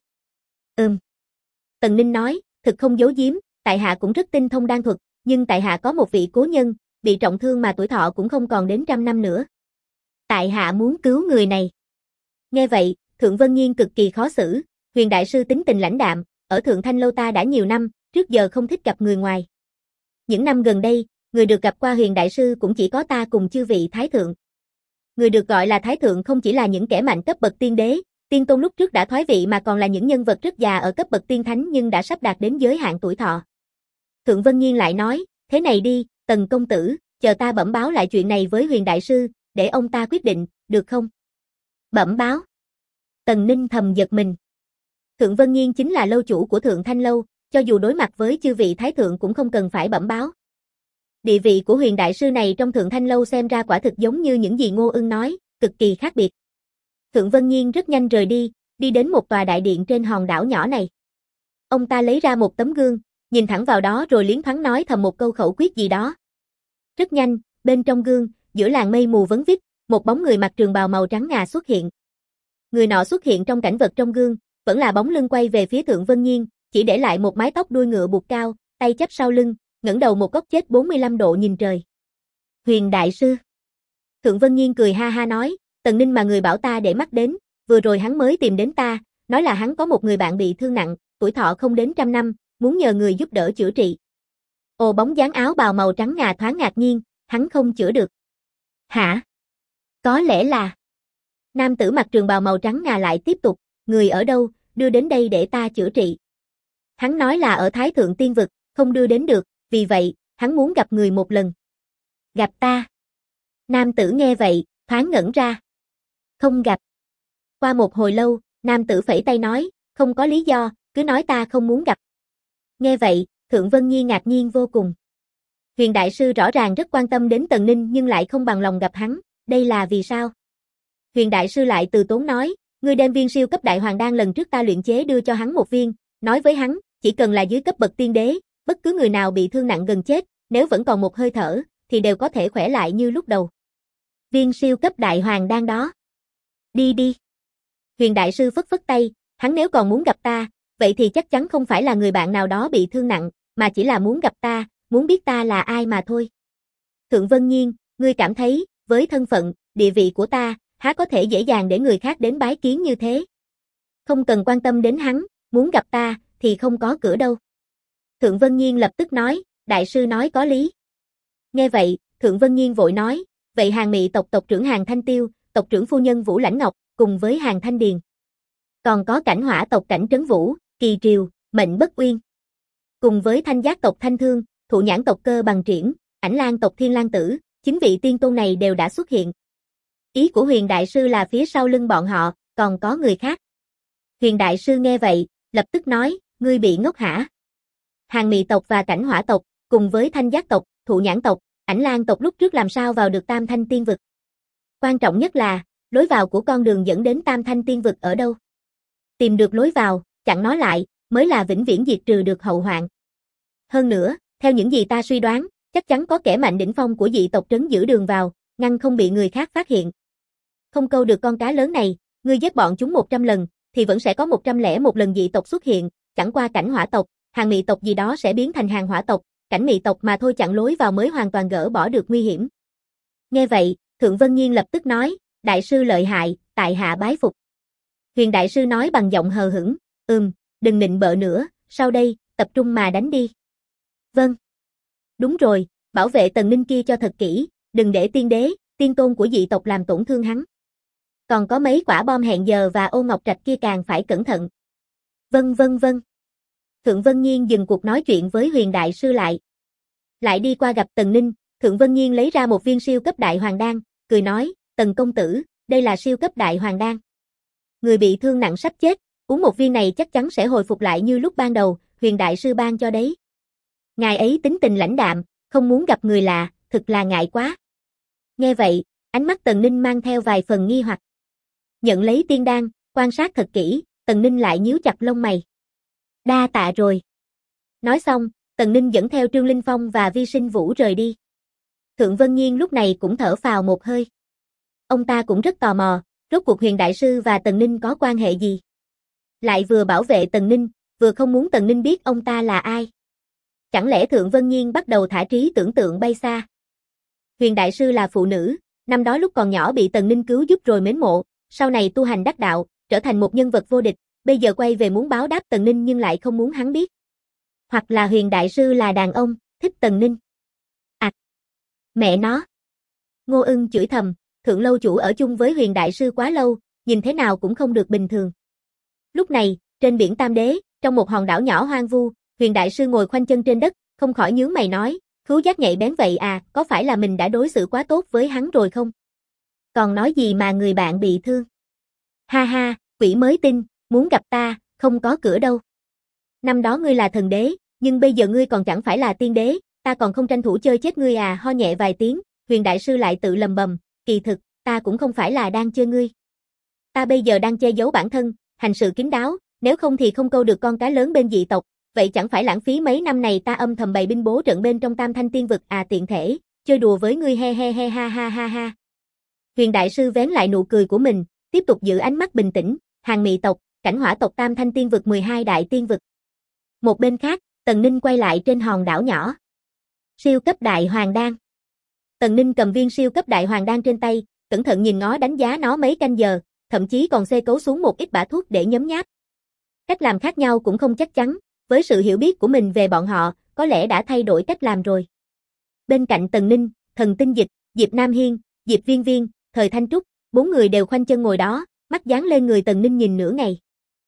[SPEAKER 1] Tần Ninh nói, thực không giấu giếm, tại hạ cũng rất tinh thông đan thuật, nhưng tại hạ có một vị cố nhân, bị trọng thương mà tuổi thọ cũng không còn đến 100 năm nữa. Tại hạ muốn cứu người này. Nghe vậy, Thượng Vân Nhiên cực kỳ khó xử, Huyền đại sư tính tình lãnh đạm, ở Thượng Thanh lâu ta đã nhiều năm, trước giờ không thích gặp người ngoài. Những năm gần đây, người được gặp qua Huyền đại sư cũng chỉ có ta cùng chư vị thái thượng. Người được gọi là thái thượng không chỉ là những kẻ mạnh cấp bậc tiên đế, Tiên tôn lúc trước đã thoái vị mà còn là những nhân vật rất già ở cấp bậc tiên thánh nhưng đã sắp đạt đến giới hạn tuổi thọ. Thượng Vân Nghiên lại nói, thế này đi, Tần công tử, chờ ta bẩm báo lại chuyện này với Huyền đại sư, để ông ta quyết định, được không? Bẩm báo. Tần Ninh thầm giật mình. Thượng Vân Nghiên chính là lâu chủ của Thượng Thanh Lâu, cho dù đối mặt với chư vị thái thượng cũng không cần phải bẩm báo. Địa vị của Huyền đại sư này trong Thượng Thanh Lâu xem ra quả thực giống như những gì Ngô Ưng nói, cực kỳ khác biệt. Thượng Vân Nghiên rất nhanh rời đi, đi đến một tòa đại điện trên hòn đảo nhỏ này. Ông ta lấy ra một tấm gương, nhìn thẳng vào đó rồi liến thoáng nói thầm một câu khẩu quyết gì đó. Rất nhanh, bên trong gương, giữa làn mây mù vấn vít, một bóng người mặc trường bào màu trắng ngà xuất hiện. Người nọ xuất hiện trong cảnh vật trong gương, vẫn là bóng lưng quay về phía Thượng Vân Nghiên, chỉ để lại một mái tóc đuôi ngựa buộc cao, tay chắp sau lưng, ngẩng đầu một góc chết 45 độ nhìn trời. Huyền đại sư. Thượng Vân Nghiên cười ha ha nói, Tần Ninh mà người bảo ta để mắt đến, vừa rồi hắn mới tìm đến ta, nói là hắn có một người bạn bị thương nặng, tuổi thọ không đến 100 năm, muốn nhờ người giúp đỡ chữa trị. Ồ, bóng dáng áo bào màu trắng ngà thoáng ngạc nhiên, hắn không chữa được. Hả? Có lẽ là... Nam tử mặc trường bào màu trắng ngà lại tiếp tục, người ở đâu, đưa đến đây để ta chữa trị. Hắn nói là ở Thái Thượng Tiên Vực, không đưa đến được, vì vậy, hắn muốn gặp người một lần. Gặp ta. Nam tử nghe vậy, thoáng ngẩn ra. Không gặp. Qua một hồi lâu, nam tử phẩy tay nói, không có lý do, cứ nói ta không muốn gặp. Nghe vậy, Thượng Vân Nhi ngạc nhiên vô cùng. Huyền đại sư rõ ràng rất quan tâm đến Tần Ninh nhưng lại không bằng lòng gặp hắn, đây là vì sao? Huyền đại sư lại từ tốn nói, ngươi đem viên siêu cấp đại hoàng đan lần trước ta luyện chế đưa cho hắn một viên, nói với hắn, chỉ cần là dưới cấp bậc tiên đế, bất cứ người nào bị thương nặng gần chết, nếu vẫn còn một hơi thở, thì đều có thể khỏe lại như lúc đầu. Viên siêu cấp đại hoàng đan đó. Đi đi. Huyền đại sư phất phất tay, hắn nếu còn muốn gặp ta, vậy thì chắc chắn không phải là người bạn nào đó bị thương nặng, mà chỉ là muốn gặp ta, muốn biết ta là ai mà thôi. Thượng Vân Nhiên, ngươi cảm thấy, với thân phận, địa vị của ta, há có thể dễ dàng để người khác đến bái kiến như thế. Không cần quan tâm đến hắn, muốn gặp ta, thì không có cửa đâu. Thượng Vân Nhiên lập tức nói, đại sư nói có lý. Nghe vậy, Thượng Vân Nhiên vội nói, vậy Hàn Mị tộc tộc trưởng Hàn Thanh Tiêu, tộc trưởng phu nhân Vũ Lãnh Ngọc, cùng với Hàn Thanh Điền. Còn có Cảnh Hỏa tộc Cảnh Trấn Vũ, Kỳ Triều, Mệnh Bất Uyên. Cùng với Thanh Giác tộc Thanh Thương, Thụ Nhãn tộc Cơ Bằng Triển, Ảnh Lan tộc Thiên Lang Tử, 9 vị tiên tôn này đều đã xuất hiện. Ý của Huyền đại sư là phía sau lưng bọn họ, còn có người khác. Huyền đại sư nghe vậy, lập tức nói, ngươi bị ngốc hả? Hàn Mị tộc và Cảnh Hỏa tộc, cùng với Thanh Giác tộc, Thụ Nhãn tộc, Ảnh Lan tộc lúc trước làm sao vào được Tam Thanh Tiên Vực? Quan trọng nhất là, lối vào của con đường dẫn đến Tam Thanh Tiên Vực ở đâu? Tìm được lối vào, chặn nó lại, mới là vĩnh viễn diệt trừ được hậu hoạn. Hơn nữa, theo những gì ta suy đoán, chắc chắn có kẻ mạnh đỉnh phong của dị tộc trấn giữ đường vào, ngăn không bị người khác phát hiện. Không câu được con cá lớn này, ngươi giết bọn chúng 100 lần, thì vẫn sẽ có 101 lần dị tộc xuất hiện, chẳng qua Cảnh Hỏa tộc, Hàn Mị tộc gì đó sẽ biến thành Hàn Hỏa tộc, Cảnh Mị tộc mà thôi, chặn lối vào mới hoàn toàn gỡ bỏ được nguy hiểm. Nghe vậy, Thượng Vân Nhiên lập tức nói, đại sư lợi hại, tại hạ bái phục. Huyền đại sư nói bằng giọng hờ hững, đừng nịnh bợ nữa, sau đây, tập trung mà đánh đi. Vâng. Đúng rồi, bảo vệ Tần Ninh kia cho thật kỹ, đừng để tiên đế, tiên tôn của dị tộc làm tổn thương hắn. Còn có mấy quả bom hẹn giờ và ô ngọc trạch kia càng phải cẩn thận. Vâng. Thượng Vân Nhiên dừng cuộc nói chuyện với Huyền đại sư lại đi qua gặp Tần Ninh. Thượng Vân Nhiên lấy ra một viên siêu cấp đại hoàng đan, cười nói, Tần công tử, đây là siêu cấp đại hoàng đan. Người bị thương nặng sắp chết, uống một viên này chắc chắn sẽ hồi phục lại như lúc ban đầu, Huyền đại sư ban cho đấy. Ngài ấy tính tình lãnh đạm, không muốn gặp người lạ, thực là ngại quá. Nghe vậy, ánh mắt Tần Ninh mang theo vài phần nghi hoặc. Nhận lấy tiên đan, quan sát thật kỹ, Tần Ninh lại nhíu chặt lông mày. Đa tạ rồi. Nói xong, Tần Ninh dẫn theo Trương Linh Phong và Vi Sinh Vũ rời đi. Thượng Vân Nhiên lúc này cũng thở phào một hơi. Ông ta cũng rất tò mò, rốt cuộc Huyền đại sư và Tần Ninh có quan hệ gì? Lại vừa bảo vệ Tần Ninh, vừa không muốn Tần Ninh biết ông ta là ai. Chẳng lẽ Thượng Vân Nhiên bắt đầu thả trí tưởng tượng bay xa? Huyền đại sư là phụ nữ, năm đó lúc còn nhỏ bị Tần Ninh cứu giúp rồi mến mộ, sau này tu hành đắc đạo, trở thành một nhân vật vô địch, bây giờ quay về muốn báo đáp Tần Ninh nhưng lại không muốn hắn biết. Hoặc là Huyền đại sư là đàn ông, thích Tần Ninh. Mẹ nó. Ngô Ưng chửi thầm, Thượng lâu chủ ở chung với Huyền đại sư quá lâu, nhìn thế nào cũng không được bình thường. Lúc này, trên biển Tam Đế, trong một hòn đảo nhỏ hoang vu, Huyền Đại Sư ngồi khoanh chân trên đất, không khỏi nhướng mày nói, khứu giác nhạy bén vậy à, có phải là mình đã đối xử quá tốt với hắn rồi không? Còn nói gì mà người bạn bị thương? Ha ha, quỷ mới tin, muốn gặp ta, không có cửa đâu. Năm đó ngươi là thần đế, nhưng bây giờ ngươi còn chẳng phải là tiên đế, ta còn không tranh thủ chơi chết ngươi à, ho nhẹ vài tiếng, Huyền Đại Sư lại tự lầm bầm, kỳ thực, ta cũng không phải là đang chơi ngươi. Ta bây giờ đang che giấu bản thân, hành sự kín đáo, nếu không thì không câu được con cá lớn bên dị tộc, vậy chẳng phải lãng phí mấy năm này ta âm thầm bày binh bố trận bên trong Tam Thanh Tiên Vực à, tiện thể, chơi đùa với ngươi he he he ha ha ha ha. Huyền Đại Sư vén lại nụ cười của mình, tiếp tục giữ ánh mắt bình tĩnh, Hàng Mị tộc, Cảnh Hỏa tộc Tam Thanh Tiên Vực 12 đại tiên vực. Một bên khác, Tần Ninh quay lại trên hòn đảo nhỏ. Siêu cấp đại hoàng đan. Tần Ninh cầm viên siêu cấp đại hoàng đan trên tay, cẩn thận nhìn ngó đánh giá nó mấy canh giờ, thậm chí còn xê cấu xuống một ít bã thuốc để nhấm nháp. Cách làm khác nhau cũng không chắc chắn, với sự hiểu biết của mình về bọn họ, có lẽ đã thay đổi cách làm rồi. Bên cạnh Tần Ninh, Thần Tinh Dịch, Diệp Nam Hiên, Diệp Viên Viên, Thời Thanh Trúc, 4 người đều khoanh chân ngồi đó, mắt dán lên người Tần Ninh nhìn nửa ngày.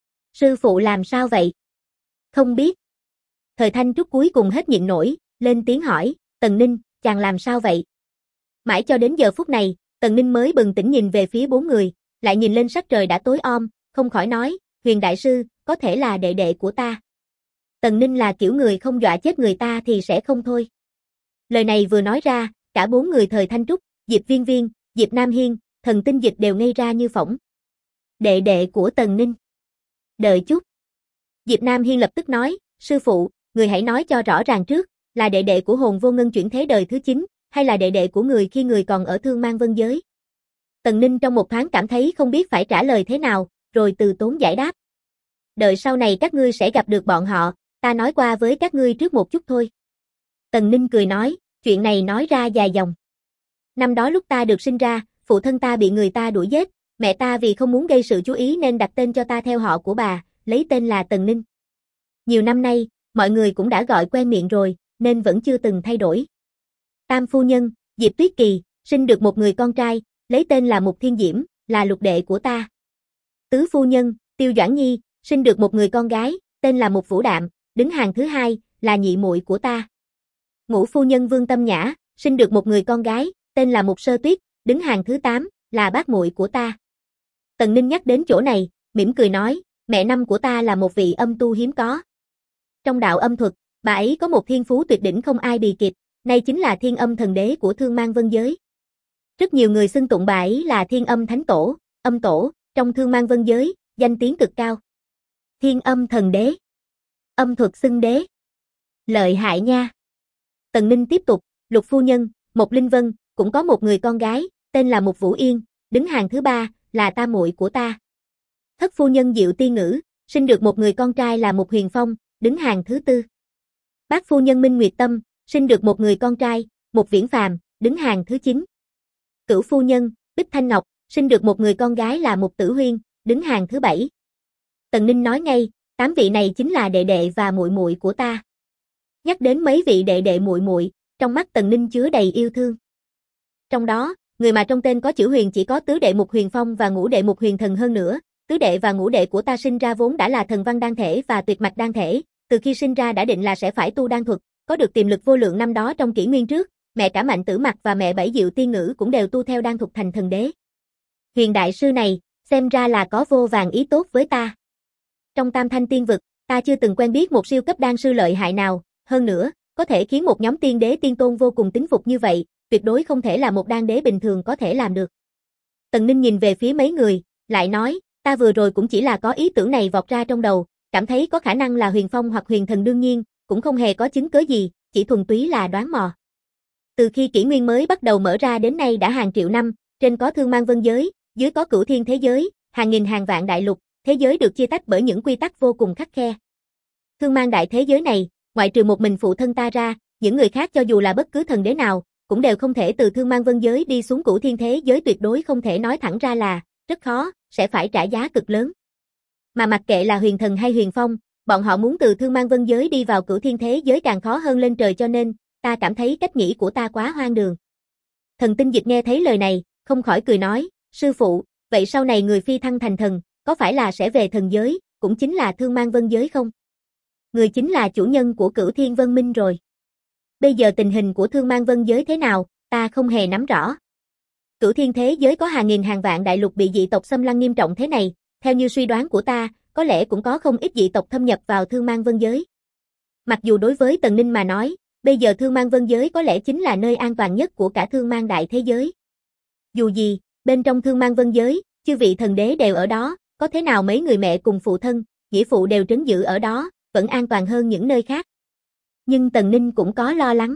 [SPEAKER 1] Sư phụ làm sao vậy? Không biết. Thời Thanh Trúc cuối cùng hết nhịn nổi, lên tiếng hỏi, Tần Ninh, chàng làm sao vậy? Mãi cho đến giờ phút này, Tần Ninh mới bừng tỉnh nhìn về phía 4 người, lại nhìn lên sắc trời đã tối om, không khỏi nói, Huyền Đại Sư, có thể là đệ đệ của ta. Tần Ninh là kiểu người không dọa chết người ta thì sẽ không thôi. Lời này vừa nói ra, cả 4 người Thời Thanh Trúc, Diệp Viên Viên, Diệp Nam Hiên, Thần Tinh Dịch đều ngây ra như phỗng. Đệ đệ của Tần Ninh. Đợi chút. Diệp Nam Hiên lập tức nói, sư phụ, người hãy nói cho rõ ràng trước, là đệ đệ của Hồn Vô Ngân chuyển thế đời thứ 9, hay là đệ đệ của người khi người còn ở Thương Mang Vân Giới? Tần Ninh trong một thoáng cảm thấy không biết phải trả lời thế nào, rồi từ tốn giải đáp. Đợi sau này các ngươi sẽ gặp được bọn họ, ta nói qua với các ngươi trước một chút thôi. Tần Ninh cười nói, chuyện này nói ra dài dòng. Năm đó lúc ta được sinh ra, phụ thân ta bị người ta đuổi giết, mẹ ta vì không muốn gây sự chú ý nên đặt tên cho ta theo họ của bà, lấy tên là Tần Ninh. Nhiều năm nay, mọi người cũng đã gọi quen miệng rồi, nên vẫn chưa từng thay đổi. Tam phu nhân, Diệp Tuyết Kỳ, sinh được một người con trai, lấy tên là Mục Thiên Diễm, là lục đệ của ta. Tứ phu nhân, Tiêu Doãn Nhi, sinh được một người con gái, tên là Mục Vũ Đạm, đứng hàng thứ 2, là nhị muội của ta. Ngũ phu nhân Vương Tâm Nhã, sinh được một người con gái, tên là Mục Sơ Tuyết, đứng hàng thứ 8, là bác muội của ta. Tần Ninh nhắc đến chỗ này, mỉm cười nói, mẹ năm của ta là một vị âm tu hiếm có. Trong đạo âm thuật, bà ấy có một thiên phú tuyệt đỉnh không ai bì kịp, nay chính là Thiên Âm Thần Đế của Thương Mang Vân Giới. Rất nhiều người xưng tụng bà ấy là Thiên Âm Thánh Tổ, âm tổ, trong Thương Mang Vân Giới, danh tiếng cực cao. Thiên Âm Thần Đế. Âm thuật xưng đế. Lợi hại nha. Tần Ninh tiếp tục, lục phu nhân, Mộc Linh Vân, cũng có một người con gái, tên là Mục Vũ Yên, đứng hàng thứ 3, là tam muội của ta. Thất phu nhân Diệu Tiên Ngữ, sinh được một người con trai là Mục Huyền Phong, đứng hàng thứ 4. Bát phu nhân Minh Nguyệt Tâm, sinh được một người con trai, Mục Viễn Phàm, đứng hàng thứ 9. Cửu phu nhân, Bích Thanh Ngọc, sinh được một người con gái là Mục Tử Huyên, đứng hàng thứ 7. Tần Ninh nói ngay, 8 vị này chính là đệ đệ và muội muội của ta. Nhắc đến mấy vị đệ đệ muội muội, trong mắt Tần Ninh chứa đầy yêu thương. Trong đó, người mà trong tên có chữ Huyền chỉ có tứ đệ Mục Huyền Phong và ngũ đệ Mục Huyền Thần hơn nữa. Tứ đệ và ngũ đệ của ta sinh ra vốn đã là thần văn đan thể và tuyệt mạch đan thể, từ khi sinh ra đã định là sẽ phải tu đan thuật, có được tiềm lực vô lượng năm đó trong kỷ nguyên trước, mẹ cả Mạnh Tử Mặc và mẹ Bảy Diệu Tiên Ngữ cũng đều tu theo đan thuật thành thần đế. Huyền đại sư này, xem ra là có vô vàn ý tốt với ta. Trong Tam Thanh Tiên Vực, ta chưa từng quen biết một siêu cấp đan sư lợi hại nào, hơn nữa, có thể khiến một nhóm tiên đế tiên tôn vô cùng tín phục như vậy, tuyệt đối không thể là một đan đế bình thường có thể làm được. Tần Ninh nhìn về phía mấy người, lại nói, ta vừa rồi cũng chỉ là có ý tưởng này vọt ra trong đầu, cảm thấy có khả năng là Huyền Phong hoặc Huyền Thần đương nhiên, cũng không hề có chứng cớ gì, chỉ thuần túy là đoán mò. Từ khi kỷ nguyên mới bắt đầu mở ra đến nay đã hàng triệu năm, trên có Thương Mang Vân Giới, dưới có Cửu Thiên thế giới, hàng nghìn hàng vạn đại lục, thế giới được chia tách bởi những quy tắc vô cùng khắt khe. Thương Mang đại thế giới này, ngoại trừ một mình phụ thân ta ra, những người khác cho dù là bất cứ thần đế nào, cũng đều không thể từ Thương Mang Vân Giới đi xuống Cửu Thiên thế giới, tuyệt đối không thể nói thẳng ra là, rất khó, sẽ phải trả giá cực lớn. Mà mặc kệ là Huyền Thần hay Huyền Phong, bọn họ muốn từ Thương Mang Vân Giới đi vào Cửu Thiên thế giới càng khó hơn lên trời, cho nên, ta cảm thấy cách nghĩ của ta quá hoang đường. Thần Tinh Dịch nghe thấy lời này, không khỏi cười nói, sư phụ, vậy sau này người phi thăng thành thần, có phải là sẽ về thần giới, cũng chính là Thương Mang Vân giới không? Người chính là chủ nhân của Cửu Thiên Vân Minh rồi. Bây giờ tình hình của Thương Mang Vân giới thế nào, ta không hề nắm rõ. Cửu Thiên thế giới có hàng nghìn hàng vạn đại lục bị dị tộc xâm lăng nghiêm trọng thế này, theo như suy đoán của ta, có lẽ cũng có không ít dị tộc thâm nhập vào Thương Mang Vân giới. Mặc dù đối với Tần Ninh mà nói, bây giờ Thương Mang Vân giới có lẽ chính là nơi an toàn nhất của cả Thương Mang đại thế giới. Dù gì, bên trong Thương Mang Vân giới, chư vị thần đế đều ở đó, có thế nào mấy người mẹ cùng phụ thân, nghĩa phụ đều trấn giữ ở đó, vẫn an toàn hơn những nơi khác. Nhưng Tần Ninh cũng có lo lắng.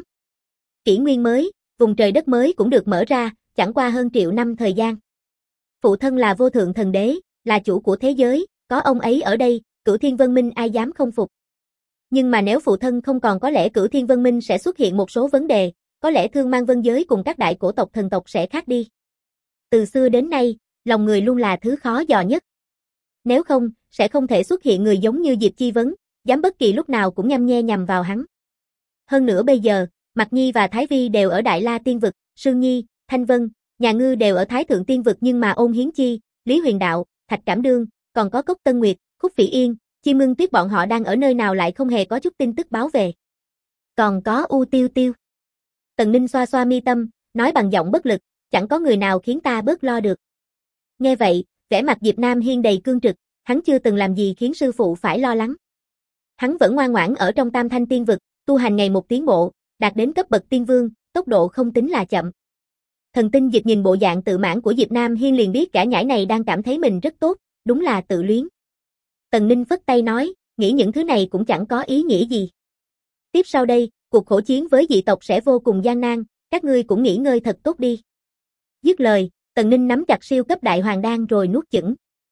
[SPEAKER 1] Kỷ nguyên mới, vùng trời đất mới cũng được mở ra, chẳng qua hơn triệu năm thời gian. Phụ thân là vô thượng thần đế, là chủ của thế giới, có ông ấy ở đây, Cửu Thiên Vân Minh ai dám không phục. Nhưng mà nếu phụ thân không còn có lẽ Cửu Thiên Vân Minh sẽ xuất hiện một số vấn đề, có lẽ Thương Mang Vân giới cùng các đại cổ tộc thần tộc sẽ khác đi. Từ xưa đến nay, lòng người luôn là thứ khó dò nhất. Nếu không, sẽ không thể xuất hiện người giống như Diệp Chi Vấn, dám bất kỳ lúc nào cũng nhăm nhe nhằm vào hắn. Hơn nữa bây giờ, Mạc Nhi và Thái Vi đều ở Đại La Tiên Vực, Sương Nhi, Thanh Vân, Nhà Ngư đều ở Thái Thượng Tiên Vực, nhưng mà Ôn Hiến Chi, Lý Huyền Đạo, Thạch Cảm Đương, còn có Cốc Tân Nguyệt, Khúc Phỉ Yên, Chim Ưng Tuyết bọn họ đang ở nơi nào lại không hề có chút tin tức báo về. Còn có U Tiêu Tiêu. Tần Ninh xoa xoa mi tâm, nói bằng giọng bất lực, chẳng có người nào khiến ta bớt lo được. Nghe vậy, vẻ mặt Diệp Nam Hiên đầy cương trực, hắn chưa từng làm gì khiến sư phụ phải lo lắng. Hắn vẫn ngoan ngoãn ở trong Tam Thanh Tiên Vực, tu hành ngày một tiến bộ, đạt đến cấp bậc tiên vương, tốc độ không tính là chậm. Thần Tinh Dịch nhìn bộ dạng tự mãn của Diệp Nam Hiên liền biết gã nhãi này đang cảm thấy mình rất tốt, đúng là tự luyến. Tần Ninh phất tay nói, nghĩ những thứ này cũng chẳng có ý nghĩa gì. Tiếp sau đây, cuộc khổ chiến với dị tộc sẽ vô cùng gian nan, các ngươi cũng nghỉ ngơi thật tốt đi. Dứt lời, Tần Ninh nắm chặt siêu cấp đại hoàng đan rồi nuốt chửng.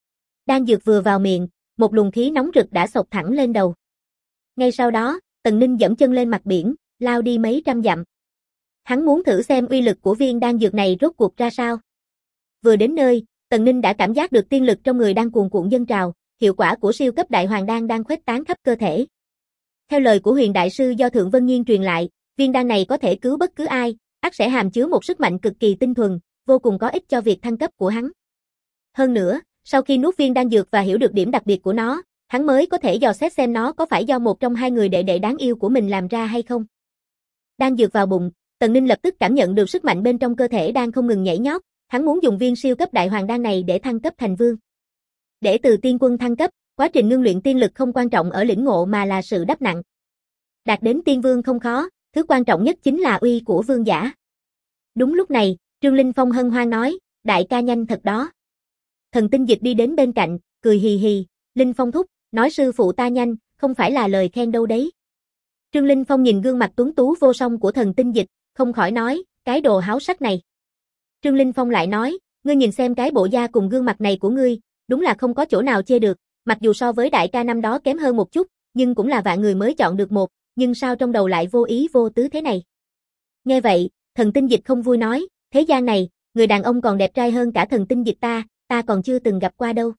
[SPEAKER 1] Đan dược vừa vào miệng, một luồng khí nóng rực đã xộc thẳng lên đầu. Ngay sau đó, Tần Ninh dẫm chân lên mặt biển, lao đi mấy trăm dặm. Hắn muốn thử xem uy lực của viên đan dược này rốt cuộc ra sao. Vừa đến nơi, Tần Ninh đã cảm giác được tiên lực trong người đang cuồn cuộn dâng trào, hiệu quả của siêu cấp đại hoàng đan đang khuếch tán khắp cơ thể. Theo lời của Huyền đại sư do Thượng Vân Nhiên truyền lại, viên đan này có thể cứu bất cứ ai, ắt sẽ hàm chứa một sức mạnh cực kỳ tinh thuần, vô cùng có ích cho việc thăng cấp của hắn. Hơn nữa, sau khi nuốt viên đan dược và hiểu được điểm đặc biệt của nó, hắn mới có thể dò xét xem nó có phải do một trong hai người đệ đệ đáng yêu của mình làm ra hay không. Đan dược vào bụng, Tần Ninh lập tức cảm nhận được sức mạnh bên trong cơ thể đang không ngừng nhảy nhót, hắn muốn dùng viên siêu cấp đại hoàng đan này để thăng cấp thành vương. Để từ tiên quân thăng cấp, quá trình ngưng luyện tiên lực không quan trọng ở lĩnh ngộ mà là sự đắp nặng. Đạt đến tiên vương không khó, thứ quan trọng nhất chính là uy của vương giả. Đúng lúc này, Trương Linh Phong hân hoan nói, đại ca nhanh thật đó. Thần Tinh Dịch đi đến bên cạnh, cười hì hì, Linh Phong thúc, nói sư phụ ta nhanh, không phải là lời khen đâu đấy. Trương Linh Phong nhìn gương mặt tuấn tú vô song của Thần Tinh Dịch, không khỏi nói, cái đồ háo sắc này. Trương Linh Phong lại nói, ngươi nhìn xem cái bộ da cùng gương mặt này của ngươi, đúng là không có chỗ nào chê được, mặc dù so với đại ca năm đó kém hơn một chút, nhưng cũng là vạn người mới chọn được một, nhưng sao trong đầu lại vô ý vô tứ thế này. Nghe vậy, Thần Tinh Dịch không vui nói, thế gian này, người đàn ông còn đẹp trai hơn cả Thần Tinh Dịch ta còn chưa từng gặp qua đâu.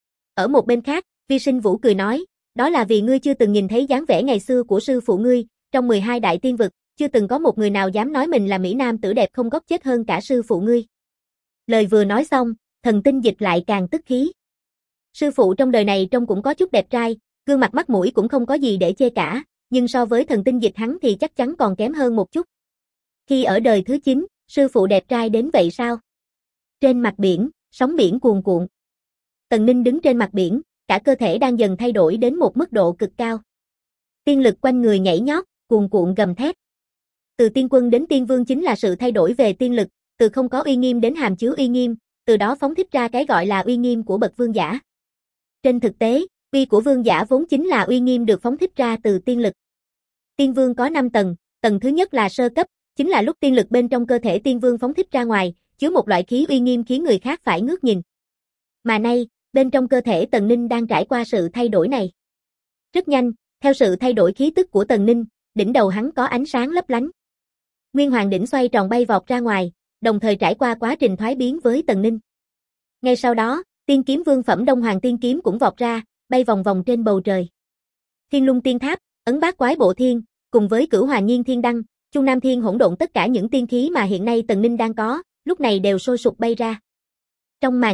[SPEAKER 1] Ở một bên khác, Vi Sinh Vũ cười nói, đó là vì ngươi chưa từng nhìn thấy dáng vẻ ngày xưa của sư phụ ngươi, trong 12 đại tiên vực, chưa từng có một người nào dám nói mình là mỹ nam tử đẹp không gót chết hơn cả sư phụ ngươi. Lời vừa nói xong, Thần Tinh Dịch lại càng tức khí. Sư phụ trong đời này trông cũng có chút đẹp trai, gương mặt mắt mũi cũng không có gì để chê cả, nhưng so với Thần Tinh Dịch hắn thì chắc chắn còn kém hơn một chút. Khi ở đời thứ 9, sư phụ đẹp trai đến vậy sao? Trên mặt biển, sóng biển cuồn cuộn. Tần Ninh đứng trên mặt biển, cả cơ thể đang dần thay đổi đến một mức độ cực cao. Tiên lực quanh người nhảy nhót, cuồn cuộn gầm thét. Từ tiên quân đến tiên vương chính là sự thay đổi về tiên lực, từ không có uy nghiêm đến hàm chứa uy nghiêm, từ đó phóng thích ra cái gọi là uy nghiêm của bậc vương giả. Trên thực tế, uy của vương giả vốn chính là uy nghiêm được phóng thích ra từ tiên lực. Tiên vương có 5 tầng, tầng thứ nhất là sơ cấp, chính là lúc tiên lực bên trong cơ thể tiên vương phóng thích ra ngoài, chứa một loại khí uy nghiêm khiến người khác phải ngước nhìn. Mà nay, bên trong cơ thể Tần Ninh đang trải qua sự thay đổi này. Rất nhanh, theo sự thay đổi khí tức của Tần Ninh, đỉnh đầu hắn có ánh sáng lấp lánh. Nguyên Hoàng đỉnh xoay tròn bay vọt ra ngoài, đồng thời trải qua quá trình thoái biến với Tần Ninh. Ngay sau đó, Tiên kiếm vương phẩm Đông Hoàng Tiên kiếm cũng vọt ra, bay vòng vòng trên bầu trời. Thiên Lung Tiên Tháp, Ấn Bát Quái Bộ Thiên, cùng với Cửu Hòa Nhiên Thiên Đăng, Trung Nam Thiên Hỗn Độn, tất cả những tiên khí mà hiện nay Tần Ninh đang có, lúc này đều sôi sục bay ra. Trong màn đêm,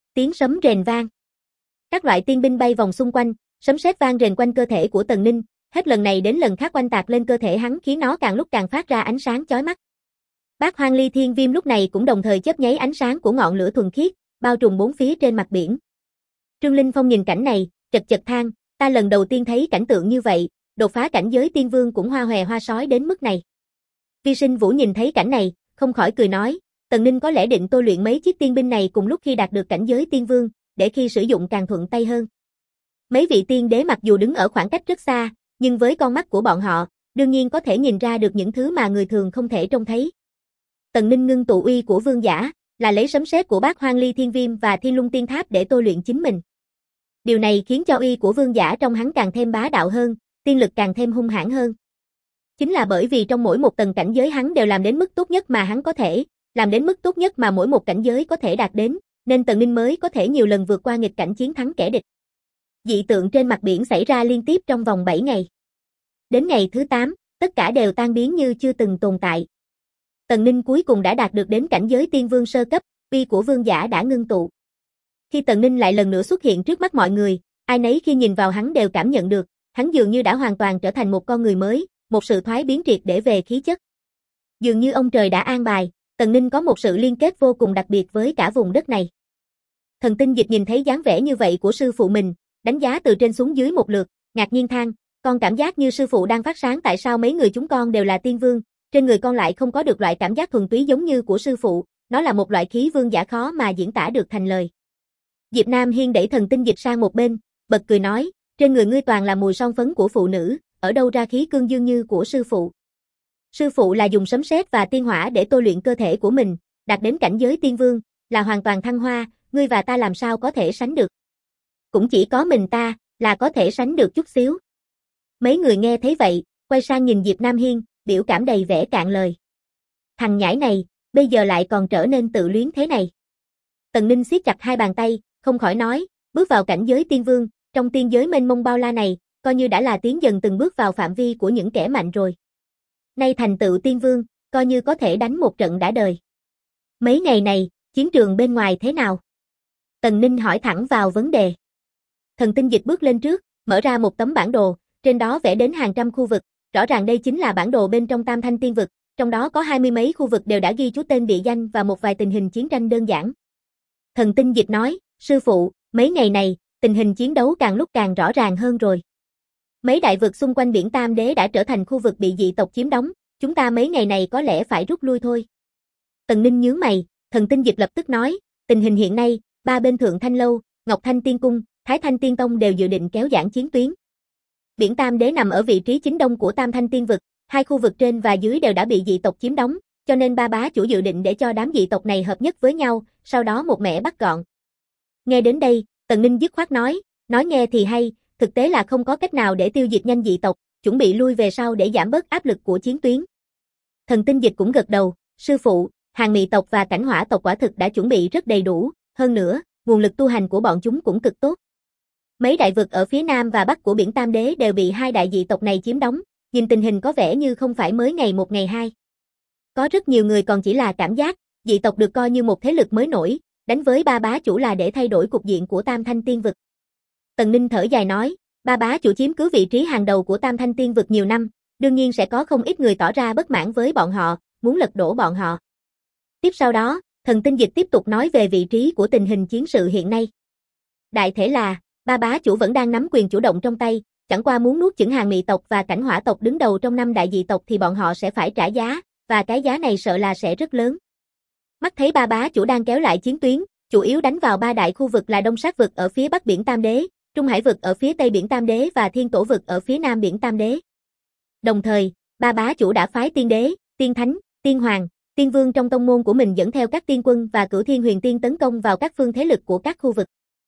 [SPEAKER 1] Tiếng sấm rền vang. Các loại tiên binh bay vòng xung quanh, sấm sét vang rền quanh cơ thể của Tần Ninh, hết lần này đến lần khác oanh tạc lên cơ thể hắn khiến nó càng lúc càng phát ra ánh sáng chói mắt. Bát Hoang Ly Thiên Viêm lúc này cũng đồng thời chớp nháy ánh sáng của ngọn lửa thuần khiết, bao trùm bốn phía trên mặt biển. Trương Linh Phong nhìn cảnh này, chật chật than, ta lần đầu tiên thấy cảnh tượng như vậy, đột phá cảnh giới tiên vương cũng hoa hòe hoa sói đến mức này. Vi Sinh Vũ nhìn thấy cảnh này, không khỏi cười nói, Tần Ninh có lẽ định tôi luyện mấy chiếc tiên binh này cùng lúc khi đạt được cảnh giới tiên vương, để khi sử dụng càng thuận tay hơn. Mấy vị tiên đế mặc dù đứng ở khoảng cách rất xa, nhưng với con mắt của bọn họ, đương nhiên có thể nhìn ra được những thứ mà người thường không thể trông thấy. Tần Ninh ngưng tụ uy của vương giả, là lấy sấm sét của Bát Hoang Ly Thiên Viêm và Thiên Lung Tiên Tháp để tôi luyện chính mình. Điều này khiến cho uy của vương giả trong hắn càng thêm bá đạo hơn, tiên lực càng thêm hung hãn hơn. Chính là bởi vì trong mỗi một tầng cảnh giới hắn đều làm đến mức tốt nhất mà hắn có thể, làm đến mức tốt nhất mà mỗi một cảnh giới có thể đạt đến, nên Tần Ninh mới có thể nhiều lần vượt qua nghịch cảnh chiến thắng kẻ địch. Dị tượng trên mặt biển xảy ra liên tiếp trong vòng 7 ngày. Đến ngày thứ 8, tất cả đều tan biến như chưa từng tồn tại. Tần Ninh cuối cùng đã đạt được đến cảnh giới tiên vương sơ cấp, uy của vương giả đã ngưng tụ. Khi Tần Ninh lại lần nữa xuất hiện trước mắt mọi người, ai nấy khi nhìn vào hắn đều cảm nhận được, hắn dường như đã hoàn toàn trở thành một con người mới, một sự thoái biến triệt để về khí chất. Dường như ông trời đã an bài, Tần Ninh có một sự liên kết vô cùng đặc biệt với cả vùng đất này. Thần Tinh Dịch nhìn thấy dáng vẻ như vậy của sư phụ mình, đánh giá từ trên xuống dưới một lượt, ngạc nhiên than, con cảm giác như sư phụ đang phát sáng tại sao mấy người chúng con đều là tiên vương, trên người con lại không có được loại cảm giác thuần túy giống như của sư phụ, nó là một loại khí vương giả khó mà diễn tả được thành lời. Diệp Nam Hiên đẩy Thần Tinh Dịch sang một bên, bật cười nói, trên người ngươi toàn là mùi son phấn của phụ nữ, ở đâu ra khí cương dương như của sư phụ. Sư phụ là dùng sấm sét và tiên hỏa để tôi luyện cơ thể của mình, đạt đến cảnh giới tiên vương, là hoàn toàn thăng hoa, ngươi và ta làm sao có thể sánh được. Cũng chỉ có mình ta, là có thể sánh được chút xíu. Mấy người nghe thấy vậy, quay sang nhìn Diệp Nam Hiên, biểu cảm đầy vẻ cạn lời. Thằng nhãi này, bây giờ lại còn trở nên tự luyến thế này. Tần Ninh siết chặt hai bàn tay, không khỏi nói, bước vào cảnh giới tiên vương, trong tiên giới mênh mông bao la này, coi như đã là tiến dần từng bước vào phạm vi của những kẻ mạnh rồi. Nay thành tựu tiên vương, coi như có thể đánh một trận đã đời. Mấy ngày này, chiến trường bên ngoài thế nào? Tần Ninh hỏi thẳng vào vấn đề. Thần Tinh Dịch bước lên trước, mở ra một tấm bản đồ, trên đó vẽ đến hàng trăm khu vực, rõ ràng đây chính là bản đồ bên trong Tam Thanh Tiên Vực, trong đó có 20 mấy khu vực đều đã ghi chú tên địa danh và một vài tình hình chiến tranh đơn giản. Thần Tinh Dịch nói, sư phụ, mấy ngày này, tình hình chiến đấu càng lúc càng rõ ràng hơn rồi. Mấy đại vực xung quanh biển Tam Đế đã trở thành khu vực bị dị tộc chiếm đóng, chúng ta mấy ngày này có lẽ phải rút lui thôi. Tần Ninh nhướng mày, Thần Tinh Dịch lập tức nói, tình hình hiện nay, ba bên Thượng Thanh Lâu, Ngọc Thanh Tiên Cung, Thái Thanh Tiên Tông đều dự định kéo giãn chiến tuyến. Biển Tam Đế nằm ở vị trí chính đông của Tam Thanh Tiên Vực, hai khu vực trên và dưới đều đã bị dị tộc chiếm đóng, cho nên ba bá chủ dự định để cho đám dị tộc này hợp nhất với nhau, sau đó một mẻ bắt gọn. Nghe đến đây, Tần Ninh dứt khoát nói nghe thì hay, thực tế là không có cách nào để tiêu diệt nhanh dị tộc, chuẩn bị lui về sau để giảm bớt áp lực của chiến tuyến. Thần Tinh Dịch cũng gật đầu, sư phụ, Hàng Mị tộc và Cảnh Hỏa tộc quả thực đã chuẩn bị rất đầy đủ, hơn nữa, nguồn lực tu hành của bọn chúng cũng cực tốt. Mấy đại vực ở phía nam và bắc của biển Tam Đế đều bị hai đại dị tộc này chiếm đóng, nhìn tình hình có vẻ như không phải mới ngày một ngày hai. Có rất nhiều người còn chỉ là cảm giác, dị tộc được coi như một thế lực mới nổi, đánh với ba bá chủ là để thay đổi cục diện của Tam Thanh Tiên Vực. Tần Ninh thở dài nói, ba bá chủ chiếm cứ vị trí hàng đầu của Tam Thanh Tiên Vực nhiều năm, đương nhiên sẽ có không ít người tỏ ra bất mãn với bọn họ, muốn lật đổ bọn họ. Tiếp sau đó, Thần Tinh Dịch tiếp tục nói về vị trí của tình hình chiến sự hiện nay. Đại thể là, ba bá chủ vẫn đang nắm quyền chủ động trong tay, chẳng qua muốn nuốt chửng Hàng Mị tộc và Cảnh Hỏa tộc đứng đầu trong năm đại dị tộc thì bọn họ sẽ phải trả giá, và cái giá này sợ là sẽ rất lớn. Mắt thấy ba bá chủ đang kéo lại chiến tuyến, chủ yếu đánh vào ba đại khu vực là Đông Sát vực ở phía bắc biển Tam Đế, Trung Hải vực ở phía tây biển Tam Đế và Thiên Tổ vực ở phía nam biển Tam Đế. Đồng thời, ba bá chủ đã phái tiên đế, tiên thánh, tiên hoàng, tiên vương trong tông môn của mình dẫn theo các tiên quân và Cửu Thiên Huyền Tiên tấn công vào các phương thế lực của các khu vực.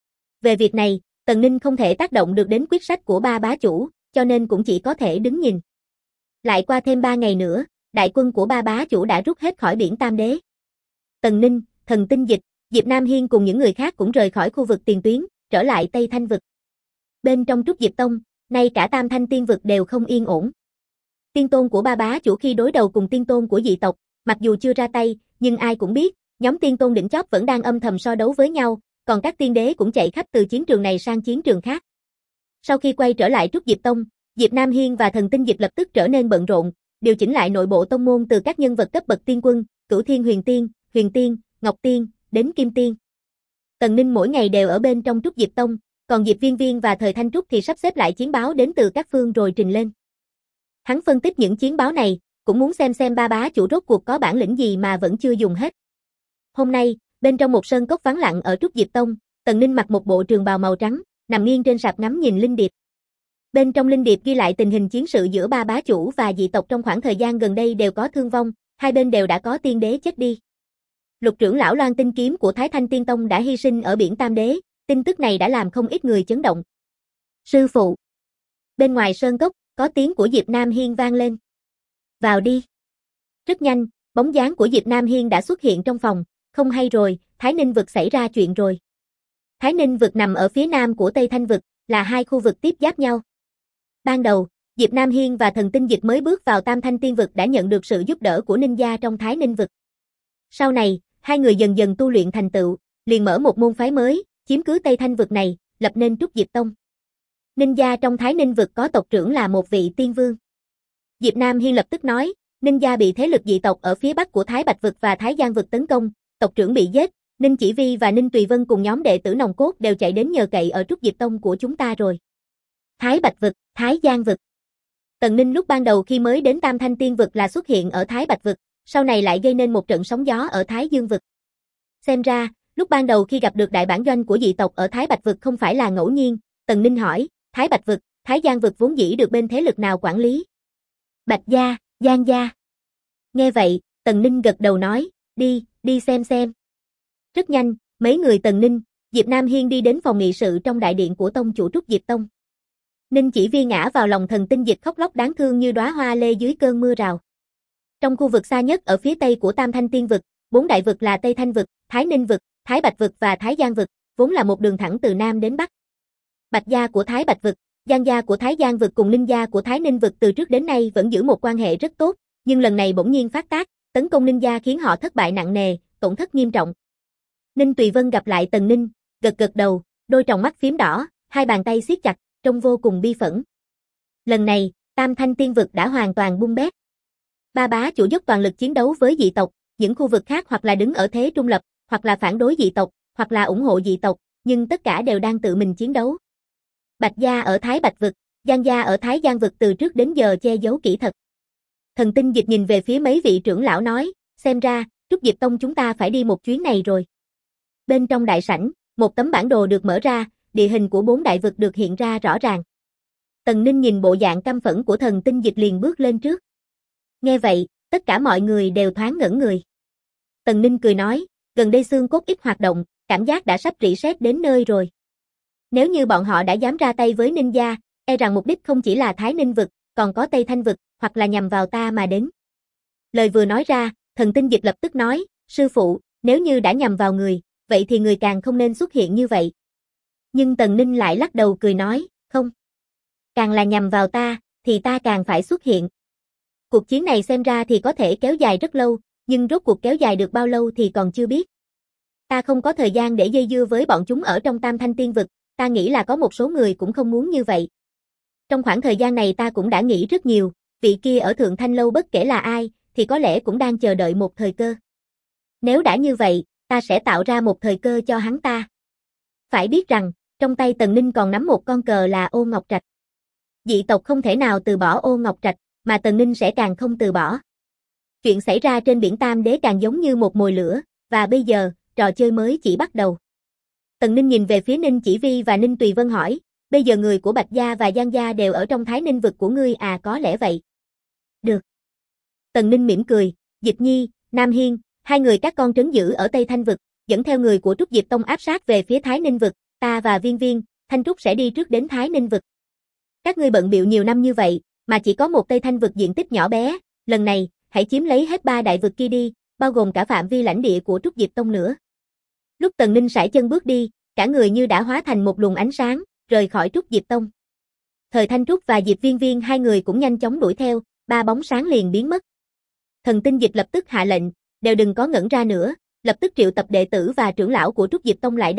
[SPEAKER 1] Về việc này, Tần Ninh không thể tác động được đến quyết sách của ba bá chủ, cho nên cũng chỉ có thể đứng nhìn. Lại qua thêm 3 ngày nữa, đại quân của ba bá chủ đã rút hết khỏi biển Tam Đế. Tần Ninh, Thần Tinh Dịch, Diệp Nam Hiên cùng những người khác cũng rời khỏi khu vực tiền tuyến, trở lại Tây Thanh vực. Bên trong Trúc Diệp Tông, nay cả Tam Thanh Tiên vực đều không yên ổn. Tiên tôn của ba bá chủ khi đối đầu cùng tiên tôn của dị tộc, mặc dù chưa ra tay, nhưng ai cũng biết, nhóm tiên tôn đỉnh chóp vẫn đang âm thầm so đấu với nhau, còn các tiên đế cũng chạy khắp từ chiến trường này sang chiến trường khác. Sau khi quay trở lại Trúc Diệp Tông, Diệp Nam Hiên và Thần Tinh Dịch lập tức trở nên bận rộn, điều chỉnh lại nội bộ tông môn từ các nhân vật cấp bậc tiên quân, Cửu Thiên Huyền Tiên, Ngọc Tiên, đến Kim Tiên. Tần Ninh mỗi ngày đều ở bên trong Trúc Diệp Tông, còn Diệp Viên Viên và Thời Thanh Trúc thì sắp xếp lại chiến báo đến từ các phương rồi trình lên. Hắn phân tích những chiến báo này, cũng muốn xem ba bá chủ rốt cuộc có bản lĩnh gì mà vẫn chưa dùng hết. Hôm nay, bên trong một sơn cốc vắng lặng ở Trúc Diệp Tông, Tần Ninh mặc một bộ trường bào màu trắng, nằm nghiêng trên sạp ngắm nhìn linh điệp. Bên trong linh điệp ghi lại tình hình chiến sự giữa ba bá chủ và dị tộc trong khoảng thời gian gần đây đều có thương vong, hai bên đều đã có tiên đế chết đi. Lục trưởng lão Loan Tinh kiếm của Thái Thanh Tiên Tông đã hy sinh ở biển Tam Đế, tin tức này đã làm không ít người chấn động. Sư phụ. Bên ngoài sơn cốc, có tiếng của Diệp Nam Hiên vang lên. Vào đi. Rất nhanh, bóng dáng của Diệp Nam Hiên đã xuất hiện trong phòng, không hay rồi, Thái Ninh vực xảy ra chuyện rồi. Thái Ninh vực nằm ở phía nam của Tây Thanh vực, là hai khu vực tiếp giáp nhau. Ban đầu, Diệp Nam Hiên và Thần Tinh Dịch mới bước vào Tam Thanh Tiên vực đã nhận được sự giúp đỡ của ninh gia trong Thái Ninh vực. Sau này, hai người dần dần tu luyện thành tựu, liền mở một môn phái mới, chiếm cứ Tây Thanh vực này, lập nên Trúc Diệp Tông. Ninh gia trong Thái Ninh vực có tộc trưởng là một vị tiên vương. Diệp Nam Hiên lập tức nói, Ninh gia bị thế lực dị tộc ở phía bắc của Thái Bạch vực và Thái Giang vực tấn công, tộc trưởng bị giết, Ninh Chỉ Vi và Ninh Tùy Vân cùng nhóm đệ tử nòng cốt đều chạy đến nhờ cậy ở Trúc Diệp Tông của chúng ta rồi. Thái Bạch vực, Thái Giang vực. Tần Ninh lúc ban đầu khi mới đến Tam Thanh Tiên vực là xuất hiện ở Thái Bạch vực, sau này lại gây nên một trận sóng gió ở Thái Dương vực. Xem ra, lúc ban đầu khi gặp được đại bản doanh của dị tộc ở Thái Bạch vực không phải là ngẫu nhiên, Tần Ninh hỏi, Thái Bạch vực, Thái Giang vực vốn dĩ được bên thế lực nào quản lý? Bạch gia, Giang gia. Nghe vậy, Tần Ninh gật đầu nói, đi xem. Rất nhanh, mấy người Tần Ninh, Diệp Nam Hiên đi đến phòng nghị sự trong đại điện của tông chủ Trúc Diệp Tông. Ninh Chỉ Vi ngã vào lòng Thần Tinh Dịch khóc lóc đáng thương như đóa hoa lê dưới cơn mưa rào. Trong khu vực xa nhất ở phía tây của Tam Thanh Tiên vực, bốn đại vực là Tây Thanh vực, Thái Ninh vực, Thái Bạch vực và Thái Giang vực, vốn là một đường thẳng từ nam đến bắc. Bạch gia của Thái Bạch vực, Giang gia của Thái Giang vực cùng Ninh gia của Thái Ninh vực từ trước đến nay vẫn giữ một quan hệ rất tốt, nhưng lần này bỗng nhiên phát tác, tấn công Ninh gia khiến họ thất bại nặng nề, tổn thất nghiêm trọng. Ninh Tùy Vân gặp lại Tần Ninh, gật đầu, đôi tròng mắt phím đỏ, hai bàn tay siết chặt, trông vô cùng bi phẫn. Lần này, Tam Thanh Tiên vực đã hoàn toàn bung bét. Ba bá chủ dốc toàn lực chiến đấu với dị tộc, những khu vực khác hoặc là đứng ở thế trung lập, hoặc là phản đối dị tộc, hoặc là ủng hộ dị tộc, nhưng tất cả đều đang tự mình chiến đấu. Bạch gia ở Thái Bạch vực, Giang gia ở Thái Giang vực từ trước đến giờ che giấu kỹ thật. Thần Tinh Dịch nhìn về phía mấy vị trưởng lão nói, xem ra, Trúc Diệp Tông chúng ta phải đi một chuyến này rồi. Bên trong đại sảnh, một tấm bản đồ được mở ra, địa hình của bốn đại vực được hiện ra rõ ràng. Tần Ninh nhìn bộ dạng căm phẫn của Thần Tinh Dịch liền bước lên trước. Nghe vậy, tất cả mọi người đều thoáng ngẩn người. Tần Ninh cười nói, gần đây xương cốt ít hoạt động, cảm giác đã sắp reset đến nơi rồi. Nếu như bọn họ đã dám ra tay với Ninh gia, e rằng mục đích không chỉ là Thái Ninh vực, còn có Tây Thanh vực, hoặc là nhằm vào ta mà đến. Lời vừa nói ra, Thần Tinh Dịch lập tức nói, sư phụ, nếu như đã nhằm vào người, vậy thì người càng không nên xuất hiện như vậy. Nhưng Tần Ninh lại lắc đầu cười nói, không. Càng là nhằm vào ta, thì ta càng phải xuất hiện. Cuộc chiến này xem ra thì có thể kéo dài rất lâu, nhưng rốt cuộc kéo dài được bao lâu thì còn chưa biết. Ta không có thời gian để dây dưa với bọn chúng ở trong Tam Thanh Tiên vực, ta nghĩ là có một số người cũng không muốn như vậy. Trong khoảng thời gian này ta cũng đã nghĩ rất nhiều, vị kia ở Thượng Thanh Lâu bất kể là ai, thì có lẽ cũng đang chờ đợi một thời cơ. Nếu đã như vậy, ta sẽ tạo ra một thời cơ cho hắn ta. Phải biết rằng, trong tay Tần Ninh còn nắm một con cờ là Ô Ngọc Trạch. Dị tộc không thể nào từ bỏ Ô Ngọc Trạch, mà Tần Ninh sẽ càng không từ bỏ. Chuyện xảy ra trên biển Tam Đế càng giống như một mồi lửa, và bây giờ, trò chơi mới chỉ bắt đầu. Tần Ninh nhìn về phía Ninh Chỉ Vi và Ninh Tùy Vân hỏi, bây giờ người của Bạch gia và Giang gia đều ở trong Thái Ninh vực của ngươi à? Có lẽ vậy. Được. Tần Ninh mỉm cười, Dịch Nhi, Nam Hiên, hai người các con trấn giữ ở Tây Thanh vực, dẫn theo người của Trúc Diệp Tông áp sát về phía Thái Ninh vực, ta và Viên Viên, Thanh Trúc sẽ đi trước đến Thái Ninh vực. Các ngươi bận bịu nhiều năm như vậy, mà chỉ có một Tây Thanh vực diện tích nhỏ bé, lần này, hãy chiếm lấy hết ba đại vực kia đi, bao gồm cả phạm vi lãnh địa của Trúc Diệp Tông nữa. Lúc Tần Ninh sải chân bước đi, cả người như đã hóa thành một luồng ánh sáng, rời khỏi Trúc Diệp Tông. Thời Thanh Trúc và Diệp Viên Viên hai người cũng nhanh chóng đuổi theo, ba bóng sáng liền biến mất. Thần Tinh Dịch lập tức hạ lệnh, đều đừng có ngẩn ra nữa, lập tức triệu tập đệ tử và trưởng lão của Trúc Diệp Tông lại đây,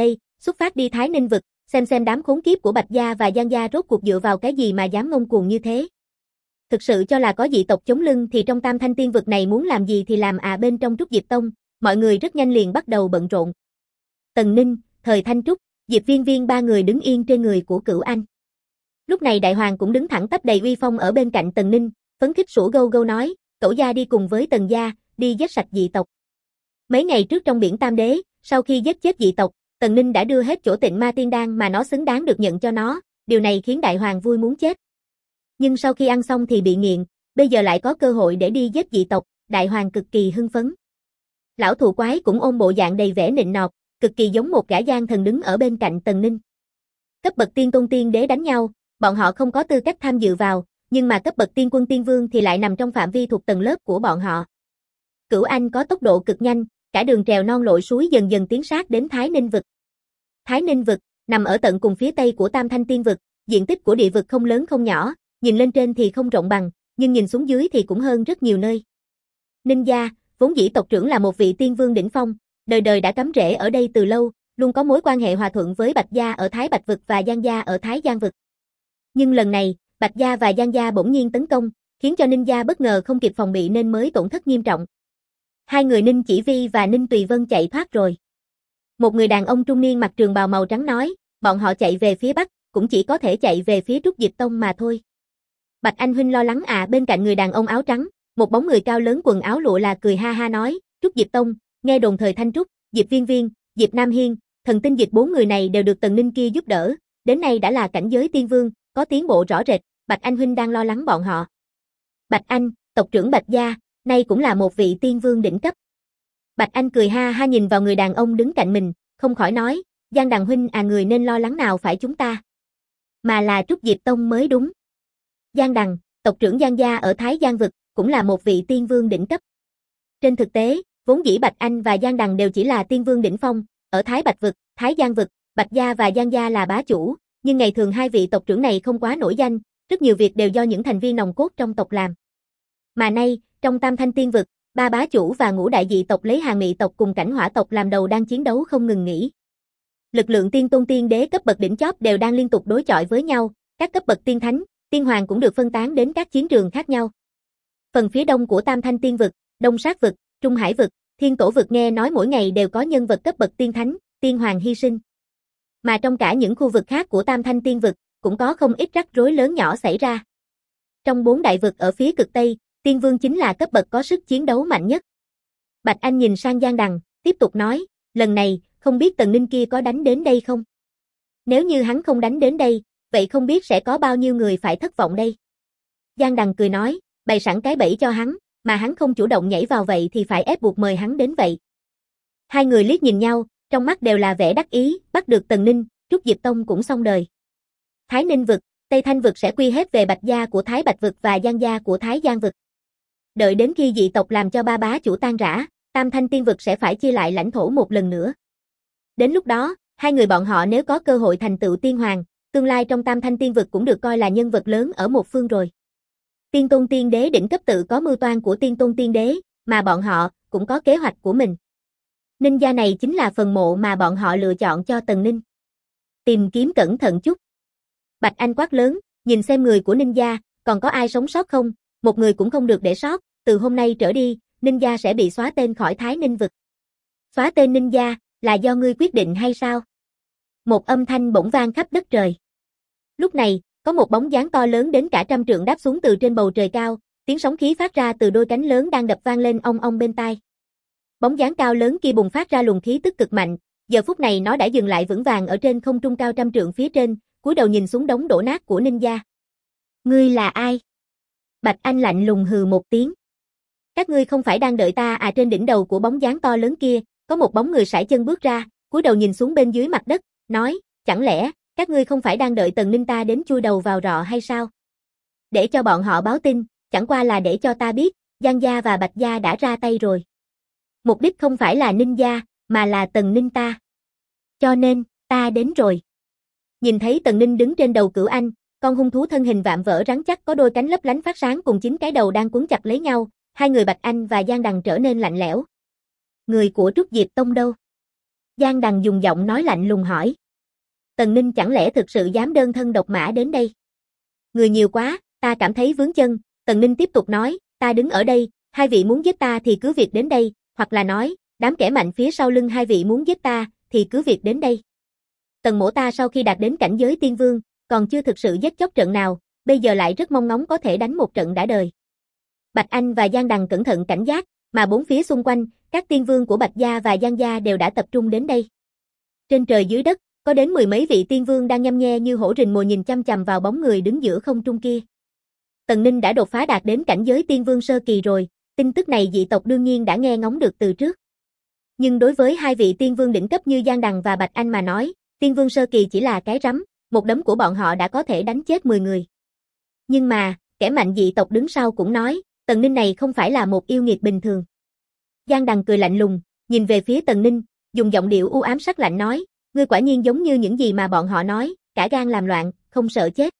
[SPEAKER 1] xuất phát đi Thái Ninh vực, xem đám khốn kiếp của Bạch Gia và Giang Gia rốt cuộc dựa vào cái gì mà dám ngông cuồng như thế. Thực sự cho là có dị tộc chống lưng thì trong Tam Thanh Tiên vực này muốn làm gì thì làm à. Bên trong Trúc Diệp Tông, mọi người rất nhanh liền bắt đầu bận rộn. Tần Ninh, Thời Thanh Trúc, Diệp Viên Viên ba người đứng yên trên người của Cửu Anh. Lúc này Đại Hoàng cũng đứng thẳng tắp đầy uy phong ở bên cạnh Tần Ninh, phấn khích sủa gâu gâu nói, Cẩu gia đi cùng với Tần gia, đi giết sạch dị tộc. Mấy ngày trước trong biển Tam Đế, sau khi giết chết dị tộc, Tần Ninh đã đưa hết chỗ Tịnh Ma Tiên Đan mà nó xứng đáng được nhận cho nó, điều này khiến Đại Hoàng vui muốn chết. Nhưng sau khi ăn xong thì bị nghiện, bây giờ lại có cơ hội để đi giết dị tộc, Đại Hoàng cực kỳ hưng phấn. Lão thụ quái cũng ôm bộ dạng đầy vẻ nịnh nọt, cực kỳ giống một gã gian thần đứng ở bên cạnh Tần Ninh. Cấp bậc tiên tôn tiên đế đánh nhau, bọn họ không có tư cách tham dự vào, nhưng mà cấp bậc tiên quân tiên vương thì lại nằm trong phạm vi thuộc tầng lớp của bọn họ. Cửu Anh có tốc độ cực nhanh, cả đường trèo non lội suối dần dần tiến sát đến Thái Ninh vực. Thái Ninh vực nằm ở tận cùng phía tây của Tam Thanh Tiên vực, diện tích của địa vực không lớn không nhỏ, nhìn lên trên thì không rộng bằng, nhưng nhìn xuống dưới thì cũng hơn rất nhiều nơi. Ninh gia, vốn dĩ tộc trưởng là một vị tiên vương đỉnh phong, đời đời đã cắm rễ ở đây từ lâu, luôn có mối quan hệ hòa thuận với Bạch gia ở Thái Bạch vực và Giang gia ở Thái Giang vực. Nhưng lần này, Bạch gia và Giang gia bỗng nhiên tấn công, khiến cho Ninh gia bất ngờ không kịp phòng bị nên mới tổn thất nghiêm trọng. Hai người Ninh Chỉ Vi và Ninh Tùy Vân chạy thoát rồi. Một người đàn ông trung niên mặc trường bào màu trắng nói, bọn họ chạy về phía bắc, cũng chỉ có thể chạy về phía Trúc Diệp Tông mà thôi. Bạch Anh huynh lo lắng à? Bên cạnh người đàn ông áo trắng, một bóng người cao lớn quần áo lụa là cười ha ha nói, Trúc Diệp Tông, nghe đồn Thời Thanh Trúc, Diệp Viên Viên, Diệp Nam Hiên, Thần Tinh Dịch bốn người này đều được Tần Ninh kia giúp đỡ, đến nay đã là cảnh giới tiên vương, có tiến bộ rõ rệt, Bạch Anh huynh đang lo lắng bọn họ. Bạch Anh, tộc trưởng Bạch gia, nay cũng là một vị tiên vương đỉnh cấp. Bạch Anh cười ha ha nhìn vào người đàn ông đứng cạnh mình, không khỏi nói, Giang Đằng huynh à, người nên lo lắng nào phải chúng ta, mà là Trúc Diệp Tông mới đúng. Giang Đằng, tộc trưởng Giang gia ở Thái Giang vực, cũng là một vị tiên vương đỉnh cấp. Trên thực tế, vốn dĩ Bạch Anh và Giang Đằng đều chỉ là tiên vương đỉnh phong, ở Thái Bạch vực, Thái Giang vực, Bạch gia và Giang gia là bá chủ, nhưng ngày thường hai vị tộc trưởng này không quá nổi danh, rất nhiều việc đều do những thành viên nòng cốt trong tộc làm. Mà nay, trong Tam Thanh Tiên vực, ba bá chủ và ngũ đại dị tộc lấy Hàn Mị tộc cùng Cảnh Hỏa tộc làm đầu đang chiến đấu không ngừng nghỉ. Lực lượng tiên tôn tiên đế cấp bậc đỉnh chóp đều đang liên tục đối chọi với nhau, các cấp bậc tiên thánh, tiên hoàng cũng được phân tán đến các chiến trường khác nhau. Phần phía đông của Tam Thanh Tiên vực, Đông Sát vực, Trung Hải vực, Thiên Tổ vực nghe nói mỗi ngày đều có nhân vật cấp bậc tiên thánh, tiên hoàng hy sinh. Mà trong cả những khu vực khác của Tam Thanh Tiên vực, cũng có không ít rắc rối lớn nhỏ xảy ra. Trong 4 đại vực ở phía cực Tây, tiên vương chính là cấp bậc có sức chiến đấu mạnh nhất. Bạch Anh nhìn sang Giang Đằng, tiếp tục nói, lần này, không biết Tần Ninh kia có đánh đến đây không? Nếu như hắn không đánh đến đây, vậy không biết sẽ có bao nhiêu người phải thất vọng đây? Giang Đằng cười nói, bày sẵn cái bẫy cho hắn, mà hắn không chủ động nhảy vào vậy thì phải ép buộc mời hắn đến vậy. Hai người liếc nhìn nhau, trong mắt đều là vẻ đắc ý, bắt được Tần Ninh, Trúc Diệp Tông cũng xong đời. Thái Ninh vực, Tây Thanh vực sẽ quy hết về Bạch gia của Thái Bạch vực và Giang gia của Thái Giang vực. Đợi đến khi dị tộc làm cho ba bá chủ tan rã, Tam Thanh Tiên vực sẽ phải chia lại lãnh thổ một lần nữa. Đến lúc đó, hai người bọn họ nếu có cơ hội thành tựu tiên hoàng, tương lai trong Tam Thanh Tiên vực cũng được coi là nhân vật lớn ở một phương rồi. Tiên tôn tiên đế đỉnh cấp tự có mưu toan của tiên tôn tiên đế, mà bọn họ cũng có kế hoạch của mình. Ninh gia này chính là phần mộ mà bọn họ lựa chọn cho Tần Ninh. Tìm kiếm cẩn thận chút. Bạch Anh quát lớn, nhìn xem người của Ninh gia, còn có ai sống sót không, một người cũng không được để sót, từ hôm nay trở đi, Ninh gia sẽ bị xóa tên khỏi Thái Ninh vực. Xóa tên Ninh gia, là do ngươi quyết định hay sao? Một âm thanh bỗng vang khắp đất trời. Lúc này, có một bóng dáng to lớn đến cả 100 trượng đáp xuống từ trên bầu trời cao, tiếng sóng khí phát ra từ đôi cánh lớn đang đập vang lên ong ong bên tai. Bóng dáng cao lớn kia bùng phát ra luồng khí tức cực mạnh, giờ phút này nó đã dừng lại vững vàng ở trên không trung cao 100 trượng phía trên, cúi đầu nhìn xuống đống đổ nát của Ninh gia. Ngươi là ai? Bạch Anh lạnh lùng hừ một tiếng. Các ngươi không phải đang đợi ta à? Trên đỉnh đầu của bóng dáng to lớn kia, có một bóng người sải chân bước ra, cúi đầu nhìn xuống bên dưới mặt đất, nói, chẳng lẽ, các ngươi không phải đang đợi Tần Ninh ta đến chui đầu vào rọ hay sao? Để cho bọn họ báo tin, chẳng qua là để cho ta biết, Giang gia và Bạch gia đã ra tay rồi. Mục đích không phải là Ninh gia, mà là Tần Ninh ta. Cho nên, ta đến rồi. Nhìn thấy Tần Ninh đứng trên đầu Cửu Anh, con hung thú thân hình vạm vỡ rắn chắc có đôi cánh lấp lánh phát sáng cùng 9 cái đầu đang quấn chặt lấy nhau, hai người Bạch Anh và Giang Đằng trở nên lạnh lẽo. Người của Trúc Diệp Tông đâu? Giang Đằng dùng giọng nói lạnh lùng hỏi. Tần Ninh chẳng lẽ thực sự dám đơn thân độc mã đến đây? Người nhiều quá, ta cảm thấy vướng chân, Tần Ninh tiếp tục nói, ta đứng ở đây, hai vị muốn giết ta thì cứ việc đến đây, hoặc là nói, đám kẻ mạnh phía sau lưng hai vị muốn giết ta, thì cứ việc đến đây. Tần mỗ ta sau khi đạt đến cảnh giới tiên vương, còn chưa thực sự giết chóc trận nào, bây giờ lại rất mong ngóng có thể đánh một trận đã đời. Bạch Anh và Giang Đằng cẩn thận cảnh giác, mà bốn phía xung quanh, các tiên vương của Bạch Gia và Giang Gia đều đã tập trung đến đây. Trên trời dưới đất, có đến mười mấy vị tiên vương đang nhăm nhe như hổ rình mồi nhìn chăm chằm vào bóng người đứng giữa không trung kia. Tần Ninh đã đột phá đạt đến cảnh giới tiên vương sơ kỳ rồi, tin tức này dị tộc đương nhiên đã nghe ngóng được từ trước. Nhưng đối với hai vị tiên vương đỉnh cấp như Giang Đằng và Bạch Anh mà nói, tiên vương sơ kỳ chỉ là cái rắm, một đấm của bọn họ đã có thể đánh chết 10 người. Nhưng mà, kẻ mạnh dị tộc đứng sau cũng nói, Tần Ninh này không phải là một yêu nghiệt bình thường. Giang Đằng cười lạnh lùng, nhìn về phía Tần Ninh, dùng giọng điệu u ám sắc lạnh nói, ngươi quả nhiên giống như những gì mà bọn họ nói, cả gan làm loạn, không sợ chết.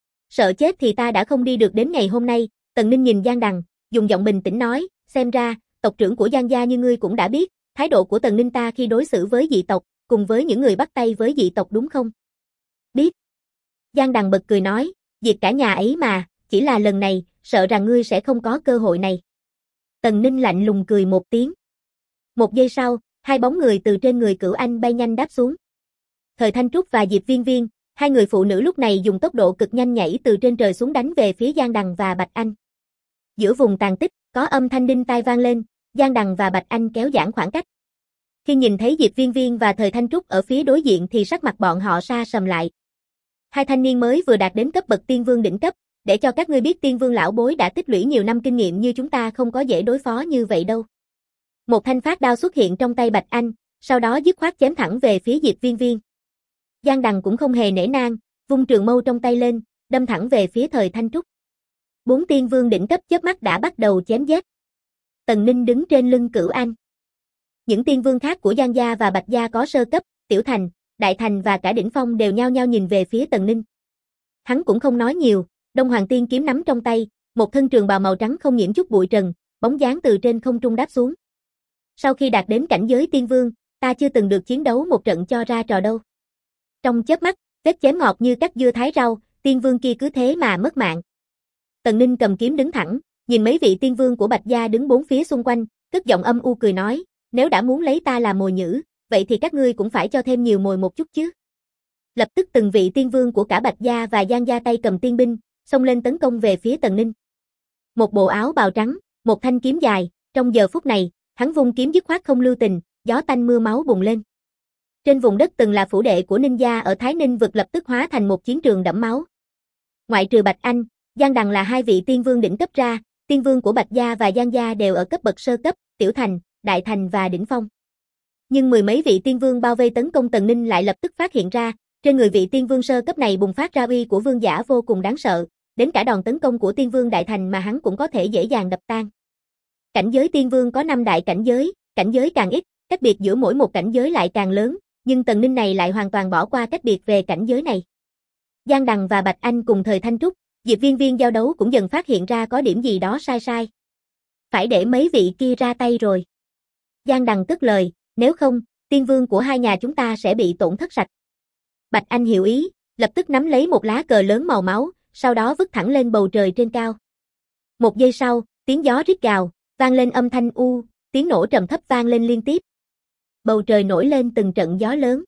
[SPEAKER 1] Sợ chết thì ta đã không đi được đến ngày hôm nay, Tần Ninh nhìn Giang Đằng, dùng giọng bình tĩnh nói, xem ra, tộc trưởng của Giang Gia như ngươi cũng đã biết, thái độ của Tần Ninh ta khi đối xử với dị tộc, cùng với những người bắt tay với dị tộc đúng không? Biết. Giang Đằng bật cười nói, diệt cả nhà ấy mà, chỉ là lần này, sợ rằng ngươi sẽ không có cơ hội này. Tần Ninh lạnh lùng cười một tiếng. Một giây sau, hai bóng người từ trên người Cửu Anh bay nhanh đáp xuống. Thời Thanh Trúc và Diệp Viên Viên, hai người phụ nữ lúc này dùng tốc độ cực nhanh nhảy từ trên trời xuống đánh về phía Giang Đằng và Bạch Anh. Giữa vùng tàn tích, có âm thanh đinh tai vang lên, Giang Đằng và Bạch Anh kéo giãn khoảng cách. Khi nhìn thấy Diệp Viên Viên và Thời Thanh Trúc ở phía đối diện thì sắc mặt bọn họ sa sầm lại. Hai thanh niên mới vừa đạt đến cấp bậc tiên vương đỉnh cấp, để cho các ngươi biết tiên vương lão bối đã tích lũy nhiều năm kinh nghiệm như chúng ta không có dễ đối phó như vậy đâu. Một thanh phát đao xuất hiện trong tay Bạch Anh, sau đó dứt khoát chém thẳng về phía Diệp Viên Viên. Giang Đằng cũng không hề nể nang, vung trường mâu trong tay lên, đâm thẳng về phía Thời Thanh Trúc. Bốn tiên vương đỉnh cấp chớp mắt đã bắt đầu chém giết. Tần Ninh đứng trên lưng Cửu Anh. Những tiên vương khác của Giang Gia và Bạch Gia có sơ cấp, tiểu thành, đại thành và cả đỉnh phong đều nhao nhao nhìn về phía Tần Ninh. Hắn cũng không nói nhiều, Đông Hoàng Tiên kiếm nắm trong tay, một thân trường bào màu trắng không nhiễm chút bụi trần, bóng dáng từ trên không trung đáp xuống. Sau khi đạt đến cảnh giới tiên vương, ta chưa từng được chiến đấu một trận cho ra trò đâu. Trong chớp mắt, vết chém ngọt như cắt dưa thái rau, tiên vương kia cứ thế mà mất mạng. Tần Ninh cầm kiếm đứng thẳng, nhìn mấy vị tiên vương của Bạch Gia đứng bốn phía xung quanh, cất giọng âm u cười nói, nếu đã muốn lấy ta làm mồi nhử, vậy thì các ngươi cũng phải cho thêm nhiều mồi một chút chứ. Lập tức từng vị tiên vương của cả Bạch Gia và Giang Gia tay cầm tiên binh, xông lên tấn công về phía Tần Ninh. Một bộ áo bào trắng, một thanh kiếm dài, trong giờ phút này, hắn vung kiếm dứt khoát không lưu tình, gió tanh mưa máu bùng lên. Trên vùng đất từng là phủ đệ của Ninh gia ở Thái Ninh vực lập tức hóa thành một chiến trường đẫm máu. Ngoại trừ Bạch Anh, Giang Đằng là hai vị tiên vương đỉnh cấp ra, tiên vương của Bạch Gia và Giang Gia đều ở cấp bậc sơ cấp, tiểu thành, đại thành và đỉnh phong. Nhưng mười mấy vị tiên vương bao vây tấn công Tần Ninh lại lập tức phát hiện ra, trên người vị tiên vương sơ cấp này bùng phát ra uy của vương giả vô cùng đáng sợ, đến cả đòn tấn công của tiên vương đại thành mà hắn cũng có thể dễ dàng đập tan. Cảnh giới tiên vương có 5 đại cảnh giới càng ít, cách biệt giữa mỗi một cảnh giới lại càng lớn, nhưng Tần Ninh này lại hoàn toàn bỏ qua cách biệt về cảnh giới này. Giang Đằng và Bạch Anh cùng Thời Thanh Trúc, Diệp Viên Viên giao đấu cũng dần phát hiện ra có điểm gì đó sai sai. Phải để mấy vị kia ra tay rồi. Giang Đằng cất lời, nếu không, tiên vương của hai nhà chúng ta sẽ bị tổn thất sạch. Bạch Anh hiểu ý, lập tức nắm lấy một lá cờ lớn màu máu, sau đó vứt thẳng lên bầu trời trên cao. Một giây sau, tiếng gió rít gào, vang lên âm thanh tiếng nổ trầm thấp vang lên liên tiếp. Bầu trời nổi lên từng trận gió lớn.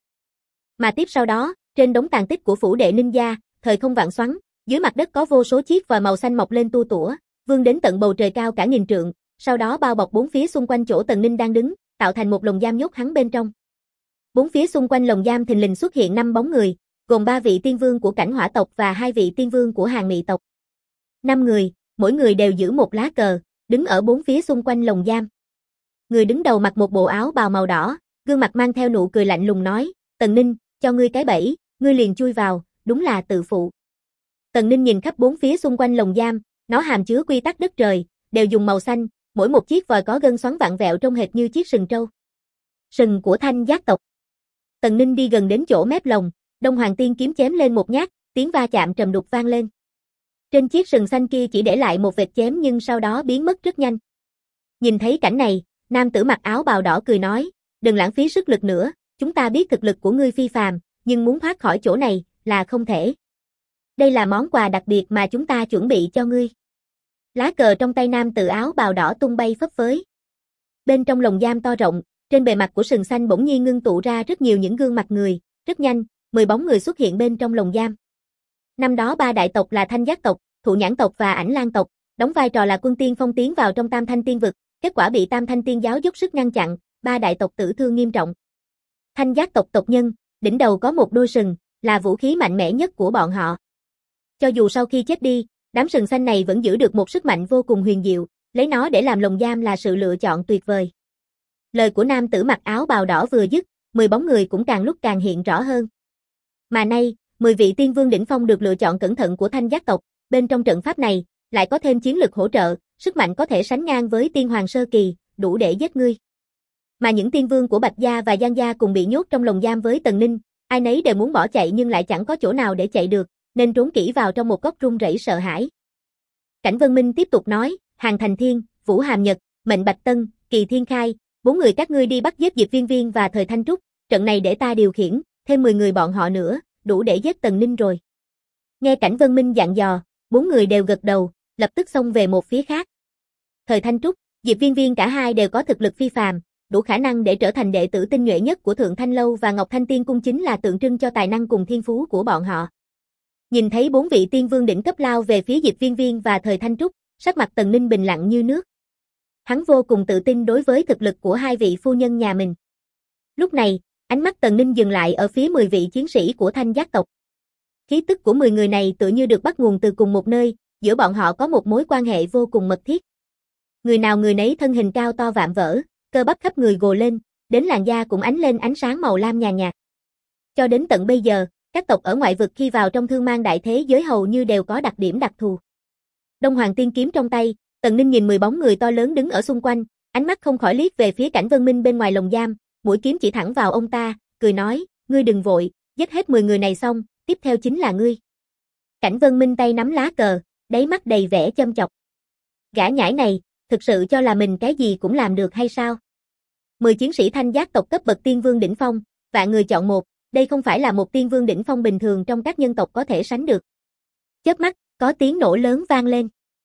[SPEAKER 1] Mà tiếp sau đó, trên đống tàn tích của phủ đệ Ninh gia, thời không vạn xoắn, dưới mặt đất có vô số chiếc vòi màu xanh mọc lên tua tủa, vươn đến tận bầu trời cao cả nghìn trượng, sau đó bao bọc bốn phía xung quanh chỗ Tần Ninh đang đứng, tạo thành một lồng giam nhốt hắn bên trong. Bốn phía xung quanh lồng giam thình lình xuất hiện 5 bóng người, gồm 3 vị tiên vương của Cảnh Hỏa tộc và 2 vị tiên vương của Hàn Mị tộc. 5 người, mỗi người đều giữ một lá cờ, đứng ở bốn phía xung quanh lồng giam. Người đứng đầu mặc một bộ áo bào màu đỏ, gương mặt mang theo nụ cười lạnh lùng nói, Tần Ninh, cho ngươi cái bẫy, ngươi liền chui vào, đúng là tự phụ. Tần Ninh nhìn khắp bốn phía xung quanh lồng giam, nó hàm chứa quy tắc đất trời, đều dùng màu xanh, mỗi một chiếc vòi có gân xoắn vặn vẹo trông hệt như chiếc sừng trâu. Sừng của Thanh Giác tộc. Tần Ninh đi gần đến chỗ mép lồng, Đông Hoàng Tiên kiếm chém lên một nhát, tiếng va chạm trầm đục vang lên. Trên chiếc sừng xanh kia chỉ để lại một vệt chém nhưng sau đó biến mất rất nhanh. Nhìn thấy cảnh này, nam tử mặc áo bào đỏ cười nói, đừng lãng phí sức lực nữa, chúng ta biết thực lực của ngươi phi phàm, nhưng muốn thoát khỏi chỗ này là không thể. Đây là món quà đặc biệt mà chúng ta chuẩn bị cho ngươi. Lá cờ trong tay nam tự áo bào đỏ tung bay phấp phới. Bên trong lồng giam to rộng, trên bề mặt của sừng xanh bỗng nhiên ngưng tụ ra rất nhiều những gương mặt người, rất nhanh, 10 bóng người xuất hiện bên trong lồng giam. Năm đó 3 đại tộc là Thanh Giác tộc, Thụ Nhãn tộc và Ảnh Lang tộc, đóng vai trò là quân tiên phong tiến vào trong Tam Thanh Tiên vực, kết quả bị Tam Thanh Tiên giáo dốc sức ngăn chặn, 3 đại tộc tử thương nghiêm trọng. Thanh Giác tộc tộc nhân, đỉnh đầu có một đôi sừng, là vũ khí mạnh mẽ nhất của bọn họ. Cho dù sau khi chết đi, đám sừng xanh này vẫn giữ được một sức mạnh vô cùng huyền diệu, lấy nó để làm lồng giam là sự lựa chọn tuyệt vời. Lời của nam tử mặc áo bào đỏ vừa dứt, 10 bóng người cũng càng lúc càng hiện rõ hơn. Mà nay, 10 vị tiên vương đỉnh phong được lựa chọn cẩn thận của Thanh Giác tộc, bên trong trận pháp này, lại có thêm chiến lực hỗ trợ, sức mạnh có thể sánh ngang với tiên hoàng sơ kỳ, đủ để giết ngươi. Mà những tiên vương của Bạch Gia và Giang Gia cùng bị nhốt trong lồng giam với Tần Ninh, ai nấy đều muốn bỏ chạy nhưng lại chẳng có chỗ nào để chạy được, nên trốn kỹ vào trong một góc run rẩy sợ hãi. Cảnh Vân Minh tiếp tục nói, Hàn Thành Thiên, Vũ Hàm Nhật, Mệnh Bạch Tân, Kỳ Thiên Khai, 4 người các ngươi đi bắt giết Diệp Viên Viên và Thời Thanh Trúc, trận này để ta điều khiển, thêm 10 người bọn họ nữa, đủ để giết Tần Ninh rồi. Nghe Cảnh Vân Minh dặn dò, 4 người đều gật đầu, lập tức xông về một phía khác. Thời Thanh Trúc, Diệp Viên Viên cả hai đều có thực lực phi phàm, đủ khả năng để trở thành đệ tử tinh nhuệ nhất của Thượng Thanh Lâu và Ngọc Thanh Tiên Cung chính là tượng trưng cho tài năng cùng thiên phú của bọn họ. Nhìn thấy 4 vị tiên vương đỉnh cấp lao về phía Diệp Viên Viên và Thời Thanh Trúc, sắc mặt Tần Ninh bình lặng như nước. Hắn vô cùng tự tin đối với thực lực của hai vị phu nhân nhà mình. Lúc này, ánh mắt Tần Ninh dừng lại ở phía 10 vị chiến sĩ của Thanh Giác tộc. Khí tức của 10 người này tựa như được bắt nguồn từ cùng một nơi, giữa bọn họ có một mối quan hệ vô cùng mật thiết. Người nào người nấy thân hình cao to vạm vỡ, cơ bắp khắp người gồ lên, đến làn da cũng ánh lên ánh sáng màu lam nhàn nhạt. Cho đến tận bây giờ, các tộc ở ngoại vực khi vào trong thương mang đại thế giới hầu như đều có đặc điểm đặc thù. Đông Hoàng Tiên kiếm trong tay, Tần Ninh nhìn 10 bóng người to lớn đứng ở xung quanh, ánh mắt không khỏi liếc về phía Cảnh Vân Minh bên ngoài lồng giam, mũi kiếm chỉ thẳng vào ông ta, cười nói, ngươi đừng vội, giết hết 10 người này xong, tiếp theo chính là ngươi. Cảnh Vân Minh tay nắm lá cờ, đáy mắt đầy vẻ châm chọc. Gã nhãi này, thực sự cho là mình cái gì cũng làm được hay sao? 10 chiến sĩ Thanh Giác tộc cấp bậc tiên vương đỉnh phong, vạn người chọn một, đây không phải là một tiên vương đỉnh phong bình thường trong các nhân tộc có thể sánh được. Chớp mắt, có tiếng nổ lớn vang lên.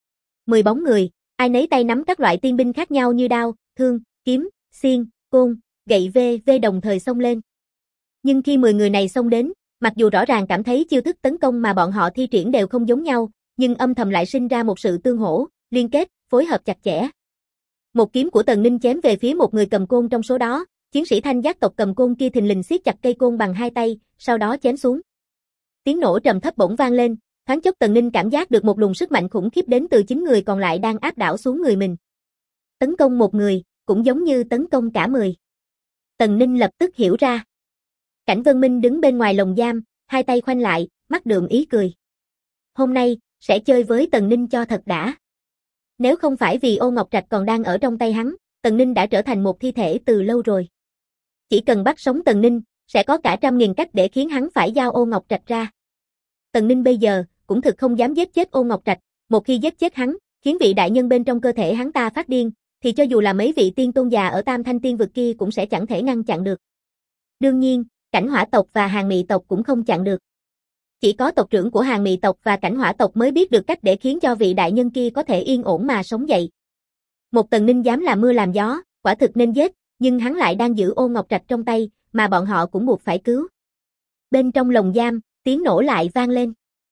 [SPEAKER 1] 10 bóng người, ai nấy tay nắm các loại tiên binh khác nhau như đao, thương, kiếm, xiên, côn, gậy v đồng thời xông lên. Nhưng khi 10 người này xông đến, mặc dù rõ ràng cảm thấy chiêu thức tấn công mà bọn họ thi triển đều không giống nhau, nhưng âm thầm lại sinh ra một sự tương hỗ, liên kết, phối hợp chặt chẽ. Một kiếm của Tần Ninh chém về phía một người cầm côn trong số đó, chiến sĩ Thanh Giác tộc cầm côn kia thình lình siết chặt cây côn bằng hai tay, sau đó chém xuống. Tiếng nổ trầm thấp bỗng vang lên, thoáng chốc Tần Ninh cảm giác được một luồng sức mạnh khủng khiếp đến từ 9 người còn lại đang áp đảo xuống người mình. Tấn công một người, cũng giống như tấn công cả 10. Tần Ninh lập tức hiểu ra. Cảnh Vân Minh đứng bên ngoài lồng giam, hai tay khoanh lại, mắt đượm ý cười. Hôm nay, sẽ chơi với Tần Ninh cho thật đã. Nếu không phải vì Ô Ngọc Trạch còn đang ở trong tay hắn, Tần Ninh đã trở thành một thi thể từ lâu rồi. Chỉ cần bắt sống Tần Ninh, sẽ có cả trăm nghìn cách để khiến hắn phải giao Ô Ngọc Trạch ra. Tần Ninh bây giờ, cũng thực không dám giết chết Ô Ngọc Trạch, một khi giết chết hắn, khiến vị đại nhân bên trong cơ thể hắn ta phát điên, thì cho dù là mấy vị tiên tôn già ở Tam Thanh Tiên vực kia cũng sẽ chẳng thể ngăn chặn được. Đương nhiên, Cảnh Hỏa tộc và Hàn Mị tộc cũng không chặn được. Chỉ có tộc trưởng của Hàn Mị tộc và Cảnh Hỏa tộc mới biết được cách để khiến cho vị đại nhân kia có thể yên ổn mà sống dậy. Một Tần Ninh dám làm mưa làm gió, quả thực nên giết, nhưng hắn lại đang giữ Ô Ngọc Trạch trong tay, mà bọn họ cũng buộc phải cứu. Bên trong lồng giam, tiếng nổ lại vang lên.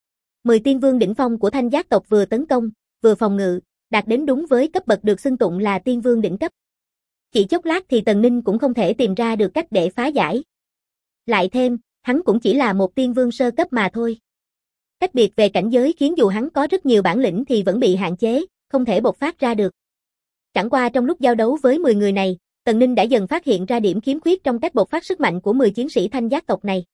[SPEAKER 1] 10 tiên vương đỉnh phong của Thanh Giác tộc vừa tấn công, vừa phòng ngự, đạt đến đúng với cấp bậc được xưng tụng là tiên vương đỉnh cấp. Chỉ chốc lát thì Tần Ninh cũng không thể tìm ra được cách để phá giải. Lại thêm, hắn cũng chỉ là một tiên vương sơ cấp mà thôi. Cách biệt về cảnh giới khiến dù hắn có rất nhiều bản lĩnh thì vẫn bị hạn chế, không thể bộc phát ra được. Chẳng qua trong lúc giao đấu với 10 người này, Tần Ninh đã dần phát hiện ra điểm khiếm khuyết trong cách bộc phát sức mạnh của 10 chiến sĩ Thanh Giác tộc này.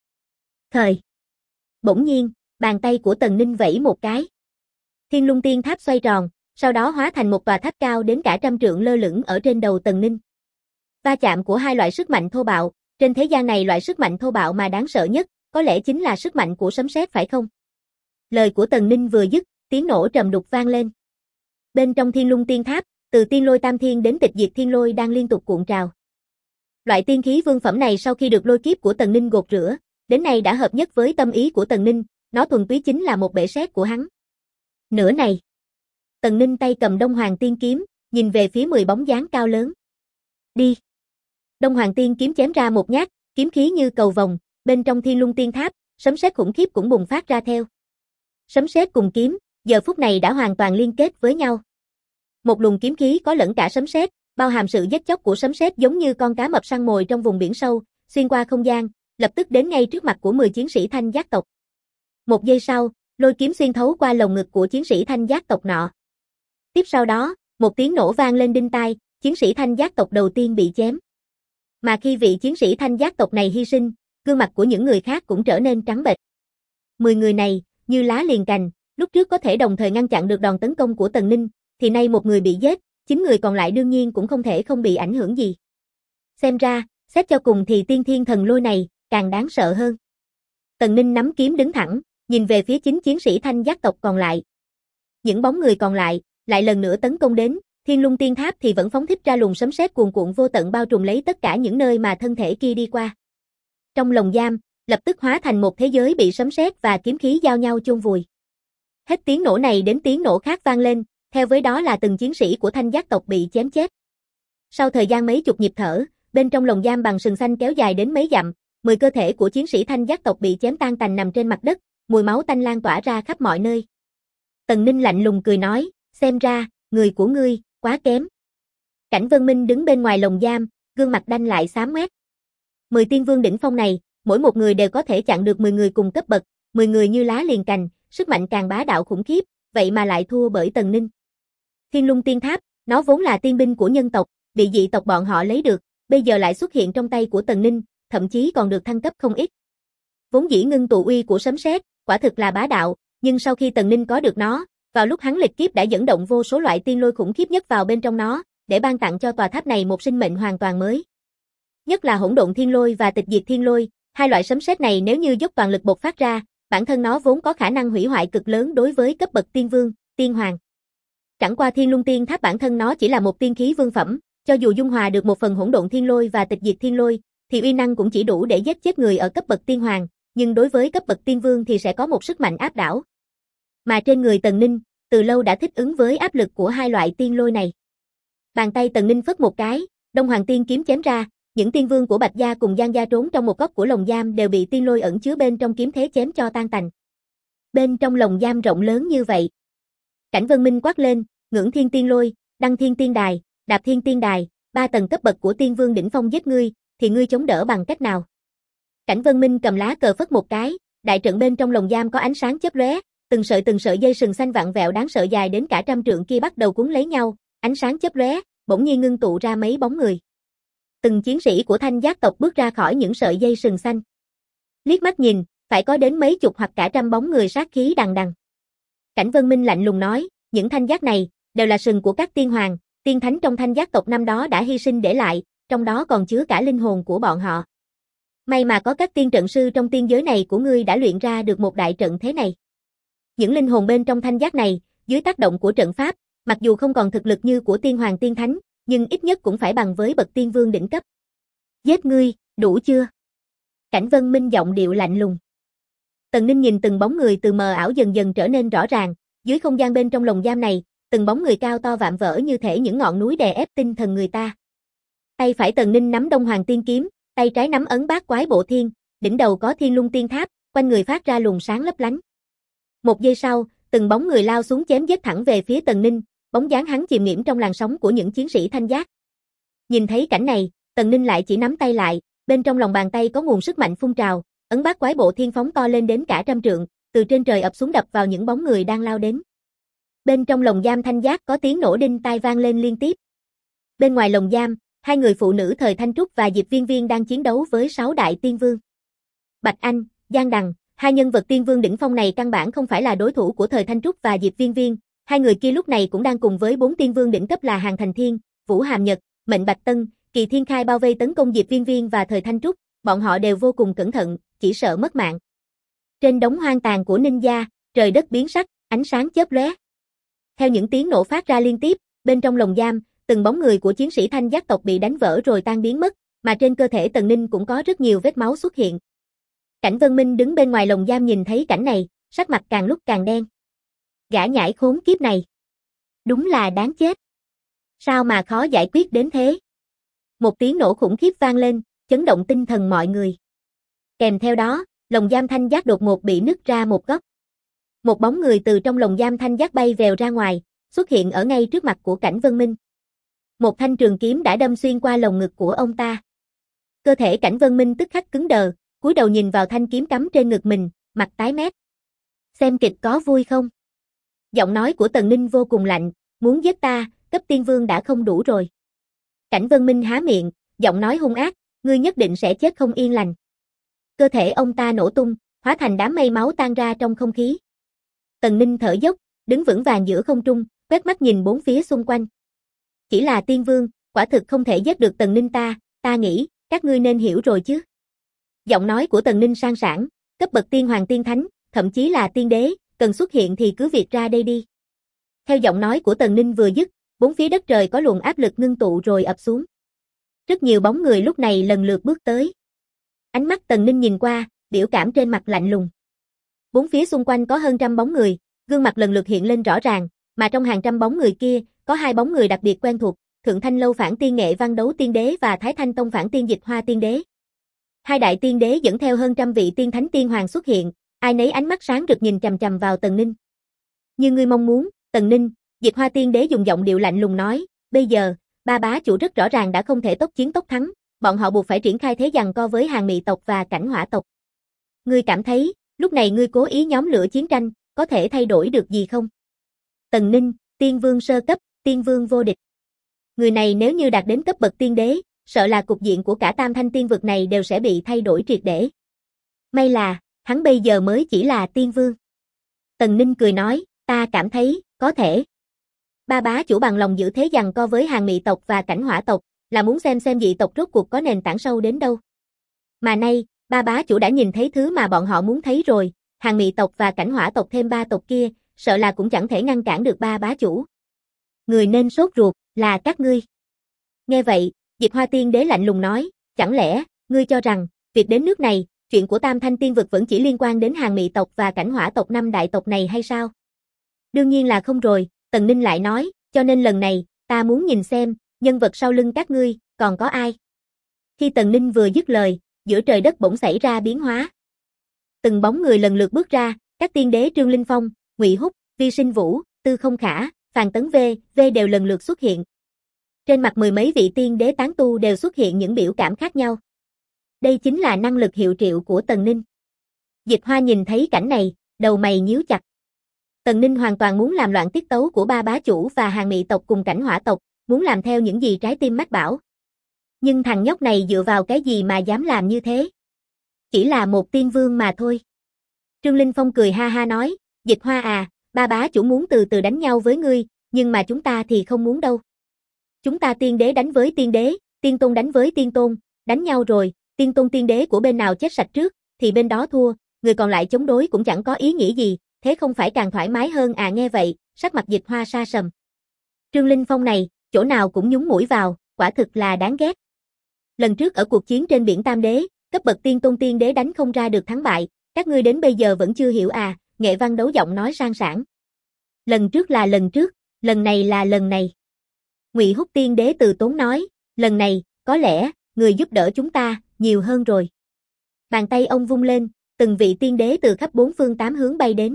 [SPEAKER 1] Bỗng nhiên, bàn tay của Tần Ninh vẫy một cái. Thiên Lung Tiên Tháp xoay tròn, sau đó hóa thành một tòa tháp cao đến cả 100 trượng lơ lửng ở trên đầu Tần Ninh. Va chạm của hai loại sức mạnh thô bạo, trên thế gian này loại sức mạnh thô bạo mà đáng sợ nhất, có lẽ chính là sức mạnh của sấm sét phải không? Lời của Tần Ninh vừa dứt, tiếng nổ trầm đục vang lên. Bên trong Thiên Lung Tiên Tháp, từ Tiên Lôi Tam Thiên đến Tịch Diệt Thiên Lôi đang liên tục cuộn trào. Loại tiên khí vương phẩm này sau khi được lôi kiếp của Tần Ninh gột rửa, đến nay đã hợp nhất với tâm ý của Tần Ninh, nó thuần túy chính là một bể sét của hắn. Nửa này, Tần Ninh tay cầm Đông Hoàng Tiên kiếm, nhìn về phía 10 bóng dáng cao lớn. Đi. Đông Hoàng Tiên kiếm chém ra một nhát, kiếm khí như cầu vồng, bên trong Thiên Lung Tiên Tháp, sấm sét khủng khiếp cũng bùng phát ra theo. Sấm sét cùng kiếm, giờ phút này đã hoàn toàn liên kết với nhau. Một luồng kiếm khí có lẫn cả sấm sét, bao hàm sự giết chóc của sấm sét giống như con cá mập săn mồi trong vùng biển sâu, xuyên qua không gian, lập tức đến ngay trước mặt của 10 chiến sĩ Thanh Giác tộc. Một giây sau, lôi kiếm xuyên thấu qua lồng ngực của chiến sĩ Thanh Giác tộc nọ. Tiếp sau đó, một tiếng nổ vang lên đinh tai, chiến sĩ Thanh Giác tộc đầu tiên bị chém. Mà khi vị chiến sĩ Thanh Giác tộc này hy sinh, gương mặt của những người khác cũng trở nên trắng bệch. 10 người này, như lá liền cành, lúc trước có thể đồng thời ngăn chặn được đòn tấn công của Tần Ninh, thì nay một người bị giết, 9 người còn lại đương nhiên cũng không thể không bị ảnh hưởng gì. Xem ra, xét cho cùng thì tiên thiên thần lôi này, càng đáng sợ hơn. Tần Ninh nắm kiếm đứng thẳng, nhìn về phía 9 chiến sĩ Thanh Giác tộc còn lại. Những bóng người còn lại, lại lần nữa tấn công đến, Thiên Lung Tiên Tháp thì vẫn phóng thích ra luồng sấm sét cuồn cuộn vô tận bao trùm lấy tất cả những nơi mà thân thể kia đi qua. Trong lồng giam, lập tức hóa thành một thế giới bị sấm sét và kiếm khí giao nhau chôn vùi. Hết tiếng nổ này đến tiếng nổ khác vang lên, theo với đó là từng chiến sĩ của Thanh Giác tộc bị chém chết. Sau thời gian mấy chục nhịp thở, bên trong lồng giam bằng sừng xanh kéo dài đến mấy dặm, 10 cơ thể của chiến sĩ Thanh Giác tộc bị chém tan tành nằm trên mặt đất, mùi máu tanh lan tỏa ra khắp mọi nơi. Tần Ninh lạnh lùng cười nói, xem ra, người của ngươi, quá kém. Cảnh Vân Minh đứng bên ngoài lồng giam, gương mặt đanh lại xám ngoét. 10 tiên vương đỉnh phong này, mỗi một người đều có thể chặn được 10 người cùng cấp bậc, 10 người như lá liền cành, sức mạnh càng bá đạo khủng khiếp, vậy mà lại thua bởi Tần Ninh. Thiên Lung Tiên Tháp, nó vốn là tiên binh của nhân tộc, bị dị tộc bọn họ lấy được, bây giờ lại xuất hiện trong tay của Tần Ninh, thậm chí còn được thăng cấp không ít. Vốn dĩ ngưng tụ uy của sấm sét, quả thực là bá đạo, nhưng sau khi Tần Ninh có được nó, vào lúc hắn lịch kiếp đã dẫn động vô số loại tiên lôi khủng khiếp nhất vào bên trong nó, để ban tặng cho tòa tháp này một sinh mệnh hoàn toàn mới. Nhất là hỗn độn thiên lôi và tịch diệt thiên lôi, hai loại sấm sét này nếu như dốc toàn lực bộc phát ra, bản thân nó vốn có khả năng hủy hoại cực lớn đối với cấp bậc tiên vương, tiên hoàng. Chẳng qua Thiên Lung Tiên Tháp bản thân nó chỉ là một tiên khí vương phẩm, cho dù dung hòa được một phần hỗn độn thiên lôi và tịch diệt thiên lôi, thì uy năng cũng chỉ đủ để giết chết người ở cấp bậc tiên hoàng, nhưng đối với cấp bậc tiên vương thì sẽ có một sức mạnh áp đảo. Mà trên người Tần Ninh, từ lâu đã thích ứng với áp lực của hai loại tiên lôi này. Bàn tay Tần Ninh phất một cái, Đông Hoàng Tiên kiếm chém ra, những tiên vương của Bạch Gia cùng Giang Gia trốn trong một góc của lồng giam đều bị tiên lôi ẩn chứa bên trong kiếm thế chém cho tan tành. Bên trong lồng giam rộng lớn như vậy, Cảnh Vân Minh quát lên, ngưỡng thiên tiên lôi, đăng thiên tiên đài, đạp thiên tiên đài, 3 tầng cấp bậc của tiên vương đỉnh phong giết ngươi, thì ngươi chống đỡ bằng cách nào? Cảnh Vân Minh cầm lá cờ phất một cái, đại trận bên trong lồng giam có ánh sáng chớp lóe, từng sợi dây sừng xanh vặn vẹo đáng sợ dài đến cả trăm trượng kia bắt đầu cuốn lấy nhau, ánh sáng chớp lóe, bỗng nhiên ngưng tụ ra mấy bóng người. Từng chiến sĩ của Thanh Giác tộc bước ra khỏi những sợi dây sừng xanh. Liếc mắt nhìn, phải có đến mấy chục hoặc cả trăm bóng người sát khí đằng đằng. Cảnh Vân Minh lạnh lùng nói, những Thanh Giác này đều là sừng của các tiên hoàng, tiên thánh trong Thanh Giác tộc năm đó đã hy sinh để lại, trong đó còn chứa cả linh hồn của bọn họ. May mà có các tiên trận sư trong tiên giới này của ngươi đã luyện ra được một đại trận thế này. Những linh hồn bên trong Thanh Giác này, dưới tác động của trận pháp, mặc dù không còn thực lực như của tiên hoàng tiên thánh, nhưng ít nhất cũng phải bằng với bậc tiên vương đỉnh cấp. Giết ngươi, đủ chưa? Cảnh Vân Minh giọng điệu lạnh lùng. Tần Ninh nhìn từng bóng người từ mờ ảo dần dần trở nên rõ ràng, dưới không gian bên trong lồng giam này, từng bóng người cao to vạm vỡ như thể những ngọn núi đè ép tinh thần người ta. Tay phải Tần Ninh nắm Đông Hoàng Tiên kiếm, tay trái nắm ấn bát quái bộ thiên, đỉnh đầu có Thiên Lung Tiên Tháp, quanh người phát ra luồng sáng lấp lánh. Một giây sau, từng bóng người lao xuống chém giết thẳng về phía Tần Ninh, bóng dáng hắn chìm nghiễm trong làn sóng của những chiến sĩ Thanh Giác. Nhìn thấy cảnh này, Tần Ninh lại chỉ nắm tay lại, bên trong lòng bàn tay có nguồn sức mạnh phun trào, ấn bát quái bộ thiên phóng to lên đến cả trăm trượng, từ trên trời ập xuống đập vào những bóng người đang lao đến. Bên trong lồng giam Thanh Giác có tiếng nổ đinh tai vang lên liên tiếp. Bên ngoài lồng giam, hai người phụ nữ thời Thanh Trúc và Diệp Viên Viên đang chiến đấu với 6 đại tiên vương. Bạch Anh, Giang Đằng, hai nhân vật tiên vương đỉnh phong này căn bản không phải là đối thủ của thời Thanh Trúc và Diệp Viên Viên, hai người kia lúc này cũng đang cùng với 4 tiên vương đỉnh cấp là Hàn Thành Thiên, Vũ Hàm Nhật, Mệnh Bạch Tân, Kỳ Thiên Khai bao vây tấn công Diệp Viên Viên và thời Thanh Trúc, bọn họ đều vô cùng cẩn thận, chỉ sợ mất mạng. Trên đống hoang tàn của ninja, trời đất biến sắc, ánh sáng chớp lóe. Theo những tiếng nổ phát ra liên tiếp, bên trong lồng giam, từng bóng người của chiến sĩ Thanh Giác tộc bị đánh vỡ rồi tan biến mất, mà trên cơ thể Tần Ninh cũng có rất nhiều vết máu xuất hiện. Cảnh Vân Minh đứng bên ngoài lồng giam nhìn thấy cảnh này, sắc mặt càng lúc càng đen. Gã nhãi khốn kiếp này. Đúng là đáng chết. Sao mà khó giải quyết đến thế? Một tiếng nổ khủng khiếp vang lên, chấn động tinh thần mọi người. Kèm theo đó, lồng giam thanh giác đột ngột bị nứt ra một góc. Một bóng người từ trong lồng giam thanh giác bay vèo ra ngoài, xuất hiện ở ngay trước mặt của Cảnh Vân Minh. Một thanh trường kiếm đã đâm xuyên qua lồng ngực của ông ta. Cơ thể Cảnh Vân Minh tức khắc cứng đờ, cúi đầu nhìn vào thanh kiếm cắm trên ngực mình, mặt tái mét. Xem kịch có vui không? Giọng nói của Tần Ninh vô cùng lạnh, muốn giết ta, cấp tiên vương đã không đủ rồi. Cảnh Vân Minh há miệng, giọng nói hung ác, ngươi nhất định sẽ chết không yên lành. Cơ thể ông ta nổ tung, hóa thành đám mây máu tan ra trong không khí. Tần Ninh thở dốc, đứng vững vàng giữa không trung, quét mắt nhìn bốn phía xung quanh. Chỉ là tiên vương, quả thực không thể giết được Tần Ninh ta nghĩ, các ngươi nên hiểu rồi chứ. Giọng nói của Tần Ninh sang sảng, cấp bậc tiên hoàng tiên thánh, thậm chí là tiên đế, cần xuất hiện thì cứ việc ra đây đi. Theo giọng nói của Tần Ninh vừa dứt, bốn phía đất trời có luồng áp lực ngưng tụ rồi ập xuống. Rất nhiều bóng người lúc này lần lượt bước tới. Ánh mắt Tần Ninh nhìn qua, biểu cảm trên mặt lạnh lùng. Bốn phía xung quanh có hơn trăm bóng người, gương mặt lần lượt hiện lên rõ ràng, mà trong hàng trăm bóng người kia, có hai bóng người đặc biệt quen thuộc, Thượng Thanh Lâu Phản Tiên Nghệ Văn Đấu Tiên Đế và Thái Thanh Tông Phản Tiên Dịch Hoa Tiên Đế. Hai đại tiên đế dẫn theo hơn trăm vị tiên thánh tiên hoàng xuất hiện, ai nấy ánh mắt sáng rực nhìn chằm chằm vào Tần Ninh. Như ngươi mong muốn, Tần Ninh, Dịch Hoa Tiên Đế dùng giọng điệu lạnh lùng nói, bây giờ, ba bá chủ rất rõ ràng đã không thể tốc chiến tốc thắng, bọn họ buộc phải triển khai thế giằng co với Hàng Mị tộc và Cảnh Hỏa tộc. Ngươi cảm thấy, lúc này ngươi cố ý nhóm lửa chiến tranh, có thể thay đổi được gì không? Tần Ninh, tiên vương sơ cấp, tiên vương vô địch. Người này nếu như đạt đến cấp bậc tiên đế, sợ là cục diện của cả tam thanh tiên vực này đều sẽ bị thay đổi triệt để. May là, hắn bây giờ mới chỉ là tiên vương. Tần Ninh cười nói, ta cảm thấy, có thể. Ba bá chủ bằng lòng giữ thế giằng co với Hàng Mị tộc và Cảnh Hỏa tộc, là muốn xem dị tộc rốt cuộc có nền tảng sâu đến đâu. Mà nay, ba bá chủ đã nhìn thấy thứ mà bọn họ muốn thấy rồi, Hàng Mị tộc và Cảnh Hỏa tộc thêm ba tộc kia, sợ là cũng chẳng thể ngăn cản được ba bá chủ. Người nên sốt ruột, là các ngươi. Nghe vậy, Dịch Hoa Tiên Đế lạnh lùng nói, chẳng lẽ, ngươi cho rằng, việc đến nước này, chuyện của Tam Thanh Tiên vực vẫn chỉ liên quan đến Hàng Mị tộc và Cảnh Hỏa tộc năm đại tộc này hay sao? Đương nhiên là không rồi, Tần Ninh lại nói, cho nên lần này, ta muốn nhìn xem, nhân vật sau lưng các ngươi, còn có ai? Khi Tần Ninh vừa dứt lời, giữa trời đất bỗng xảy ra biến hóa. Từng bóng người lần lượt bước ra, các tiên đế Trương Linh Phong, Ngụy Húc, Vi Sinh Vũ, Tư Không Khả, Phàn Tấn V đều lần lượt xuất hiện. Trên mặt mười mấy vị tiên đế tán tu đều xuất hiện những biểu cảm khác nhau. Đây chính là năng lực hiệu triệu của Tần Ninh. Dịch Hoa nhìn thấy cảnh này, đầu mày nhíu chặt. Tần Ninh hoàn toàn muốn làm loạn tiết tấu của ba bá chủ và Hàng Mị tộc cùng Cảnh Hỏa tộc, muốn làm theo những gì trái tim mách bảo. Nhưng thằng nhóc này dựa vào cái gì mà dám làm như thế? Chỉ là một tiên vương mà thôi. Trương Linh Phong cười ha ha nói, Dịch Hoa à, ba bá chủ muốn từ từ đánh nhau với ngươi, nhưng mà chúng ta thì không muốn đâu. Chúng ta tiên đế đánh với tiên đế, tiên tôn đánh với tiên tôn, đánh nhau rồi, tiên tôn tiên đế của bên nào chết sạch trước, thì bên đó thua, người còn lại chống đối cũng chẳng có ý nghĩa gì, thế không phải càng thoải mái hơn à? Nghe vậy, sắc mặt Dịch Hoa sa sầm. Trương Linh Phong này, chỗ nào cũng nhúng mũi vào, quả thực là đáng ghét. Lần trước ở cuộc chiến trên biển Tam Đế, cấp bậc tiên tôn tiên đế đánh không ra được thắng bại, các ngươi đến bây giờ vẫn chưa hiểu à? Nghệ Văn Đấu giọng nói sang sảng. Lần trước là lần trước, lần này là lần này. Ngụy Húc tiên đế từ tốn nói, lần này, có lẽ, người giúp đỡ chúng ta, nhiều hơn rồi. Bàn tay ông vung lên, từng vị tiên đế từ khắp bốn phương tám hướng bay đến.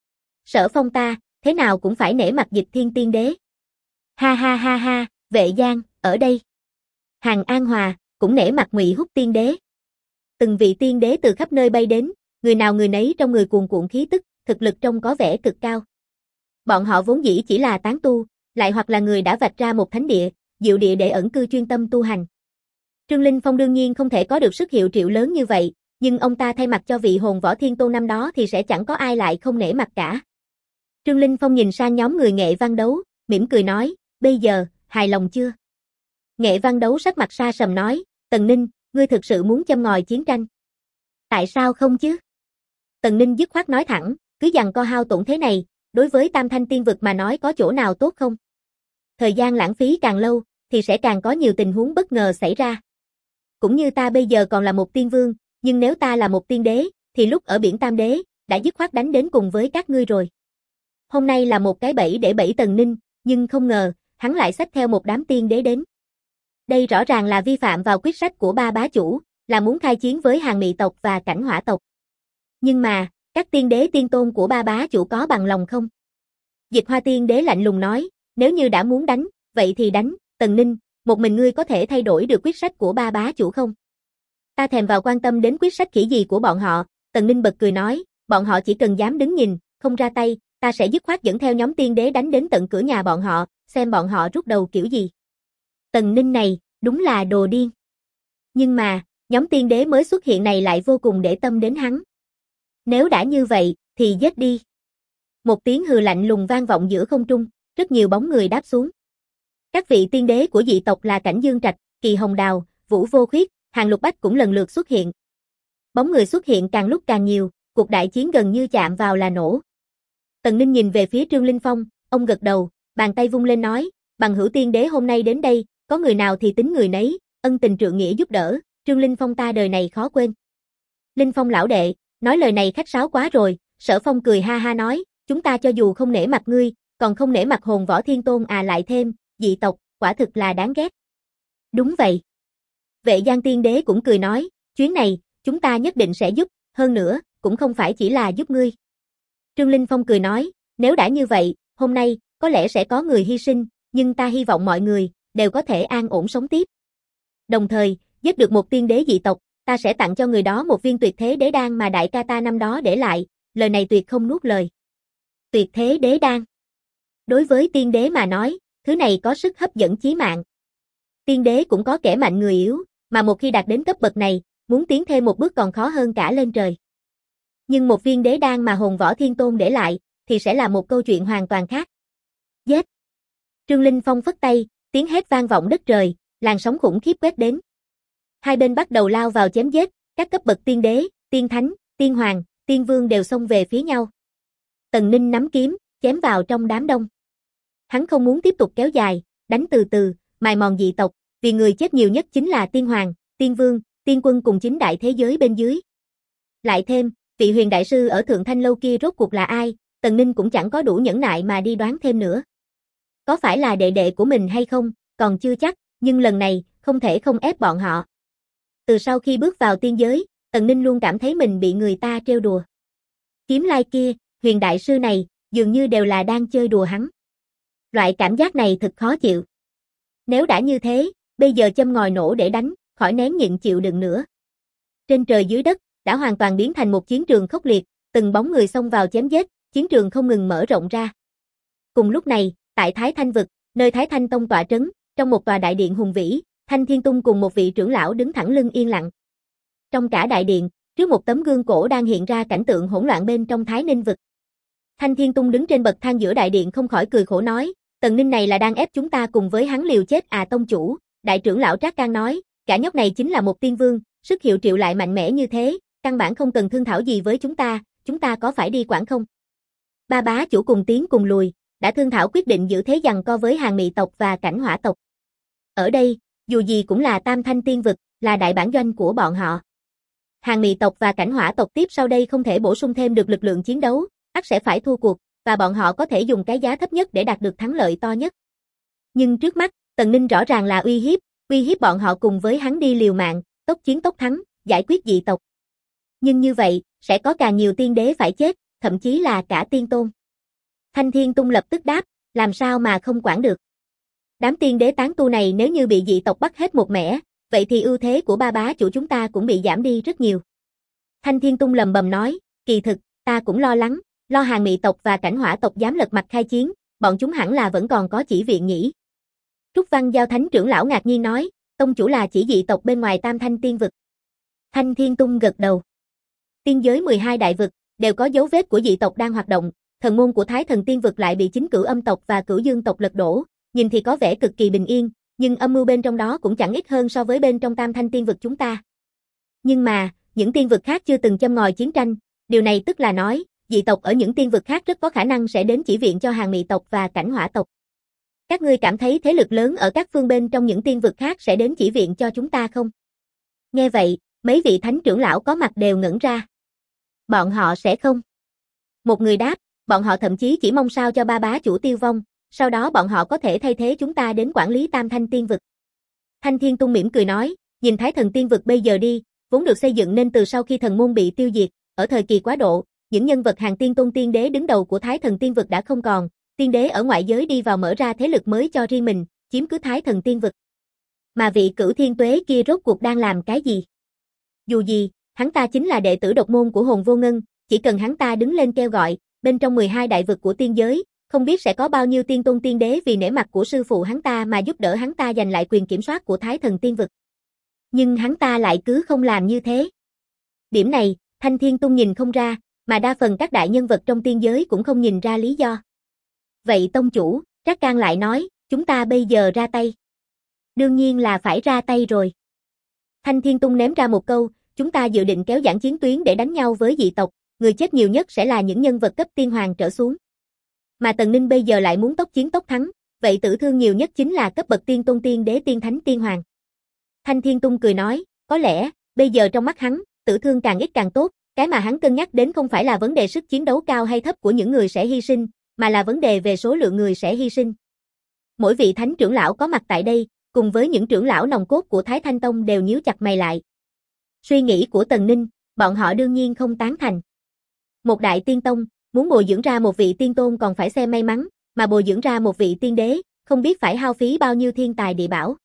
[SPEAKER 1] Sở Phong ta, thế nào cũng phải nể mặt Dịch Thiên tiên đế. Ha ha ha ha, Vệ Giang, ở đây. Hàng An Hòa, cũng nể mặt Ngụy Húc tiên đế. Từng vị tiên đế từ khắp nơi bay đến, người nào người nấy trong người cuồn cuộn khí tức, thực lực trông có vẻ cực cao. Bọn họ vốn dĩ chỉ là tán tu, lại hoặc là người đã vạch ra một thánh địa, diệu địa để ẩn cư chuyên tâm tu hành. Trương Linh Phong đương nhiên không thể có được sức hiệu triệu lớn như vậy, nhưng ông ta thay mặt cho vị hồn võ thiên tôn năm đó thì sẽ chẳng có ai lại không nể mặt cả. Trương Linh Phong nhìn sang nhóm người Nghệ Văn Đấu, mỉm cười nói, bây giờ, hài lòng chưa? Nghệ Văn Đấu sắc mặt sa sầm nói, Tần Ninh, ngươi thực sự muốn châm ngòi chiến tranh. Tại sao không chứ? Tần Ninh dứt khoát nói thẳng, cứ giằng co hao tổn thế này, đối với Tam Thanh Tiên vực mà nói có chỗ nào tốt không? Thời gian lãng phí càng lâu, thì sẽ càng có nhiều tình huống bất ngờ xảy ra. cũng như ta bây giờ còn là một tiên vương, nhưng nếu ta là một tiên đế, thì lúc ở biển Tam Đế, đã dứt khoát đánh đến cùng với các ngươi rồi. Hôm nay là một cái bẫy để bẫy Tần Ninh, nhưng không ngờ, hắn lại xách theo một đám tiên đế đến. Đây rõ ràng là vi phạm vào quyết sách của ba bá chủ, là muốn khai chiến với Hàn Mị tộc và Cảnh Hỏa tộc. Nhưng mà, các tiên đế tiên tôn của ba bá chủ có bằng lòng không? Dịch Hoa tiên đế lạnh lùng nói, nếu như đã muốn đánh, vậy thì đánh, Tần Ninh, một mình ngươi có thể thay đổi được quyết sách của ba bá chủ không? Ta thèm vào quan tâm đến quyết sách khỉ gì của bọn họ, Tần Ninh bật cười nói, bọn họ chỉ cần dám đứng nhìn, không ra tay, ta sẽ dứt khoát dẫn theo nhóm tiên đế đánh đến tận cửa nhà bọn họ, xem bọn họ rút đầu kiểu gì. Tần Ninh này, đúng là đồ điên. Nhưng mà, nhóm tiên đế mới xuất hiện này lại vô cùng để tâm đến hắn. Nếu đã như vậy, thì giết đi. Một tiếng hừ lạnh lùng vang vọng giữa không trung, rất nhiều bóng người đáp xuống. Các vị tiên đế của dị tộc là Cảnh Dương Trạch, Kỳ Hồng Đào, Vũ Vô Khuyết, Hàn Lục Bách cũng lần lượt xuất hiện. Bóng người xuất hiện càng lúc càng nhiều, cuộc đại chiến gần như chạm vào là nổ. Tần Ninh nhìn về phía Trương Linh Phong, ông gật đầu, bàn tay vung lên nói, bằng hữu tiên đế hôm nay đến đây, có người nào thì tính người nấy, ân tình trượng nghĩa giúp đỡ, Trương Linh Phong ta đời này khó quên. Linh Phong lão đệ, nói lời này khách sáo quá rồi, Sở Phong cười ha ha nói, chúng ta cho dù không nể mặt ngươi, còn không nể mặt hồn võ thiên tôn à, lại thêm, dị tộc, quả thực là đáng ghét. Đúng vậy. Vệ Giang tiên đế cũng cười nói, chuyến này, chúng ta nhất định sẽ giúp, hơn nữa, cũng không phải chỉ là giúp ngươi. Trương Linh Phong cười nói, nếu đã như vậy, hôm nay, có lẽ sẽ có người hy sinh, nhưng ta hy vọng mọi người, đều có thể an ổn sống tiếp. Đồng thời, giết được một tiên đế dị tộc, ta sẽ tặng cho người đó một viên tuyệt thế đế đan mà đại ca ta năm đó để lại, lời này tuyệt không nuốt lời. Tuyệt thế đế đan. Đối với tiên đế mà nói, thứ này có sức hấp dẫn chí mạng. Tiên đế cũng có kẻ mạnh người yếu, mà một khi đạt đến cấp bậc này, muốn tiến thêm một bước còn khó hơn cả lên trời. Nhưng một viên đế đan mà hồn võ thiên tôn để lại, thì sẽ là một câu chuyện hoàn toàn khác. Giết! Trương Linh Phong phất tay, tiếng hét vang vọng đất trời, làn sóng khủng khiếp quét đến. Hai bên bắt đầu lao vào chém giết, các cấp bậc tiên đế, tiên thánh, tiên hoàng, tiên vương đều xông về phía nhau. Tần Ninh nắm kiếm, chém vào trong đám đông. Hắn không muốn tiếp tục kéo dài, đánh từ từ, mài mòn dị tộc, vì người chết nhiều nhất chính là tiên hoàng, tiên vương, tiên quân cùng chính đại thế giới bên dưới. Lại thêm, vị huyền đại sư ở Thượng Thanh Lâu kia rốt cuộc là ai, Tần Ninh cũng chẳng có đủ nhẫn nại mà đi đoán thêm nữa. Có phải là đệ đệ của mình hay không, còn chưa chắc, nhưng lần này, không thể không ép bọn họ. Từ sau khi bước vào tiên giới, Tần Ninh luôn cảm thấy mình bị người ta trêu đùa. Kiếm Lai kia, huyền đại sư này, dường như đều là đang chơi đùa hắn. Loại cảm giác này thật khó chịu. Nếu đã như thế, bây giờ châm ngòi nổ để đánh, khỏi nén nhịn chịu đựng nữa. Trên trời dưới đất, đã hoàn toàn biến thành một chiến trường khốc liệt, từng bóng người xông vào chém giết, chiến trường không ngừng mở rộng ra. Cùng lúc này, tại Thái Thanh vực, nơi Thái Thanh Tông tọa trấn, trong một tòa đại điện hùng vĩ, Thanh Thiên Tung cùng một vị trưởng lão đứng thẳng lưng yên lặng. Trong cả đại điện, trước một tấm gương cổ đang hiện ra cảnh tượng hỗn loạn bên trong Thái Ninh vực. Thanh Thiên Tung đứng trên bậc thang giữa đại điện không khỏi cười khổ nói, Tần Ninh này là đang ép chúng ta cùng với hắn liều chết à tông chủ, đại trưởng lão Trác Can nói, cả nhóc này chính là một tiên vương, sức hiệu triệu lại mạnh mẽ như thế, căn bản không cần thương thảo gì với chúng ta có phải đi quản không? Ba bá chủ cùng tiến cùng lùi, đã thương thảo quyết định giữ thế giằng co với Hàn Mị tộc và Cảnh Hỏa tộc. Ở đây, dù gì cũng là Tam Thanh tiên vực, là đại bản doanh của bọn họ. Hàn Mị tộc và Cảnh Hỏa tộc tiếp sau đây không thể bổ sung thêm được lực lượng chiến đấu, ắt sẽ phải thua cuộc, và bọn họ có thể dùng cái giá thấp nhất để đạt được thắng lợi to nhất. Nhưng trước mắt, Tần Ninh rõ ràng là uy hiếp bọn họ cùng với hắn đi liều mạng, tốc chiến tốc thắng, giải quyết dị tộc. Nhưng như vậy, sẽ có càng nhiều tiên đế phải chết, thậm chí là cả tiên tôn. Thanh Thiên Tung lập tức đáp, làm sao mà không quản được. Đám tiên đế tán tu này nếu như bị dị tộc bắt hết một mẻ, vậy thì ưu thế của ba bá chủ chúng ta cũng bị giảm đi rất nhiều. Thanh Thiên Tung lầm bầm nói, kỳ thực, ta cũng lo lắng, lo Hàn Mị tộc và Cảnh Hỏa tộc dám lật mặt khai chiến, bọn chúng hẳn là vẫn còn có chỉ viện nhỉ. Trúc Văn Giao Thánh trưởng lão ngạc nhiên nói, tông chủ là chỉ dị tộc bên ngoài Tam Thanh tiên vực. Thanh Thiên Tung gật đầu. Tiên giới 12 đại vực, đều có dấu vết của dị tộc đang hoạt động, thần môn của Thái Thần tiên vực lại bị chính Cửu Âm tộc và Cửu Dương tộc lật đổ, nhìn thì có vẻ cực kỳ bình yên, nhưng âm mưu bên trong đó cũng chẳng ít hơn so với bên trong Tam Thanh tiên vực chúng ta. Nhưng mà, những tiên vực khác chưa từng châm ngòi chiến tranh, điều này tức là nói, dị tộc ở những tiên vực khác rất có khả năng sẽ đến chỉ viện cho Hàn Mị tộc và Cảnh Hỏa tộc. Các ngươi cảm thấy thế lực lớn ở các phương bên trong những tiên vực khác sẽ đến chỉ viện cho chúng ta không? Nghe vậy, mấy vị thánh trưởng lão có mặt đều ngẩn ra. Bọn họ sẽ không. Một người đáp, bọn họ thậm chí chỉ mong sao cho ba bá chủ tiêu vong, sau đó bọn họ có thể thay thế chúng ta đến quản lý Tam Thanh Tiên Vực. Thanh Thiên Tung mỉm cười nói, nhìn Thái Thần Tiên Vực bây giờ đi, vốn được xây dựng nên từ sau khi thần môn bị tiêu diệt, ở thời kỳ quá độ, những nhân vật hàng tiên tôn tiên đế đứng đầu của Thái Thần Tiên Vực đã không còn, tiên đế ở ngoại giới đi vào mở ra thế lực mới cho riêng mình, chiếm cứ Thái Thần Tiên Vực. Mà vị Cửu Thiên Tuế kia rốt cuộc đang làm cái gì? Dù gì, hắn ta chính là đệ tử độc môn của Hồn Vô Ngân, chỉ cần hắn ta đứng lên kêu gọi, bên trong 12 đại vực của tiên giới, không biết sẽ có bao nhiêu tiên tôn tiên đế vì nể mặt của sư phụ hắn ta mà giúp đỡ hắn ta giành lại quyền kiểm soát của Thái Thần Tiên Vực. Nhưng hắn ta lại cứ không làm như thế. Điểm này, Thanh Thiên Tung nhìn không ra, mà đa phần các đại nhân vật trong tiên giới cũng không nhìn ra lý do. Vậy tông chủ, Trác Can lại nói, chúng ta bây giờ ra tay. Đương nhiên là phải ra tay rồi. Thanh Thiên Tung ném ra một câu, chúng ta dự định kéo giãn chiến tuyến để đánh nhau với dị tộc, người chết nhiều nhất sẽ là những nhân vật cấp tiên hoàng trở xuống. Mà Tần Ninh bây giờ lại muốn tốc chiến tốc thắng, vậy tử thương nhiều nhất chính là cấp bậc tiên tôn tiên đế tiên thánh tiên hoàng. Thanh Thiên Tung cười nói, có lẽ, bây giờ trong mắt hắn, tử thương càng ít càng tốt, cái mà hắn cân nhắc đến không phải là vấn đề sức chiến đấu cao hay thấp của những người sẽ hy sinh, mà là vấn đề về số lượng người sẽ hy sinh. Mỗi vị thánh trưởng lão có mặt tại đây, cùng với những trưởng lão nòng cốt của Thái Thanh Tông đều nhíu chặt mày lại. Suy nghĩ của Tần Ninh, bọn họ đương nhiên không tán thành. Một đại tiên tông, muốn bồi dưỡng ra một vị tiên tôn còn phải xem may mắn, mà bồi dưỡng ra một vị tiên đế, không biết phải hao phí bao nhiêu thiên tài địa bảo.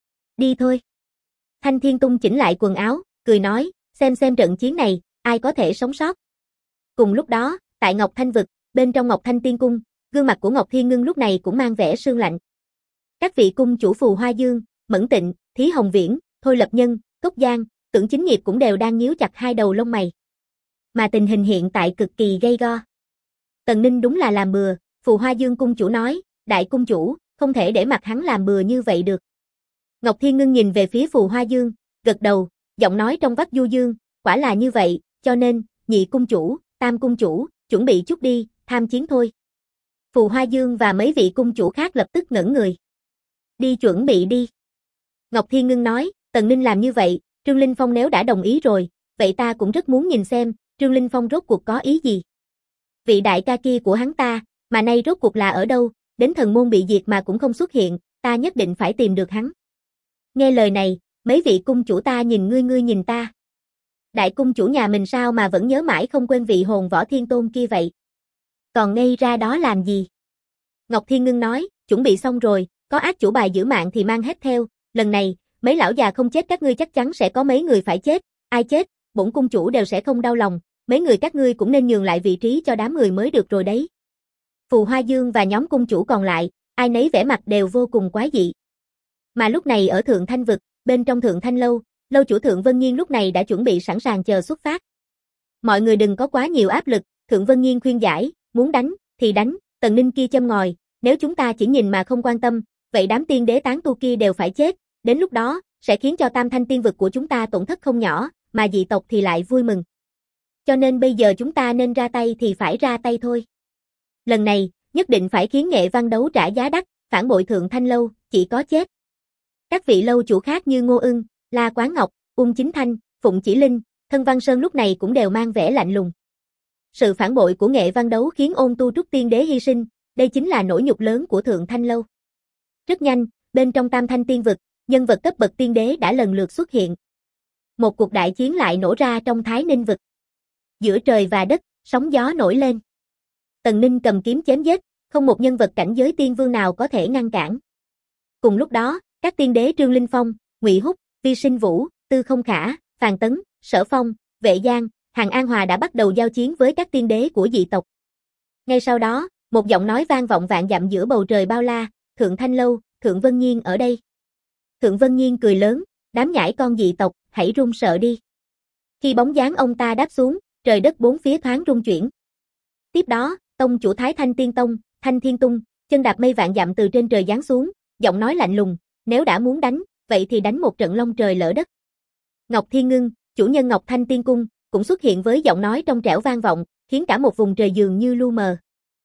[SPEAKER 1] Đi thôi. Thanh Thiên Tung chỉnh lại quần áo, cười nói, xem trận chiến này, ai có thể sống sót. Cùng lúc đó, tại Ngọc Thanh Vực, bên trong Ngọc Thanh Tiên Cung, gương mặt của Ngọc Thiên Ngưng lúc này cũng mang vẻ sương lạnh. Các vị cung chủ Phù Hoa Dương, Mẫn Tịnh, Thí Hồng Viễn, Thôi Lập Nhân, Cốc Giang, Tưởng Chính Nghiệp cũng đều đang nhíu chặt hai đầu lông mày. Mà tình hình hiện tại cực kỳ gay go. Tần Ninh đúng là làm bừa, Phù Hoa Dương cung chủ nói, đại cung chủ, không thể để mặc hắn làm bừa như vậy được. Ngọc Thiên Ngưng nhìn về phía Phù Hoa Dương, gật đầu, giọng nói trong vắt du dương, quả là như vậy, cho nên, nhị cung chủ, tam cung chủ, chuẩn bị chút đi, tham chiến thôi. Phù Hoa Dương và mấy vị cung chủ khác lập tức ngẩn người. Đi chuẩn bị đi. Ngọc Thiên Ngưng nói, Tần Ninh làm như vậy, Trương Linh Phong nếu đã đồng ý rồi, vậy ta cũng rất muốn nhìn xem, Trương Linh Phong rốt cuộc có ý gì. Vị đại ca kia của hắn ta, mà nay rốt cuộc là ở đâu, đến thần môn bị diệt mà cũng không xuất hiện, ta nhất định phải tìm được hắn. Nghe lời này, mấy vị cung chủ ta nhìn ngươi nhìn ta. Đại cung chủ nhà mình sao mà vẫn nhớ mãi không quên vị hồn võ thiên tôn kia vậy? Còn ngây ra đó làm gì? Ngọc Thiên Ngưng nói, chuẩn bị xong rồi, có ác chủ bài giữ mạng thì mang hết theo, lần này, mấy lão già không chết các ngươi chắc chắn sẽ có mấy người phải chết, ai chết, bổn cung chủ đều sẽ không đau lòng, mấy người các ngươi cũng nên nhường lại vị trí cho đám người mới được rồi đấy. Phù Hoa Dương và nhóm cung chủ còn lại, ai nấy vẻ mặt đều vô cùng quái dị. Mà lúc này ở Thượng Thanh Vực, bên trong Thượng Thanh Lâu, lâu chủ Thượng Vân Nghiên lúc này đã chuẩn bị sẵn sàng chờ xuất phát. Mọi người đừng có quá nhiều áp lực, Thượng Vân Nghiên khuyên giải, muốn đánh, thì đánh, Tần Ninh kia châm ngòi, nếu chúng ta chỉ nhìn mà không quan tâm, vậy đám tiên đế tán tu kia đều phải chết, đến lúc đó, sẽ khiến cho Tam Thanh Tiên Vực của chúng ta tổn thất không nhỏ, mà dị tộc thì lại vui mừng. Cho nên bây giờ chúng ta nên ra tay thì phải ra tay thôi. Lần này, nhất định phải khiến Nghệ Văn Đấu trả giá đắt, phản bội Thượng Thanh Lâu, chỉ có chết. Các vị lâu chủ khác như Ngô Ưng, La Quán Ngọc, Ung Chính Thanh, Phụng Chỉ Linh, Thân Văn Sơn lúc này cũng đều mang vẻ lạnh lùng. Sự phản bội của Nghệ Văn Đấu khiến Ôn Tu Trúc Tiên Đế hy sinh, đây chính là nỗi nhục lớn của Thượng Thanh Lâu. Rất nhanh, bên trong Tam Thanh Tiên Vực, nhân vật cấp bậc tiên đế đã lần lượt xuất hiện. Một cuộc đại chiến lại nổ ra trong Thái Ninh Vực. Giữa trời và đất, sóng gió nổi lên. Tần Ninh cầm kiếm chém giết, không một nhân vật cảnh giới tiên vương nào có thể ngăn cản. Cùng lúc đó, các tiên đế Trương Linh Phong, Ngụy Húc, Vi Sinh Vũ, Tư Không Khả, Phàn Tấn, Sở Phong, Vệ Giang, Hàng An Hòa đã bắt đầu giao chiến với các tiên đế của dị tộc. Ngay sau đó, một giọng nói vang vọng vạn dặm giữa bầu trời bao la, Thượng Thanh Lâu, Thượng Vân Nghiên ở đây. Thượng Vân Nghiên cười lớn, đám nhãi con dị tộc, hãy run sợ đi. Khi bóng dáng ông ta đáp xuống, trời đất bốn phía thoáng rung chuyển. Tiếp đó, tông chủ Thái Thanh Tiên Tông, Thanh Thiên Tung, chân đạp mây vạn dặm từ trên trời giáng xuống, giọng nói lạnh lùng, nếu đã muốn đánh, vậy thì đánh một trận long trời lỡ đất. Ngọc Thiên Ngưng, chủ nhân Ngọc Thanh Tiên Cung, cũng xuất hiện với giọng nói trong trẻo vang vọng, khiến cả một vùng trời dường như lu mờ.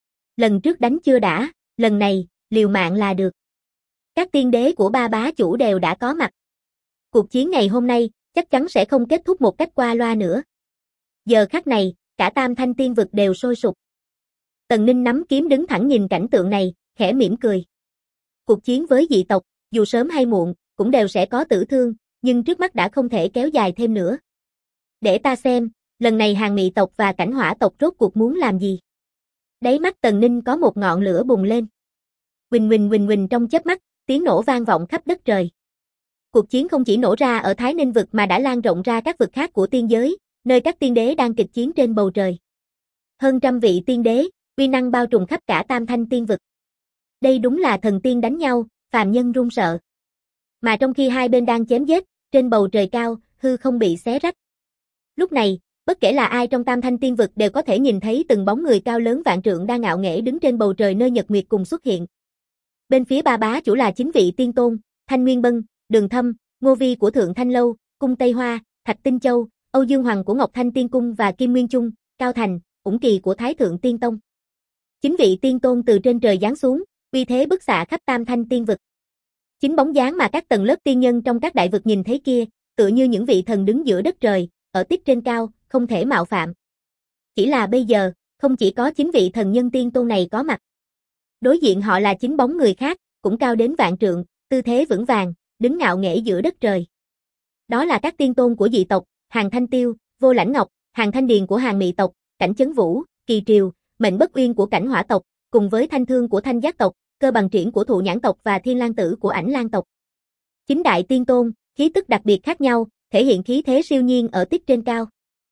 [SPEAKER 1] Lần trước đánh chưa đã, lần này, liều mạng là được. Các tiên đế của ba bá chủ đều đã có mặt. Cuộc chiến ngày hôm nay, chắc chắn sẽ không kết thúc một cách qua loa nữa. Giờ khắc này, cả Tam Thanh Tiên vực đều sôi sục. Tần Ninh nắm kiếm đứng thẳng nhìn cảnh tượng này, khẽ mỉm cười. Cuộc chiến với dị tộc, dù sớm hay muộn, cũng đều sẽ có tử thương, nhưng trước mắt đã không thể kéo dài thêm nữa. Để ta xem, lần này Hàn Mị tộc và Cảnh Hỏa tộc rốt cuộc muốn làm gì? Đáy mắt Tần Ninh có một ngọn lửa bùng lên. Huỳnh huỳnh huỳnh huỳnh trong chớp mắt, tiếng nổ vang vọng khắp đất trời. Cuộc chiến không chỉ nổ ra ở Thái Ninh vực mà đã lan rộng ra các vực khác của tiên giới, nơi các tiên đế đang kịch chiến trên bầu trời. Hơn trăm vị tiên đế, uy năng bao trùm khắp cả Tam Thanh Tiên vực. Đây đúng là thần tiên đánh nhau, phàm nhân run sợ. Mà trong khi hai bên đang chém giết, trên bầu trời cao, hư không bị xé rách. Lúc này, bất kể là ai trong Tam Thanh Tiên vực đều có thể nhìn thấy từng bóng người cao lớn vạn trượng đang ngạo nghễ đứng trên bầu trời nơi nhật nguyệt cùng xuất hiện. Bên phía ba bá chủ là 9 vị tiên tôn, Thanh Nguyên Bân, Đường Thâm, Ngô Vi của Thượng Thanh Lâu, Cung Tây Hoa, Thạch Tinh Châu, Âu Dương Hoàng của Ngọc Thanh Tiên Cung và Kim Nguyên Chung, Cao Thành, Ủng Kỳ của Thái Thượng Tiên Tông. 9 vị tiên tôn từ trên trời giáng xuống, uy thế bức xạ khắp Tam Thanh Tiên vực. Chính bóng dáng mà các tầng lớp tiên nhân trong các đại vực nhìn thấy kia, tựa như những vị thần đứng giữa đất trời, ở tiết trên cao, không thể mạo phạm. Chỉ là bây giờ, không chỉ có 9 vị thần nhân tiên tôn này có mặt. Đối diện họ là 9 bóng người khác, cũng cao đến vạn trượng, tư thế vững vàng, đứng ngạo nghễ giữa đất trời. Đó là các tiên tôn của dị tộc, Hàn Thanh Tiêu, Vô Lãnh Ngọc, Hàn Thanh Điền của Hàn Mị tộc, Cảnh Chấn Vũ, Kỳ Triều, Mệnh Bất Uyên của Cảnh Hỏa tộc, cùng với Thanh Thương của Thanh Giác tộc, Cơ Bằng Triển của Thụ Nhãn tộc và Thiên Lang Tử của Ảnh Lang tộc. 9 đại tiên tôn, khí tức đặc biệt khác nhau, thể hiện khí thế siêu nhiên ở tiết trên cao.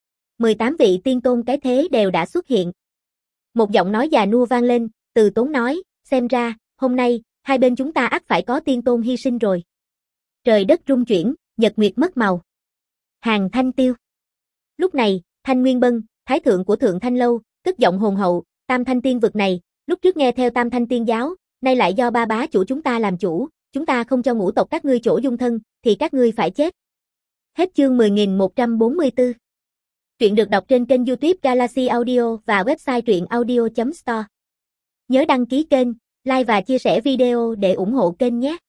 [SPEAKER 1] 18 vị tiên tôn cái thế đều đã xuất hiện. Một giọng nói già nua vang lên, Từ Tốn nói, xem ra, hôm nay, hai bên chúng ta ắt phải có tiên tôn hy sinh rồi. Trời đất rung chuyển, nhật nguyệt mất màu. Hàn Thanh Tiêu. Lúc này, Thanh Nguyên Bân, Thái thượng của Thượng Thanh Lâu, cất giọng hồn hậu, Tam Thanh Tiên vực này, lúc trước nghe theo Tam Thanh Tiên giáo, nay lại do ba bá chủ chúng ta làm chủ, chúng ta không cho ngũ tộc các ngươi chỗ dung thân, thì các ngươi phải chết. Hết chương 10.144. Truyện được đọc trên kênh YouTube Galaxy Audio và website truyệnaudio.store. Nhớ đăng ký kênh, like và chia sẻ video để ủng hộ kênh nhé.